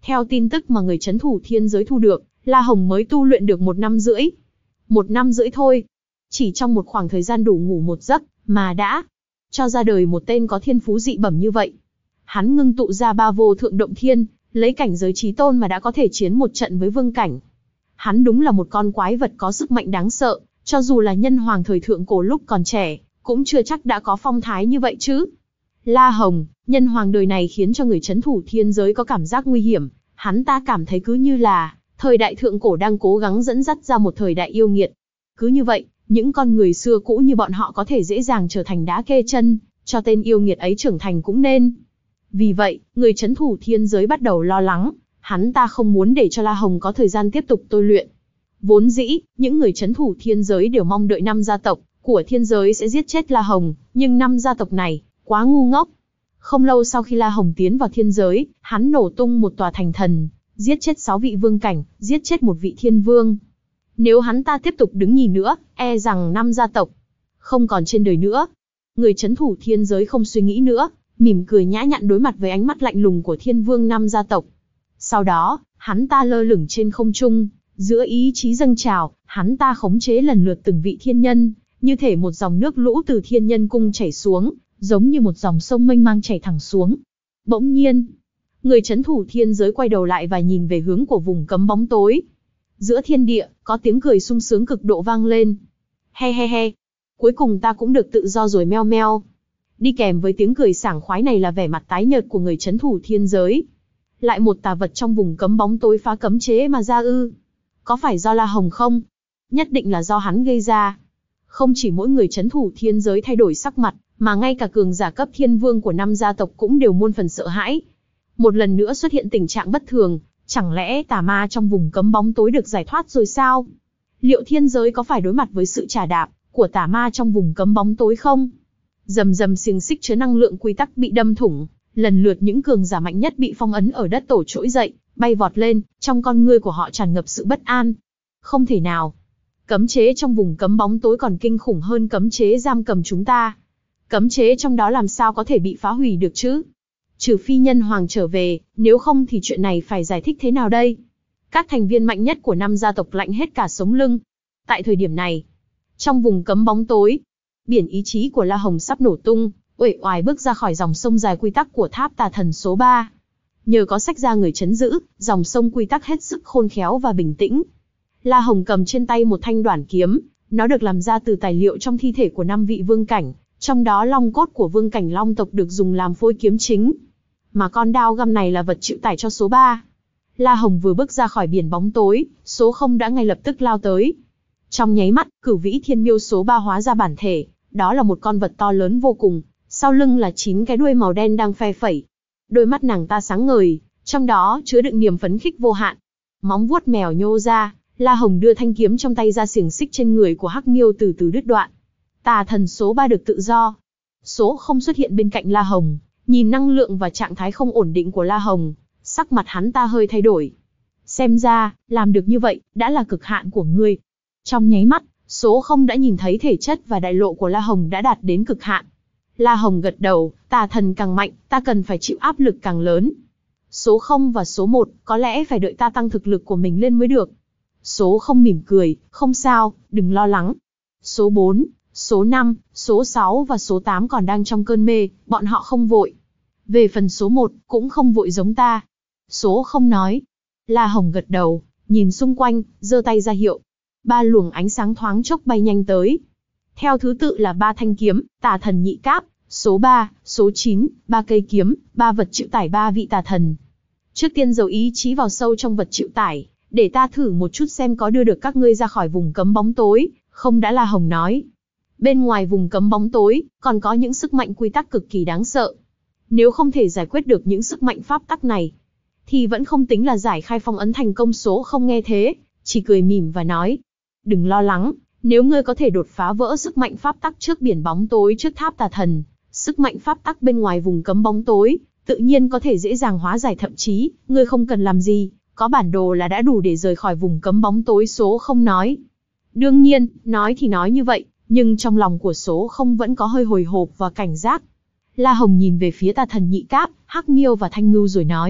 Theo tin tức mà người trấn thủ thiên giới thu được, La Hồng mới tu luyện được một năm rưỡi. Một năm rưỡi thôi. Chỉ trong một khoảng thời gian đủ ngủ một giấc, mà đã cho ra đời một tên có thiên phú dị bẩm như vậy. Hắn ngưng tụ ra ba vô thượng động thiên, lấy cảnh giới chí tôn mà đã có thể chiến một trận với vương cảnh. Hắn đúng là một con quái vật có sức mạnh đáng sợ, cho dù là nhân hoàng thời thượng cổ lúc còn trẻ, cũng chưa chắc đã có phong thái như vậy chứ. La Hồng, nhân hoàng đời này khiến cho người trấn thủ thiên giới có cảm giác nguy hiểm, hắn ta cảm thấy cứ như là thời đại thượng cổ đang cố gắng dẫn dắt ra một thời đại yêu nghiệt. Cứ như vậy, những con người xưa cũ như bọn họ có thể dễ dàng trở thành đá kê chân, cho tên yêu nghiệt ấy trưởng thành cũng nên. Vì vậy, người trấn thủ thiên giới bắt đầu lo lắng, hắn ta không muốn để cho La Hồng có thời gian tiếp tục tôi luyện. Vốn dĩ, những người trấn thủ thiên giới đều mong đợi năm gia tộc của thiên giới sẽ giết chết La Hồng, nhưng năm gia tộc này quá ngu ngốc. Không lâu sau khi La Hồng tiến vào thiên giới, hắn nổ tung một tòa thành thần, giết chết sáu vị vương cảnh, giết chết một vị thiên vương. Nếu hắn ta tiếp tục đứng nhìn nữa, e rằng năm gia tộc không còn trên đời nữa. Người trấn thủ thiên giới không suy nghĩ nữa, mỉm cười nhã nhặn đối mặt với ánh mắt lạnh lùng của thiên vương năm gia tộc. Sau đó, hắn ta lơ lửng trên không trung, giữa ý chí dâng trào, hắn ta khống chế lần lượt từng vị thiên nhân, như thể một dòng nước lũ từ thiên nhân cung chảy xuống, giống như một dòng sông mênh mang chảy thẳng xuống. Bỗng nhiên, người trấn thủ thiên giới quay đầu lại và nhìn về hướng của vùng cấm bóng tối. Giữa thiên địa, có tiếng cười sung sướng cực độ vang lên. He he he, cuối cùng ta cũng được tự do rồi meo meo. Đi kèm với tiếng cười sảng khoái này là vẻ mặt tái nhợt của người trấn thủ thiên giới. Lại một tà vật trong vùng cấm bóng tối phá cấm chế mà ra ư? Có phải do La Hồng không? Nhất định là do hắn gây ra. Không chỉ mỗi người trấn thủ thiên giới thay đổi sắc mặt, mà ngay cả cường giả cấp thiên vương của năm gia tộc cũng đều muôn phần sợ hãi. Một lần nữa xuất hiện tình trạng bất thường, chẳng lẽ tà ma trong vùng cấm bóng tối được giải thoát rồi sao? Liệu thiên giới có phải đối mặt với sự trà đạp của tà ma trong vùng cấm bóng tối không? Rầm rầm xiềng xích chứa năng lượng quy tắc bị đâm thủng, lần lượt những cường giả mạnh nhất bị phong ấn ở đất tổ trỗi dậy, bay vọt lên, trong con ngươi của họ tràn ngập sự bất an. Không thể nào. Cấm chế trong vùng cấm bóng tối còn kinh khủng hơn cấm chế giam cầm chúng ta. Cấm chế trong đó làm sao có thể bị phá hủy được chứ? Trừ phi nhân hoàng trở về, nếu không thì chuyện này phải giải thích thế nào đây? Các thành viên mạnh nhất của năm gia tộc lạnh hết cả sống lưng. Tại thời điểm này, trong vùng cấm bóng tối, biển ý chí của La Hồng sắp nổ tung, uể oải bước ra khỏi dòng sông dài quy tắc của tháp tà thần số ba. Nhờ có sách ra người trấn giữ, dòng sông quy tắc hết sức khôn khéo và bình tĩnh. La Hồng cầm trên tay một thanh đoản kiếm, nó được làm ra từ tài liệu trong thi thể của năm vị vương cảnh, trong đó long cốt của vương cảnh long tộc được dùng làm phôi kiếm chính. Mà con đao găm này là vật chịu tải cho số ba. La Hồng vừa bước ra khỏi biển bóng tối, số không đã ngay lập tức lao tới. Trong nháy mắt, cửu vĩ thiên miêu số ba hóa ra bản thể, đó là một con vật to lớn vô cùng, sau lưng là chín cái đuôi màu đen đang phe phẩy. Đôi mắt nàng ta sáng ngời, trong đó chứa đựng niềm phấn khích vô hạn. Móng vuốt mèo nhô ra, La Hồng đưa thanh kiếm trong tay ra, xiềng xích trên người của hắc miêu từ từ đứt đoạn. Tà thần số ba được tự do. Số không xuất hiện bên cạnh La Hồng, nhìn năng lượng và trạng thái không ổn định của La Hồng, sắc mặt hắn ta hơi thay đổi. Xem ra, làm được như vậy, đã là cực hạn của ngươi. Trong nháy mắt, số không đã nhìn thấy thể chất và đại lộ của La Hồng đã đạt đến cực hạn. La Hồng gật đầu, tà thần càng mạnh, ta cần phải chịu áp lực càng lớn. Số không và số một, có lẽ phải đợi ta tăng thực lực của mình lên mới được. Số không mỉm cười, không sao, đừng lo lắng. Số bốn, số năm, số sáu và số tám còn đang trong cơn mê, bọn họ không vội. Về phần số một, cũng không vội giống ta. Số không nói. La Hồng gật đầu, nhìn xung quanh, giơ tay ra hiệu. Ba luồng ánh sáng thoáng chốc bay nhanh tới. Theo thứ tự là ba thanh kiếm, tà thần nhị cáp, số ba, số chín, ba cây kiếm, ba vật chịu tải ba vị tà thần. Trước tiên giấu ý chí vào sâu trong vật chịu tải, để ta thử một chút xem có đưa được các ngươi ra khỏi vùng cấm bóng tối, không đã. La Hồng nói. Bên ngoài vùng cấm bóng tối, còn có những sức mạnh quy tắc cực kỳ đáng sợ. Nếu không thể giải quyết được những sức mạnh pháp tắc này, thì vẫn không tính là giải khai phong ấn thành công. Số không nghe thế, chỉ cười mỉm và nói. Đừng lo lắng, nếu ngươi có thể đột phá vỡ sức mạnh pháp tắc trước biển bóng tối trước tháp tà thần, sức mạnh pháp tắc bên ngoài vùng cấm bóng tối, tự nhiên có thể dễ dàng hóa giải, thậm chí, ngươi không cần làm gì, có bản đồ là đã đủ để rời khỏi vùng cấm bóng tối. Số không nói. Đương nhiên, nói thì nói như vậy, nhưng trong lòng của số không vẫn có hơi hồi hộp và cảnh giác. La Hồng nhìn về phía tà thần nhị cáp, hắc miêu và thanh ngưu rồi nói,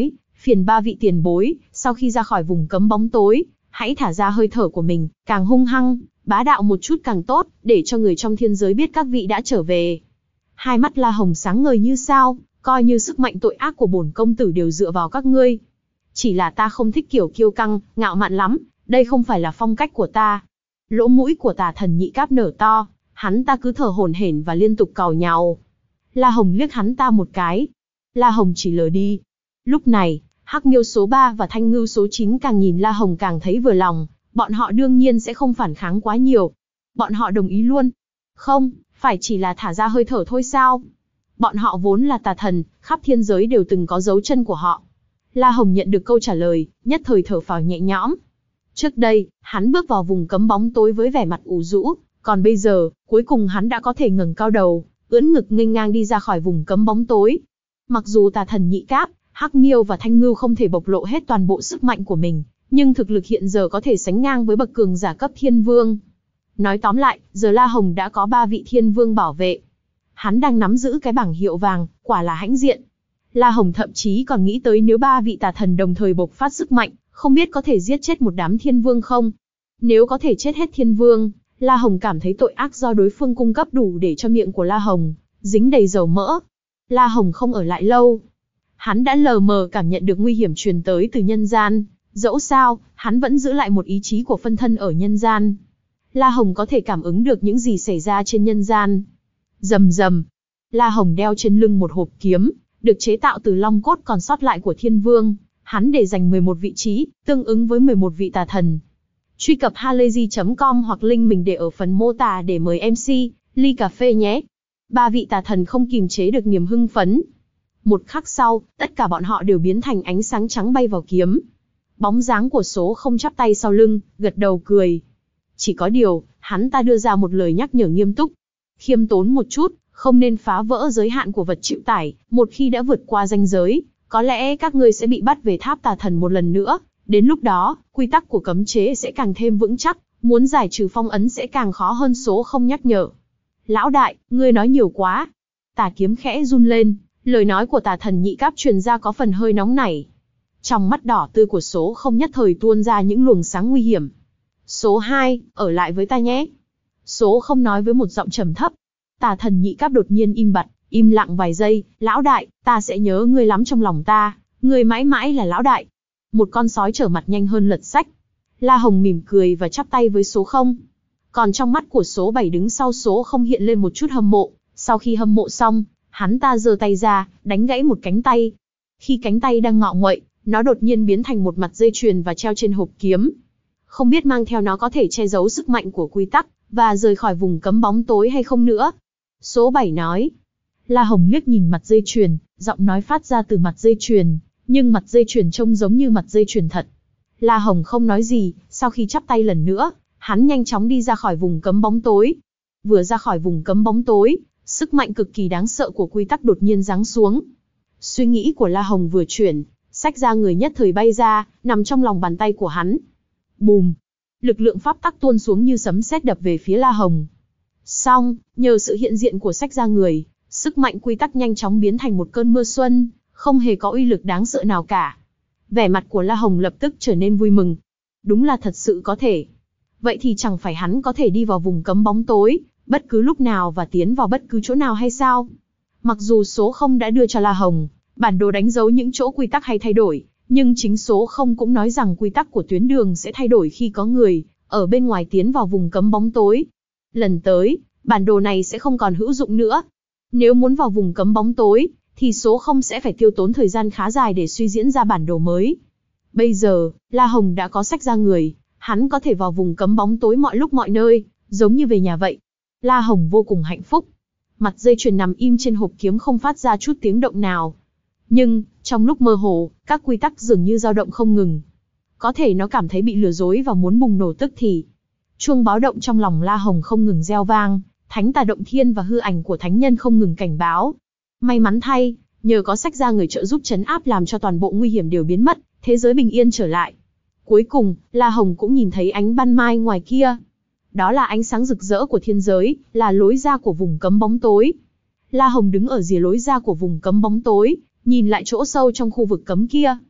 phiền ba vị tiền bối, sau khi ra khỏi vùng cấm bóng tối, hãy thả ra hơi thở của mình, càng hung hăng, bá đạo một chút càng tốt, để cho người trong thiên giới biết các vị đã trở về. Hai mắt La Hồng sáng ngời như sao, coi như sức mạnh tội ác của bổn công tử đều dựa vào các ngươi. Chỉ là ta không thích kiểu kiêu căng, ngạo mạn lắm, đây không phải là phong cách của ta. Lỗ mũi của Tà Thần Nhị Cáp nở to, hắn ta cứ thở hổn hển và liên tục càu nhàu. La Hồng liếc hắn ta một cái. La Hồng chỉ lờ đi. Lúc này, Hắc Miêu số ba và Thanh Ngưu số chín càng nhìn La Hồng càng thấy vừa lòng, bọn họ đương nhiên sẽ không phản kháng quá nhiều. Bọn họ đồng ý luôn. Không, phải chỉ là thả ra hơi thở thôi sao? Bọn họ vốn là tà thần, khắp thiên giới đều từng có dấu chân của họ. La Hồng nhận được câu trả lời, nhất thời thở phào nhẹ nhõm. Trước đây, hắn bước vào vùng cấm bóng tối với vẻ mặt ủ rũ, còn bây giờ, cuối cùng hắn đã có thể ngẩng cao đầu, ưỡn ngực nghênh ngang đi ra khỏi vùng cấm bóng tối. Mặc dù Tà Thần Nhị Cáp, Hắc Miêu và Thanh Ngưu không thể bộc lộ hết toàn bộ sức mạnh của mình, nhưng thực lực hiện giờ có thể sánh ngang với bậc cường giả cấp thiên vương. Nói tóm lại, giờ La Hồng đã có ba vị thiên vương bảo vệ. Hắn đang nắm giữ cái bảng hiệu vàng, quả là hãnh diện. La Hồng thậm chí còn nghĩ tới nếu ba vị tà thần đồng thời bộc phát sức mạnh, không biết có thể giết chết một đám thiên vương không? Nếu có thể chết hết thiên vương, La Hồng cảm thấy tội ác do đối phương cung cấp đủ để cho miệng của La Hồng dính đầy dầu mỡ. La Hồng không ở lại lâu. Hắn đã lờ mờ cảm nhận được nguy hiểm truyền tới từ nhân gian. Dẫu sao, hắn vẫn giữ lại một ý chí của phân thân ở nhân gian. La Hồng có thể cảm ứng được những gì xảy ra trên nhân gian. Rầm rầm. La Hồng đeo trên lưng một hộp kiếm, được chế tạo từ long cốt còn sót lại của thiên vương. Hắn để dành mười một vị trí, tương ứng với mười một vị tà thần. Truy cập halayzi chấm com hoặc link mình để ở phần mô tả để mời em xê, ly cà phê nhé. Ba vị tà thần không kìm chế được niềm hưng phấn. Một khắc sau, tất cả bọn họ đều biến thành ánh sáng trắng bay vào kiếm. Bóng dáng của Số Không chắp tay sau lưng, gật đầu cười. Chỉ có điều, hắn ta đưa ra một lời nhắc nhở nghiêm túc. Khiêm tốn một chút, không nên phá vỡ giới hạn của vật chịu tải, một khi đã vượt qua ranh giới, có lẽ các ngươi sẽ bị bắt về tháp tà thần một lần nữa. Đến lúc đó, quy tắc của cấm chế sẽ càng thêm vững chắc, muốn giải trừ phong ấn sẽ càng khó hơn. Số Không nhắc nhở. Lão đại, ngươi nói nhiều quá. Tà kiếm khẽ run lên, lời nói của Tà Thần Nhị Cáp truyền ra có phần hơi nóng nảy. Trong mắt đỏ tươi của Số Không nhất thời tuôn ra những luồng sáng nguy hiểm. Số hai, ở lại với ta nhé. Số Không nói với một giọng trầm thấp. Tà Thần Nhị Cáp đột nhiên im bặt, im lặng vài giây. Lão đại, ta sẽ nhớ ngươi lắm trong lòng ta, ngươi mãi mãi là lão đại. Một con sói trở mặt nhanh hơn lật sách. La Hồng mỉm cười và chắp tay với Số Không. Còn trong mắt của Số bảy đứng sau Số Không hiện lên một chút hâm mộ. Sau khi hâm mộ xong, hắn ta giơ tay ra, đánh gãy một cánh tay. Khi cánh tay đang ngọ nguậy, nó đột nhiên biến thành một mặt dây chuyền và treo trên hộp kiếm. Không biết mang theo nó có thể che giấu sức mạnh của quy tắc, và rời khỏi vùng cấm bóng tối hay không nữa. Số bảy nói. La Hồng liếc nhìn mặt dây chuyền, giọng nói phát ra từ mặt dây chuyền, nhưng mặt dây chuyền trông giống như mặt dây chuyền thật. La Hồng không nói gì, sau khi chắp tay lần nữa, hắn nhanh chóng đi ra khỏi vùng cấm bóng tối. Vừa ra khỏi vùng cấm bóng tối, sức mạnh cực kỳ đáng sợ của quy tắc đột nhiên giáng xuống. Suy nghĩ của La Hồng vừa chuyển, xách ra người nhất thời bay ra, nằm trong lòng bàn tay của hắn. Bùm! Lực lượng pháp tắc tuôn xuống như sấm sét đập về phía La Hồng. Xong, nhờ sự hiện diện của xách ra người, sức mạnh quy tắc nhanh chóng biến thành một cơn mưa xuân, không hề có uy lực đáng sợ nào cả. Vẻ mặt của La Hồng lập tức trở nên vui mừng. Đúng là thật sự có thể. Vậy thì chẳng phải hắn có thể đi vào vùng cấm bóng tối, bất cứ lúc nào và tiến vào bất cứ chỗ nào hay sao? Mặc dù Số Không đã đưa cho La Hồng bản đồ đánh dấu những chỗ quy tắc hay thay đổi, nhưng chính Số Không cũng nói rằng quy tắc của tuyến đường sẽ thay đổi khi có người ở bên ngoài tiến vào vùng cấm bóng tối. Lần tới, bản đồ này sẽ không còn hữu dụng nữa. Nếu muốn vào vùng cấm bóng tối, thì Số Không sẽ phải tiêu tốn thời gian khá dài để suy diễn ra bản đồ mới. Bây giờ, La Hồng đã có sách ra người, hắn có thể vào vùng cấm bóng tối mọi lúc mọi nơi, giống như về nhà vậy. La Hồng vô cùng hạnh phúc. Mặt dây chuyền nằm im trên hộp kiếm không phát ra chút tiếng động nào. Nhưng, trong lúc mơ hồ, các quy tắc dường như dao động không ngừng. Có thể nó cảm thấy bị lừa dối và muốn bùng nổ tức thì. Chuông báo động trong lòng La Hồng không ngừng reo vang, thánh tà động thiên và hư ảnh của thánh nhân không ngừng cảnh báo. May mắn thay, nhờ có sách ra người trợ giúp trấn áp làm cho toàn bộ nguy hiểm đều biến mất, thế giới bình yên trở lại. Cuối cùng, La Hồng cũng nhìn thấy ánh ban mai ngoài kia. Đó là ánh sáng rực rỡ của thiên giới, là lối ra của vùng cấm bóng tối. La Hồng đứng ở rìa lối ra của vùng cấm bóng tối, nhìn lại chỗ sâu trong khu vực cấm kia.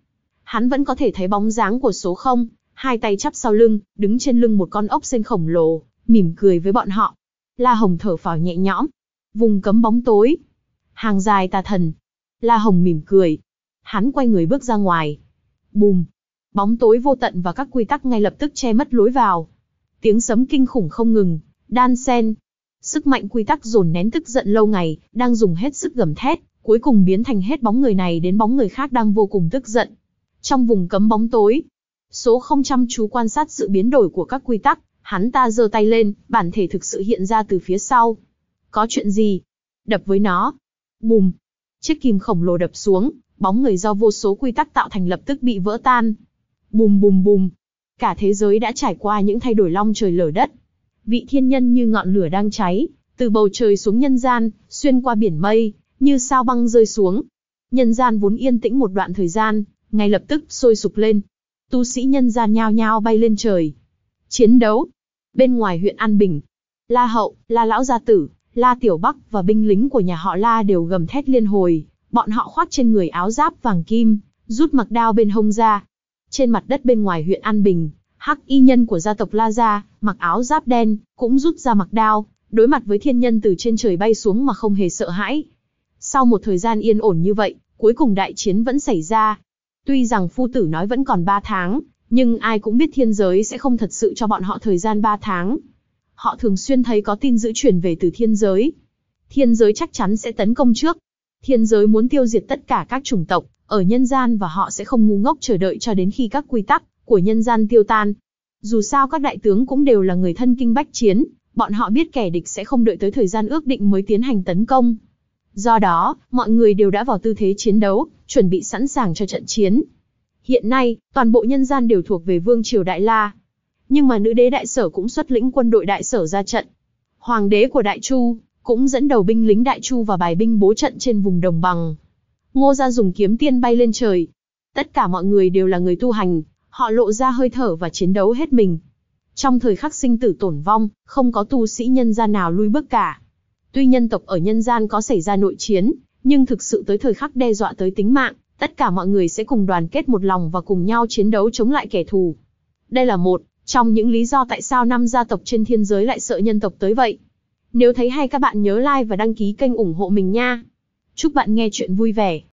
hắn vẫn có thể thấy bóng dáng của số không, hai tay chắp sau lưng, đứng trên lưng một con ốc sên khổng lồ, mỉm cười với bọn họ. La Hồng thở phào nhẹ nhõm. Vùng cấm bóng tối. Hàng dài tà thần. La Hồng mỉm cười. Hắn quay người bước ra ngoài. Bùm. Bóng tối vô tận và các quy tắc ngay lập tức che mất lối vào. Tiếng sấm kinh khủng không ngừng, đan xen. Sức mạnh quy tắc dồn nén tức giận lâu ngày, đang dùng hết sức gầm thét, cuối cùng biến thành hết bóng người này đến bóng người khác đang vô cùng tức giận. Trong vùng cấm bóng tối, số không chăm chú quan sát sự biến đổi của các quy tắc, hắn ta giơ tay lên, bản thể thực sự hiện ra từ phía sau. Có chuyện gì? Đập với nó. Bùm. Chiếc kìm khổng lồ đập xuống, bóng người do vô số quy tắc tạo thành lập tức bị vỡ tan. Bùm bùm bùm. Cả thế giới đã trải qua những thay đổi long trời lở đất. Vị thiên nhân như ngọn lửa đang cháy, từ bầu trời xuống nhân gian, xuyên qua biển mây, như sao băng rơi xuống. Nhân gian vốn yên tĩnh một đoạn thời gian, ngay lập tức sôi sục lên. Tu sĩ nhân gian nhao nhao bay lên trời. Chiến đấu. Bên ngoài huyện An Bình, La Hậu, La Lão Gia Tử, La Tiểu Bắc và binh lính của nhà họ La đều gầm thét liên hồi. Bọn họ khoác trên người áo giáp vàng kim, rút mặc đao bên hông ra. Trên mặt đất bên ngoài huyện An Bình, hắc y nhân của gia tộc La Gia, mặc áo giáp đen, cũng rút ra mặc đao, đối mặt với thiên nhân từ trên trời bay xuống mà không hề sợ hãi. Sau một thời gian yên ổn như vậy, cuối cùng đại chiến vẫn xảy ra. Tuy rằng phu tử nói vẫn còn ba tháng, nhưng ai cũng biết thiên giới sẽ không thật sự cho bọn họ thời gian ba tháng. Họ thường xuyên thấy có tin dữ truyền về từ thiên giới. Thiên giới chắc chắn sẽ tấn công trước. Thiên giới muốn tiêu diệt tất cả các chủng tộc ở nhân gian và họ sẽ không ngu ngốc chờ đợi cho đến khi các quy tắc của nhân gian tiêu tan. Dù sao các đại tướng cũng đều là người thân kinh bách chiến, bọn họ biết kẻ địch sẽ không đợi tới thời gian ước định mới tiến hành tấn công. Do đó, mọi người đều đã vào tư thế chiến đấu, chuẩn bị sẵn sàng cho trận chiến. Hiện nay, toàn bộ nhân gian đều thuộc về Vương triều Đại La. Nhưng mà nữ đế Đại Sở cũng xuất lĩnh quân đội Đại Sở ra trận. Hoàng đế của Đại Chu cũng dẫn đầu binh lính Đại Chu và bài binh bố trận trên vùng đồng bằng. Ngô Gia dùng kiếm tiên bay lên trời. Tất cả mọi người đều là người tu hành, họ lộ ra hơi thở và chiến đấu hết mình. Trong thời khắc sinh tử tổn vong, không có tu sĩ nhân gian nào lui bước cả. Tuy nhân tộc ở nhân gian có xảy ra nội chiến, nhưng thực sự tới thời khắc đe dọa tới tính mạng, tất cả mọi người sẽ cùng đoàn kết một lòng và cùng nhau chiến đấu chống lại kẻ thù. Đây là một trong những lý do tại sao năm gia tộc trên thiên giới lại sợ nhân tộc tới vậy. Nếu thấy hay các bạn nhớ like và đăng ký kênh ủng hộ mình nha. Chúc bạn nghe chuyện vui vẻ.